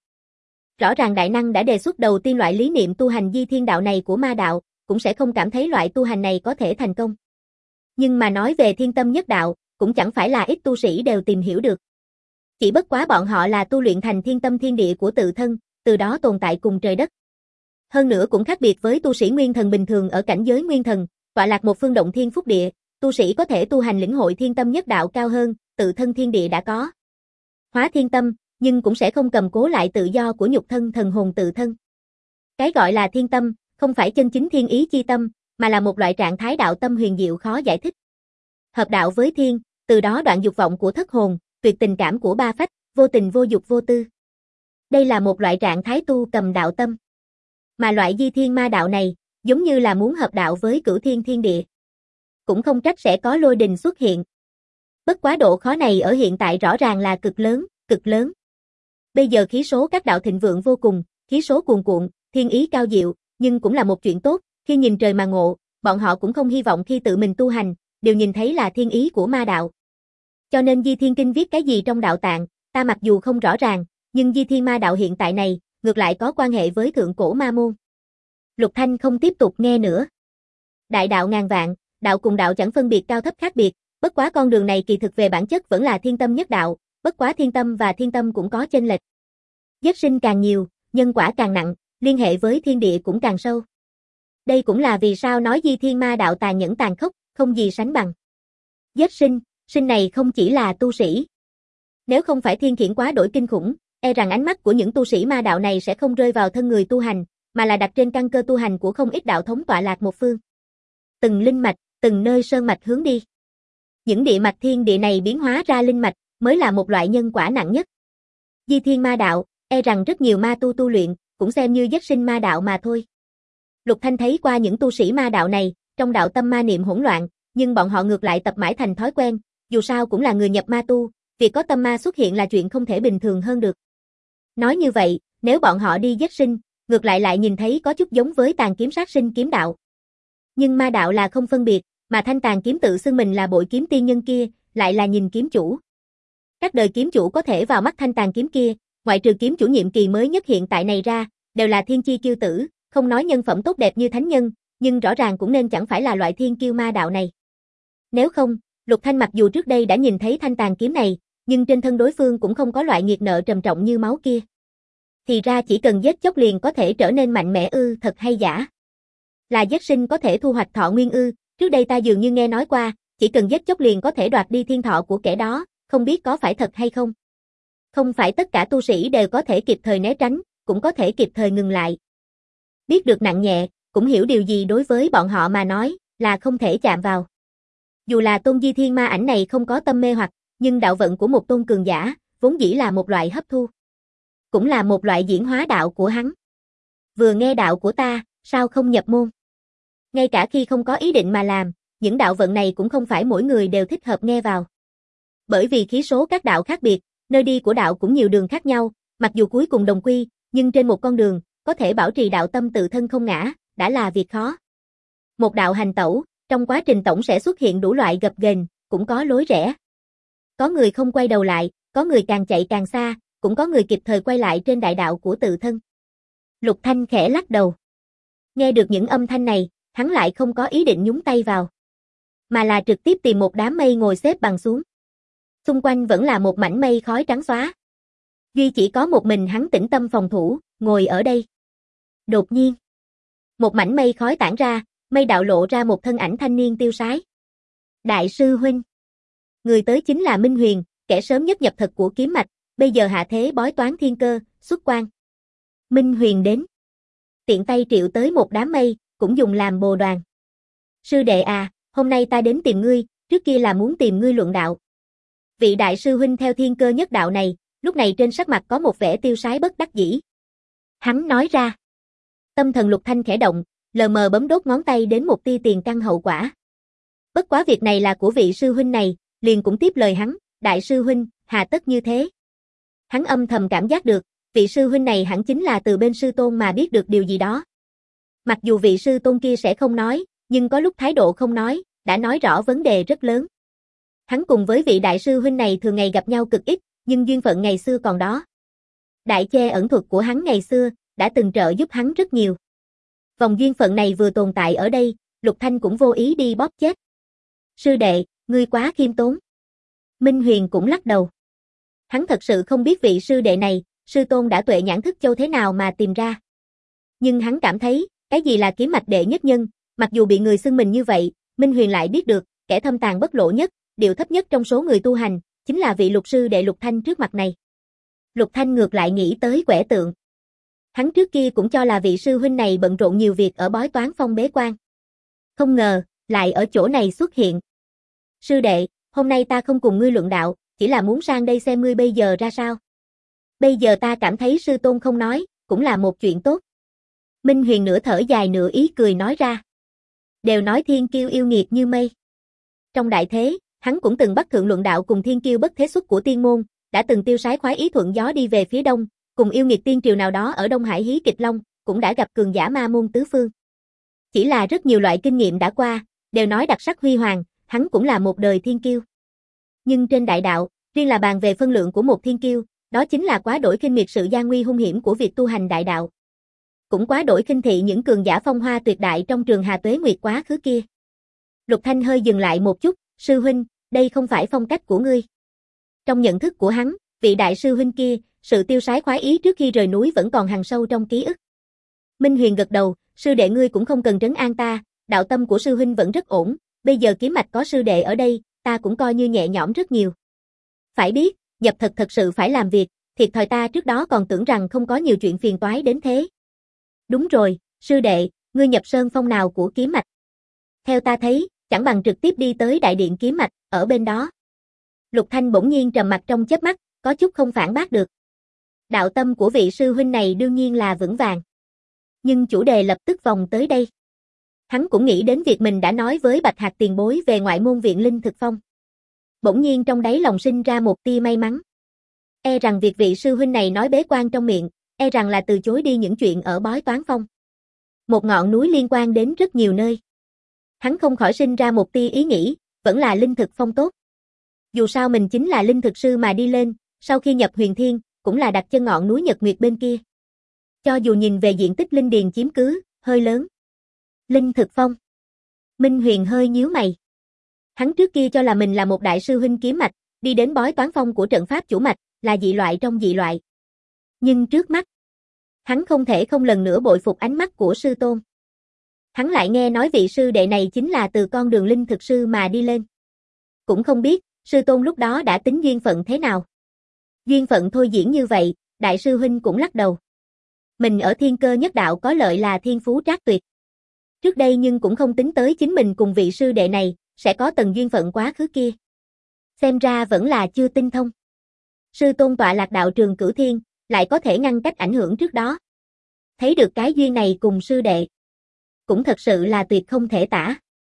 Rõ ràng đại năng đã đề xuất đầu tiên loại lý niệm tu hành di thiên đạo này của ma đạo, cũng sẽ không cảm thấy loại tu hành này có thể thành công. Nhưng mà nói về thiên tâm nhất đạo, cũng chẳng phải là ít tu sĩ đều tìm hiểu được. Chỉ bất quá bọn họ là tu luyện thành thiên tâm thiên địa của tự thân, từ đó tồn tại cùng trời đất. Hơn nữa cũng khác biệt với tu sĩ nguyên thần bình thường ở cảnh giới nguyên thần, tọa lạc một phương động thiên phúc địa, tu sĩ có thể tu hành lĩnh hội thiên tâm nhất đạo cao hơn, tự thân thiên địa đã có. Hóa thiên tâm, nhưng cũng sẽ không cầm cố lại tự do của nhục thân thần hồn tự thân. Cái gọi là thiên tâm, không phải chân chính thiên ý chi tâm, mà là một loại trạng thái đạo tâm huyền diệu khó giải thích. Hợp đạo với thiên, từ đó đoạn dục vọng của thất hồn, tuyệt tình cảm của ba phách, vô tình vô dục vô tư. Đây là một loại trạng thái tu cầm đạo tâm. Mà loại di thiên ma đạo này, giống như là muốn hợp đạo với cửu thiên thiên địa. Cũng không trách sẽ có lôi đình xuất hiện. Bất quá độ khó này ở hiện tại rõ ràng là cực lớn, cực lớn. Bây giờ khí số các đạo thịnh vượng vô cùng, khí số cuồn cuộn, thiên ý cao diệu, nhưng cũng là một chuyện tốt, khi nhìn trời mà ngộ, bọn họ cũng không hy vọng khi tự mình tu hành, đều nhìn thấy là thiên ý của ma đạo. Cho nên Di Thiên Kinh viết cái gì trong đạo tạng, ta mặc dù không rõ ràng, nhưng Di Thiên ma đạo hiện tại này, ngược lại có quan hệ với thượng cổ ma môn. Lục Thanh không tiếp tục nghe nữa. Đại đạo ngàn vạn, đạo cùng đạo chẳng phân biệt cao thấp khác biệt, bất quá con đường này kỳ thực về bản chất vẫn là thiên tâm nhất đạo, bất quá thiên tâm và thiên tâm cũng có chênh lệch. Giết sinh càng nhiều, nhân quả càng nặng, liên hệ với thiên địa cũng càng sâu. Đây cũng là vì sao nói Di Thiên ma đạo tàn nhẫn tàn khốc, không gì sánh bằng. Giết sinh, sinh này không chỉ là tu sĩ. Nếu không phải thiên khiển quá đổi kinh khủng, e rằng ánh mắt của những tu sĩ ma đạo này sẽ không rơi vào thân người tu hành, mà là đặt trên căn cơ tu hành của không ít đạo thống tọa lạc một phương. Từng linh mạch, từng nơi sơn mạch hướng đi. Những địa mạch thiên địa này biến hóa ra linh mạch, mới là một loại nhân quả nặng nhất. Di Thiên ma đạo, e rằng rất nhiều ma tu tu luyện, cũng xem như giết sinh ma đạo mà thôi. Lục Thanh thấy qua những tu sĩ ma đạo này, trong đạo tâm ma niệm hỗn loạn, nhưng bọn họ ngược lại tập mãi thành thói quen, dù sao cũng là người nhập ma tu, việc có tâm ma xuất hiện là chuyện không thể bình thường hơn được. Nói như vậy, nếu bọn họ đi giết sinh, ngược lại lại nhìn thấy có chút giống với tàn kiếm sát sinh kiếm đạo. Nhưng ma đạo là không phân biệt, mà thanh tàn kiếm tự xưng mình là bội kiếm tiên nhân kia, lại là nhìn kiếm chủ. Các đời kiếm chủ có thể vào mắt thanh tàn kiếm kia, ngoại trừ kiếm chủ nhiệm kỳ mới nhất hiện tại này ra, đều là thiên chi kiêu tử, không nói nhân phẩm tốt đẹp như thánh nhân, nhưng rõ ràng cũng nên chẳng phải là loại thiên kiêu ma đạo này. Nếu không, Lục Thanh mặc dù trước đây đã nhìn thấy thanh tàn kiếm này, nhưng trên thân đối phương cũng không có loại nghiệt nợ trầm trọng như máu kia. Thì ra chỉ cần giết chóc liền có thể trở nên mạnh mẽ ư, thật hay giả? Là giết sinh có thể thu hoạch thọ nguyên ư, trước đây ta dường như nghe nói qua, chỉ cần giết chóc liền có thể đoạt đi thiên thọ của kẻ đó, không biết có phải thật hay không? Không phải tất cả tu sĩ đều có thể kịp thời né tránh, cũng có thể kịp thời ngừng lại. Biết được nặng nhẹ, cũng hiểu điều gì đối với bọn họ mà nói, là không thể chạm vào. Dù là tôn Di Thiên ma ảnh này không có tâm mê hoặc, nhưng đạo vận của một tôn cường giả, vốn dĩ là một loại hấp thu. Cũng là một loại diễn hóa đạo của hắn. Vừa nghe đạo của ta, sao không nhập môn? Ngay cả khi không có ý định mà làm, những đạo vận này cũng không phải mỗi người đều thích hợp nghe vào. Bởi vì khí số các đạo khác biệt, nơi đi của đạo cũng nhiều đường khác nhau, mặc dù cuối cùng đồng quy, nhưng trên một con đường, có thể bảo trì đạo tâm tự thân không ngã, đã là việc khó. Một đạo hành tẩu, trong quá trình tổng sẽ xuất hiện đủ loại gập ghềnh, cũng có lối rẽ. Có người không quay đầu lại, có người càng chạy càng xa, cũng có người kịp thời quay lại trên đại đạo của tự thân. Lục Thanh khẽ lắc đầu. Nghe được những âm thanh này, hắn lại không có ý định nhúng tay vào, mà là trực tiếp tìm một đám mây ngồi xếp bằng xuống. Xung quanh vẫn là một mảnh mây khói trắng xóa. Duy chỉ có một mình hắn tĩnh tâm phòng thủ, ngồi ở đây. Đột nhiên, một mảnh mây khói tản ra, mây đạo lộ ra một thân ảnh thanh niên tiêu sái. Đại sư huynh. Người tới chính là Minh Huyền, kẻ sớm nhất nhập thực của kiếm mạch, bây giờ hạ thế bói toán thiên cơ, xuất quan. Minh Huyền đến. Tiện tay triệu tới một đám mây, cũng dùng làm bồ đoàn. Sư đệ à, hôm nay ta đến tìm ngươi, trước kia là muốn tìm ngươi luận đạo. Vị đại sư huynh theo thiên cơ nhất đạo này, lúc này trên sắc mặt có một vẻ tiêu sái bất đắc dĩ. Hắn nói ra. Tâm thần Lục Thanh khẽ động, lờ mờ bấm đốt ngón tay đến một tia tiền căn hậu quả. Bất quá việc này là của vị sư huynh này, liền cũng tiếp lời hắn, đại sư huynh, hà tất như thế. Hắn âm thầm cảm giác được, vị sư huynh này hẳn chính là từ bên sư tôn mà biết được điều gì đó. Mặc dù vị sư tôn kia sẽ không nói, nhưng có lúc thái độ không nói, đã nói rõ vấn đề rất lớn. Hắn cùng với vị đại sư huynh này thường ngày gặp nhau cực ít, nhưng duyên phận ngày xưa còn đó. Đại che ẩn thuật của hắn ngày xưa, đã từng trợ giúp hắn rất nhiều. Vòng duyên phận này vừa tồn tại ở đây, Lục Thanh cũng vô ý đi bóp chết. Sư đệ, ngươi quá khiêm tốn. Minh Huyền cũng lắc đầu. Hắn thật sự không biết vị sư đệ này, sư tôn đã tuệ nhãn thức châu thế nào mà tìm ra. Nhưng hắn cảm thấy, cái gì là kiếm mạch đệ nhất nhân, mặc dù bị người xưng mình như vậy, Minh Huyền lại biết được, kẻ thâm tàn bất lộ nhất, điệu thấp nhất trong số người tu hành, chính là vị lục sư đệ Lục Thanh trước mặt này. Lục Thanh ngược lại nghĩ tới Quẻ Tượng. Hắn trước kia cũng cho là vị sư huynh này bận rộn nhiều việc ở Bói Toán Phong bế quan. Không ngờ, lại ở chỗ này xuất hiện. Sư đệ, hôm nay ta không cùng ngươi luận đạo, chỉ là muốn sang đây xem ngươi bây giờ ra sao. Bây giờ ta cảm thấy sư tôn không nói, cũng là một chuyện tốt. Minh Huyền nửa thở dài nửa ý cười nói ra. Đều nói thiên kiêu yêu nghiệt như mây. Trong đại thế, hắn cũng từng bắt thượng luận đạo cùng thiên kiêu bất thế xuất của tiên môn, đã từng tiêu sái khoái ý thuận gió đi về phía đông, cùng yêu nghiệt tiên triều nào đó ở Đông Hải hí kịch long, cũng đã gặp cường giả ma môn tứ phương. Chỉ là rất nhiều loại kinh nghiệm đã qua, đều nói đặc sắc huy hoàng, hắn cũng là một đời thiên kiêu. Nhưng trên đại đạo, riêng là bàn về phân lượng của một thiên kiêu, đó chính là quá đổi khinh miệt sự gian nguy hung hiểm của việc tu hành đại đạo. Cũng quá đổi khinh thị những cường giả phong hoa tuyệt đại trong trường Hà Tuế Nguyệt quá khứ kia. Lục Thanh hơi dừng lại một chút, sư huynh, đây không phải phong cách của ngươi. Trong nhận thức của hắn, vị đại sư huynh kia, sự tiêu sái khoái ý trước khi rời núi vẫn còn hằn sâu trong ký ức. Minh Huyền gật đầu, sư đệ ngươi cũng không cần trấn an ta, đạo tâm của sư huynh vẫn rất ổn, bây giờ kiếm mạch có sư đệ ở đây, ta cũng coi như nhẹ nhõm rất nhiều. Phải biết, nhập thật thật sự phải làm việc, thiệt thòi ta trước đó còn tưởng rằng không có nhiều chuyện phiền toái đến thế. Đúng rồi, sư đệ, ngươi nhập sơn phong nào của kiếm mạch? Theo ta thấy, chẳng bằng trực tiếp đi tới đại điện kiếm mạch, ở bên đó. Lục Thanh bỗng nhiên trầm mặt trong chớp mắt, có chút không phản bác được. Đạo tâm của vị sư huynh này đương nhiên là vững vàng. Nhưng chủ đề lập tức vòng tới đây. Hắn cũng nghĩ đến việc mình đã nói với Bạch Hạc tiền bối về ngoại môn viện Linh Thực Phong. Bỗng nhiên trong đáy lòng sinh ra một tia may mắn. E rằng việc vị sư huynh này nói bế quan trong miệng, e rằng là từ chối đi những chuyện ở Bói Toán Phong. Một ngọn núi liên quan đến rất nhiều nơi. Hắn không khỏi sinh ra một tia ý nghĩ, vẫn là Linh Thực Phong tốt. Dù sao mình chính là linh thực sư mà đi lên, sau khi nhập Huyền Thiên, cũng là đặt chân ngọn núi Nhật Nguyệt bên kia. Cho dù nhìn về diện tích linh điền chiếm cứ, hơi lớn. Linh Thực Phong. Minh Huyền hơi nhíu mày. Hắn trước kia cho là mình là một đại sư huynh kiếm mạch, đi đến Bói Toán Phong của trận pháp chủ mạch, là dị loại trong dị loại. Nhưng trước mắt, hắn không thể không lần nữa bội phục ánh mắt của sư tôn. Hắn lại nghe nói vị sư đệ này chính là từ con đường linh thực sư mà đi lên. Cũng không biết, sư tôn lúc đó đã tính duyên phận thế nào. Duyên phận thôi diễn như vậy, đại sư huynh cũng lắc đầu. Mình ở thiên cơ nhất đạo có lợi là thiên phú trác tuyệt. Trước đây nhưng cũng không tính tới chính mình cùng vị sư đệ này, sẽ có tầng duyên phận quá khứ kia. Xem ra vẫn là chưa tinh thông. Sư tôn tọa lạc đạo trường Cửu Thiên, lại có thể ngăn cách ảnh hưởng trước đó. Thấy được cái duyên này cùng sư đệ. Cũng thật sự là tuyệt không thể tả.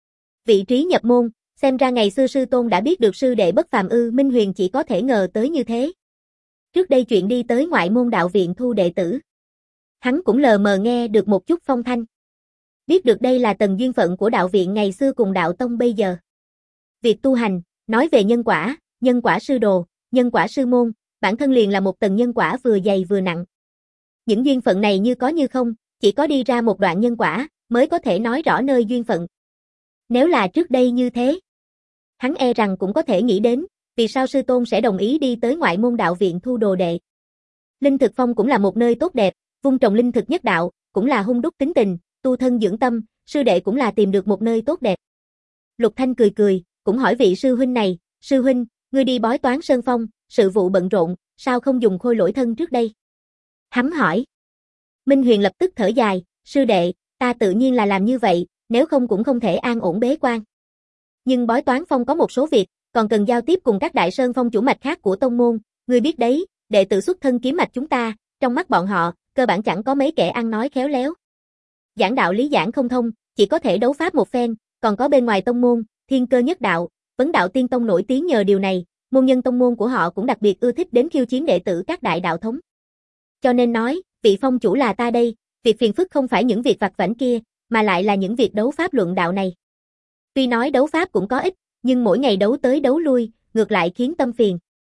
Vị trí nhập môn, xem ra ngày xưa sư tôn đã biết được sư đệ bất phàm ư. Minh Huyền chỉ có thể ngờ tới như thế. Trước đây chuyện đi tới ngoại môn đạo viện thu đệ tử. Hắn cũng lờ mờ nghe được một chút phong thanh. Biết được đây là tầng duyên phận của đạo viện ngày xưa cùng đạo tông bây giờ. Việc tu hành, nói về nhân quả, nhân quả sư đồ, nhân quả sư môn, bản thân liền là một tầng nhân quả vừa dày vừa nặng. Những duyên phận này như có như không, chỉ có đi ra một đoạn nhân quả, mới có thể nói rõ nơi duyên phận. Nếu là trước đây như thế, hắn e rằng cũng có thể nghĩ đến, vì sao sư tôn sẽ đồng ý đi tới ngoại môn đạo viện thu đồ đệ. Linh Thực Phong cũng là một nơi tốt đẹp, vun trồng linh thực nhất đạo, cũng là hung đúc tính tình, tu thân dưỡng tâm, sư đệ cũng là tìm được một nơi tốt đẹp. Lục Thanh cười cười, cũng hỏi vị sư huynh này, sư huynh, ngươi đi Bói Toán Sơn Phong, sự vụ bận rộn, sao không dùng khôi lỗi thân trước đây? Hắn hỏi. Minh Huyền lập tức thở dài, sư đệ, ta tự nhiên là làm như vậy, nếu không cũng không thể an ổn bế quan. Nhưng Bói Toán Phong có một số việc, còn cần giao tiếp cùng các đại sơn phong chủ mạch khác của tông môn, ngươi biết đấy, đệ tử xuất thân kiếm mạch chúng ta, trong mắt bọn họ, cơ bản chẳng có mấy kẻ ăn nói khéo léo. Giảng đạo lý giảng không thông, chỉ có thể đấu pháp một phen, còn có bên ngoài tông môn, thiên cơ nhất đạo, vấn đạo tiên tông nổi tiếng nhờ điều này, môn nhân tông môn của họ cũng đặc biệt ưa thích đến khiêu chiến đệ tử các đại đạo thống. Cho nên nói, vị phong chủ là ta đây, việc phiền phức không phải những việc vặt vãnh kia, mà lại là những việc đấu pháp luận đạo này. Tuy nói đấu pháp cũng có ích, nhưng mỗi ngày đấu tới đấu lui, ngược lại khiến tâm phiền.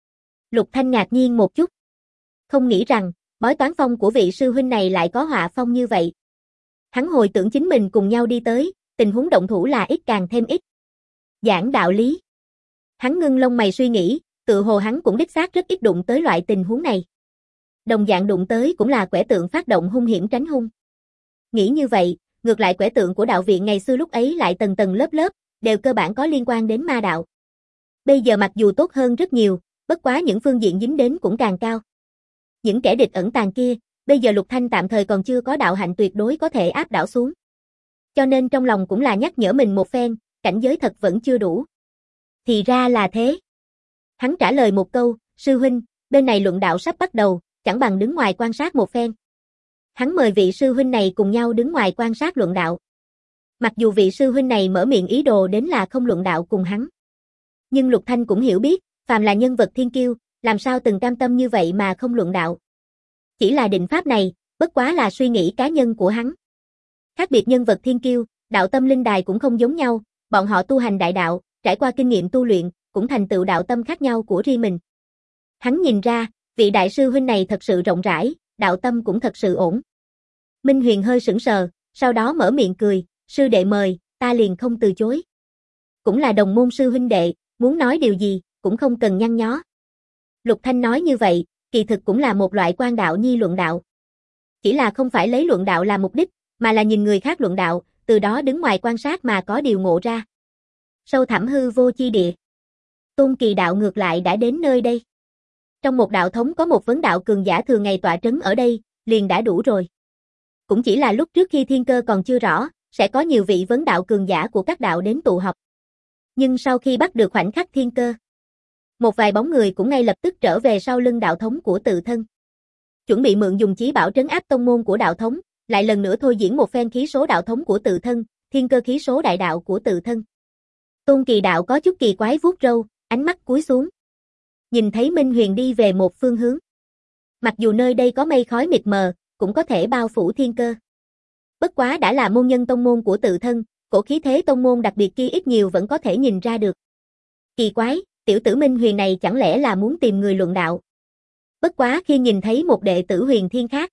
Lục Thanh ngạc nhiên một chút. Không nghĩ rằng, bói toán phong của vị sư huynh này lại có họa phong như vậy. Hắn hồi tưởng chính mình cùng nhau đi tới, tình huống động thủ là ít càng thêm ít. Giảng đạo lý. Hắn ngưng lông mày suy nghĩ, tự hồ hắn cũng đích xác rất ít đụng tới loại tình huống này. Đồng dạng đụng tới cũng là quẻ tượng phát động hung hiểm tránh hung. Nghĩ như vậy, ngược lại quẻ tượng của đạo viện ngày xưa lúc ấy lại tầng tầng lớp lớp, đều cơ bản có liên quan đến ma đạo. Bây giờ mặc dù tốt hơn rất nhiều, bất quá những phương diện dính đến cũng càng cao. Những kẻ địch ẩn tàng kia, bây giờ Lục Thanh tạm thời còn chưa có đạo hạnh tuyệt đối có thể áp đảo xuống. Cho nên trong lòng cũng là nhắc nhở mình một phen, cảnh giới thật vẫn chưa đủ. Thì ra là thế. Hắn trả lời một câu, sư huynh, bên này luận đạo sắp bắt đầu, chẳng bằng đứng ngoài quan sát một phen. Hắn mời vị sư huynh này cùng nhau đứng ngoài quan sát luận đạo. Mặc dù vị sư huynh này mở miệng ý đồ đến là không luận đạo cùng hắn. Nhưng Lục Thanh cũng hiểu biết, phàm là nhân vật thiên kiêu, làm sao từng cam tâm như vậy mà không luận đạo. Chỉ là định pháp này, bất quá là suy nghĩ cá nhân của hắn. Khác biệt nhân vật thiên kiêu, đạo tâm linh đài cũng không giống nhau, bọn họ tu hành đại đạo, trải qua kinh nghiệm tu luyện, cũng thành tựu đạo tâm khác nhau của riêng mình. Hắn nhìn ra, vị đại sư huynh này thật sự rộng rãi, đạo tâm cũng thật sự ổn. Minh Huyền hơi sững sờ, sau đó mở miệng cười, sư đệ mời, ta liền không từ chối. Cũng là đồng môn sư huynh đệ, muốn nói điều gì, cũng không cần nhăn nhó. Lục Thanh nói như vậy, kỳ thực cũng là một loại quan đạo nhi luận đạo. Chỉ là không phải lấy luận đạo làm mục đích, mà là nhìn người khác luận đạo, từ đó đứng ngoài quan sát mà có điều ngộ ra. Sâu thẳm hư vô chi địa. Tôn Kỳ đạo ngược lại đã đến nơi đây. Trong một đạo thống có một vấn đạo cường giả thường ngày tọa trấn ở đây, liền đã đủ rồi. Cũng chỉ là lúc trước khi thiên cơ còn chưa rõ, sẽ có nhiều vị vấn đạo cường giả của các đạo đến tụ họp. Nhưng sau khi bắt được khoảnh khắc thiên cơ, một vài bóng người cũng ngay lập tức trở về sau lưng đạo thống của tự thân. Chuẩn bị mượn dùng chí bảo trấn áp tông môn của đạo thống, lại lần nữa thôi diễn một phen khí số đạo thống của tự thân, thiên cơ khí số đại đạo của tự thân. Tôn Kỳ đạo có chút kỳ quái vuốt râu, ánh mắt cúi xuống. Nhìn thấy Minh Huyền đi về một phương hướng. Mặc dù nơi đây có mây khói mịt mờ, cũng có thể bao phủ thiên cơ. Bất quá đã là môn nhân tông môn của tự thân, cổ khí thế tông môn đặc biệt kia ít nhiều vẫn có thể nhìn ra được. Kỳ quái, tiểu tử Minh Huyền này chẳng lẽ là muốn tìm người luận đạo. Bất quá khi nhìn thấy một đệ tử huyền thiên khác.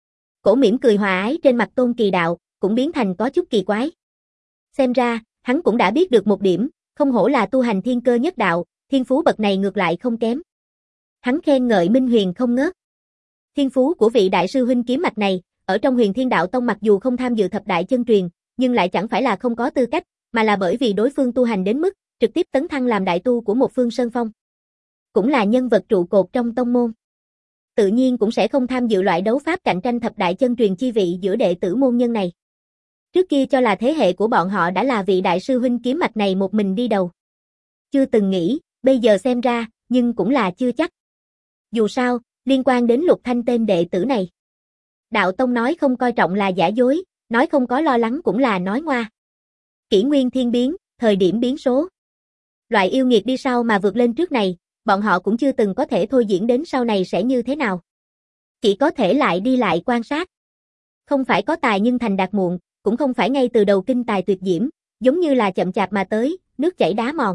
Cổ mỉm cười hòa ái trên mặt Tôn Kỳ đạo, cũng biến thành có chút kỳ quái. Xem ra, hắn cũng đã biết được một điểm, không hổ là tu hành thiên cơ nhất đạo, thiên phú bậc này ngược lại không kém. Hắn khen ngợi Minh Huyền không ngớt. Thiên phú của vị đại sư huynh kiếm mạch này, ở trong Huyền Thiên Đạo Tông mặc dù không tham dự thập đại chân truyền, nhưng lại chẳng phải là không có tư cách, mà là bởi vì đối phương tu hành đến mức trực tiếp tấn thăng làm đại tu của một phương sơn phong. Cũng là nhân vật trụ cột trong tông môn. Tự nhiên cũng sẽ không tham dự loại đấu pháp cạnh tranh thập đại chân truyền chi vị giữa đệ tử môn nhân này. Trước kia cho là thế hệ của bọn họ đã là vị đại sư huynh kiếm mạch này một mình đi đầu. Chưa từng nghĩ, bây giờ xem ra, nhưng cũng là chưa chắc. Dù sao, liên quan đến Lục Thanh tên đệ tử này. Đạo Tông nói không coi trọng là giả dối, nói không có lo lắng cũng là nói ngoa. Kỷ nguyên thiên biến, thời điểm biến số. Loại yêu nghiệt đi sau mà vượt lên trước này, bọn họ cũng chưa từng có thể thôi diễn đến sau này sẽ như thế nào. Chỉ có thể lại đi lại quan sát. Không phải có tài nhưng thành đạt muộn, cũng không phải ngay từ đầu kinh tài tuyệt diễm, giống như là chậm chạp mà tới, nước chảy đá mòn.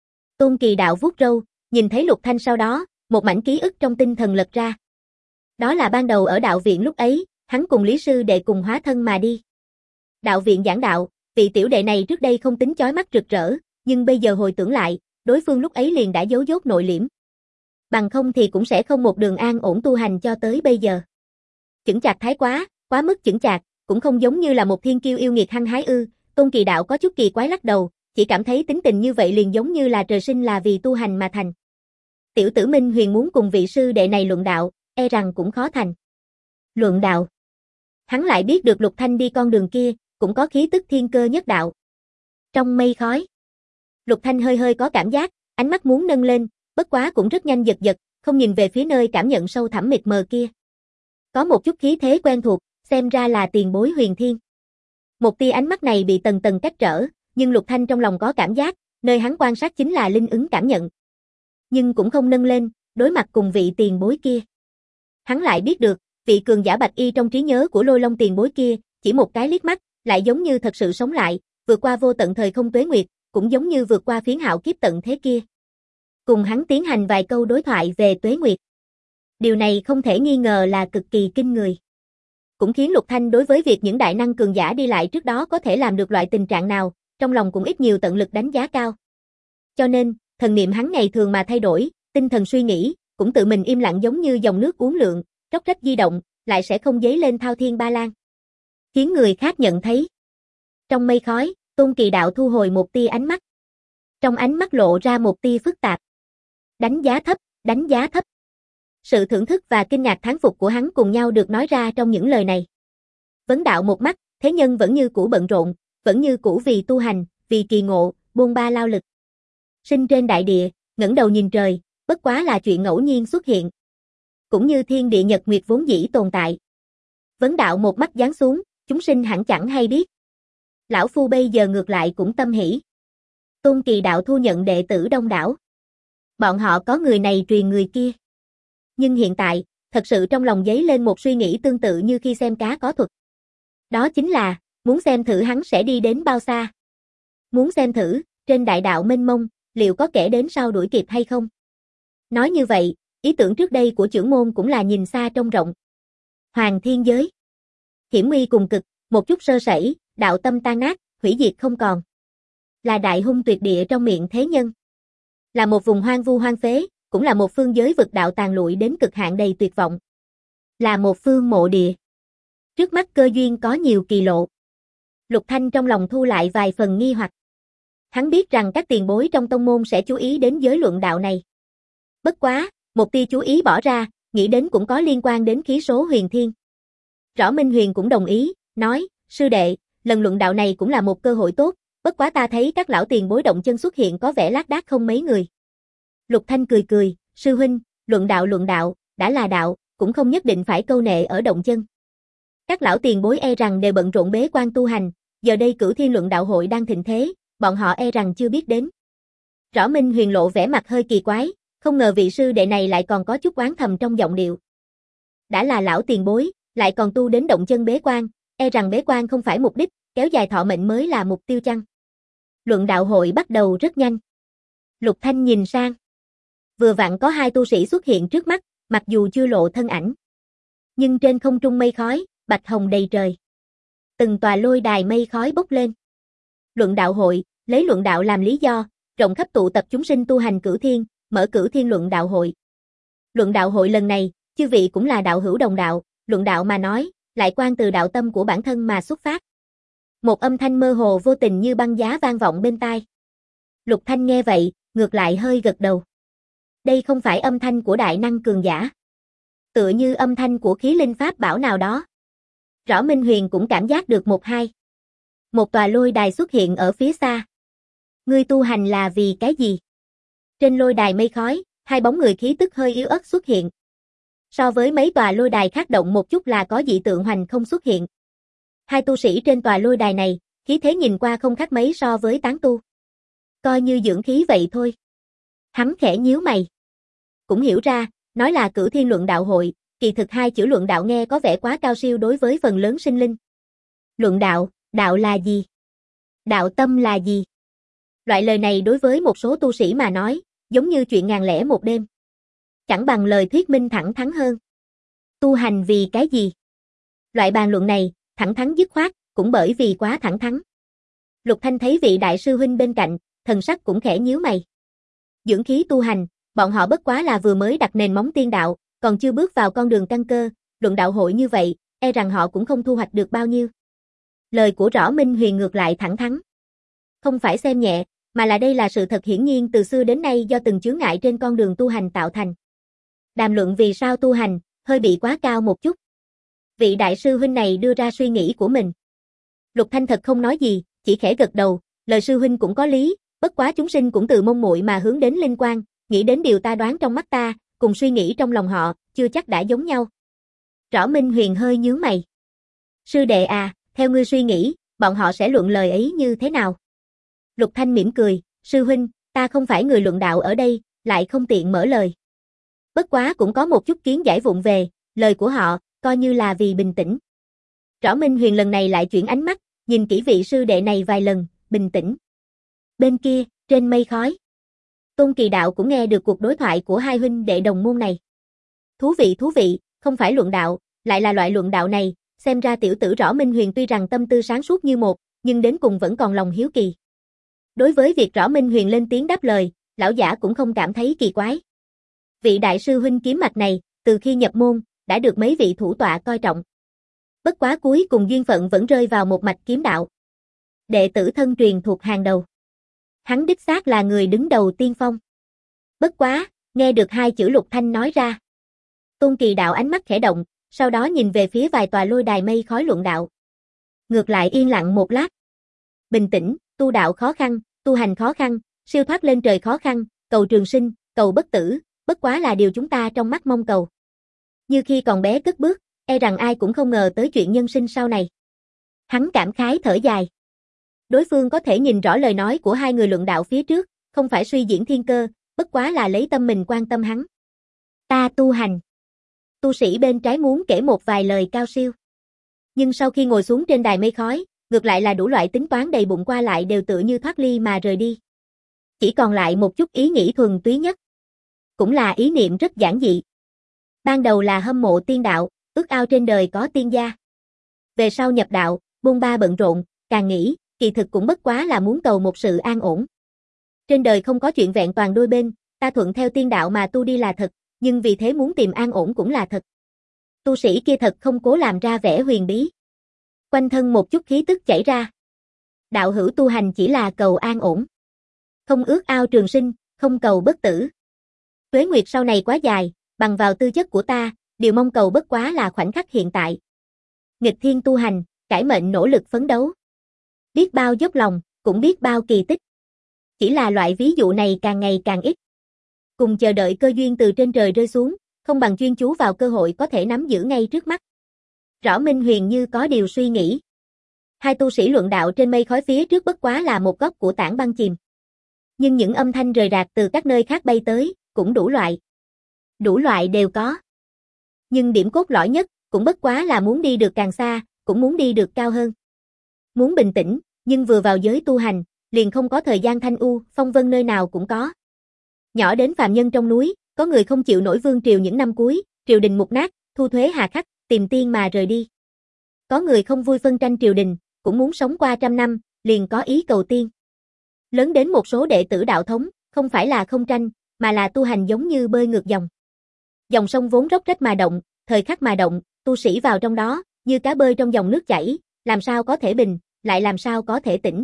Tôn Kỳ đạo vuốt râu, nhìn thấy Lục Thanh sau đó, một mảnh ký ức trong tinh thần lật ra. Đó là ban đầu ở đạo viện lúc ấy, hắn cùng Lý sư đệ cùng hóa thân mà đi. Đạo viện giảng đạo, vị tiểu đệ này trước đây không tính chói mắt rực rỡ, nhưng bây giờ hồi tưởng lại, đối phương lúc ấy liền đã giấu dốt nội liễm. Bằng không thì cũng sẽ không một đường an ổn tu hành cho tới bây giờ. Chững chạc thái quá, quá mức chững chạc, cũng không giống như là một thiên kiêu yêu nghiệt hăng hái ư. Tôn Kỳ đạo có chút kỳ quái lắc đầu, chỉ cảm thấy tính tình như vậy liền giống như là trời sinh là vì tu hành mà thành. Tiểu tử Minh Huyền muốn cùng vị sư đệ này luận đạo, e rằng cũng khó thành. Luận đạo. Hắn lại biết được Lục Thanh đi con đường kia, cũng có khí tức thiên cơ nhất đạo. Trong mây khói, Lục Thanh hơi hơi có cảm giác, ánh mắt muốn nâng lên, bất quá cũng rất nhanh giật giật, không nhìn về phía nơi cảm nhận sâu thẳm mịt mờ kia. Có một chút khí thế quen thuộc, xem ra là tiền bối Huyền Thiên. Một tia ánh mắt này bị tầng tầng cách trở, nhưng Lục Thanh trong lòng có cảm giác, nơi hắn quan sát chính là linh ứng cảm nhận. Nhưng cũng không nâng lên, đối mặt cùng vị tiền bối kia. Hắn lại biết được, vị cường giả bạch y trong trí nhớ của Lôi Long tiền bối kia, chỉ một cái liếc mắt, lại giống như thật sự sống lại, vượt qua vô tận thời không tuế nguyệt, cũng giống như vượt qua phiến hạo kiếp tận thế kia. cùng hắn tiến hành vài câu đối thoại về tuế nguyệt. Điều này không thể nghi ngờ là cực kỳ kinh người. Cũng khiến Lục Thanh đối với việc những đại năng cường giả đi lại trước đó có thể làm được loại tình trạng nào, trong lòng cũng ít nhiều tận lực đánh giá cao. Cho nên, thần niệm hắn ngày thường mà thay đổi, tinh thần suy nghĩ, cũng tự mình im lặng giống như dòng nước uốn lượn, róc rách di động, lại sẽ không dấy lên thao thiên ba lan, khiến người khác nhận thấy. Trong mây khói, Tôn Kỳ Đạo thu hồi một tia ánh mắt. Trong ánh mắt lộ ra một tia phức tạp. Đánh giá thấp, đánh giá thấp. Sự thưởng thức và kinh ngạc thán phục của hắn cùng nhau được nói ra trong những lời này. Vấn Đạo một mắt, thế nhân vẫn như cũ bận rộn, vẫn như cũ vì tu hành, vì kỳ ngộ, bôn ba lao lực. Sinh trên đại địa, ngẩng đầu nhìn trời, bất quá là chuyện ngẫu nhiên xuất hiện. Cũng như thiên địa nhật nguyệt vốn dĩ tồn tại. Vấn Đạo một mắt giáng xuống, chúng sinh hẳn chẳng hay biết. Lão Phu bây giờ ngược lại cũng tâm hỉ. Tôn Kỳ Đạo thu nhận đệ tử đông đảo. Bọn họ có người này truyền người kia. Nhưng hiện tại, thật sự trong lòng dấy lên một suy nghĩ tương tự như khi xem cá có thuật. Đó chính là, muốn xem thử hắn sẽ đi đến bao xa. Muốn xem thử, trên đại đạo mênh mông, liệu có kẻ đến sau đuổi kịp hay không? Nói như vậy, ý tưởng trước đây của trưởng môn cũng là nhìn xa trông rộng. Hoàng thiên giới. Hiểm nguy cùng cực, một chút sơ sẩy, đạo tâm tan nát, hủy diệt không còn. Là đại hung tuyệt địa trong miệng thế nhân. Là một vùng hoang vu hoang phế, cũng là một phương giới vực đạo tàn lụi đến cực hạn đầy tuyệt vọng. Là một phương mộ địa. Trước mắt cơ duyên có nhiều kỳ lộ. Lục Thanh trong lòng thu lại vài phần nghi hoặc. Hắn biết rằng các tiền bối trong tông môn sẽ chú ý đến giới luận đạo này. Bất quá, một tia chú ý bỏ ra, nghĩ đến cũng có liên quan đến khí số huyền thiên. Rõ Minh Huyền cũng đồng ý, nói, sư đệ, lần luận đạo này cũng là một cơ hội tốt, bất quá ta thấy các lão tiền bối động chân xuất hiện có vẻ lác đác không mấy người. Lục Thanh cười cười, sư huynh, luận đạo luận đạo, đã là đạo, cũng không nhất định phải câu nệ ở động chân. Các lão tiền bối e rằng đều bận rộn bế quan tu hành, giờ đây Cửu Thiên luận đạo hội đang thịnh thế, bọn họ e rằng chưa biết đến. Rõ Minh Huyền lộ vẻ mặt hơi kỳ quái, không ngờ vị sư đệ này lại còn có chút oán thầm trong giọng điệu. Đã là lão tiền bối, lại còn tu đến động chân bế quan, e rằng bế quan không phải mục đích, kéo dài thọ mệnh mới là mục tiêu chăng? Luận đạo hội bắt đầu rất nhanh. Lục Thanh nhìn sang. Vừa vặn có hai tu sĩ xuất hiện trước mắt, mặc dù chưa lộ thân ảnh. Nhưng trên không trung mây khói, bạch hồng đầy trời. Từng tòa lôi đài mây khói bốc lên. Luận đạo hội, lấy luận đạo làm lý do, rộng khắp tụ tập chúng sinh tu hành Cửu Thiên, mở Cửu Thiên luận đạo hội. Luận đạo hội lần này, chư vị cũng là đạo hữu đồng đạo, luận đạo mà nói, lại quan từ đạo tâm của bản thân mà xuất phát. Một âm thanh mơ hồ vô tình như băng giá vang vọng bên tai. Lục Thanh nghe vậy, ngược lại hơi gật đầu. Đây không phải âm thanh của đại năng cường giả. Tựa như âm thanh của khí linh pháp bảo nào đó. Rõ Minh Huyền cũng cảm giác được một hai. Một tòa lôi đài xuất hiện ở phía xa. Ngươi tu hành là vì cái gì? Trên lôi đài mây khói, hai bóng người khí tức hơi yếu ớt xuất hiện. So với mấy tòa lôi đài khác động một chút là có dị tượng hoành không xuất hiện. Hai tu sĩ trên tòa lôi đài này, khí thế nhìn qua không khác mấy so với tán tu. Coi như dưỡng khí vậy thôi. Hắn khẽ nhíu mày. Cũng hiểu ra, nói là Cửu Thiên luận đạo hội, kỳ thực hai chữ luận đạo nghe có vẻ quá cao siêu đối với phần lớn sinh linh. Luận đạo, đạo là gì? Đạo tâm là gì? Loại lời này đối với một số tu sĩ mà nói, giống như chuyện ngàn lẻ một đêm. Chẳng bằng lời thuyết minh thẳng thắn hơn. Tu hành vì cái gì? Loại bàn luận này, thẳng thắn dứt khoát, cũng bởi vì quá thẳng thắn. Lục Thanh thấy vị đại sư huynh bên cạnh, thần sắc cũng khẽ nhíu mày. Dưỡng khí tu hành, bọn họ bất quá là vừa mới đặt nền móng tiên đạo, còn chưa bước vào con đường căn cơ, luận đạo hội như vậy, e rằng họ cũng không thu hoạch được bao nhiêu. Lời của Rõ Minh Huyền ngược lại thẳng thắn. Không phải xem nhẹ, mà là đây là sự thật hiển nhiên từ xưa đến nay do từng chướng ngại trên con đường tu hành tạo thành. Đàm luận vì sao tu hành, hơi bị quá cao một chút. Vị đại sư huynh này đưa ra suy nghĩ của mình. Lục Thanh thật không nói gì, chỉ khẽ gật đầu, lời sư huynh cũng có lý, bất quá chúng sinh cũng từ môn muội mà hướng đến linh quan, nghĩ đến điều ta đoán trong mắt ta, cùng suy nghĩ trong lòng họ, chưa chắc đã giống nhau. Rõ Minh Huyền hơi nhướng mày. Sư đệ à, theo ngươi suy nghĩ, bọn họ sẽ luận lời ấy như thế nào? Lục Thanh mỉm cười, sư huynh, ta không phải người luận đạo ở đây, lại không tiện mở lời. Bất quá cũng có một chút kiến giải vụng về, lời của họ, coi như là vì bình tĩnh. Rõ Minh Huyền lần này lại chuyển ánh mắt, nhìn kỹ vị sư đệ này vài lần, bình tĩnh. Bên kia, trên mây khói. Tôn Kỳ Đạo cũng nghe được cuộc đối thoại của hai huynh đệ đồng môn này. Thú vị thú vị, không phải luận đạo, lại là loại luận đạo này, xem ra tiểu tử Rõ Minh Huyền tuy rằng tâm tư sáng suốt như một, nhưng đến cùng vẫn còn lòng hiếu kỳ. Đối với việc Rõ Minh Huyền lên tiếng đáp lời, lão giả cũng không cảm thấy kỳ quái. Vị đại sư huynh kiếm mạch này, từ khi nhập môn, đã được mấy vị thủ tọa coi trọng. Bất quá cuối cùng duyên phận vẫn rơi vào một mạch kiếm đạo. Đệ tử thân truyền thuộc hàng đầu. Hắn đích xác là người đứng đầu tiên phong. Bất quá, nghe được hai chữ Lục Thanh nói ra. Tôn Kỳ Đạo ánh mắt khẽ động, sau đó nhìn về phía vài tòa lôi đài mây khói luận đạo. Ngược lại yên lặng một lát. Bình tĩnh, tu đạo khó khăn, tu hành khó khăn, siêu thoát lên trời khó khăn, cầu trường sinh, cầu bất tử, bất quá là điều chúng ta trong mắt mong cầu. Như khi còn bé cất bước, e rằng ai cũng không ngờ tới chuyện nhân sinh sau này. Hắn cảm khái thở dài. Đối phương có thể nhìn rõ lời nói của hai người luận đạo phía trước, không phải suy diễn thiên cơ, bất quá là lấy tâm mình quan tâm hắn. Ta tu hành. Tu sĩ bên trái muốn kể một vài lời cao siêu. Nhưng sau khi ngồi xuống trên đài mây khói, ngược lại là đủ loại tính toán đầy bụng qua lại đều tựa như thoát ly mà rời đi. Chỉ còn lại một chút ý nghĩ thuần túy nhất. Cũng là ý niệm rất giản dị. Ban đầu là hâm mộ tiên đạo, ước ao trên đời có tiên gia. Về sau nhập đạo, bôn ba bận rộn, càng nghĩ, kỳ thực cũng bất quá là muốn cầu một sự an ổn. Trên đời không có chuyện vẹn toàn đôi bên, ta thuận theo tiên đạo mà tu đi là thật, nhưng vì thế muốn tìm an ổn cũng là thật. Tu sĩ kia thật không cố làm ra vẻ huyền bí. Quanh thân một chút khí tức chảy ra. Đạo hữu tu hành chỉ là cầu an ổn. Không ước ao trường sinh, không cầu bất tử. Tuế nguyệt sau này quá dài, bằng vào tư chất của ta, điều mong cầu bất quá là khoảnh khắc hiện tại. Nghịch thiên tu hành, cải mệnh nỗ lực phấn đấu. Biết bao dốc lòng, cũng biết bao kỳ tích. Chỉ là loại ví dụ này càng ngày càng ít. Cùng chờ đợi cơ duyên từ trên trời rơi xuống, không bằng chuyên chú vào cơ hội có thể nắm giữ ngay trước mắt. Rõ Minh Huyền như có điều suy nghĩ. Hai tu sĩ luận đạo trên mây khói phía trước bất quá là một góc của tảng băng chìm. Nhưng những âm thanh rời rạc từ các nơi khác bay tới, cũng đủ loại. Đủ loại đều có. Nhưng điểm cốt lõi nhất, cũng bất quá là muốn đi được càng xa, cũng muốn đi được cao hơn. Muốn bình tĩnh, nhưng vừa vào giới tu hành, liền không có thời gian thanh u, phong vân nơi nào cũng có. Nhỏ đến phàm nhân trong núi, có người không chịu nổi vương triều những năm cuối, triều đình mục nát, thu thuế hà khắc, tìm tiên mà rời đi. Có người không vui phân tranh triều đình, cũng muốn sống qua trăm năm, liền có ý cầu tiên. Lớn đến một số đệ tử đạo thống, không phải là không tranh, mà là tu hành giống như bơi ngược dòng. Dòng sông vốn róc rách mà động, thời khắc mà động, tu sĩ vào trong đó, như cá bơi trong dòng nước chảy, làm sao có thể bình, lại làm sao có thể tĩnh.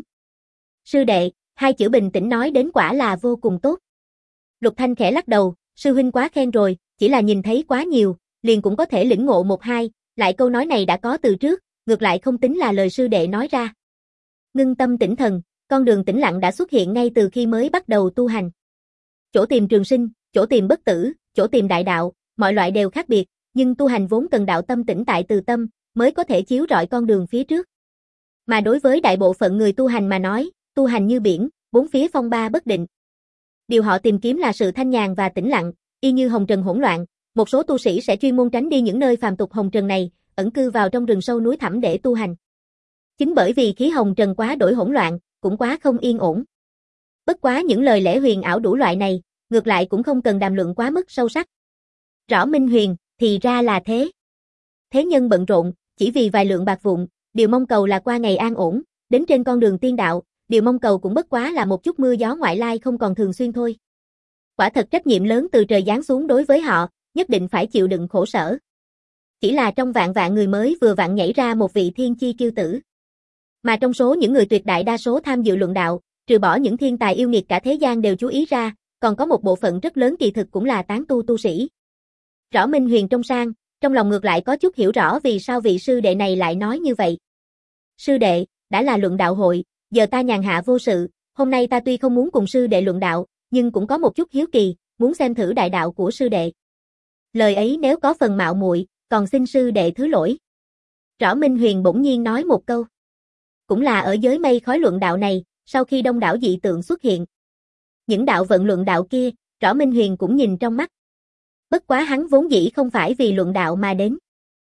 Sư đệ, hai chữ bình tĩnh nói đến quả là vô cùng tốt. Lục Thanh khẽ lắc đầu, sư huynh quá khen rồi, chỉ là nhìn thấy quá nhiều, liền cũng có thể lĩnh ngộ một hai, lại câu nói này đã có từ trước, ngược lại không tính là lời sư đệ nói ra. Ngưng tâm tĩnh thần, con đường tĩnh lặng đã xuất hiện ngay từ khi mới bắt đầu tu hành. Chỗ tìm trường sinh, chỗ tìm bất tử, chỗ tìm đại đạo, mọi loại đều khác biệt, nhưng tu hành vốn cần đạo tâm tĩnh tại từ tâm, mới có thể chiếu rọi con đường phía trước. Mà đối với đại bộ phận người tu hành mà nói, tu hành như biển, bốn phía phong ba bất định. Điều họ tìm kiếm là sự thanh nhàn và tĩnh lặng, y như hồng trần hỗn loạn, một số tu sĩ sẽ chuyên môn tránh đi những nơi phàm tục hồng trần này, ẩn cư vào trong rừng sâu núi thẳm để tu hành. Chính bởi vì khí hồng trần quá đổi hỗn loạn, cũng quá không yên ổn. Bất quá những lời lẽ huyền ảo đủ loại này, ngược lại cũng không cần đàm luận quá mức sâu sắc. Rõ Minh Huyền, thì ra là thế. Thế nhân bận rộn, chỉ vì vài lượng bạc vụn, điều mong cầu là qua ngày an ổn, đến trên con đường tiên đạo, điều mong cầu cũng bất quá là một chút mưa gió ngoại lai không còn thường xuyên thôi. Quả thật trách nhiệm lớn từ trời giáng xuống đối với họ, nhất định phải chịu đựng khổ sở. Chỉ là trong vạn vạn người mới vừa vặn nhảy ra một vị thiên chi kiêu tử. Mà trong số những người tuyệt đại đa số tham dự luận đạo, trừ bỏ những thiên tài yêu nghiệt cả thế gian đều chú ý ra, còn có một bộ phận rất lớn kỳ thực cũng là tán tu tu sĩ. Rõ Minh Huyền trong sang, trong lòng ngược lại có chút hiểu rõ vì sao vị sư đệ này lại nói như vậy. Sư đệ, đã là luận đạo hội, giờ ta nhàn hạ vô sự, hôm nay ta tuy không muốn cùng sư đệ luận đạo, nhưng cũng có một chút hiếu kỳ, muốn xem thử đại đạo của sư đệ. Lời ấy nếu có phần mạo muội, còn xin sư đệ thứ lỗi. Rõ Minh Huyền bỗng nhiên nói một câu. Cũng là ở giới mây khói luận đạo này, sau khi đông đảo dị tượng xuất hiện. Những đạo vận luận đạo kia, Rõ Minh Huyền cũng nhìn trong mắt. Bất quá hắn vốn dĩ không phải vì luận đạo mà đến.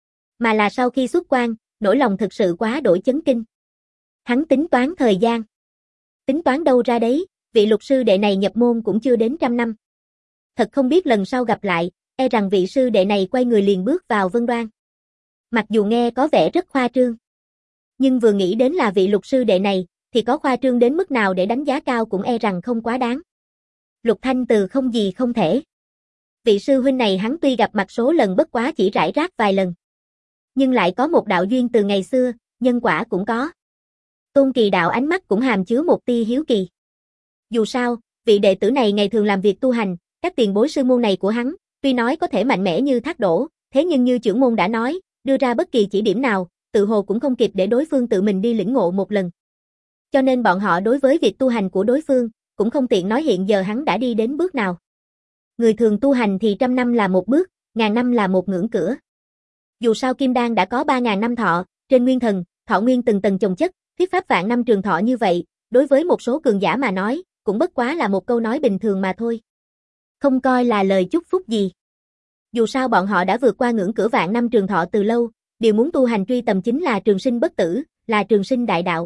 Mà là sau khi xuất quan, nỗi lòng thực sự quá đổi chấn kinh. Hắn tính toán thời gian. Tính toán đâu ra đấy, vị lục sư đệ này nhập môn cũng chưa đến trăm năm. Thật không biết lần sau gặp lại, e rằng vị sư đệ này quay người liền bước vào Vân Đoan. Mặc dù nghe có vẻ rất khoa trương, nhưng vừa nghĩ đến là vị lục sư đệ này, thì có khoa trương đến mức nào để đánh giá cao cũng e rằng không quá đáng. Lục Thanh từ không gì không thể. Vị sư huynh này hắn tuy gặp mặt số lần bất quá chỉ rải rác vài lần, nhưng lại có một đạo duyên từ ngày xưa, nhân quả cũng có. Tôn Kỳ Đạo ánh mắt cũng hàm chứa một tia hiếu kỳ. Dù sao, vị đệ tử này ngày thường làm việc tu hành, các tiền bối sư môn này của hắn, tuy nói có thể mạnh mẽ như thác đổ, thế nhưng như trưởng môn đã nói, đưa ra bất kỳ chỉ điểm nào, tự hồ cũng không kịp để đối phương tự mình đi lĩnh ngộ một lần. Cho nên bọn họ đối với việc tu hành của đối phương, cũng không tiện nói hiện giờ hắn đã đi đến bước nào. Người thường tu hành thì trăm năm là một bước, ngàn năm là một ngưỡng cửa. Dù sao Kim Đan đã có ba ngàn năm thọ, trên nguyên thần, thọ nguyên từng tầng chồng chất, thuyết pháp vạn năm trường thọ như vậy, đối với một số cường giả mà nói, cũng bất quá là một câu nói bình thường mà thôi. Không coi là lời chúc phúc gì. Dù sao bọn họ đã vượt qua ngưỡng cửa vạn năm trường thọ từ lâu, điều muốn tu hành truy tầm chính là trường sinh bất tử, là trường sinh đại đạo.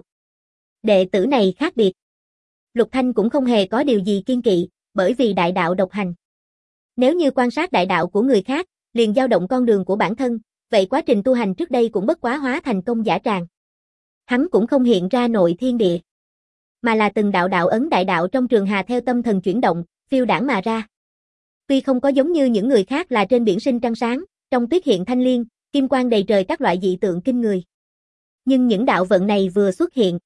Đệ tử này khác biệt. Lục Thanh cũng không hề có điều gì kiêng kỵ, bởi vì đại đạo độc hành. Nếu như quan sát đại đạo của người khác, liền dao động con đường của bản thân, vậy quá trình tu hành trước đây cũng bất quá hóa thành công giả tràng. Hắn cũng không hiện ra nội thiên địa, mà là từng đạo đạo ấn đại đạo trong trường hà theo tâm thần chuyển động, phiêu đãng mà ra. Tuy không có giống như những người khác là trên biển sinh trăng sáng, trong tuyết hiện thanh liên, kim quang đầy trời các loại dị tượng kinh người. Nhưng những đạo vận này vừa xuất hiện,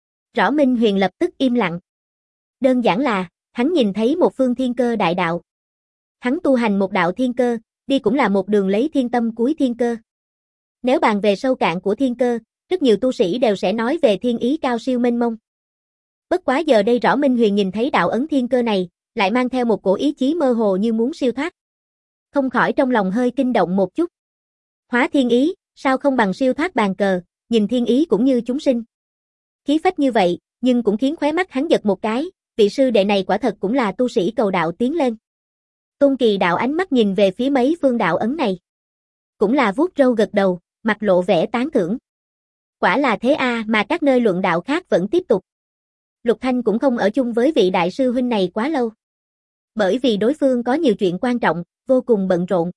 Rõ Minh Huyền lập tức im lặng. Đơn giản là, hắn nhìn thấy một phương thiên cơ đại đạo. Hắn tu hành một đạo thiên cơ, đi cũng là một đường lấy thiên tâm cuối thiên cơ. Nếu bàn về sâu cạn của thiên cơ, rất nhiều tu sĩ đều sẽ nói về thiên ý cao siêu mênh mông. Bất quá giờ đây Rõ Minh Huyền nhìn thấy đạo ấn thiên cơ này, lại mang theo một cổ ý chí mơ hồ như muốn siêu thoát. Không khỏi trong lòng hơi kinh động một chút. Hóa thiên ý, sao không bằng siêu thoát bàn cờ, nhìn thiên ý cũng như chúng sinh. Khí phách như vậy, nhưng cũng khiến khóe mắt hắn giật một cái, vị sư đệ này quả thật cũng là tu sĩ cầu đạo tiến lên. Tôn Kỳ Đạo ánh mắt nhìn về phía mấy phương đạo ấn này. Cũng là vuốt râu gật đầu, mặt lộ vẻ tán thưởng. Quả là thế a, mà các nơi luận đạo khác vẫn tiếp tục. Lục Thanh cũng không ở chung với vị đại sư huynh này quá lâu. Bởi vì đối phương có nhiều chuyện quan trọng, vô cùng bận rộn.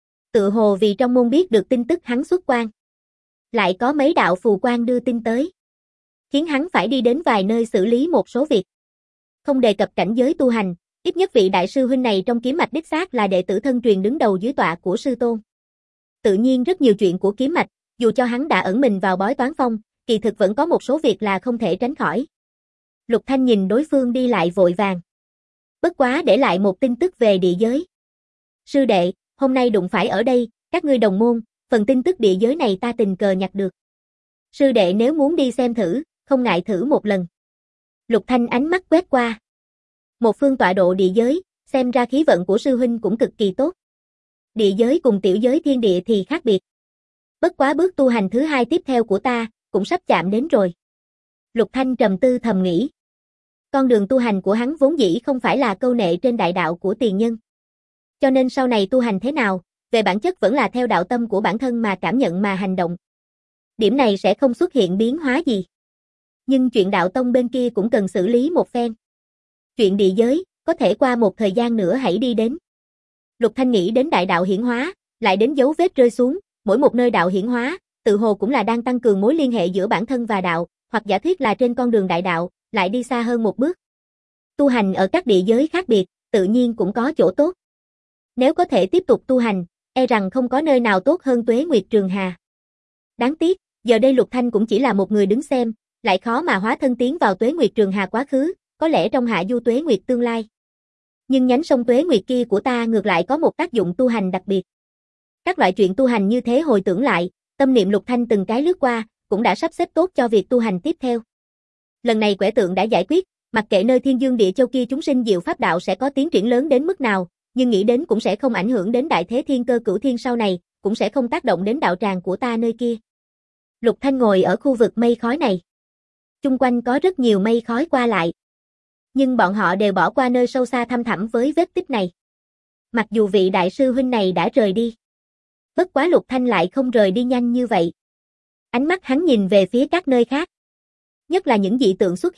Tự hồ vì trong môn biết được tin tức hắn xuất quan. Lại có mấy đạo phù quan đưa tin tới, khiến hắn phải đi đến vài nơi xử lý một số việc. Không đề cập cảnh giới tu hành, ít nhất vị đại sư huynh này trong kiếm mạch đích xác là đệ tử thân truyền đứng đầu dưới tọa của sư tôn. Tự nhiên rất nhiều chuyện của kiếm mạch, dù cho hắn đã ẩn mình vào bói toán phong, kỳ thực vẫn có một số việc là không thể tránh khỏi. Lục Thanh nhìn đối phương đi lại vội vàng. Bất quá để lại một tin tức về địa giới. Sư đệ, hôm nay đụng phải ở đây, các ngươi đồng môn, phần tin tức địa giới này ta tình cờ nhặt được. Sư đệ nếu muốn đi xem thử, không ngại thử một lần. Lục Thanh ánh mắt quét qua. Một phương tọa độ địa giới, xem ra khí vận của sư huynh cũng cực kỳ tốt. Địa giới cùng tiểu giới thiên địa thì khác biệt. Bất quá bước tu hành thứ hai tiếp theo của ta, cũng sắp chạm đến rồi. Lục Thanh trầm tư thầm nghĩ. Con đường tu hành của hắn vốn dĩ không phải là câu nệ trên đại đạo của tiền nhân. Cho nên sau này tu hành thế nào, về bản chất vẫn là theo đạo tâm của bản thân mà cảm nhận mà hành động. Điểm này sẽ không xuất hiện biến hóa gì. Nhưng chuyện đạo tông bên kia cũng cần xử lý một phen. Chuyện địa giới, có thể qua một thời gian nữa hãy đi đến. Lục Thanh nghĩ đến đại đạo hiển hóa, lại đến dấu vết rơi xuống, mỗi một nơi đạo hiển hóa, tự hồ cũng là đang tăng cường mối liên hệ giữa bản thân và đạo, hoặc giả thuyết là trên con đường đại đạo, lại đi xa hơn một bước. Tu hành ở các địa giới khác biệt, tự nhiên cũng có chỗ tốt. Nếu có thể tiếp tục tu hành, e rằng không có nơi nào tốt hơn Tuế Nguyệt Trường Hà. Đáng tiếc, giờ đây Lục Thanh cũng chỉ là một người đứng xem, lại khó mà hóa thân tiến vào Tuế Nguyệt Trường Hà quá khứ, có lẽ trong hạ du Tuế Nguyệt tương lai. Nhưng nhánh sông Tuế Nguyệt kia của ta ngược lại có một tác dụng tu hành đặc biệt. Các loại chuyện tu hành như thế hồi tưởng lại, tâm niệm Lục Thanh từng cái lướt qua, cũng đã sắp xếp tốt cho việc tu hành tiếp theo. Lần này quẻ tượng đã giải quyết, mặc kệ nơi Thiên Dương Địa Châu kia chúng sinh diệu pháp đạo sẽ có tiến triển lớn đến mức nào, nhưng nghĩ đến cũng sẽ không ảnh hưởng đến đại thế thiên cơ cửu thiên sau này, cũng sẽ không tác động đến đạo tràng của ta nơi kia. Lục Thanh ngồi ở khu vực mây khói này. Chung quanh có rất nhiều mây khói qua lại. Nhưng bọn họ đều bỏ qua nơi sâu xa thăm thẳm với vết tích này. Mặc dù vị đại sư huynh này đã rời đi. Bất quá Lục Thanh lại không rời đi nhanh như vậy. Ánh mắt hắn nhìn về phía các nơi khác. Nhất là những dị tượng xuất hiện,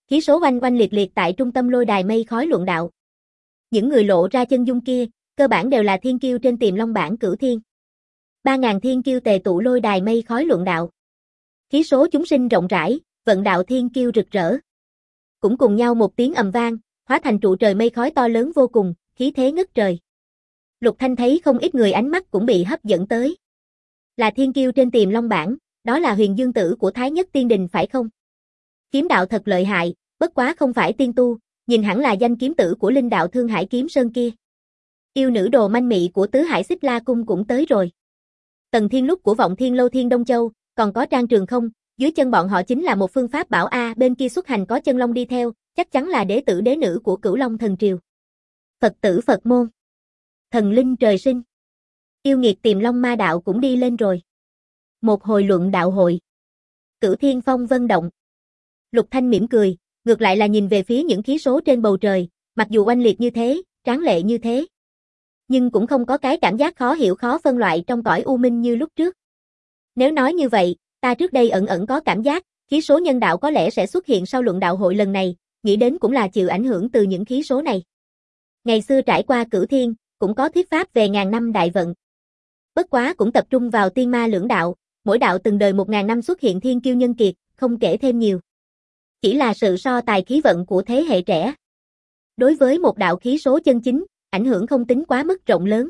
Khí số oanh oanh liệt liệt tại trung tâm lôi đài mây khói luận đạo. Những người lộ ra chân dung kia, cơ bản đều là thiên kiêu trên Tiềm Long bảng cửu thiên. Ba ngàn thiên kiêu tề tụ lôi đài mây khói luận đạo. Khí số chúng sinh rộng rãi, vận đạo thiên kiêu rực rỡ. Cũng cùng nhau một tiếng ầm vang, hóa thành trụ trời mây khói to lớn vô cùng, khí thế ngất trời. Lục Thanh thấy không ít người ánh mắt cũng bị hấp dẫn tới. Là thiên kiêu trên Tiềm Long bảng, đó là Huyền Dương tử của Thái Nhất Tiên Đình phải không? Kiếm đạo thật lợi hại, bất quá không phải tiên tu, nhìn hẳn là danh kiếm tử của Linh đạo Thương Hải Kiếm Sơn kia. Yêu nữ đồ manh mị của Tứ Hải Xích La Cung cũng tới rồi. Tần Thiên Lúc của Vọng Thiên Lâu Thiên Đông Châu, còn có Trang Trường Không, dưới chân bọn họ chính là một phương pháp bảo A, bên kia xuất hành có Chân Long đi theo, chắc chắn là đế tử đế nữ của Cửu Long thần triều. Phật tử Phật môn, thần linh trời sinh, yêu nghiệt Tiềm Long ma đạo cũng đi lên rồi. Một hồi luận đạo hội, Cửu Thiên phong vân động. Lục Thanh mỉm cười, ngược lại là nhìn về phía những khí số trên bầu trời, mặc dù oanh liệt như thế, tráng lệ như thế, nhưng cũng không có cái cảm giác khó hiểu khó phân loại trong cõi u minh như lúc trước. Nếu nói như vậy, ta trước đây ẩn ẩn có cảm giác, khí số nhân đạo có lẽ sẽ xuất hiện sau luận đạo hội lần này, nghĩ đến cũng là chịu ảnh hưởng từ những khí số này. Ngày xưa trải qua Cửu Thiên, cũng có thuyết pháp về ngàn năm đại vận. Bất quá cũng tập trung vào tiên ma lưỡng đạo, mỗi đạo từng đời một ngàn năm xuất hiện thiên kiêu nhân kiệt, không kể thêm nhiều. Chỉ là sự so tài khí vận của thế hệ trẻ. Đối với một đạo khí số chân chính, ảnh hưởng không tính quá mức rộng lớn.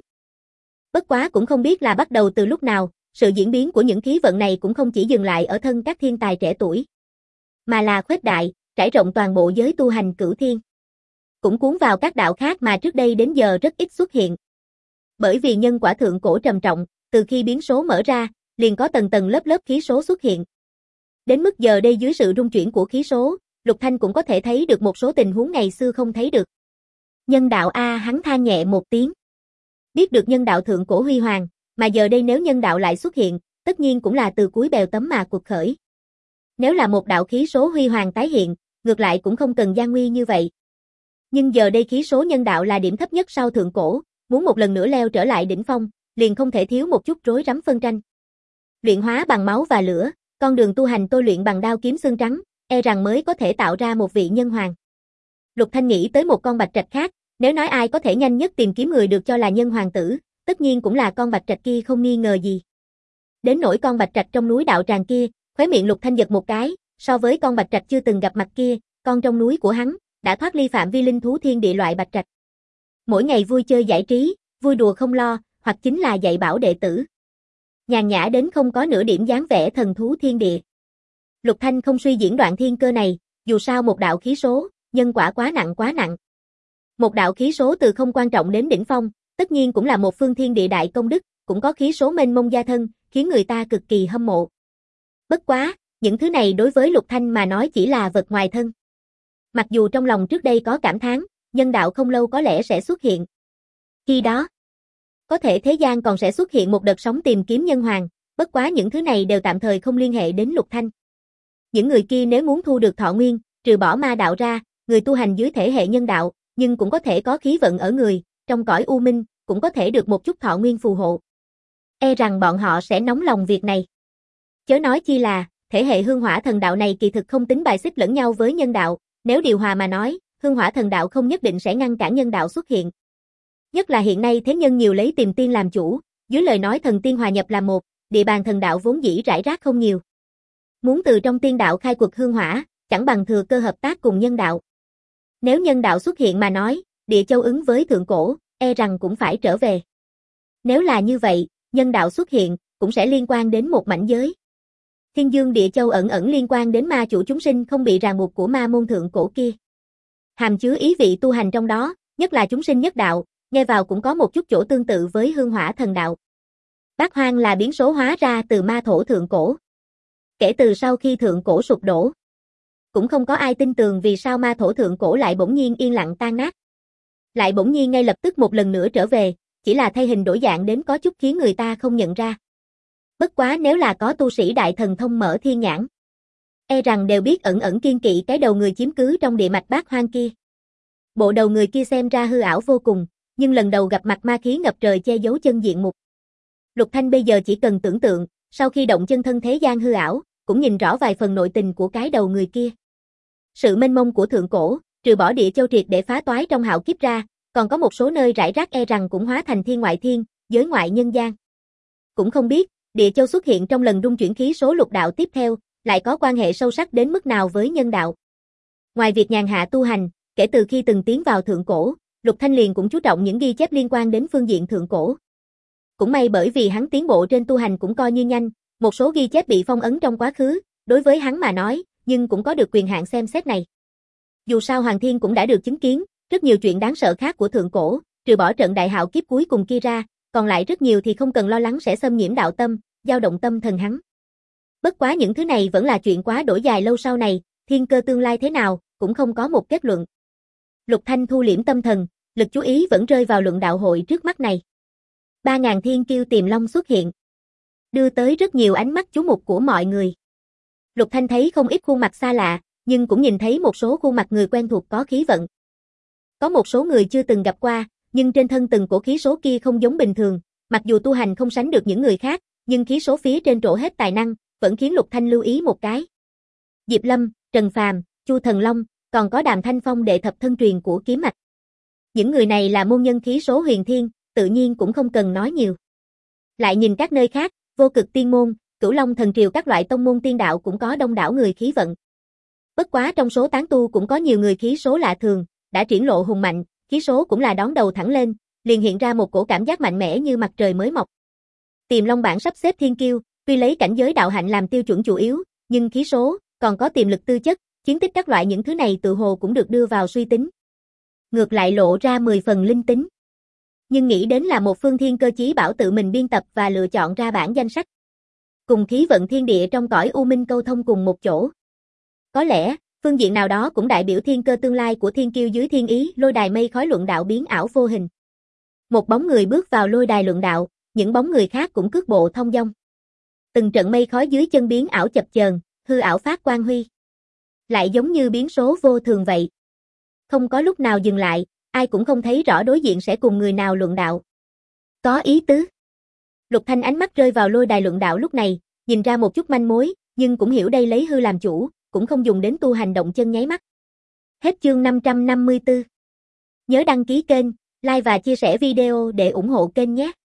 Bất quá cũng không biết là bắt đầu từ lúc nào, sự diễn biến của những khí vận này cũng không chỉ dừng lại ở thân các thiên tài trẻ tuổi, mà là khuếch đại, trải rộng toàn bộ giới tu hành Cửu Thiên. Cũng cuốn vào các đạo khác mà trước đây đến giờ rất ít xuất hiện. Bởi vì nhân quả thượng cổ trầm trọng, từ khi biến số mở ra, liền có tầng tầng lớp lớp khí số xuất hiện. Đến mức giờ đây dưới sự rung chuyển của khí số, Lục Thanh cũng có thể thấy được một số tình huống ngày xưa không thấy được. Nhân đạo A, hắn than nhẹ một tiếng. Biết được nhân đạo thượng cổ huy hoàng, mà giờ đây nếu nhân đạo lại xuất hiện, tất nhiên cũng là từ cuối bèo tấm mà cuộc khởi. Nếu là một đạo khí số huy hoàng tái hiện, ngược lại cũng không cần gian nguy như vậy. Nhưng giờ đây khí số nhân đạo là điểm thấp nhất sau thượng cổ, muốn một lần nữa leo trở lại đỉnh phong, liền không thể thiếu một chút rối rắm phân tranh. Luyện hóa bằng máu và lửa, con đường tu hành tôi luyện bằng đao kiếm xương trắng, e rằng mới có thể tạo ra một vị nhân hoàng. Lục Thanh nghĩ tới một con bạch trạch khác, nếu nói ai có thể nhanh nhất tìm kiếm người được cho là nhân hoàng tử, tất nhiên cũng là con bạch trạch kia không nghi ngờ gì. Đến nỗi con bạch trạch trong núi đạo tràng kia, khóe miệng Lục Thanh giật một cái, so với con bạch trạch chưa từng gặp mặt kia, con trong núi của hắn đã thoát ly phạm vi linh thú thiên địa loại bạch trạch. Mỗi ngày vui chơi giải trí, vui đùa không lo, hoặc chính là dạy bảo đệ tử. Nhàn nhã đến không có nửa điểm dáng vẻ thần thú thiên địa. Lục Thanh không suy diễn đoạn thiên cơ này, dù sao một đạo khí số, nhân quả quá nặng quá nặng. Một đạo khí số từ không quan trọng đến đỉnh phong, tất nhiên cũng là một phương thiên địa đại công đức, cũng có khí số mênh mông gia thân, khiến người ta cực kỳ hâm mộ. Bất quá, những thứ này đối với Lục Thanh mà nói chỉ là vật ngoài thân. Mặc dù trong lòng trước đây có cảm thán, nhân đạo không lâu có lẽ sẽ xuất hiện. Khi đó, có thể thế gian còn sẽ xuất hiện một đợt sóng tìm kiếm nhân hoàng, bất quá những thứ này đều tạm thời không liên hệ đến Lục Thanh. Những người kia nếu muốn thu được thọ nguyên, trừ bỏ ma đạo ra, người tu hành dưới thể hệ nhân đạo, nhưng cũng có thể có khí vận ở người, trong cõi u minh, cũng có thể được một chút thọ nguyên phù hộ. E rằng bọn họ sẽ nóng lòng việc này. Chớ nói chi là, thể hệ hương hỏa thần đạo này kỳ thực không tính bài xích lẫn nhau với nhân đạo, nếu điều hòa mà nói, hương hỏa thần đạo không nhất định sẽ ngăn cản nhân đạo xuất hiện. Nhất là hiện nay thế nhân nhiều lấy tìm tiên làm chủ, dưới lời nói thần tiên hòa nhập làm một, địa bàn thần đạo vốn dĩ rải rác không nhiều. Muốn từ trong tiên đạo khai quật hương hỏa, chẳng bằng thừa cơ hợp tác cùng nhân đạo. Nếu nhân đạo xuất hiện mà nói, địa châu ứng với thượng cổ, e rằng cũng phải trở về. Nếu là như vậy, nhân đạo xuất hiện, cũng sẽ liên quan đến một mảnh giới. Thiên Dương địa châu ẩn ẩn liên quan đến ma chủ chúng sinh không bị ràng buộc của ma môn thượng cổ kia. Hàm chứa ý vị tu hành trong đó, nhất là chúng sinh nhất đạo, nghe vào cũng có một chút chỗ tương tự với hương hỏa thần đạo. Bát hoang là biến số hóa ra từ ma thổ thượng cổ. Kể từ sau khi thượng cổ sụp đổ, cũng không có ai tin tưởng vì sao ma thổ thượng cổ lại bỗng nhiên yên lặng tan nát. Lại bỗng nhiên ngay lập tức một lần nữa trở về, chỉ là thay hình đổi dạng đến có chút khiến người ta không nhận ra. Bất quá nếu là có tu sĩ đại thần thông mở thiên nhãn, e rằng đều biết ẩn ẩn kiên kỵ cái đầu người chiếm cứ trong địa mạch bát hoang kia. Bộ đầu người kia xem ra hư ảo vô cùng, nhưng lần đầu gặp mặt ma khí ngập trời che giấu chân diện mục. Lục Thanh bây giờ chỉ cần tưởng tượng, sau khi động chân thân thế gian hư ảo, cũng nhìn rõ vài phần nội tình của cái đầu người kia. Sự mênh mông của thượng cổ, trừ bỏ địa châu triệt để phá toái trong hạo kiếp ra, còn có một số nơi rải rác e rằng cũng hóa thành thiên ngoại thiên, giới ngoại nhân gian. Cũng không biết, địa châu xuất hiện trong lần rung chuyển khí số lục đạo tiếp theo, lại có quan hệ sâu sắc đến mức nào với nhân đạo. Ngoài việc nhàn hạ tu hành, kể từ khi từng tiến vào thượng cổ, Lục Thanh liền cũng chú trọng những ghi chép liên quan đến phương diện thượng cổ. Cũng may bởi vì hắn tiến bộ trên tu hành cũng coi như nhanh, một số ghi chép bị phong ấn trong quá khứ, đối với hắn mà nói, nhưng cũng có được quyền hạn xem xét này. Dù sao Hoàng Thiên cũng đã được chứng kiến, rất nhiều chuyện đáng sợ khác của thượng cổ, trừ bỏ trận đại hạo kiếp cuối cùng kia ra, còn lại rất nhiều thì không cần lo lắng sẽ xâm nhiễm đạo tâm, dao động tâm thần hắn. Bất quá những thứ này vẫn là chuyện quá đổi dài lâu sau này, thiên cơ tương lai thế nào, cũng không có một kết luận. Lục Thanh thu liễm tâm thần, lực chú ý vẫn rơi vào luận đạo hội trước mắt này. Ba ngàn thiên kiêu tiềm long xuất hiện, đưa tới rất nhiều ánh mắt chú mục của mọi người. Lục Thanh thấy không ít khuôn mặt xa lạ, nhưng cũng nhìn thấy một số khuôn mặt người quen thuộc có khí vận. Có một số người chưa từng gặp qua, nhưng trên thân từng cổ khí số kia không giống bình thường, mặc dù tu hành không sánh được những người khác, nhưng khí số phía trên trổ hết tài năng, vẫn khiến Lục Thanh lưu ý một cái. Diệp Lâm, Trần Phàm, Chu Thần Long, còn có Đàm Thanh Phong đệ thập thân truyền của kiếm mạch. Những người này là môn nhân khí số huyền thiên, tự nhiên cũng không cần nói nhiều. Lại nhìn các nơi khác, Vô Cực Tiên môn, Cửu Long thần triều các loại tông môn tiên đạo cũng có đông đảo người khí vận. Bất quá trong số tán tu cũng có nhiều người khí số lạ thường, đã triển lộ hùng mạnh, khí số cũng là đón đầu thẳng lên, liền hiện ra một cổ cảm giác mạnh mẽ như mặt trời mới mọc. Tiềm Long bảng sắp xếp thiên kiêu, tuy lấy cảnh giới đạo hạnh làm tiêu chuẩn chủ yếu, nhưng khí số, còn có tiềm lực tư chất, chiến tích các loại những thứ này tự hồ cũng được đưa vào suy tính. Ngược lại lộ ra mười phần linh tính. Nhưng nghĩ đến là một phương thiên cơ chí bảo tự mình biên tập và lựa chọn ra bản danh sách. Cùng khí vận thiên địa trong cõi u minh câu thông cùng một chỗ. Có lẽ, phương diện nào đó cũng đại biểu thiên cơ tương lai của thiên kiêu dưới thiên ý lôi đài mây khói luận đạo biến ảo vô hình. Một bóng người bước vào lôi đài luận đạo, những bóng người khác cũng cước bộ thông dong. Từng trận mây khói dưới chân biến ảo chập chờn, hư ảo phát quang huy. Lại giống như biến số vô thường vậy. Không có lúc nào dừng lại, ai cũng không thấy rõ đối diện sẽ cùng người nào luận đạo. Có ý tứ. Lục Thanh ánh mắt rơi vào lôi đài luận đạo lúc này, nhìn ra một chút manh mối, nhưng cũng hiểu đây lấy hư làm chủ, cũng không dùng đến tu hành động chân nháy mắt. Hết chương năm trăm năm mươi tư. Nhớ đăng ký kênh, like và chia sẻ video để ủng hộ kênh nhé.